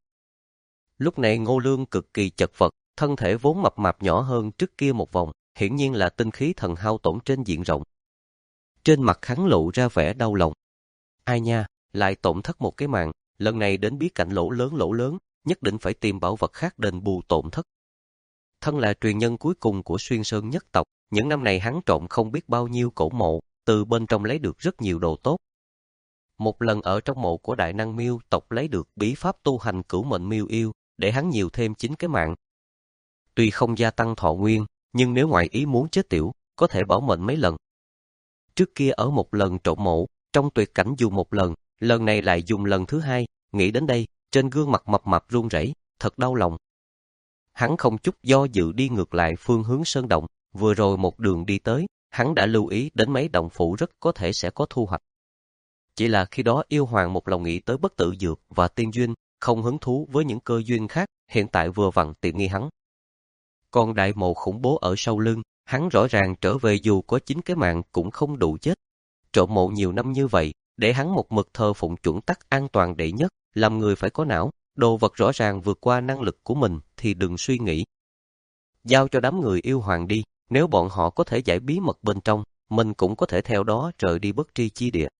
Lúc này Ngô Lương cực kỳ chật vật, thân thể vốn mập mạp nhỏ hơn trước kia một vòng, hiển nhiên là tinh khí thần hao tổn trên diện rộng. Trên mặt hắn lộ ra vẻ đau lòng. Ai nha, lại tổn thất một cái mạng, lần này đến bí cảnh lỗ lớn lỗ lớn, nhất định phải tìm bảo vật khác đền bù tổn thất. Thân là truyền nhân cuối cùng của Xuyên Sơn nhất tộc, những năm này hắn trộm không biết bao nhiêu cổ mộ, từ bên trong lấy được rất nhiều đồ tốt. Một lần ở trong mộ của Đại Năng Miêu tộc lấy được bí pháp tu hành cửu mệnh miêu yêu, để hắn nhiều thêm chín cái mạng. Tuy không gia tăng thọ nguyên, nhưng nếu ngoại ý muốn chết tiểu, có thể bảo mệnh mấy lần. Trước kia ở một lần trộm mộ, trong tuyệt cảnh dùng một lần, lần này lại dùng lần thứ hai, nghĩ đến đây, trên gương mặt mập mạp run rẩy, thật đau lòng. Hắn không chút do dự đi ngược lại phương hướng sơn động, vừa rồi một đường đi tới, hắn đã lưu ý đến mấy động phủ rất có thể sẽ có thu hoạch. Chỉ là khi đó yêu hoàng một lòng nghĩ tới bất tử dược và tiên duyên, không hứng thú với những cơ duyên khác, hiện tại vừa vặn tiện nghi hắn. Còn đại mộ khủng bố ở sau lưng, hắn rõ ràng trở về dù có chín cái mạng cũng không đủ chết. Trộm mộ nhiều năm như vậy, để hắn một mực thờ phụng chuẩn tắc an toàn đệ nhất, làm người phải có não, đồ vật rõ ràng vượt qua năng lực của mình thì đừng suy nghĩ. Giao cho đám người yêu hoàng đi, nếu bọn họ có thể giải bí mật bên trong, mình cũng có thể theo đó rời đi bất tri chi địa.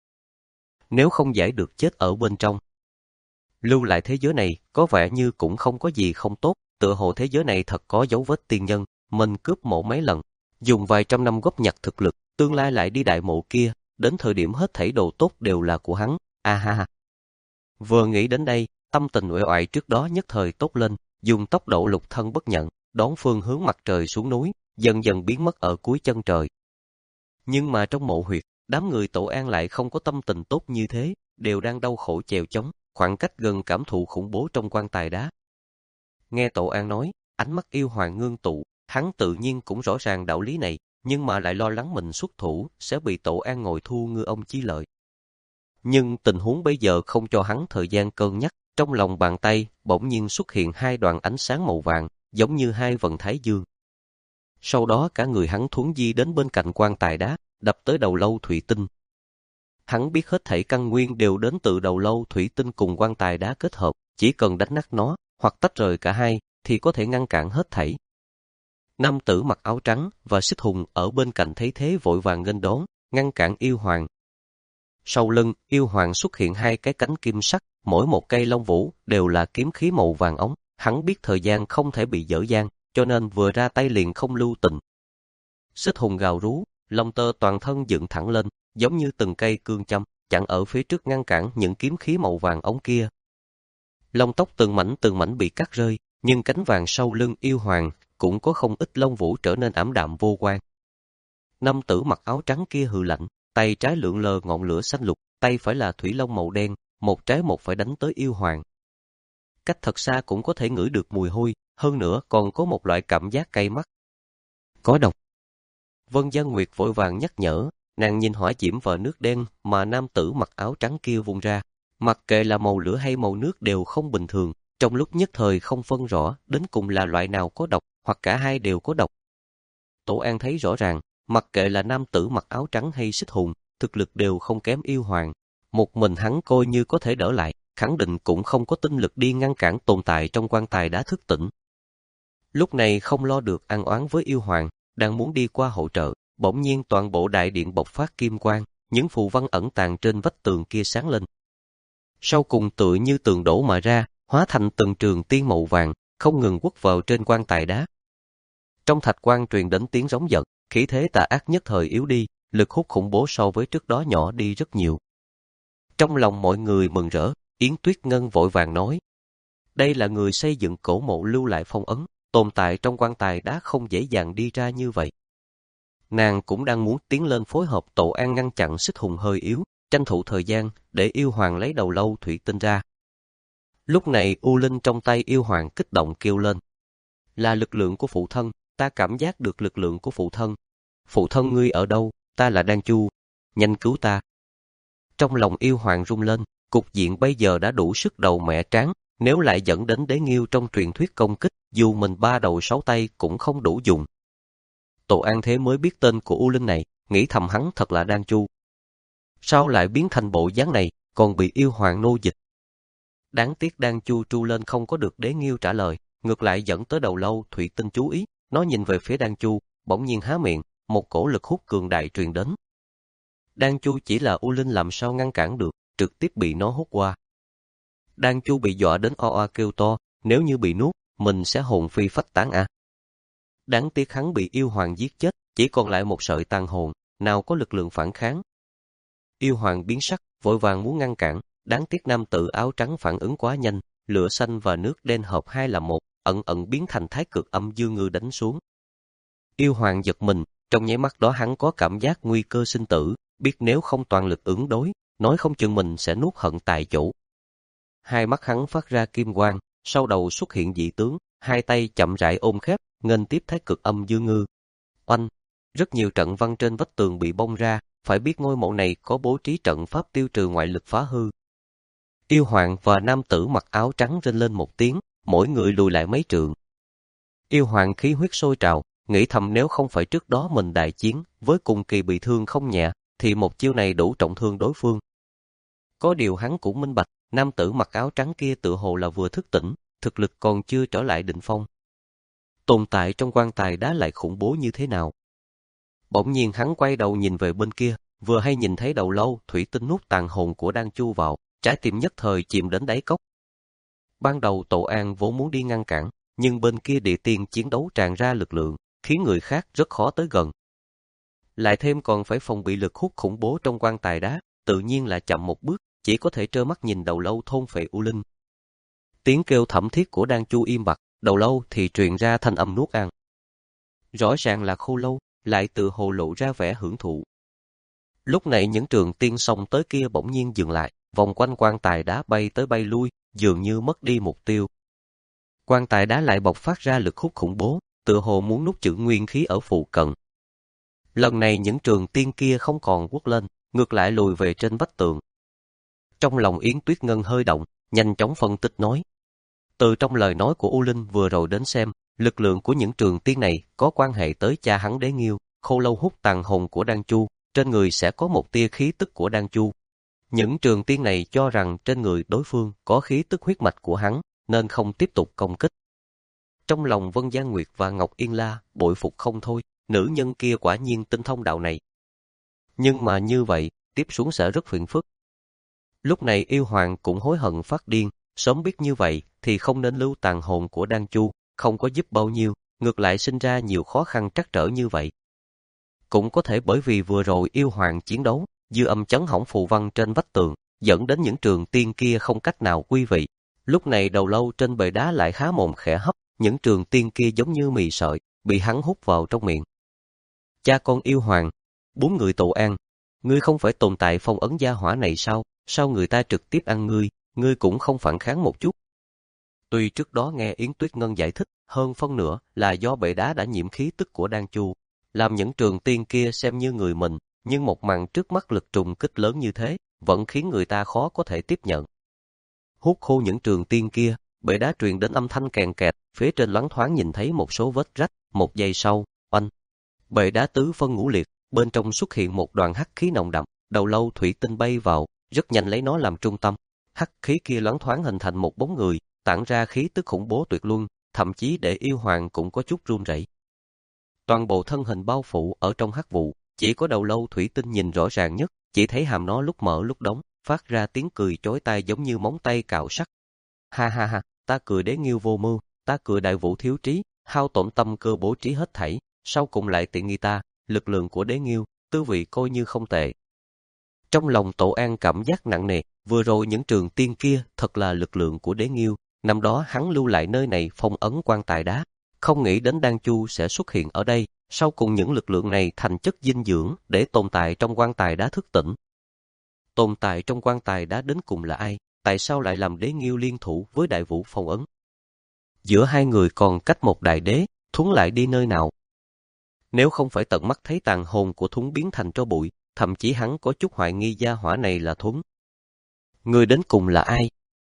Nếu không giải được chết ở bên trong. Lưu lại thế giới này, có vẻ như cũng không có gì không tốt, tựa hồ thế giới này thật có dấu vết tiên nhân, mình cướp mộ mấy lần, dùng vài trăm năm góp nhặt thực lực, tương lai lại đi đại mộ kia, đến thời điểm hết thảy đồ tốt đều là của hắn, a ha ha. Vừa nghĩ đến đây, tâm tình uể oải trước đó nhất thời tốt lên, dùng tốc độ lục thân bất nhận, đón phương hướng mặt trời xuống núi, dần dần biến mất ở cuối chân trời. Nhưng mà trong mộ huyệt, đám người Tổ An lại không có tâm tình tốt như thế, đều đang đau khổ chèo chống, khoảng cách gần cảm thụ khủng bố trong quan tài đá. Nghe Tổ An nói, Ánh mắt yêu hoàng ngưng tụ, hắn tự nhiên cũng rõ ràng đạo lý này, nhưng mà lại lo lắng mình xuất thủ sẽ bị Tổ An ngồi thu ngư ông chi lợi. Nhưng tình huống bây giờ không cho hắn thời gian cân nhắc, trong lòng bàn tay bỗng nhiên xuất hiện hai đoạn ánh sáng màu vàng, giống như hai vầng thái dương. Sau đó cả người hắn thuấn di đến bên cạnh quan tài đá, đập tới đầu lâu thủy tinh. Hắn biết hết thảy căn nguyên đều đến từ đầu lâu thủy tinh cùng quan tài đá kết hợp, chỉ cần đánh nát nó, hoặc tách rời cả hai, thì có thể ngăn cản hết thảy. Nam tử mặc áo trắng và Xích Hùng ở bên cạnh thấy thế vội vàng nghênh đón, ngăn cản yêu hoàng. Sau lưng, yêu hoàng xuất hiện hai cái cánh kim sắc, mỗi một cây lông vũ đều là kiếm khí màu vàng ống. Hắn biết thời gian không thể bị dở dang, cho nên vừa ra tay liền không lưu tình. Xích Hùng gào rú, lông tơ toàn thân dựng thẳng lên, giống như từng cây cương châm, chặn ở phía trước ngăn cản những kiếm khí màu vàng ống kia. Lông tóc từng mảnh từng mảnh bị cắt rơi, nhưng cánh vàng sau lưng yêu hoàng cũng có không ít lông vũ trở nên ảm đạm vô quang. Nam tử mặc áo trắng kia hừ lạnh, tay trái lượn lờ ngọn lửa xanh lục, tay phải là thủy long màu đen, một trái một phải đánh tới yêu hoàng. Cách thật xa cũng có thể ngửi được mùi hôi, hơn nữa còn có một loại cảm giác cay mắt. Có độc. Vân Gian Nguyệt vội vàng nhắc nhở, nàng nhìn hỏa diễm và nước đen mà nam tử mặc áo trắng kia vung ra. Mặc kệ là màu lửa hay màu nước đều không bình thường, trong lúc nhất thời không phân rõ đến cùng là loại nào có độc, hoặc cả hai đều có độc. Tổ An thấy rõ ràng, mặc kệ là nam tử mặc áo trắng hay Xích Hùng, thực lực đều không kém yêu hoàng. Một mình hắn coi như có thể đỡ lại, khẳng định cũng không có tinh lực đi ngăn cản tồn tại trong quan tài đá thức tỉnh. Lúc này không lo được ăn oán với yêu hoàng, đang muốn đi qua hỗ trợ, bỗng nhiên toàn bộ đại điện bộc phát kim quang, những phù văn ẩn tàng trên vách tường kia sáng lên. Sau cùng tựa như tường đổ mà ra, hóa thành từng trường tiên màu vàng, không ngừng quất vào trên quan tài đá. Trong thạch quan truyền đến tiếng rống giận, khí thế tà ác nhất thời yếu đi, lực hút khủng bố so với trước đó nhỏ đi rất nhiều. Trong lòng mọi người mừng rỡ, Yến Tuyết Ngân vội vàng nói: đây là người xây dựng cổ mộ lưu lại phong ấn, tồn tại trong quan tài đá không dễ dàng đi ra như vậy. Nàng cũng đang muốn tiến lên phối hợp Tổ An ngăn chặn Xích Hùng hơi yếu, tranh thủ thời gian để yêu hoàng lấy đầu lâu thủy tinh ra. Lúc này U Linh trong tay yêu hoàng kích động kêu lên: là lực lượng của phụ thân, ta cảm giác được lực lượng của phụ thân. Phụ thân ngươi ở đâu? Ta là Đan Chu, nhanh cứu ta. Trong lòng yêu hoàng rung lên, cục diện bây giờ đã đủ sức đầu mẹ tráng, nếu lại dẫn đến đế nghiêu trong truyền thuyết công kích, dù mình ba đầu sáu tay cũng không đủ dùng. Tổ An thế mới biết tên của U Linh này, nghĩ thầm hắn thật là Đan Chu. Sao lại biến thành bộ dáng này, còn bị yêu hoàng nô dịch? Đáng tiếc Đan Chu tru lên không có được đế nghiêu trả lời, ngược lại dẫn tới đầu lâu thủy tinh chú ý, nó nhìn về phía Đan Chu, bỗng nhiên há miệng, một cổ lực hút cường đại truyền đến. Đan Chu chỉ là U Linh làm sao ngăn cản được, trực tiếp bị nó hút qua. Đan Chu bị dọa đến o oa kêu to, nếu như bị nuốt, mình sẽ hồn phi phách tán à. Đáng tiếc hắn bị yêu hoàng giết chết, chỉ còn lại một sợi tàn hồn, nào có lực lượng phản kháng. Yêu hoàng biến sắc, vội vàng muốn ngăn cản, đáng tiếc nam tử áo trắng phản ứng quá nhanh, lửa xanh và nước đen hợp hai là một, ẩn ẩn biến thành thái cực âm dương ngư đánh xuống. Yêu hoàng giật mình, trong nháy mắt đó hắn có cảm giác nguy cơ sinh tử, biết nếu không toàn lực ứng đối, nói không chừng mình sẽ nuốt hận tại chỗ. Hai mắt hắn phát ra kim quang, sau đầu xuất hiện dị tướng, hai tay chậm rãi ôm khép, nghênh tiếp thái cực âm dương ngư. Oanh! Rất nhiều trận văn trên vách tường bị bong ra, phải biết ngôi mộ này có bố trí trận pháp tiêu trừ ngoại lực phá hư. Yêu hoàng và nam tử mặc áo trắng rên lên một tiếng, mỗi người lùi lại mấy trượng. Yêu hoàng khí huyết sôi trào, nghĩ thầm nếu không phải trước đó mình đại chiến, với cùng kỳ bị thương không nhẹ, thì một chiêu này đủ trọng thương đối phương. Có điều hắn cũng minh bạch, nam tử mặc áo trắng kia tự hồ là vừa thức tỉnh, thực lực còn chưa trở lại đỉnh phong. Tồn tại trong quan tài đá lại khủng bố như thế nào? Bỗng nhiên hắn quay đầu nhìn về bên kia, vừa hay nhìn thấy đầu lâu thủy tinh nuốt tàn hồn của Đan Chu vào, trái tim nhất thời chìm đến đáy cốc. Ban đầu Tổ An vốn muốn đi ngăn cản, nhưng bên kia địa tiên chiến đấu tràn ra lực lượng, khiến người khác rất khó tới gần. Lại thêm còn phải phòng bị lực hút khủng bố trong quan tài đá, tự nhiên là chậm một bước, chỉ có thể trơ mắt nhìn đầu lâu thôn phệ U Linh. Tiếng kêu thảm thiết của Đan Chu im bặt, đầu lâu thì truyền ra thanh âm nuốt ăn. Rõ ràng là khô lâu, lại tự hồ lộ ra vẻ hưởng thụ. Lúc này những trường tiên xông tới kia bỗng nhiên dừng lại, vòng quanh quan tài đá bay tới bay lui, dường như mất đi mục tiêu. Quan tài đá lại bộc phát ra lực hút khủng bố, tựa hồ muốn nuốt chửng nguyên khí ở phụ cận. Lần này những trường tiên kia không còn quất lên, ngược lại lùi về trên vách tường. Trong lòng Yến Tuyết Ngân hơi động, nhanh chóng phân tích nói. Từ trong lời nói của U Linh vừa rồi đến xem, lực lượng của những trường tiên này có quan hệ tới cha hắn Đế Nghiêu, Khô Lâu hút tàn hồn của Đan Chu, trên người sẽ có một tia khí tức của Đan Chu. Những trường tiên này cho rằng trên người đối phương có khí tức huyết mạch của hắn, nên không tiếp tục công kích. Trong lòng Vân Giang Nguyệt và Ngọc Yên La bội phục không thôi, nữ nhân kia quả nhiên tinh thông đạo này. Nhưng mà như vậy, tiếp xuống sẽ rất phiền phức. Lúc này yêu hoàng cũng hối hận phát điên, sớm biết như vậy thì không nên lưu tàn hồn của Đan Chu, không có giúp bao nhiêu, ngược lại sinh ra nhiều khó khăn trắc trở như vậy. Cũng có thể bởi vì vừa rồi yêu hoàng chiến đấu, dư âm chấn hỏng phù văn trên vách tường, dẫn đến những trường tiên kia không cách nào quy vị. Lúc này đầu lâu trên bệ đá lại khá mồm khẽ hấp, những trường tiên kia giống như mì sợi, bị hắn hút vào trong miệng. Cha con yêu hoàng, bốn người tụ an, ngươi không phải tồn tại phong ấn gia hỏa này sao, sao người ta trực tiếp ăn ngươi, ngươi cũng không phản kháng một chút. Tuy trước đó nghe Yến Tuyết Ngân giải thích, hơn phân nửa là do bệ đá đã nhiễm khí tức của Đan Chu, làm những trường tiên kia xem như người mình, nhưng một màn trước mắt lực trùng kích lớn như thế, vẫn khiến người ta khó có thể tiếp nhận. Hút khô những trường tiên kia, bệ đá truyền đến âm thanh kèn kẹt, phía trên loáng thoáng nhìn thấy một số vết rách, một giây sau, oanh. Bệ đá tứ phân ngũ liệt, bên trong xuất hiện một đoàn hắc khí nồng đậm, đầu lâu thủy tinh bay vào, rất nhanh lấy nó làm trung tâm. Hắc khí kia loáng thoáng hình thành một bóng người, tản ra khí tức khủng bố tuyệt luân, thậm chí để yêu hoàng cũng có chút run rẩy. Toàn bộ thân hình bao phủ ở trong hắc vụ, chỉ có đầu lâu thủy tinh nhìn rõ ràng nhất, chỉ thấy hàm nó lúc mở lúc đóng, phát ra tiếng cười chói tai giống như móng tay cạo sắt. Ha ha ha, ta cười Đế Nghiêu vô mưu, ta cười Đại Vũ thiếu trí, hao tổn tâm cơ bố trí hết thảy, sau cùng lại tiện nghi ta, lực lượng của Đế Nghiêu, tư vị coi như không tệ. Trong lòng Tổ An cảm giác nặng nề, vừa rồi những trường tiên kia thật là lực lượng của Đế Nghiêu, năm đó hắn lưu lại nơi này phong ấn quan tài đá, không nghĩ đến Đan Chu sẽ xuất hiện ở đây, sau cùng những lực lượng này thành chất dinh dưỡng để tồn tại trong quan tài đá thức tỉnh. Tồn tại trong quan tài đá đến cùng là ai? Tại sao lại làm Đế Nghiêu liên thủ với Đại Vũ phong ấn? Giữa hai người còn cách một đại đế, Thuấn lại đi nơi nào? Nếu không phải tận mắt thấy tàn hồn của Thuấn biến thành tro bụi, thậm chí hắn có chút hoài nghi gia hỏa này là Thuấn. Người đến cùng là ai?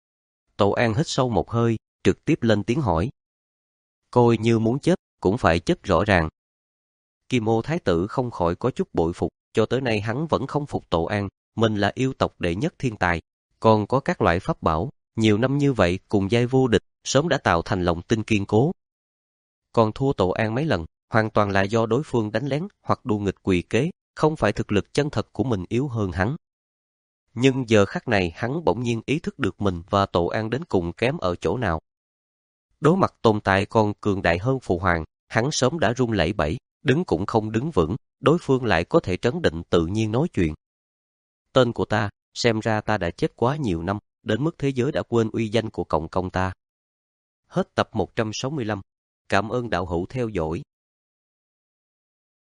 Tổ An hít sâu một hơi, trực tiếp lên tiếng hỏi. Coi như muốn chết, cũng phải chết rõ ràng. Kim Ô Thái tử không khỏi có chút bội phục, cho tới nay hắn vẫn không phục Tổ An, mình là yêu tộc đệ nhất thiên tài, còn có các loại pháp bảo, nhiều năm như vậy cùng giai vô địch, sớm đã tạo thành lòng tin kiên cố. Còn thua Tổ An mấy lần, hoàn toàn là do đối phương đánh lén hoặc đùa nghịch quỷ kế, không phải thực lực chân thật của mình yếu hơn hắn. Nhưng giờ khắc này hắn bỗng nhiên ý thức được mình và Tổ An đến cùng kém ở chỗ nào. Đối mặt tồn tại còn cường đại hơn Phụ Hoàng, hắn sớm đã run lẩy bẩy, đứng cũng không đứng vững, đối phương lại có thể trấn định tự nhiên nói chuyện. Tên của ta, xem ra ta đã chết quá nhiều năm, đến mức thế giới đã quên uy danh của cộng công ta. Hết tập một trăm sáu mươi lăm. Cảm ơn đạo hữu theo dõi.